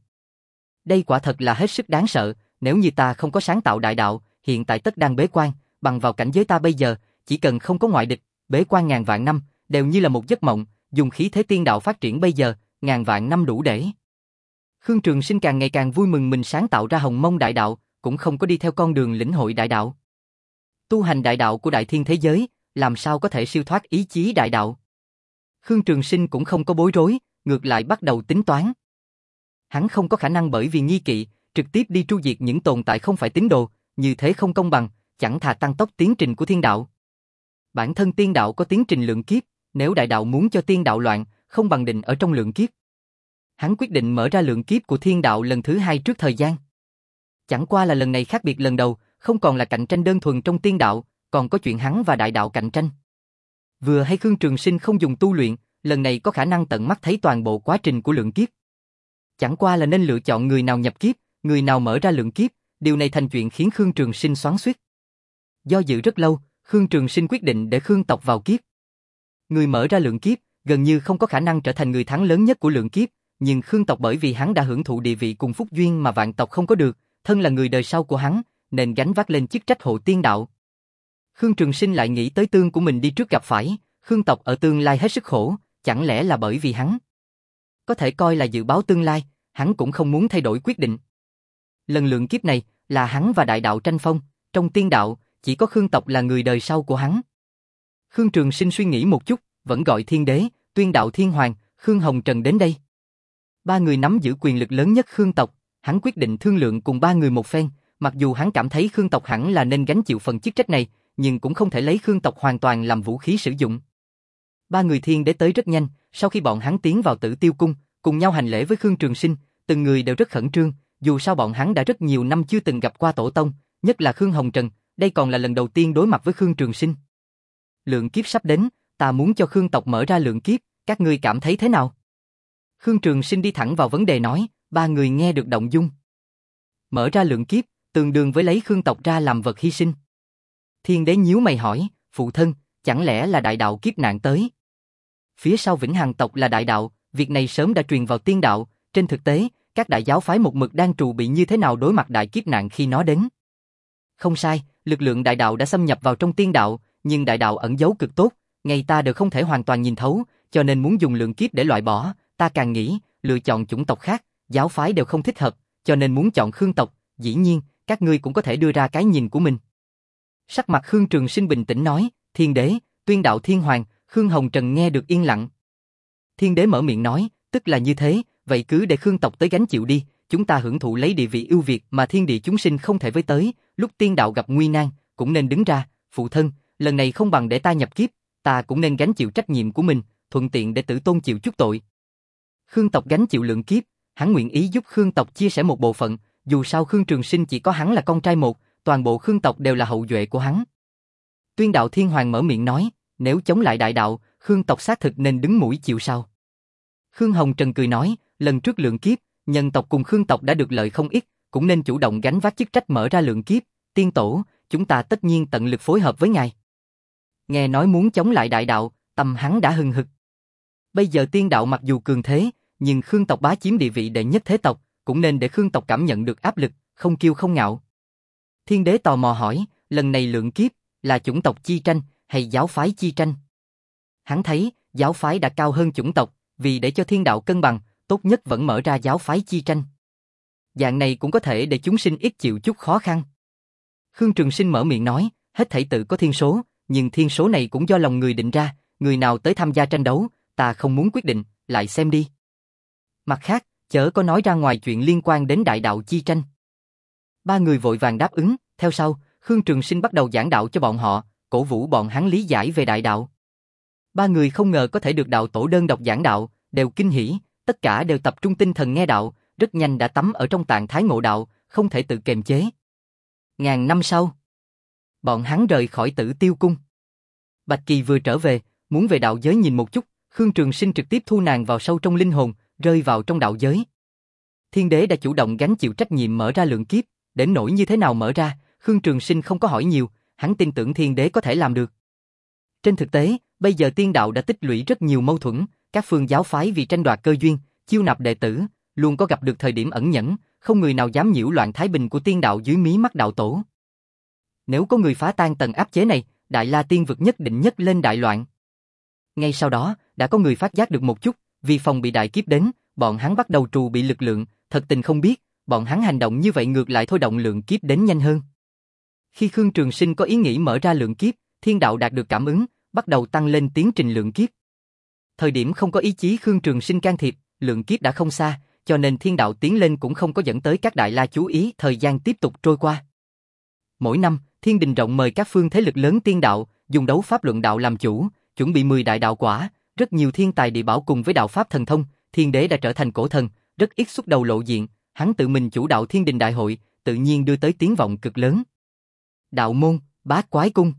Đây quả thật là hết sức đáng sợ, nếu như ta không có sáng tạo đại đạo, hiện tại tất đang bế quan, bằng vào cảnh giới ta bây giờ, chỉ cần không có ngoại địch, bế quan ngàn vạn năm, đều như là một giấc mộng, dùng khí thế tiên đạo phát triển bây giờ, ngàn vạn năm đủ để. Khương Trường Sinh càng ngày càng vui mừng mình sáng tạo ra Hồng Mông đại đạo, cũng không có đi theo con đường lĩnh hội đại đạo. Tu hành đại đạo của đại thiên thế giới, làm sao có thể siêu thoát ý chí đại đạo? Khương Trường Sinh cũng không có bối rối, ngược lại bắt đầu tính toán. Hắn không có khả năng bởi vì nghi kỵ, trực tiếp đi tru diệt những tồn tại không phải tín đồ, như thế không công bằng, chẳng thà tăng tốc tiến trình của thiên đạo. Bản thân tiên đạo có tiến trình lượng kiếp, nếu đại đạo muốn cho tiên đạo loạn, không bằng định ở trong lượng kiếp. Hắn quyết định mở ra lượng kiếp của thiên đạo lần thứ hai trước thời gian. Chẳng qua là lần này khác biệt lần đầu, không còn là cạnh tranh đơn thuần trong tiên đạo, còn có chuyện hắn và đại đạo cạnh tranh. Vừa hay Khương Trường Sinh không dùng tu luyện, lần này có khả năng tận mắt thấy toàn bộ quá trình của lượng kiếp. Chẳng qua là nên lựa chọn người nào nhập kiếp, người nào mở ra lượng kiếp, điều này thành chuyện khiến Khương Trường Sinh xoắn xuýt. Do dự rất lâu, Khương Trường Sinh quyết định để Khương tộc vào kiếp. Người mở ra lượng kiếp, gần như không có khả năng trở thành người thắng lớn nhất của lượng kiếp, nhưng Khương tộc bởi vì hắn đã hưởng thụ địa vị cùng phúc duyên mà vạn tộc không có được, thân là người đời sau của hắn, nên gánh vác lên chức trách hộ tiên đạo. Khương Trường Sinh lại nghĩ tới tương của mình đi trước gặp phải, Khương tộc ở tương lai hết sức khổ, chẳng lẽ là bởi vì hắn? Có thể coi là dự báo tương lai, hắn cũng không muốn thay đổi quyết định. Lần lượng kiếp này là hắn và đại đạo tranh phong, trong tiên đạo chỉ có Khương tộc là người đời sau của hắn. Khương Trường Sinh suy nghĩ một chút, vẫn gọi Thiên Đế, Tuyên Đạo Thiên Hoàng, Khương Hồng Trần đến đây. Ba người nắm giữ quyền lực lớn nhất Khương tộc, hắn quyết định thương lượng cùng ba người một phen, mặc dù hắn cảm thấy Khương tộc hẳn là nên gánh chịu phần chức trách này, nhưng cũng không thể lấy Khương tộc hoàn toàn làm vũ khí sử dụng. Ba người Thiên Đế tới rất nhanh, sau khi bọn hắn tiến vào Tử Tiêu Cung, cùng nhau hành lễ với Khương Trường Sinh, từng người đều rất khẩn trương, dù sao bọn hắn đã rất nhiều năm chưa từng gặp qua tổ tông, nhất là Khương Hồng Trần, đây còn là lần đầu tiên đối mặt với Khương Trường Sinh. Lượng kiếp sắp đến, ta muốn cho Khương tộc mở ra lượng kiếp, các ngươi cảm thấy thế nào? Khương Trường Sinh đi thẳng vào vấn đề nói, ba người nghe được động dung. Mở ra lượng kiếp, tương đương với lấy Khương tộc ra làm vật hy sinh. Thiên Đế nhíu mày hỏi, phụ thân, chẳng lẽ là đại đạo kiếp nạn tới? Phía sau Vĩnh Hằng tộc là đại đạo, việc này sớm đã truyền vào tiên đạo, trên thực tế, các đại giáo phái một mực đang trù bị như thế nào đối mặt đại kiếp nạn khi nó đến. Không sai, lực lượng đại đạo đã xâm nhập vào trong tiên đạo, nhưng đại đạo ẩn giấu cực tốt, ngay ta đều không thể hoàn toàn nhìn thấu, cho nên muốn dùng lượng kiếp để loại bỏ, ta càng nghĩ, lựa chọn chủng tộc khác, giáo phái đều không thích hợp, cho nên muốn chọn Khương tộc, dĩ nhiên, các ngươi cũng có thể đưa ra cái nhìn của mình. Sắc mặt Khương Trường Sinh bình tĩnh nói, Thiên Đế, Tuyên Đạo Thiên Hoàng, Khương Hồng Trần nghe được yên lặng. Thiên Đế mở miệng nói, tức là như thế, vậy cứ để Khương tộc tới gánh chịu đi, chúng ta hưởng thụ lấy địa vị ưu việt mà thiên địa chúng sinh không thể với tới, lúc tiên đạo gặp nguy nan, cũng nên đứng ra, phụ thân, lần này không bằng để ta nhập kiếp, ta cũng nên gánh chịu trách nhiệm của mình, thuận tiện để tử tôn chịu chút tội. Khương tộc gánh chịu lượng kiếp, hắn nguyện ý giúp Khương tộc chia sẻ một bộ phận, dù sao Khương Trường Sinh chỉ có hắn là con trai một, toàn bộ Khương tộc đều là hậu duệ của hắn. Tuyên Đạo Thiên Hoàng mở miệng nói, nếu chống lại đại đạo, Khương tộc xác thực nên đứng mũi chịu sào. Khương Hồng Trần cười nói, lần trước lượng kiếp, nhân tộc cùng Khương tộc đã được lợi không ít, cũng nên chủ động gánh vác chức trách mở ra lượng kiếp, tiên tổ, chúng ta tất nhiên tận lực phối hợp với ngài. Nghe nói muốn chống lại đại đạo, tâm hắn đã hừng hực. Bây giờ tiên đạo mặc dù cường thế, nhưng Khương tộc bá chiếm địa vị đệ nhất thế tộc, cũng nên để Khương tộc cảm nhận được áp lực, không kiêu không ngạo. Thiên Đế tò mò hỏi, lần này lượng kiếp, là chủng tộc chi tranh, hay giáo phái chi tranh? Hắn thấy, giáo phái đã cao hơn chủng tộc, vì để cho thiên đạo cân bằng, tốt nhất vẫn mở ra giáo phái chi tranh. Dạng này cũng có thể để chúng sinh ít chịu chút khó khăn. Khương Trường Sinh mở miệng nói, hết thảy tự có thiên số, nhưng thiên số này cũng do lòng người định ra, người nào tới tham gia tranh đấu, ta không muốn quyết định, lại xem đi. Mặt khác, chớ có nói ra ngoài chuyện liên quan đến đại đạo chi tranh. Ba người vội vàng đáp ứng, theo sau, Khương Trường Sinh bắt đầu giảng đạo cho bọn họ, cổ vũ bọn hắn lý giải về đại đạo. Ba người không ngờ có thể được đạo tổ đơn độc giảng đạo, đều kinh hỉ, tất cả đều tập trung tinh thần nghe đạo, rất nhanh đã tắm ở trong trạng thái ngộ đạo, không thể tự kiềm chế. Ngàn năm sau, bọn hắn rời khỏi Tử Tiêu cung. Bạch Kỳ vừa trở về, muốn về đạo giới nhìn một chút, Khương Trường Sinh trực tiếp thu nàng vào sâu trong linh hồn, rơi vào trong đạo giới. Thiên đế đã chủ động gánh chịu trách nhiệm mở ra lượng kiếp, đến nỗi như thế nào mở ra, Khương Trường Sinh không có hỏi nhiều, hắn tin tưởng thiên đế có thể làm được. Trên thực tế, bây giờ tiên đạo đã tích lũy rất nhiều mâu thuẫn, các phương giáo phái vì tranh đoạt cơ duyên, chiêu nạp đệ tử, luôn có gặp được thời điểm ẩn nhẫn, không người nào dám nhiễu loạn thái bình của tiên đạo dưới mí mắt đạo tổ. Nếu có người phá tan tầng áp chế này, Đại La Tiên vực nhất định nhất lên đại loạn. Ngay sau đó, đã có người phát giác được một chút, vì phòng bị đại kiếp đến, bọn hắn bắt đầu trù bị lực lượng, thật tình không biết, bọn hắn hành động như vậy ngược lại thôi động lượng kiếp đến nhanh hơn. Khi Khương Trường Sinh có ý nghĩ mở ra lượng kiếp, thiên đạo đạt được cảm ứng, bắt đầu tăng lên tiến trình lượng kiếp. Thời điểm không có ý chí Khương Trường Sinh can thiệp, lượng kiếp đã không xa, cho nên thiên đạo tiến lên cũng không có dẫn tới các đại la chú ý, thời gian tiếp tục trôi qua. Mỗi năm, thiên đình rộng mời các phương thế lực lớn tiên đạo, dùng đấu pháp luận đạo làm chủ, chuẩn bị mười đại đạo quả, rất nhiều thiên tài địa bảo cùng với đạo pháp thần thông, thiên đế đã trở thành cổ thần, rất ít xuất đầu lộ diện, hắn tự mình chủ đạo thiên đình đại hội, tự nhiên đưa tới tiếng vọng cực lớn. Đạo môn, Bát Quái cung.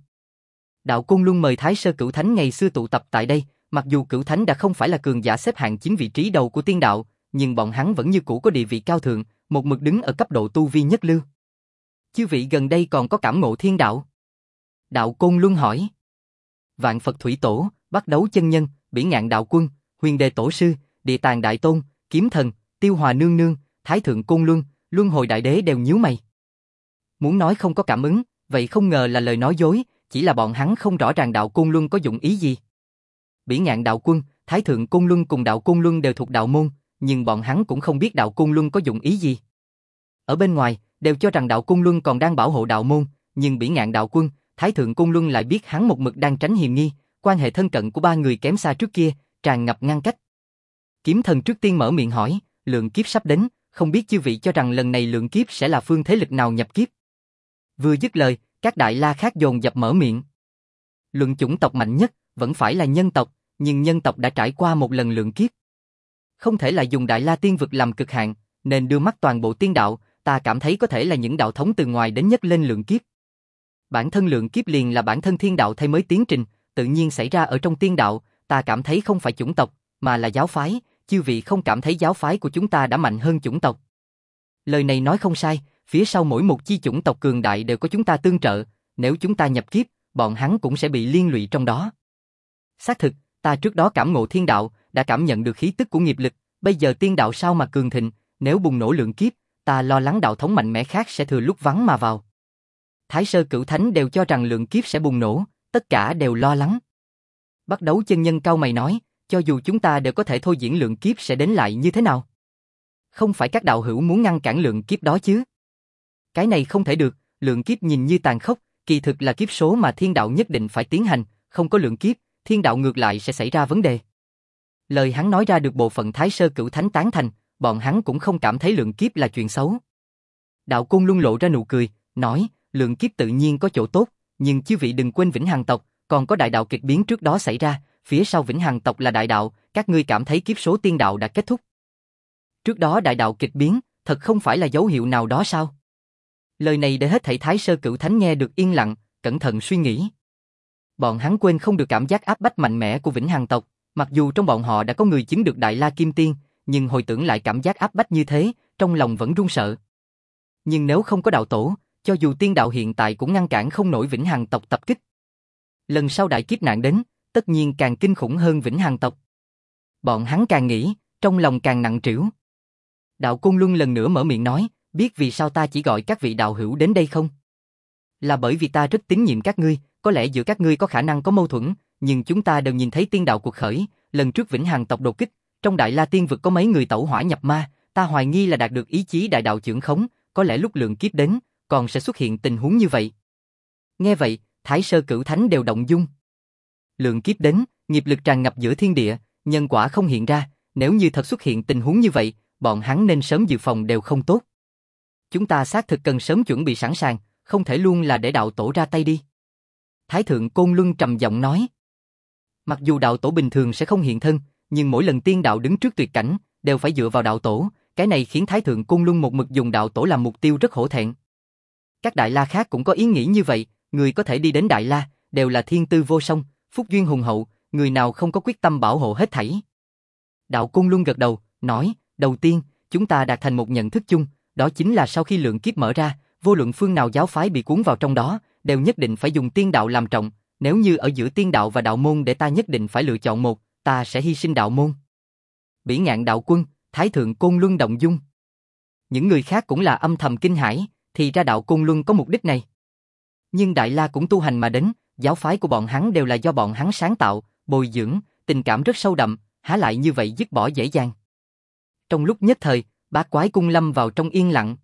Đạo Côn Luân mời Thái Sơ Cửu Thánh ngày xưa tụ tập tại đây, mặc dù Cửu Thánh đã không phải là cường giả xếp hạng chín vị trí đầu của tiên đạo, nhưng bọn hắn vẫn như cũ có địa vị cao thượng, một mực đứng ở cấp độ tu vi nhất lưu. Chư vị gần đây còn có cảm ngộ thiên đạo? Đạo Côn Luân hỏi. Vạn Phật Thủy Tổ, Bắt Đấu Chân Nhân, Bỉ Ngạn Đạo Quân, Huyền Đề Tổ Sư, Địa Tàng Đại Tôn, Kiếm Thần, Tiêu Hòa Nương Nương, Thái Thượng Côn Luân, Luân Hồi Đại Đế đều nhíu mày. Muốn nói không có cảm ứng, vậy không ngờ là lời nói dối, chỉ là bọn hắn không rõ ràng Đạo Côn Luân có dụng ý gì. Bỉ Ngạn Đạo Quân, Thái Thượng Côn Luân cùng Đạo Côn Luân đều thuộc đạo môn, nhưng bọn hắn cũng không biết Đạo Côn Luân có dụng ý gì. Ở bên ngoài, đều cho rằng Đạo Côn Luân còn đang bảo hộ đạo môn, nhưng Bỉ Ngạn Đạo Quân, Thái Thượng Côn Luân lại biết hắn một mực đang tránh hiềm nghi, quan hệ thân cận của ba người kém xa trước kia, tràn ngập ngăn cách. Kiếm Thần trước tiên mở miệng hỏi, lượng kiếp sắp đến, không biết chư vị cho rằng lần này lượng kiếp sẽ là phương thế lực nào nhập kiếp. Vừa dứt lời, các đại la khác dồn dập mở miệng. Luận chủng tộc mạnh nhất vẫn phải là nhân tộc, nhưng nhân tộc đã trải qua một lần lượng kiếp. Không thể lại dùng Đại La Tiên vực làm cực hạn, nên đưa mắt toàn bộ tiên đạo, ta cảm thấy có thể là những đạo thống từ ngoài đến nhất lên lượng kiếp. Bản thân lượng kiếp liền là bản thân thiên đạo thay mới tiến trình, tự nhiên xảy ra ở trong tiên đạo, ta cảm thấy không phải chủng tộc, mà là giáo phái, chư vị không cảm thấy giáo phái của chúng ta đã mạnh hơn chủng tộc. Lời này nói không sai, phía sau mỗi một chi chủng tộc cường đại đều có chúng ta tương trợ, nếu chúng ta nhập kiếp, bọn hắn cũng sẽ bị liên lụy trong đó. Xác thực, ta trước đó cảm ngộ thiên đạo, đã cảm nhận được khí tức của nghiệp lực, bây giờ tiên đạo sao mà cường thịnh, nếu bùng nổ lượng kiếp, ta lo lắng đạo thống mạnh mẽ khác sẽ thừa lúc vắng mà vào. Thái Sơ Cửu Thánh đều cho rằng lượng kiếp sẽ bùng nổ, tất cả đều lo lắng. Bắt Đấu Chân Nhân cau mày nói, cho dù chúng ta đều có thể thôi diễn lượng kiếp sẽ đến lại như thế nào? Không phải các đạo hữu muốn ngăn cản lượng kiếp đó chứ? Cái này không thể được, lượng kiếp nhìn như tàn khốc, kỳ thực là kiếp số mà thiên đạo nhất định phải tiến hành, không có lượng kiếp, thiên đạo ngược lại sẽ xảy ra vấn đề. Lời hắn nói ra được bộ phận Thái Sơ Cửu Thánh tán thành, bọn hắn cũng không cảm thấy lượng kiếp là chuyện xấu. Đạo Côn Luân lộ ra nụ cười, nói, lượng kiếp tự nhiên có chỗ tốt, nhưng chư vị đừng quên Vĩnh Hằng tộc, còn có đại đạo kịch biến trước đó xảy ra, phía sau Vĩnh Hằng tộc là đại đạo, các ngươi cảm thấy kiếp số tiên đạo đã kết thúc. Trước đó đại đạo kịch biến, thật không phải là dấu hiệu nào đó sao? Lời này để hết thảy Thái Sơ Cửu Thánh nghe được yên lặng, cẩn thận suy nghĩ. Bọn hắn quên không được cảm giác áp bách mạnh mẽ của Vĩnh Hằng tộc, mặc dù trong bọn họ đã có người chứng được Đại La Kim Tiên, nhưng hồi tưởng lại cảm giác áp bách như thế, trong lòng vẫn run sợ. Nhưng nếu không có đạo tổ, cho dù tiên đạo hiện tại cũng ngăn cản không nổi Vĩnh Hằng tộc tập kích. Lần sau đại kiếp nạn đến, tất nhiên càng kinh khủng hơn Vĩnh Hằng tộc. Bọn hắn càng nghĩ, trong lòng càng nặng trĩu. Đạo Côn Luân lần nữa mở miệng nói, biết vì sao ta chỉ gọi các vị đạo hữu đến đây không? Là bởi vì ta rất tín nhiệm các ngươi, có lẽ giữa các ngươi có khả năng có mâu thuẫn, nhưng chúng ta đều nhìn thấy tiên đạo cuộc khởi, lần trước Vĩnh Hằng tộc đột kích, trong Đại La Tiên vực có mấy người tẩu hỏa nhập ma, ta hoài nghi là đạt được ý chí đại đạo chưởng khống, có lẽ lúc lượng kiếp đến, còn sẽ xuất hiện tình huống như vậy. Nghe vậy, Thái Sơ Cửu Thánh đều động dung. Lượng kiếp đến, nghiệp lực tràn ngập giữa thiên địa, nhân quả không hiện ra, nếu như thật xuất hiện tình huống như vậy, bọn hắn nên sớm dự phòng đều không tốt. Chúng ta xác thực cần sớm chuẩn bị sẵn sàng, không thể luôn là để đạo tổ ra tay đi. Thái Thượng Côn Luân trầm giọng nói. Mặc dù đạo tổ bình thường sẽ không hiện thân, nhưng mỗi lần tiên đạo đứng trước tuyệt cảnh, đều phải dựa vào đạo tổ, cái này khiến Thái Thượng Côn Luân một mực dùng đạo tổ làm mục tiêu rất hổ thẹn. Các Đại La khác cũng có ý nghĩ như vậy, người có thể đi đến Đại La, đều là thiên tư vô song, phúc duyên hùng hậu, người nào không có quyết tâm bảo hộ hết thảy. Đạo Côn Luân gật đầu, nói, đầu tiên, chúng ta đạt thành một nhận thức chung, đó chính là sau khi lượng kiếp mở ra, vô luận phương nào giáo phái bị cuốn vào trong đó, đều nhất định phải dùng tiên đạo làm trọng, nếu như ở giữa tiên đạo và đạo môn để ta nhất định phải lựa chọn một, ta sẽ hy sinh đạo môn. Bỉ Ngạn đạo quân, Thái Thượng Côn Luân động dung. Những người khác cũng là âm thầm kinh hãi, thì ra đạo Côn Luân có mục đích này. Nhưng Đại La cũng tu hành mà đến, giáo phái của bọn hắn đều là do bọn hắn sáng tạo, bồi dưỡng, tình cảm rất sâu đậm, há lại như vậy dứt bỏ dễ dàng. Trong lúc nhất thời, Bát Quái cung lâm vào trong yên lặng.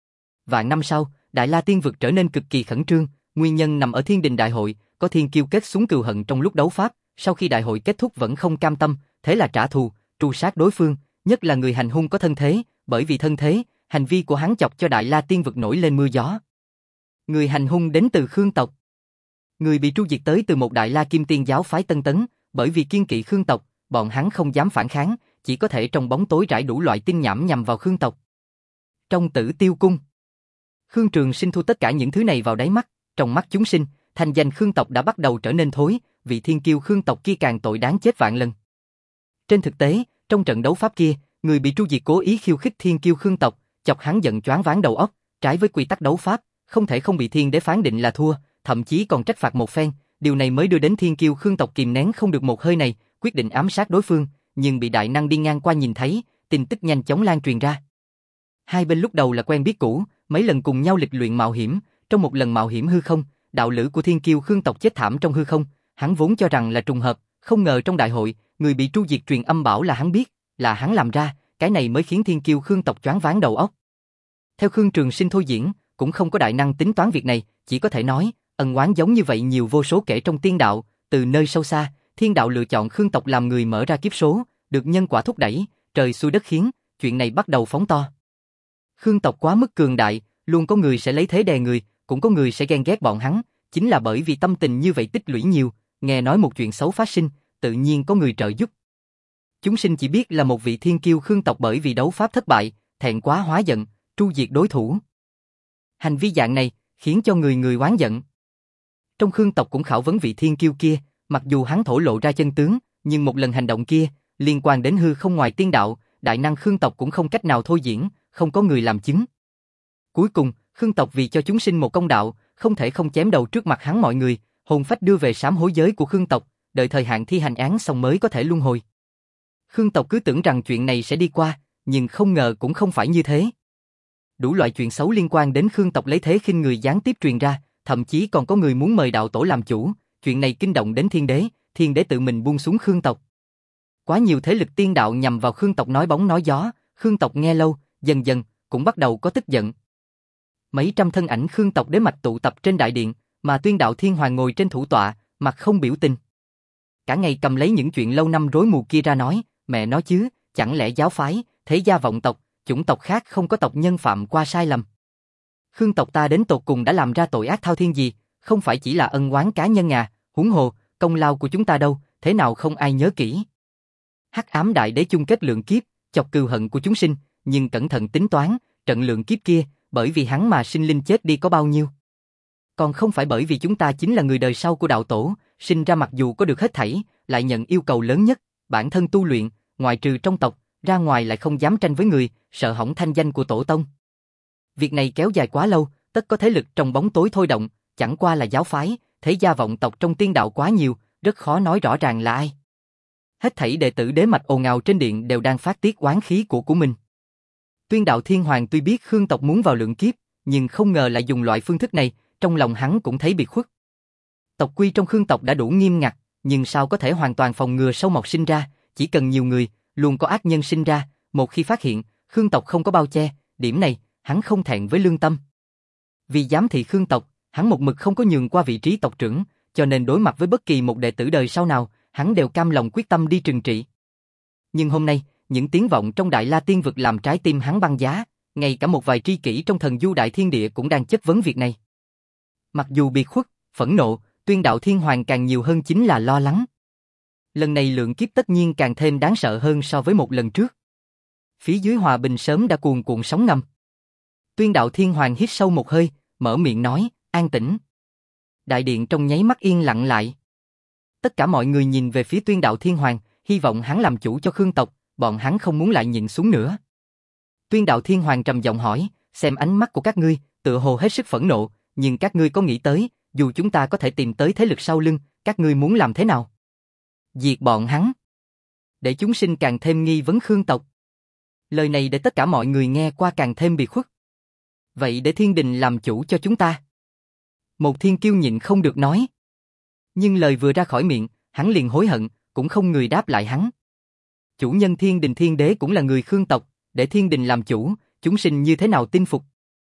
Vạn năm sau, Đại La Tiên vực trở nên cực kỳ khẩn trương, nguyên nhân nằm ở Thiên Đình đại hội, có thiên kiêu kết xuống cừu hận trong lúc đấu pháp, sau khi đại hội kết thúc vẫn không cam tâm, thế là trả thù, tru sát đối phương, nhất là người hành hung có thân thế, bởi vì thân thế, hành vi của hắn chọc cho Đại La Tiên vực nổi lên mưa gió. Người hành hung đến từ Khương tộc. Người bị tru diệt tới từ một Đại La Kim Tiên giáo phái Tân Tấn, bởi vì kiên kỵ Khương tộc, bọn hắn không dám phản kháng, chỉ có thể trong bóng tối rải đủ loại tin nhảm nhằm vào Khương tộc. Trong Tử Tiêu cung, Khương Trường Sinh thu tất cả những thứ này vào đáy mắt, trong mắt chúng sinh, thành danh Khương tộc đã bắt đầu trở nên thối, vị thiên kiêu Khương tộc kia càng tội đáng chết vạn lần. Trên thực tế, trong trận đấu pháp kia, người bị tru diệt cố ý khiêu khích thiên kiêu Khương tộc, chọc hắn giận choáng váng đầu óc, trái với quy tắc đấu pháp, không thể không bị thiên đế phán định là thua, thậm chí còn trách phạt một phen, điều này mới đưa đến thiên kiêu Khương tộc kìm nén không được một hơi này, quyết định ám sát đối phương, nhưng bị đại năng đi ngang qua nhìn thấy, tin tức nhanh chóng lan truyền ra. Hai bên lúc đầu là quen biết cũ, mấy lần cùng nhau lịch luyện mạo hiểm, trong một lần mạo hiểm hư không, đạo lữ của thiên kiêu Khương tộc chết thảm trong hư không, hắn vốn cho rằng là trùng hợp, không ngờ trong đại hội, người bị tru diệt truyền âm bảo là hắn biết, là hắn làm ra, cái này mới khiến thiên kiêu Khương tộc choáng váng đầu óc. Theo Khương Trường Sinh thôi diễn, cũng không có đại năng tính toán việc này, chỉ có thể nói, ân oán giống như vậy nhiều vô số kể trong tiên đạo, từ nơi sâu xa, thiên đạo lựa chọn Khương tộc làm người mở ra kiếp số, được nhân quả thúc đẩy, trời xui đất khiến, chuyện này bắt đầu phóng to. Khương tộc quá mức cường đại, luôn có người sẽ lấy thế đè người, cũng có người sẽ ghen ghét bọn hắn, chính là bởi vì tâm tình như vậy tích lũy nhiều, nghe nói một chuyện xấu phát sinh, tự nhiên có người trợ giúp. Chúng sinh chỉ biết là một vị thiên kiêu Khương tộc bởi vì đấu pháp thất bại, thẹn quá hóa giận, tru diệt đối thủ. Hành vi dạng này khiến cho người người oán giận. Trong Khương tộc cũng khảo vấn vị thiên kiêu kia, mặc dù hắn thổ lộ ra chân tướng, nhưng một lần hành động kia liên quan đến hư không ngoài tiên đạo, đại năng Khương tộc cũng không cách nào thôi diễn, không có người làm chứng. Cuối cùng, Khương tộc vì cho chúng sinh một công đạo, không thể không chém đầu trước mặt hắn mọi người, hồn phách đưa về sám hối giới của Khương tộc, đợi thời hạn thi hành án xong mới có thể luân hồi. Khương tộc cứ tưởng rằng chuyện này sẽ đi qua, nhưng không ngờ cũng không phải như thế. Đủ loại chuyện xấu liên quan đến Khương tộc lấy thế khinh người gián tiếp truyền ra, thậm chí còn có người muốn mời đạo tổ làm chủ, chuyện này kinh động đến thiên đế, thiên đế tự mình buông xuống Khương tộc. Quá nhiều thế lực tiên đạo nhằm vào Khương tộc nói bóng nói gió, Khương tộc nghe lâu, dần dần cũng bắt đầu có tức giận. Mấy trăm thân ảnh Khương tộc đế mạch tụ tập trên đại điện, mà Tuyên Đạo Thiên Hoàng ngồi trên thủ tọa, mặt không biểu tình. Cả ngày cầm lấy những chuyện lâu năm rối mù kia ra nói, mẹ nói chứ, chẳng lẽ giáo phái, thế gia vọng tộc, chủng tộc khác không có tộc nhân phạm qua sai lầm. Khương tộc ta đến tột cùng đã làm ra tội ác thao thiên gì, không phải chỉ là ân oán cá nhân à, huống hồ, công lao của chúng ta đâu, thế nào không ai nhớ kỹ. Hắc ám đại đế chung kết lượng kiếp, chọc cừu hận của chúng sinh, nhưng cẩn thận tính toán, trận lượng kiếp kia, bởi vì hắn mà sinh linh chết đi có bao nhiêu. Còn không phải bởi vì chúng ta chính là người đời sau của đạo tổ, sinh ra mặc dù có được hết thảy, lại nhận yêu cầu lớn nhất, bản thân tu luyện, ngoại trừ trong tộc, ra ngoài lại không dám tranh với người, sợ hỏng thanh danh của tổ tông. Việc này kéo dài quá lâu, tất có thế lực trong bóng tối thôi động, chẳng qua là giáo phái, thế gia vọng tộc trong tiên đạo quá nhiều, rất khó nói rõ ràng là ai. Hết thảy đệ tử đế mạch ồn ào trên điện đều đang phát tiết oán khí của của mình. Tuyên Đạo Thiên Hoàng tuy biết Khương tộc muốn vào lượng kiếp, nhưng không ngờ lại dùng loại phương thức này, trong lòng hắn cũng thấy biệt khuất. Tộc quy trong Khương tộc đã đủ nghiêm ngặt, nhưng sao có thể hoàn toàn phòng ngừa sâu mọt sinh ra, chỉ cần nhiều người, luôn có ác nhân sinh ra, một khi phát hiện, Khương tộc không có bao che, điểm này, hắn không thẹn với lương tâm. Vì giám thị Khương tộc, hắn một mực không có nhường qua vị trí tộc trưởng, cho nên đối mặt với bất kỳ một đệ tử đời sau nào, hắn đều cam lòng quyết tâm đi trừng trị. Nhưng hôm nay, những tiếng vọng trong Đại La Tiên vực làm trái tim hắn băng giá, ngay cả một vài tri kỷ trong thần du đại thiên địa cũng đang chất vấn việc này. Mặc dù biệt khuất, phẫn nộ, Tuyên Đạo Thiên Hoàng càng nhiều hơn chính là lo lắng. Lần này lượng kiếp tất nhiên càng thêm đáng sợ hơn so với một lần trước. Phía dưới hòa bình sớm đã cuồn cuộn sóng ngầm. Tuyên đạo Thiên Hoàng hít sâu một hơi, mở miệng nói, an tĩnh. Đại điện trong nháy mắt yên lặng lại. Tất cả mọi người nhìn về phía Tuyên đạo Thiên Hoàng, hy vọng hắn làm chủ cho Khương tộc, bọn hắn không muốn lại nhịn xuống nữa. Tuyên đạo Thiên Hoàng trầm giọng hỏi, xem ánh mắt của các ngươi, tựa hồ hết sức phẫn nộ, nhưng các ngươi có nghĩ tới, dù chúng ta có thể tìm tới thế lực sau lưng, các ngươi muốn làm thế nào? Diệt bọn hắn. Để chúng sinh càng thêm nghi vấn Khương tộc. Lời này để tất cả mọi người nghe qua càng thêm bị khuất. Vậy để thiên đình làm chủ cho chúng ta. Một thiên kiêu nhịn không được nói. Nhưng lời vừa ra khỏi miệng, hắn liền hối hận, cũng không người đáp lại hắn. Chủ nhân thiên đình thiên đế cũng là người Khương tộc, để thiên đình làm chủ, chúng sinh như thế nào tin phục.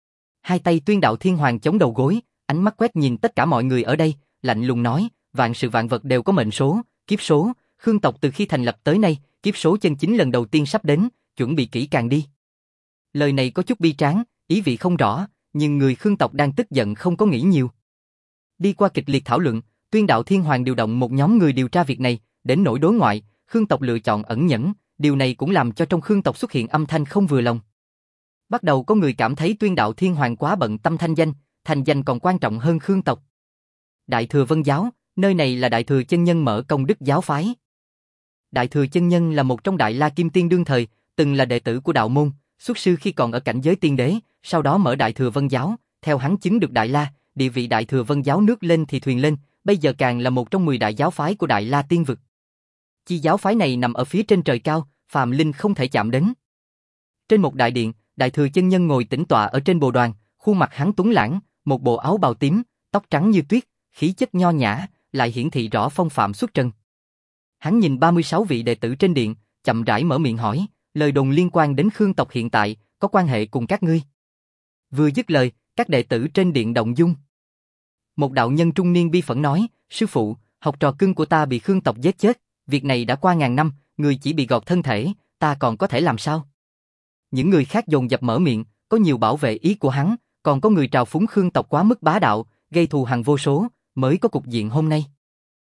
Hai tay Tuyên đạo Thiên Hoàng chống đầu gối, ánh mắt quét nhìn tất cả mọi người ở đây, lạnh lùng nói, vạn sự vạn vật đều có mệnh số, kiếp số, Khương tộc từ khi thành lập tới nay, kiếp số chân chính lần đầu tiên sắp đến, chuẩn bị kỹ càng đi. Lời này có chút bi tráng, ý vị không rõ, nhưng người Khương tộc đang tức giận không có nghĩ nhiều. Đi qua kịch liệt thảo luận, Tuyên đạo Thiên Hoàng điều động một nhóm người điều tra việc này, đến nỗi đối ngoại, Khương tộc lựa chọn ẩn nhẫn, điều này cũng làm cho trong Khương tộc xuất hiện âm thanh không vừa lòng. Bắt đầu có người cảm thấy Tuyên đạo Thiên Hoàng quá bận tâm thanh danh, thành danh còn quan trọng hơn Khương tộc. Đại Thừa Vân Giáo, nơi này là Đại Thừa Chân Nhân mở công đức giáo phái. Đại Thừa Chân Nhân là một trong Đại La Kim Tiên đương thời, từng là đệ tử của đạo môn, xuất sư khi còn ở cảnh giới tiên đế, sau đó mở Đại Thừa Vân Giáo, theo hắn chứng được Đại La, địa vị Đại Thừa Vân Giáo nước lên thì thuyền lên, bây giờ càng là một trong mười đại giáo phái của Đại La Tiên vực. Chi giáo phái này nằm ở phía trên trời cao, phàm linh không thể chạm đến. Trên một đại điện, Đại Thừa Chân Nhân ngồi tĩnh tọa ở trên bồ đoàn, khuôn mặt hắn tuấn lãng, một bộ áo bào tím, tóc trắng như tuyết, khí chất nho nhã, lại hiển thị rõ phong phạm xuất trần. Hắn nhìn ba mươi sáu vị đệ tử trên điện, chậm rãi mở miệng hỏi, lời đồn liên quan đến Khương tộc hiện tại, có quan hệ cùng các ngươi. Vừa dứt lời, các đệ tử trên điện động dung. Một đạo nhân trung niên bi phẫn nói, sư phụ, học trò cưng của ta bị Khương tộc giết chết, việc này đã qua ngàn năm, người chỉ bị gọt thân thể, ta còn có thể làm sao? Những người khác dồn dập mở miệng, có nhiều bảo vệ ý của hắn, còn có người trào phúng Khương tộc quá mức bá đạo, gây thù hằn vô số, mới có cục diện hôm nay.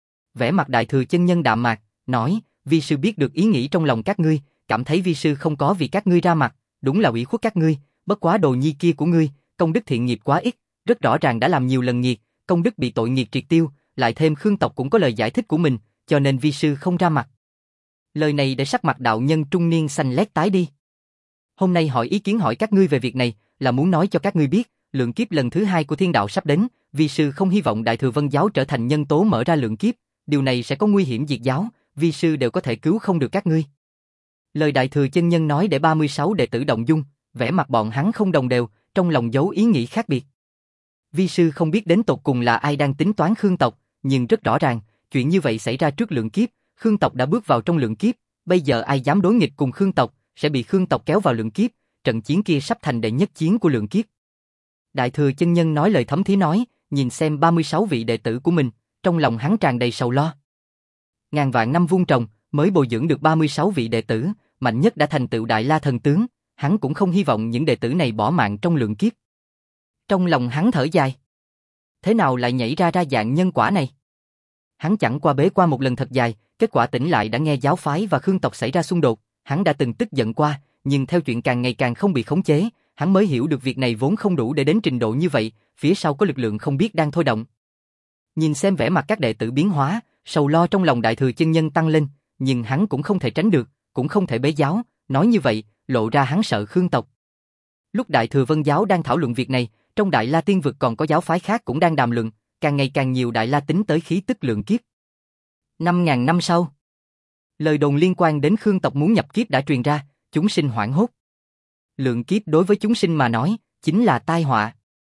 Vẻ mặt Đại Thừa Chân Nhân đạm mạc, nói, vi sư biết được ý nghĩ trong lòng các ngươi, cảm thấy vi sư không có vì các ngươi ra mặt, đúng là ủy khuất các ngươi, bất quá đồ nhi kia của ngươi, công đức thiện nghiệp quá ít, rất rõ ràng đã làm nhiều lần nghiệt, công đức bị tội nghiệt triệt tiêu, lại thêm Khương tộc cũng có lời giải thích của mình, cho nên vi sư không ra mặt. Lời này để sắc mặt đạo nhân trung niên xanh lét tái đi. Hôm nay hỏi ý kiến hỏi các ngươi về việc này, là muốn nói cho các ngươi biết, lượng kiếp lần thứ hai của thiên đạo sắp đến, vi sư không hy vọng Đại Thừa Vân Giáo trở thành nhân tố mở ra lượng kiếp, điều này sẽ có nguy hiểm diệt giáo, vi sư đều có thể cứu không được các ngươi. Lời Đại Thừa Chân Nhân nói để ba mươi sáu đệ tử động dung, vẻ mặt bọn hắn không đồng đều, trong lòng giấu ý nghĩ khác biệt. Vi sư không biết đến tột cùng là ai đang tính toán Khương tộc, nhưng rất rõ ràng, chuyện như vậy xảy ra trước lượng kiếp, Khương tộc đã bước vào trong lượng kiếp, bây giờ ai dám đối nghịch cùng Khương tộc, sẽ bị Khương tộc kéo vào lượng kiếp, trận chiến kia sắp thành đệ nhất chiến của lượng kiếp. Đại Thừa Chân Nhân nói lời thấm thía nói, nhìn xem ba mươi sáu vị đệ tử của mình, trong lòng hắn tràn đầy sầu lo. Ngàn vạn năm vun trồng, mới bồi dưỡng được ba mươi sáu vị đệ tử, mạnh nhất đã thành tựu Đại La thần tướng, hắn cũng không hy vọng những đệ tử này bỏ mạng trong lượng kiếp. Trong lòng hắn thở dài. Thế nào lại nhảy ra ra dạng nhân quả này? Hắn chẳng qua bế qua một lần thật dài, kết quả tỉnh lại đã nghe giáo phái và Khương tộc xảy ra xung đột, hắn đã từng tức giận qua, nhưng theo chuyện càng ngày càng không bị khống chế, hắn mới hiểu được việc này vốn không đủ để đến trình độ như vậy, phía sau có lực lượng không biết đang thôi động. Nhìn xem vẻ mặt các đệ tử biến hóa, sầu lo trong lòng Đại Thừa Chân Nhân tăng lên, nhưng hắn cũng không thể tránh được, cũng không thể bế giáo, nói như vậy, lộ ra hắn sợ Khương tộc. Lúc Đại Thừa Vân Giáo đang thảo luận việc này, trong Đại La Tiên vực còn có giáo phái khác cũng đang đàm luận, càng ngày càng nhiều Đại La tính tới khí tức lượng kiếp. Năm ngàn năm sau, lời đồn liên quan đến Khương tộc muốn nhập kiếp đã truyền ra, chúng sinh hoảng hốt. Lượng kiếp đối với chúng sinh mà nói, chính là tai họa.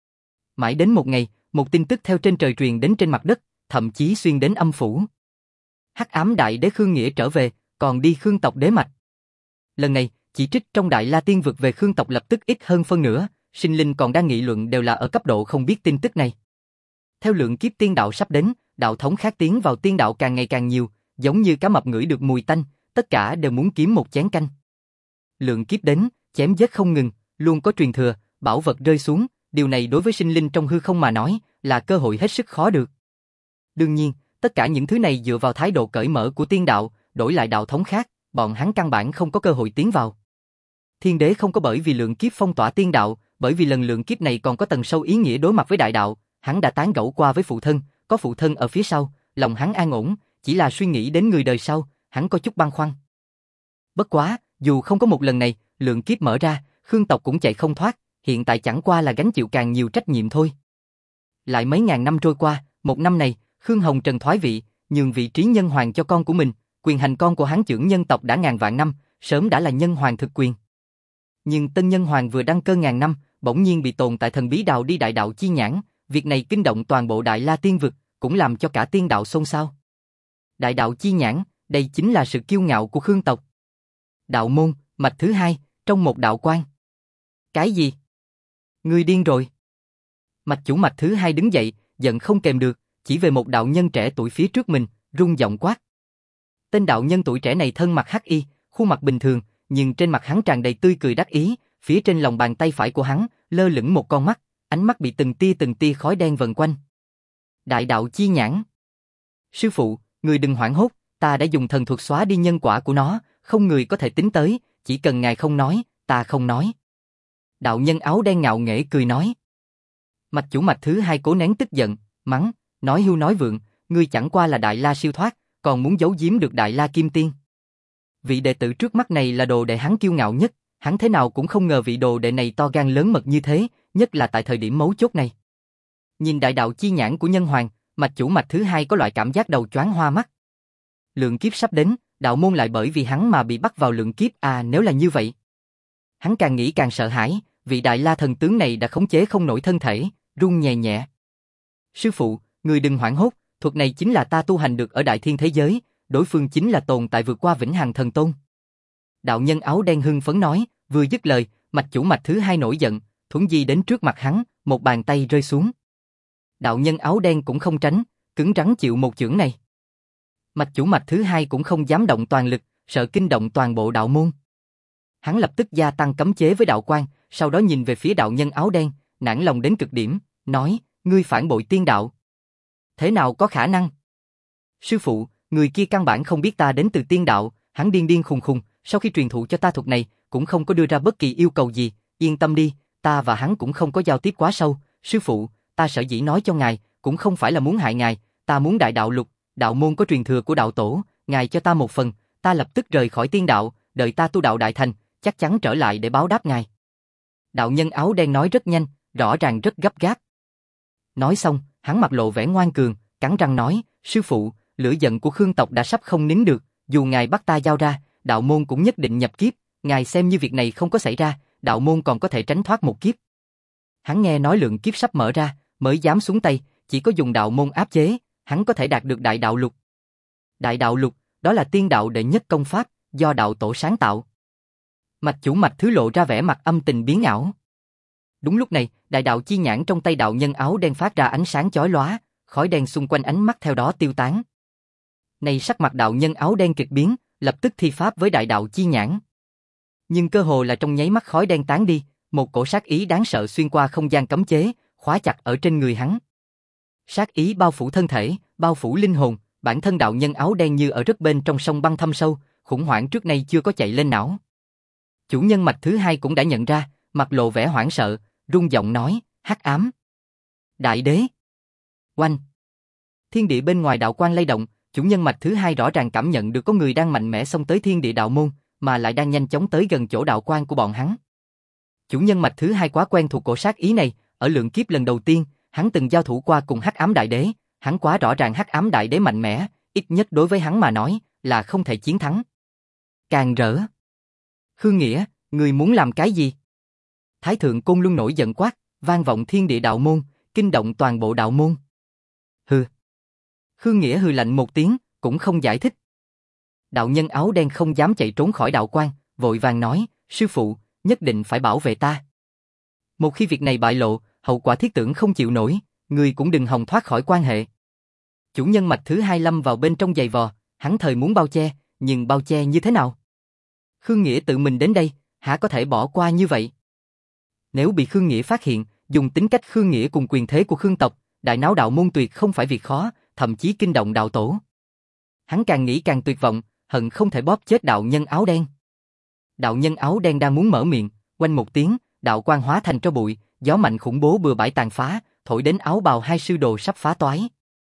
Mãi đến một ngày, một tin tức theo trên trời truyền đến trên mặt đất, thậm chí xuyên đến âm phủ. Hắc ám đại đế Khương Nghĩa trở về, còn đi Khương tộc đế mạch. Lần này, chỉ trích trong Đại La Tiên vực về Khương tộc lập tức ít hơn phân nửa, sinh linh còn đang nghị luận đều là ở cấp độ không biết tin tức này. Theo lượng kiếp tiên đạo sắp đến, đạo thống khác tiến vào tiên đạo càng ngày càng nhiều, giống như cá mập ngửi được mùi tanh, tất cả đều muốn kiếm một chén canh. Lượng kiếp đến, chém giết không ngừng, luôn có truyền thừa, bảo vật rơi xuống, điều này đối với sinh linh trong hư không mà nói, là cơ hội hết sức khó được. Đương nhiên, Tất cả những thứ này dựa vào thái độ cởi mở của tiên đạo, đổi lại đạo thống khác, bọn hắn căn bản không có cơ hội tiến vào. Thiên đế không có bởi vì lượng kiếp phong tỏa tiên đạo, bởi vì lần lượng kiếp này còn có tầng sâu ý nghĩa đối mặt với đại đạo, hắn đã tán gẫu qua với phụ thân, có phụ thân ở phía sau, lòng hắn an ổn, chỉ là suy nghĩ đến người đời sau, hắn có chút băn khoăn. Bất quá, dù không có một lần này, lượng kiếp mở ra, Khương tộc cũng chạy không thoát, hiện tại chẳng qua là gánh chịu càng nhiều trách nhiệm thôi. Lại mấy ngàn năm trôi qua, một năm này, Khương Hồng Trần thoái vị, nhường vị trí nhân hoàng cho con của mình, quyền hành con của hắn chưởng nhân tộc đã ngàn vạn năm, sớm đã là nhân hoàng thực quyền. Nhưng tân nhân hoàng vừa đăng cơ ngàn năm, bỗng nhiên bị tồn tại thần bí đào đi đại đạo chi nhãn, việc này kinh động toàn bộ Đại La Tiên vực, cũng làm cho cả tiên đạo xôn xao. Đại đạo chi nhãn, đây chính là sự kiêu ngạo của Khương tộc. Đạo môn, mạch thứ hai, trong một đạo quan. Cái gì? Ngươi điên rồi. Mạch chủ mạch thứ hai đứng dậy, giận không kềm được, chỉ về một đạo nhân trẻ tuổi phía trước mình, rung giọng quát. Tên đạo nhân tuổi trẻ này thân mặt hắc y, khuôn mặt bình thường, nhưng trên mặt hắn tràn đầy tươi cười đắc ý, phía trên lòng bàn tay phải của hắn, lơ lửng một con mắt, ánh mắt bị từng tia từng tia khói đen vần quanh. Đại đạo chi nhãn. Sư phụ, người đừng hoảng hốt, ta đã dùng thần thuật xóa đi nhân quả của nó, không người có thể tính tới, chỉ cần ngài không nói, ta không nói. Đạo nhân áo đen ngạo nghễ cười nói. Mạch chủ mạch thứ hai cố nén tức giận, mắng, nói hưu nói vượng, ngươi chẳng qua là Đại La siêu thoát, còn muốn giấu giếm được Đại La Kim Tiên. Vị đệ tử trước mắt này là đồ đệ hắn kiêu ngạo nhất, hắn thế nào cũng không ngờ vị đồ đệ này to gan lớn mật như thế, nhất là tại thời điểm mấu chốt này. Nhìn đại đạo chi nhãn của nhân hoàng, mạch chủ mạch thứ hai có loại cảm giác đầu choáng hoa mắt. Lượng kiếp sắp đến, đạo môn lại bởi vì hắn mà bị bắt vào lượng kiếp à, nếu là như vậy. Hắn càng nghĩ càng sợ hãi, vị Đại La thần tướng này đã khống chế không nổi thân thể, run nhẹ nhẹ. Sư phụ, người đừng hoảng hốt, thuật này chính là ta tu hành được ở đại thiên thế giới, đối phương chính là tồn tại vượt qua vĩnh hằng thần tôn. Đạo nhân áo đen hưng phấn nói, vừa dứt lời, mạch chủ mạch thứ hai nổi giận, thuấn di đến trước mặt hắn, một bàn tay rơi xuống. Đạo nhân áo đen cũng không tránh, cứng rắn chịu một chưởng này. Mạch chủ mạch thứ hai cũng không dám động toàn lực, sợ kinh động toàn bộ đạo môn. Hắn lập tức gia tăng cấm chế với đạo quan, sau đó nhìn về phía đạo nhân áo đen, nản lòng đến cực điểm, nói, ngươi phản bội tiên đạo. Thế nào có khả năng? Sư phụ, người kia căn bản không biết ta đến từ tiên đạo, hắn điên điên khùng khùng, sau khi truyền thụ cho ta thuật này, cũng không có đưa ra bất kỳ yêu cầu gì, yên tâm đi, ta và hắn cũng không có giao tiếp quá sâu, sư phụ, ta sở dĩ nói cho ngài, cũng không phải là muốn hại ngài, ta muốn đại đạo lục, đạo môn có truyền thừa của đạo tổ, ngài cho ta một phần, ta lập tức rời khỏi tiên đạo, đợi ta tu đạo đại thành, chắc chắn trở lại để báo đáp ngài. Đạo nhân áo đen nói rất nhanh, rõ ràng rất gấp gáp. Nói xong, hắn mặt lộ vẻ ngoan cường, cắn răng nói, sư phụ, lửa giận của Khương tộc đã sắp không nín được, dù ngài bắt ta giao ra, đạo môn cũng nhất định nhập kiếp, ngài xem như việc này không có xảy ra, đạo môn còn có thể tránh thoát một kiếp. Hắn nghe nói lượng kiếp sắp mở ra, mới dám xuống tay, chỉ có dùng đạo môn áp chế, hắn có thể đạt được đại đạo lục. Đại đạo lục, đó là tiên đạo đệ nhất công pháp, do đạo tổ sáng tạo. Mạch chủ mạch thứ lộ ra vẻ mặt âm tình biến ảo. Đúng lúc này, đại đạo chi nhãn trong tay đạo nhân áo đen phát ra ánh sáng chói lóa, khói đen xung quanh ánh mắt theo đó tiêu tán. Này sắc mặt đạo nhân áo đen kịch biến, lập tức thi pháp với đại đạo chi nhãn. Nhưng cơ hồ là trong nháy mắt khói đen tán đi, một cổ sát ý đáng sợ xuyên qua không gian cấm chế, khóa chặt ở trên người hắn. Sát ý bao phủ thân thể, bao phủ linh hồn, bản thân đạo nhân áo đen như ở rất bên trong sông băng thâm sâu, khủng hoảng trước nay chưa có chạy lên não. Chủ nhân mạch thứ hai cũng đã nhận ra, mặt lộ vẻ hoảng sợ, rung giọng nói, hắc ám. Đại đế. Oanh. Thiên địa bên ngoài đạo quan lay động, chủ nhân mạch thứ hai rõ ràng cảm nhận được có người đang mạnh mẽ xông tới thiên địa đạo môn, mà lại đang nhanh chóng tới gần chỗ đạo quan của bọn hắn. Chủ nhân mạch thứ hai quá quen thuộc cổ sát ý này, ở lượng kiếp lần đầu tiên, hắn từng giao thủ qua cùng hắc ám đại đế, hắn quá rõ ràng hắc ám đại đế mạnh mẽ, ít nhất đối với hắn mà nói, là không thể chiến thắng. Càng rỡ. Khương Nghĩa, người muốn làm cái gì? Thái thượng Côn Luân nổi giận quát, vang vọng thiên địa đạo môn, kinh động toàn bộ đạo môn. Hừ. Khương Nghĩa hừ lạnh một tiếng, cũng không giải thích. Đạo nhân áo đen không dám chạy trốn khỏi đạo quan, vội vàng nói, sư phụ, nhất định phải bảo vệ ta. Một khi việc này bại lộ, hậu quả thiết tưởng không chịu nổi, người cũng đừng hòng thoát khỏi quan hệ. Chủ nhân mạch thứ hai lâm vào bên trong giày vò, hắn thời muốn bao che, nhưng bao che như thế nào? Khương Nghĩa tự mình đến đây, hả có thể bỏ qua như vậy? Nếu bị Khương Nghĩa phát hiện, dùng tính cách Khương Nghĩa cùng quyền thế của Khương tộc, đại náo đạo môn tuyệt không phải việc khó, thậm chí kinh động đạo tổ. Hắn càng nghĩ càng tuyệt vọng, hận không thể bóp chết đạo nhân áo đen. Đạo nhân áo đen đang muốn mở miệng, oanh một tiếng, đạo quang hóa thành tro bụi, gió mạnh khủng bố bừa bãi tàn phá, thổi đến áo bào hai sư đồ sắp phá toái.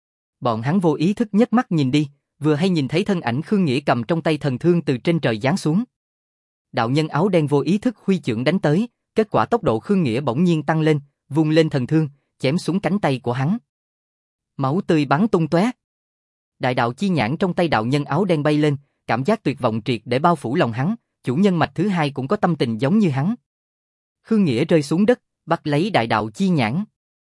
Bọn hắn vô ý thức nhấc mắt nhìn đi, vừa hay nhìn thấy thân ảnh Khương Nghĩa cầm trong tay thần thương từ trên trời giáng xuống. Đạo nhân áo đen vô ý thức huy chưởng đánh tới, kết quả tốc độ Khương Nghĩa bỗng nhiên tăng lên, vung lên thần thương, chém xuống cánh tay của hắn. Máu tươi bắn tung tóe. Đại đạo chi nhãn trong tay đạo nhân áo đen bay lên, cảm giác tuyệt vọng triệt để bao phủ lòng hắn, chủ nhân mạch thứ hai cũng có tâm tình giống như hắn. Khương Nghĩa rơi xuống đất, bắt lấy đại đạo chi nhãn.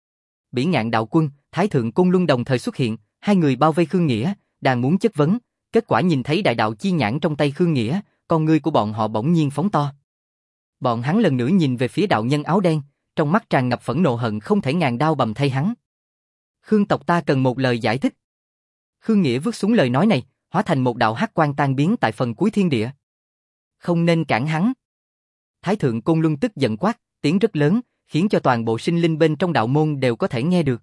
Bỉ Ngạn đạo quân, Thái thượng Côn Luân đồng thời xuất hiện, hai người bao vây Khương Nghĩa, đang muốn chất vấn, kết quả nhìn thấy đại đạo chi nhãn trong tay Khương Nghĩa, con ngươi của bọn họ bỗng nhiên phóng to. Bọn hắn lần nữa nhìn về phía đạo nhân áo đen, trong mắt tràn ngập phẫn nộ hận không thể ngàn đao bầm thay hắn. Khương tộc ta cần một lời giải thích. Khương Nghĩa vứt xuống lời nói này, hóa thành một đạo hắc quang tan biến tại phần cuối thiên địa. Không nên cản hắn. Thái thượng Côn Luân tức giận quát, tiếng rất lớn, khiến cho toàn bộ sinh linh bên trong đạo môn đều có thể nghe được.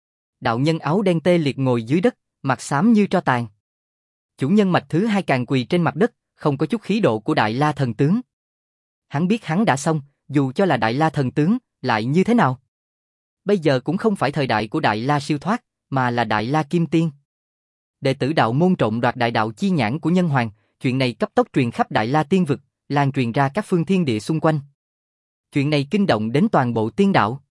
Đạo nhân áo đen tê liệt ngồi dưới đất, mặt xám như tro tàn. Chủ nhân mạch thứ hai càng quỳ trên mặt đất, không có chút khí độ của Đại La thần tướng. Hắn biết hắn đã xong, dù cho là Đại La thần tướng, lại như thế nào? Bây giờ cũng không phải thời đại của Đại La siêu thoát, mà là Đại La Kim Tiên. Đệ tử đạo môn trộm đoạt đại đạo chi nhãn của nhân hoàng, chuyện này cấp tốc truyền khắp Đại La tiên vực, lan truyền ra các phương thiên địa xung quanh. Chuyện này kinh động đến toàn bộ tiên đạo.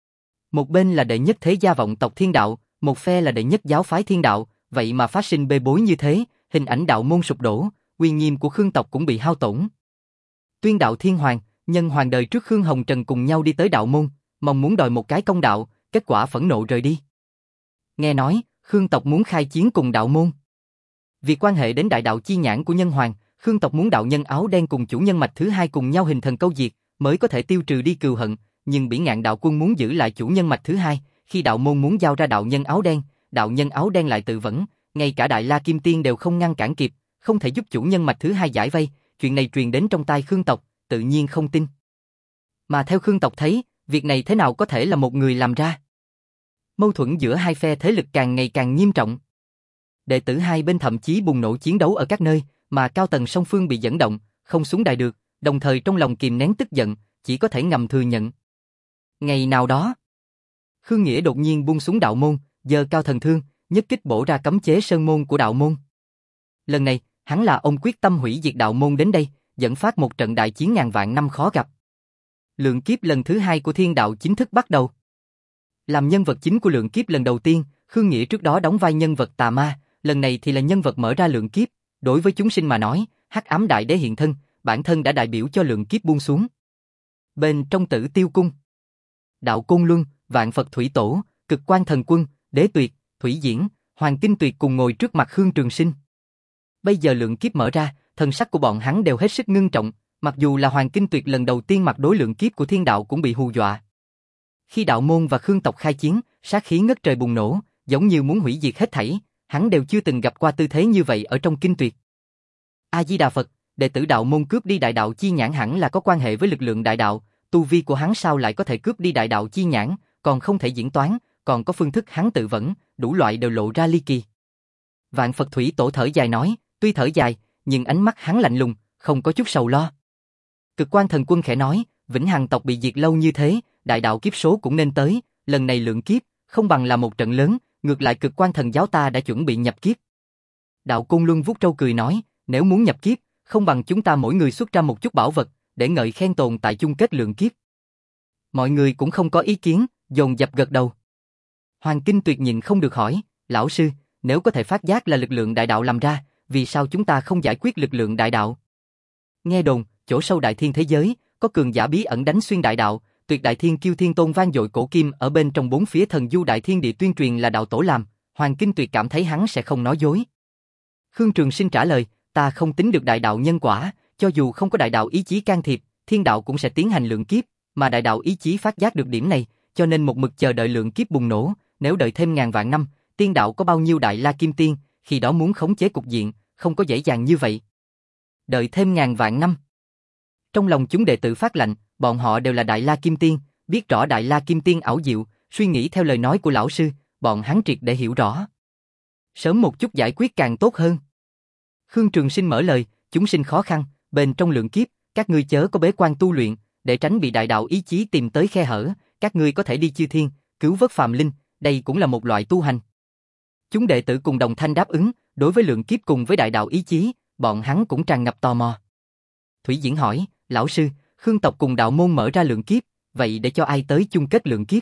Một bên là đệ nhất thế gia vọng tộc thiên đạo, một phe là đệ nhất giáo phái thiên đạo, vậy mà phát sinh bê bối như thế, hình ảnh đạo môn sụp đổ, uy nghiêm của Khương tộc cũng bị hao tổn. Tuyên đạo thiên hoàng, nhân hoàng đời trước Khương Hồng Trần cùng nhau đi tới đạo môn, mong muốn đòi một cái công đạo, kết quả phẫn nộ rời đi. Nghe nói, Khương tộc muốn khai chiến cùng đạo môn. Việc quan hệ đến đại đạo chi nhãn của nhân hoàng, Khương tộc muốn đạo nhân áo đen cùng chủ nhân mạch thứ hai cùng nhau hình thần câu diệt, mới có thể tiêu trừ đi cừu hận, nhưng Bỉ Ngạn đạo quân muốn giữ lại chủ nhân mạch thứ hai, khi đạo môn muốn giao ra đạo nhân áo đen, đạo nhân áo đen lại tự vẫn, ngay cả Đại La Kim Tiên đều không ngăn cản kịp, không thể giúp chủ nhân mạch thứ hai giải vây, chuyện này truyền đến trong tai Khương tộc, tự nhiên không tin. Mà theo Khương tộc thấy, việc này thế nào có thể là một người làm ra? Mâu thuẫn giữa hai phe thế lực càng ngày càng nghiêm trọng. Đệ tử hai bên thậm chí bùng nổ chiến đấu ở các nơi, mà cao tầng song phương bị dẫn động, không xuống đài được, đồng thời trong lòng kìm nén tức giận, chỉ có thể ngầm thừa nhận. Ngày nào đó, Khương Nghĩa đột nhiên buông xuống đạo môn, giơ cao thần thương, nhất kích bổ ra cấm chế sơn môn của đạo môn. Lần này, hắn là ông quyết tâm hủy diệt đạo môn đến đây, dẫn phát một trận đại chiến ngàn vạn năm khó gặp. Lượng kiếp lần thứ hai của thiên đạo chính thức bắt đầu. Làm nhân vật chính của lượng kiếp lần đầu tiên, Khương Nghĩa trước đó đóng vai nhân vật tà ma, lần này thì là nhân vật mở ra lượng kiếp. Đối với chúng sinh mà nói, hắc ám đại đế hiện thân, bản thân đã đại biểu cho lượng kiếp buông xuống. Bên trong Tử Tiêu cung, Đạo Côn Luân, Vạn Phật Thủy Tổ, Cực Quan Thần Quân, Đế Tuyệt, Thủy Diễn, Hoàng Kinh Tuyệt cùng ngồi trước mặt Khương Trường Sinh. Bây giờ lượng kiếp mở ra, thần sắc của bọn hắn đều hết sức ngưng trọng, mặc dù là Hoàng Kinh Tuyệt lần đầu tiên mặt đối lượng kiếp của thiên đạo cũng bị hù dọa. Khi đạo môn và Khương tộc khai chiến, sát khí ngất trời bùng nổ, giống như muốn hủy diệt hết thảy, hắn đều chưa từng gặp qua tư thế như vậy ở trong Kinh Tuyệt. A Di Đà Phật, đệ tử đạo môn cướp đi đại đạo chi nhãn hẳn là có quan hệ với lực lượng đại đạo, tu vi của hắn sao lại có thể cướp đi đại đạo chi nhãn, còn không thể diễn toán, còn có phương thức hắn tự vẫn, đủ loại đều lộ ra ly kỳ. Vạn Phật Thủy Tổ thở dài nói, tuy thở dài, nhưng ánh mắt hắn lạnh lùng, không có chút sầu lo. Cực Quan Thần Quân khẽ nói, Vĩnh Hằng tộc bị diệt lâu như thế, đại đạo kiếp số cũng nên tới, lần này lượng kiếp, không bằng là một trận lớn, ngược lại Cực Quan Thần giáo ta đã chuẩn bị nhập kiếp. Đạo Côn Luân vuốt râu cười nói, nếu muốn nhập kiếp, không bằng chúng ta mỗi người xuất ra một chút bảo vật, để ngợi khen tồn tại chung kết lượng kiếp. Mọi người cũng không có ý kiến, dồn dập gật đầu. Hoàng Kinh Tuyệt nhìn không được hỏi, lão sư, nếu có thể phát giác là lực lượng đại đạo làm ra, vì sao chúng ta không giải quyết lực lượng đại đạo? Nghe đồn, chỗ sâu đại thiên thế giới, có cường giả bí ẩn đánh xuyên đại đạo, Tuyệt Đại Thiên Kiêu Thiên Tôn vang dội cổ kim ở bên trong bốn phía thần du đại thiên địa tuyên truyền là đạo tổ làm, Hoàng Kinh Tuyệt cảm thấy hắn sẽ không nói dối. Khương Trường Sinh trả lời, ta không tính được đại đạo nhân quả, cho dù không có đại đạo ý chí can thiệp, thiên đạo cũng sẽ tiến hành lượng kiếp, mà đại đạo ý chí phát giác được điểm này, cho nên một mực chờ đợi lượng kiếp bùng nổ, nếu đợi thêm ngàn vạn năm, tiên đạo có bao nhiêu đại la kim tiên, khi đó muốn khống chế cục diện, không có dễ dàng như vậy. Đợi thêm ngàn vạn năm. Trong lòng chúng đệ tử phát lạnh, bọn họ đều là đại la kim tiên, biết rõ đại la kim tiên ảo diệu, suy nghĩ theo lời nói của lão sư, bọn hắn triệt để hiểu rõ. Sớm một chút giải quyết càng tốt hơn. Khương Trường Sinh mở lời, chúng sinh khó khăn, bên trong lượng kiếp, các ngươi chớ có bế quan tu luyện, để tránh bị đại đạo ý chí tìm tới khe hở, các ngươi có thể đi chư thiên, cứu vớt phàm linh, đây cũng là một loại tu hành. Chúng đệ tử cùng đồng thanh đáp ứng, đối với lượng kiếp cùng với đại đạo ý chí, bọn hắn cũng tràn ngập tò mò. Thủy Diễn hỏi, lão sư, Khương tộc cùng đạo môn mở ra lượng kiếp, vậy để cho ai tới chung kết lượng kiếp?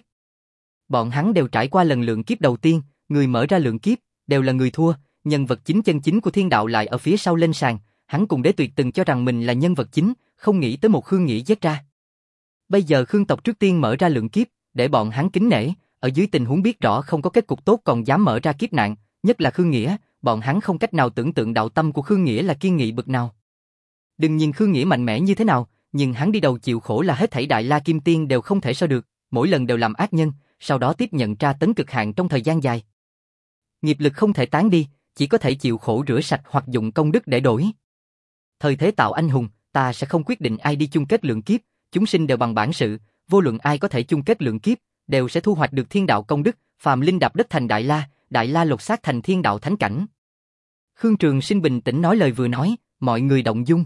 Bọn hắn đều trải qua lần lượng kiếp đầu tiên, người mở ra lượng kiếp, đều là người thua, nhân vật chính chân chính của thiên đạo lại ở phía sau lên sàn, hắn cùng Đế Tuyệt từng cho rằng mình là nhân vật chính, không nghĩ tới một Khương Nghĩa giết ra. Bây giờ Khương tộc trước tiên mở ra lượng kiếp, để bọn hắn kính nể, ở dưới tình huống biết rõ không có kết cục tốt còn dám mở ra kiếp nạn, nhất là Khương Nghĩa, bọn hắn không cách nào tưởng tượng đạo tâm của Khương Nghĩa là kiên nghị bực nào. Đừng nhìn Khương Nghĩa mạnh mẽ như thế nào, nhưng hắn đi đầu chịu khổ là hết thảy Đại La Kim Tiên đều không thể so được, mỗi lần đều làm ác nhân, sau đó tiếp nhận tra tấn cực hạn trong thời gian dài. Nghiệp lực không thể tán đi, chỉ có thể chịu khổ rửa sạch hoặc dùng công đức để đổi. Thời thế tạo anh hùng, ta sẽ không quyết định ai đi chung kết lượng kiếp, chúng sinh đều bằng bản sự, vô luận ai có thể chung kết lượng kiếp, đều sẽ thu hoạch được thiên đạo công đức, phàm linh đạp đất thành Đại La, Đại La lột xác thành thiên đạo thánh cảnh. Khương Trường Sinh bình tĩnh nói lời vừa nói, mọi người động dung.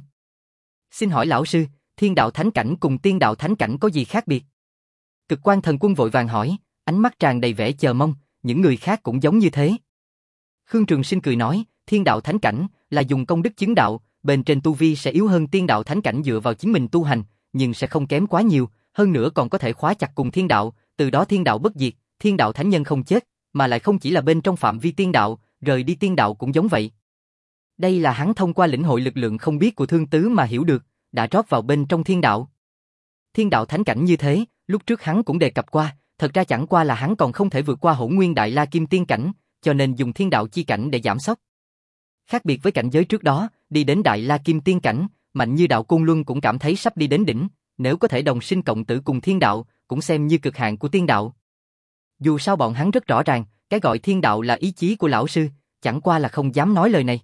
Xin hỏi lão sư, thiên đạo thánh cảnh cùng tiên đạo thánh cảnh có gì khác biệt? Cực Quan Thần Quân vội vàng hỏi, ánh mắt tràn đầy vẻ chờ mong, những người khác cũng giống như thế. Khương Trường Sinh cười nói, thiên đạo thánh cảnh là dùng công đức chứng đạo, bên trên tu vi sẽ yếu hơn tiên đạo thánh cảnh dựa vào chính mình tu hành, nhưng sẽ không kém quá nhiều, hơn nữa còn có thể khóa chặt cùng thiên đạo, từ đó thiên đạo bất diệt, thiên đạo thánh nhân không chết, mà lại không chỉ là bên trong phạm vi tiên đạo, rời đi tiên đạo cũng giống vậy. Đây là hắn thông qua lĩnh hội lực lượng không biết của Thương Tứ mà hiểu được, đã rót vào bên trong thiên đạo. Thiên đạo thánh cảnh như thế, lúc trước hắn cũng đề cập qua, thật ra chẳng qua là hắn còn không thể vượt qua Hỗn Nguyên Đại La Kim Tiên cảnh, cho nên dùng thiên đạo chi cảnh để giảm sốc. Khác biệt với cảnh giới trước đó, đi đến Đại La Kim Tiên cảnh, mạnh như đạo Côn Luân cũng cảm thấy sắp đi đến đỉnh, nếu có thể đồng sinh cộng tử cùng thiên đạo, cũng xem như cực hạn của tiên đạo. Dù sao bọn hắn rất rõ ràng, cái gọi thiên đạo là ý chí của lão sư, chẳng qua là không dám nói lời này.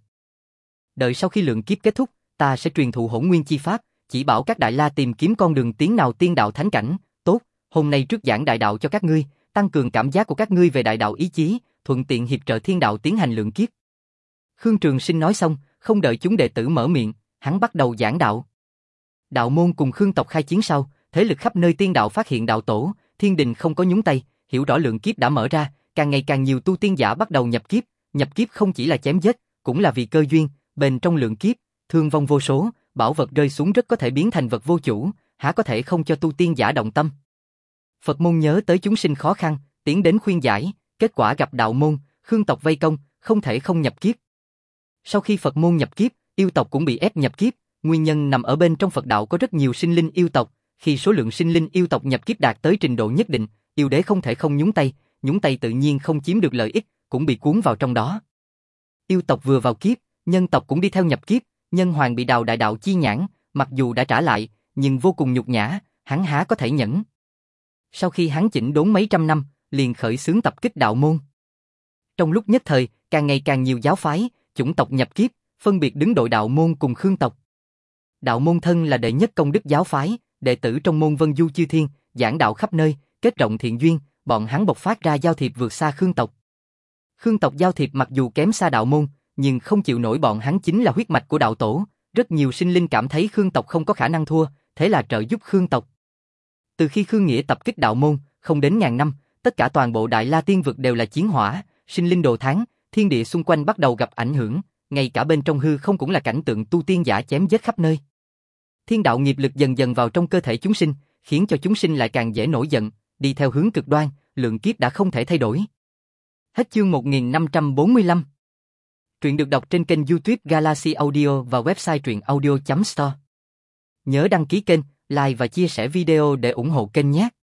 Đợi sau khi lượng kiếp kết thúc, ta sẽ truyền thụ Hỗn Nguyên chi pháp, chỉ bảo các đại la tìm kiếm con đường tiến nào tiên đạo thánh cảnh. Tốt, hôm nay trước giảng đại đạo cho các ngươi, tăng cường cảm giác của các ngươi về đại đạo ý chí, thuận tiện hiệp trợ thiên đạo tiến hành lượng kiếp. Khương Trường Sinh nói xong, không đợi chúng đệ tử mở miệng, hắn bắt đầu giảng đạo. Đạo môn cùng Khương tộc khai chiến sau, thế lực khắp nơi tiên đạo phát hiện đạo tổ, thiên đình không có nhúng tay, hiểu rõ lượng kiếp đã mở ra, càng ngày càng nhiều tu tiên giả bắt đầu nhập kiếp, nhập kiếp không chỉ là chém giết, cũng là vì cơ duyên, bên trong lượng kiếp, thương vong vô số, bảo vật rơi xuống rất có thể biến thành vật vô chủ, há có thể không cho tu tiên giả động tâm. Phật môn nhớ tới chúng sinh khó khăn, tiến đến khuyên giải, kết quả gặp đạo môn, Khương tộc vây công, không thể không nhập kiếp. Sau khi Phật môn nhập kiếp, yêu tộc cũng bị ép nhập kiếp, nguyên nhân nằm ở bên trong Phật đạo có rất nhiều sinh linh yêu tộc, khi số lượng sinh linh yêu tộc nhập kiếp đạt tới trình độ nhất định, yêu đế không thể không nhúng tay, nhúng tay tự nhiên không chiếm được lợi ích, cũng bị cuốn vào trong đó. Yêu tộc vừa vào kiếp, nhân tộc cũng đi theo nhập kiếp, nhân hoàng bị đào đại đạo chi nhãn, mặc dù đã trả lại, nhưng vô cùng nhục nhã, hắn há có thể nhẫn. Sau khi hắn chỉnh đốn mấy trăm năm, liền khởi xướng tập kích đạo môn. Trong lúc nhất thời, càng ngày càng nhiều giáo phái, chủng tộc nhập kiếp, phân biệt đứng đội đạo môn cùng Khương tộc. Đạo môn thân là đệ nhất công đức giáo phái, đệ tử trong môn vân du chư thiên, giảng đạo khắp nơi, kết rộng thiện duyên, bọn hắn bộc phát ra giao thiệp vượt xa Khương tộc. Khương tộc giao thiệp mặc dù kém xa đạo môn, nhưng không chịu nổi bọn hắn chính là huyết mạch của đạo tổ, rất nhiều sinh linh cảm thấy Khương tộc không có khả năng thua, thế là trợ giúp Khương tộc. Từ khi Khương Nghĩa tập kích đạo môn, không đến ngàn năm, tất cả toàn bộ Đại La Tiên vực đều là chiến hỏa, sinh linh đồ thán, thiên địa xung quanh bắt đầu gặp ảnh hưởng, ngay cả bên trong hư không cũng là cảnh tượng tu tiên giả chém giết khắp nơi. Thiên đạo nghiệp lực dần dần vào trong cơ thể chúng sinh, khiến cho chúng sinh lại càng dễ nổi giận, đi theo hướng cực đoan, lượng kiếp đã không thể thay đổi. Hết chương một nghìn năm trăm bốn mươi lăm. Truyện được đọc trên kênh YouTube Galaxy Audio và website truyện audio chấm store. Nhớ đăng ký kênh, like và chia sẻ video để ủng hộ kênh nhé.